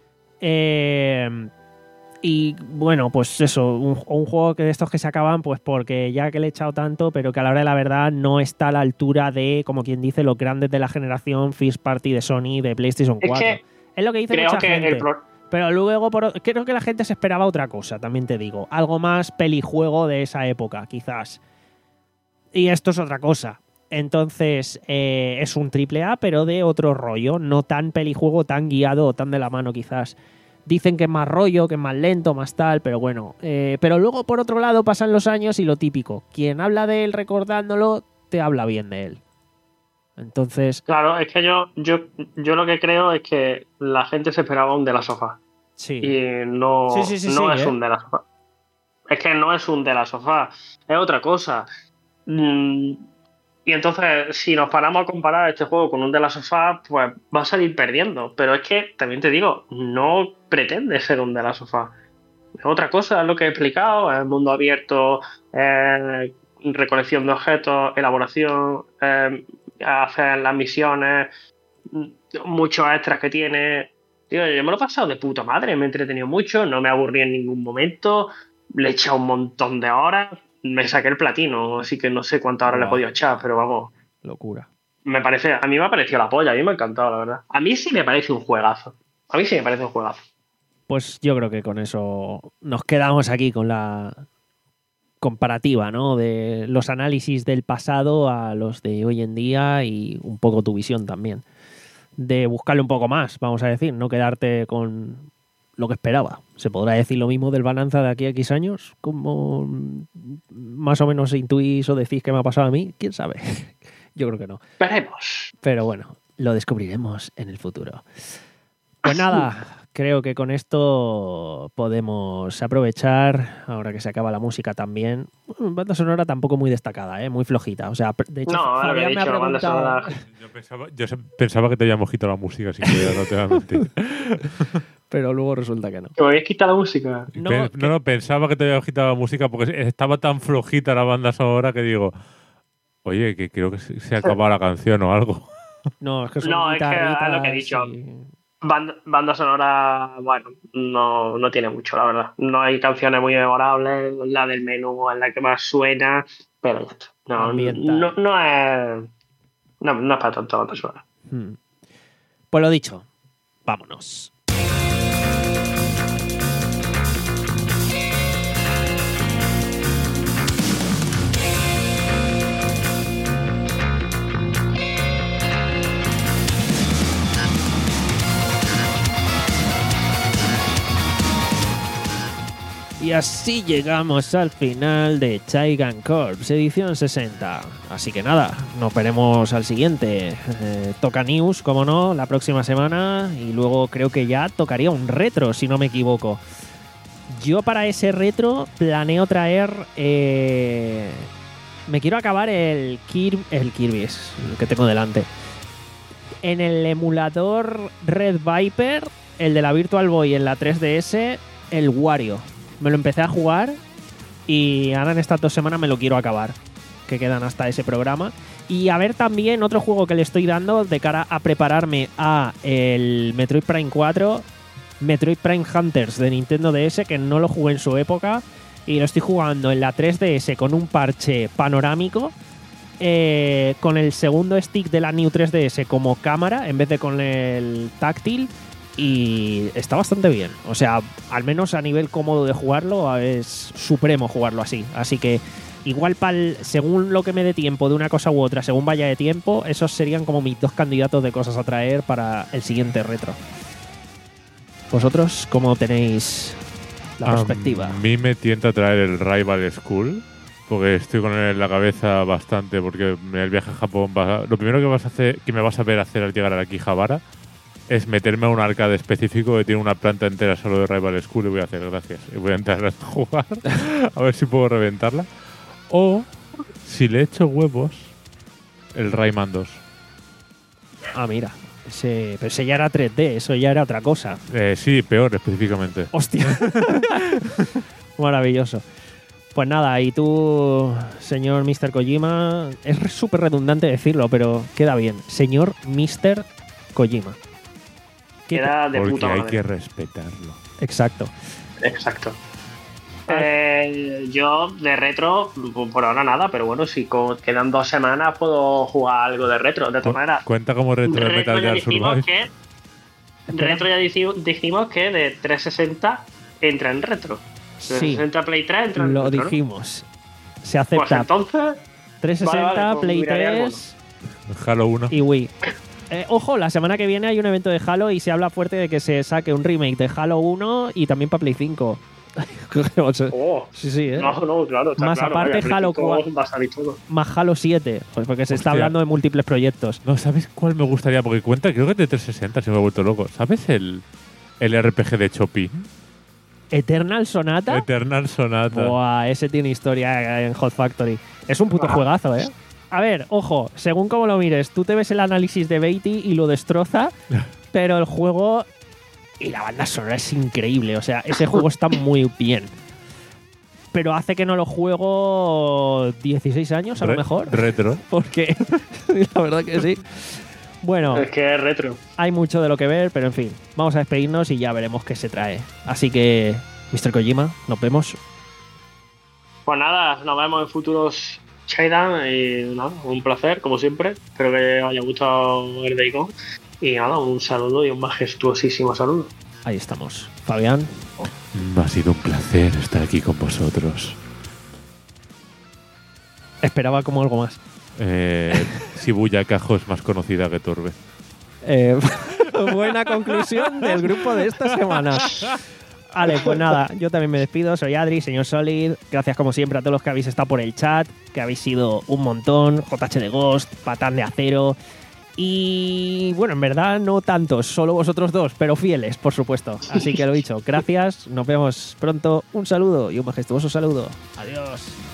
Eh, y bueno, pues eso, un, un juego que de estos que se acaban, pues porque ya que le he echado tanto, pero que a la hora de la verdad no está a la altura de, como quien dice, los grandes de la generación First Party de Sony, de PlayStation Es cuatro. que Es lo que dice creo mucha que gente. el pro- Pero luego por, creo que la gente se esperaba otra cosa, también te digo. Algo más pelijuego de esa época, quizás. Y esto es otra cosa. Entonces, eh, es un triple A, pero de otro rollo. No tan pelijuego, tan guiado o tan de la mano, quizás. Dicen que es más rollo, que es más lento, más tal, pero bueno. Eh, pero luego, por otro lado, pasan los años y lo típico. Quien habla de él recordándolo, te habla bien de él. Entonces, Claro, es que yo, yo, yo lo que creo es que la gente se esperaba un de la sofá. sí. Y no, Sí, sí, sí, no sí, es ¿eh? un de la sofá. Es que no es un de la sofá, es otra cosa. Mm, Y entonces, si nos paramos a comparar este juego con un de la sofá, pues va a salir perdiendo. Pero es que, también te digo, no pretende ser un de la sofá. Es otra cosa, es lo que he explicado, es mundo abierto, eh, recolección de objetos, elaboración, eh, hacer las misiones, muchos extras que tiene. Tío, yo me lo he pasado de puta madre, me he entretenido mucho, no me aburrí en ningún momento, le he echado un montón de horas, me saqué el platino, así que no sé cuántas horas le he Wow. podido echar, pero vamos, Locura. me parece, a mí me ha parecido la polla, a mí me ha encantado, la verdad. A mí sí me parece un juegazo, a mí sí me parece un juegazo. Pues yo creo que con eso nos quedamos aquí con la comparativa, ¿no? De los análisis del pasado a los de hoy en día y un poco tu visión también. de buscarle un poco más, vamos a decir, no quedarte con lo que esperaba. ¿Se podrá decir lo mismo del Bonanza de aquí a X años? Como más o menos intuís o decís que me ha pasado a mí, quién sabe. Yo creo que no. Veremos. Pero bueno, lo descubriremos en el futuro. Pues nada, creo que con esto podemos aprovechar, ahora que se acaba la música también. Bueno, banda sonora tampoco muy destacada, ¿eh? Muy flojita. O sea, de hecho, No, ahora que he Fabián me ha dicho, banda preguntado... sonora. Yo pensaba, yo se- pensaba que te habíamos quitado la música, sin que no te voy a mentir. Pero luego resulta que no. ¿Que me habéis quitado la música? No, Pe- que- no, no, pensaba que te habíamos quitado la música porque estaba tan flojita la banda sonora que digo, oye, que creo que se se ha acabado la canción o algo. No, es que son No, es que es guitarritas lo que he dicho. y- Banda, banda sonora, bueno, no, no tiene mucho, la verdad. No hay canciones muy memorables. La del menú es la que más suena, pero ya está. No, Ambiental. no, no es. No, no es para tanto banda sonora. Hmm. Pues lo dicho, vámonos. Y así llegamos al final de Chaigan Corps, edición sesenta. Así que nada, nos veremos al siguiente. Eh, toca news, como no, la próxima semana. Y luego creo que ya tocaría un retro, si no me equivoco. Yo para ese retro planeo traer... eh, me quiero acabar el, Kir el Kirby's, el que tengo delante. En el emulador Red Viper, el de la Virtual Boy en la tres D S, el Wario. Me lo empecé a jugar y ahora en estas dos semanas me lo quiero acabar, que quedan hasta ese programa. Y a ver también otro juego que le estoy dando de cara a prepararme a el Metroid Prime cuatro, Metroid Prime Hunters de Nintendo D S, que no lo jugué en su época y lo estoy jugando en la tres D S con un parche panorámico, eh, con el segundo stick de la New tres D S como cámara en vez de con el táctil. Y está bastante bien. O sea, al menos a nivel cómodo de jugarlo, es supremo jugarlo así. Así que igual pa'l, según lo que me dé tiempo de una cosa u otra, según vaya de tiempo, esos serían como mis dos candidatos de cosas a traer para el siguiente retro. ¿Vosotros cómo tenéis la perspectiva? A mí me tienta traer el Rival School, porque estoy con él en la cabeza bastante, porque en el viaje a Japón va- lo primero que vas a hacer, que me vas a ver hacer al llegar a Akihabara, es meterme a un arcade específico que tiene una planta entera solo de Rival School y voy a hacer gracias. Y voy a entrar a jugar a ver si puedo reventarla. O, si le echo huevos, el Rayman dos. Ah, mira. Ese, pero ese ya era tres D, eso ya era otra cosa. Eh, sí, peor específicamente. ¡Hostia! Maravilloso. Pues nada, y tú, señor mister Kojima, es súper redundante decirlo, pero queda bien. Señor mister Kojima. ¿Qué Queda de Porque puta hay madre. que respetarlo. te- Exacto. Exacto. Eh, yo de retro, por ahora nada, pero bueno, si co- quedan dos semanas puedo jugar algo de retro. De todas Cu- maneras, Cuenta como retro de Metal retro ya Gear dijimos Survive. que retro ya dici- dijimos que de trescientos sesenta entra en retro. De Sí, trescientos sesenta Play tres entra en lo retro, ¿no? dijimos. Se Pues acepta entonces, trescientos sesenta, vale, vale, pues Play miraré tres Halo uno. y Wii. Eh, ojo, la semana que viene hay un evento de Halo y se habla fuerte de que se saque un remake de Halo uno y también para Play cinco. O sea, oh, sí, sí, ¿eh? no, no, claro, está Más claro, aparte, vaya, Halo Play cinco va a salir todo. Más Halo siete, pues porque se está Hostia. hablando de múltiples proyectos. No, ¿sabes cuál me gustaría? Porque cuenta, creo que es de trescientos sesenta, si me he vuelto loco. ¿Sabes el, el R P G de Chopin? Eternal Sonata. Eternal Sonata. Buah, ese tiene historia en Hot Factory. Es un puto Ah. juegazo, ¿eh? A ver, ojo, según como lo mires, tú te ves el análisis de Beatty y lo destroza, pero el juego y la banda sonora es increíble. O sea, ese juego está muy bien. Pero hace que no lo juego dieciséis años, a lo Re- mejor. Retro. Porque la verdad que sí. Bueno, Es que es retro. hay mucho de lo que ver, pero en fin, vamos a despedirnos y ya veremos qué se trae. Así que, mister Kojima, nos vemos. Pues nada, nos vemos en futuros Shaidan y nada, un placer, como siempre. Espero que os haya gustado el Bacon. Y nada, un saludo y un majestuosísimo saludo. Ahí estamos. Fabián, Mm, Ha sido un placer estar aquí con vosotros. esperaba como algo más. Eh, Shibuya Kajo es más conocida que Torbe. Eh, buena conclusión del grupo de esta semana. Vale, pues nada, yo también me despido. Soy Adri, señor Solid. Gracias como siempre a todos los que habéis estado por el chat, que habéis sido un montón. J H de Ghost, Patán de Acero. Y bueno, en verdad no tantos, solo vosotros dos, pero fieles, por supuesto. Así que lo dicho, gracias, nos vemos pronto. Un saludo y un majestuoso saludo. Adiós.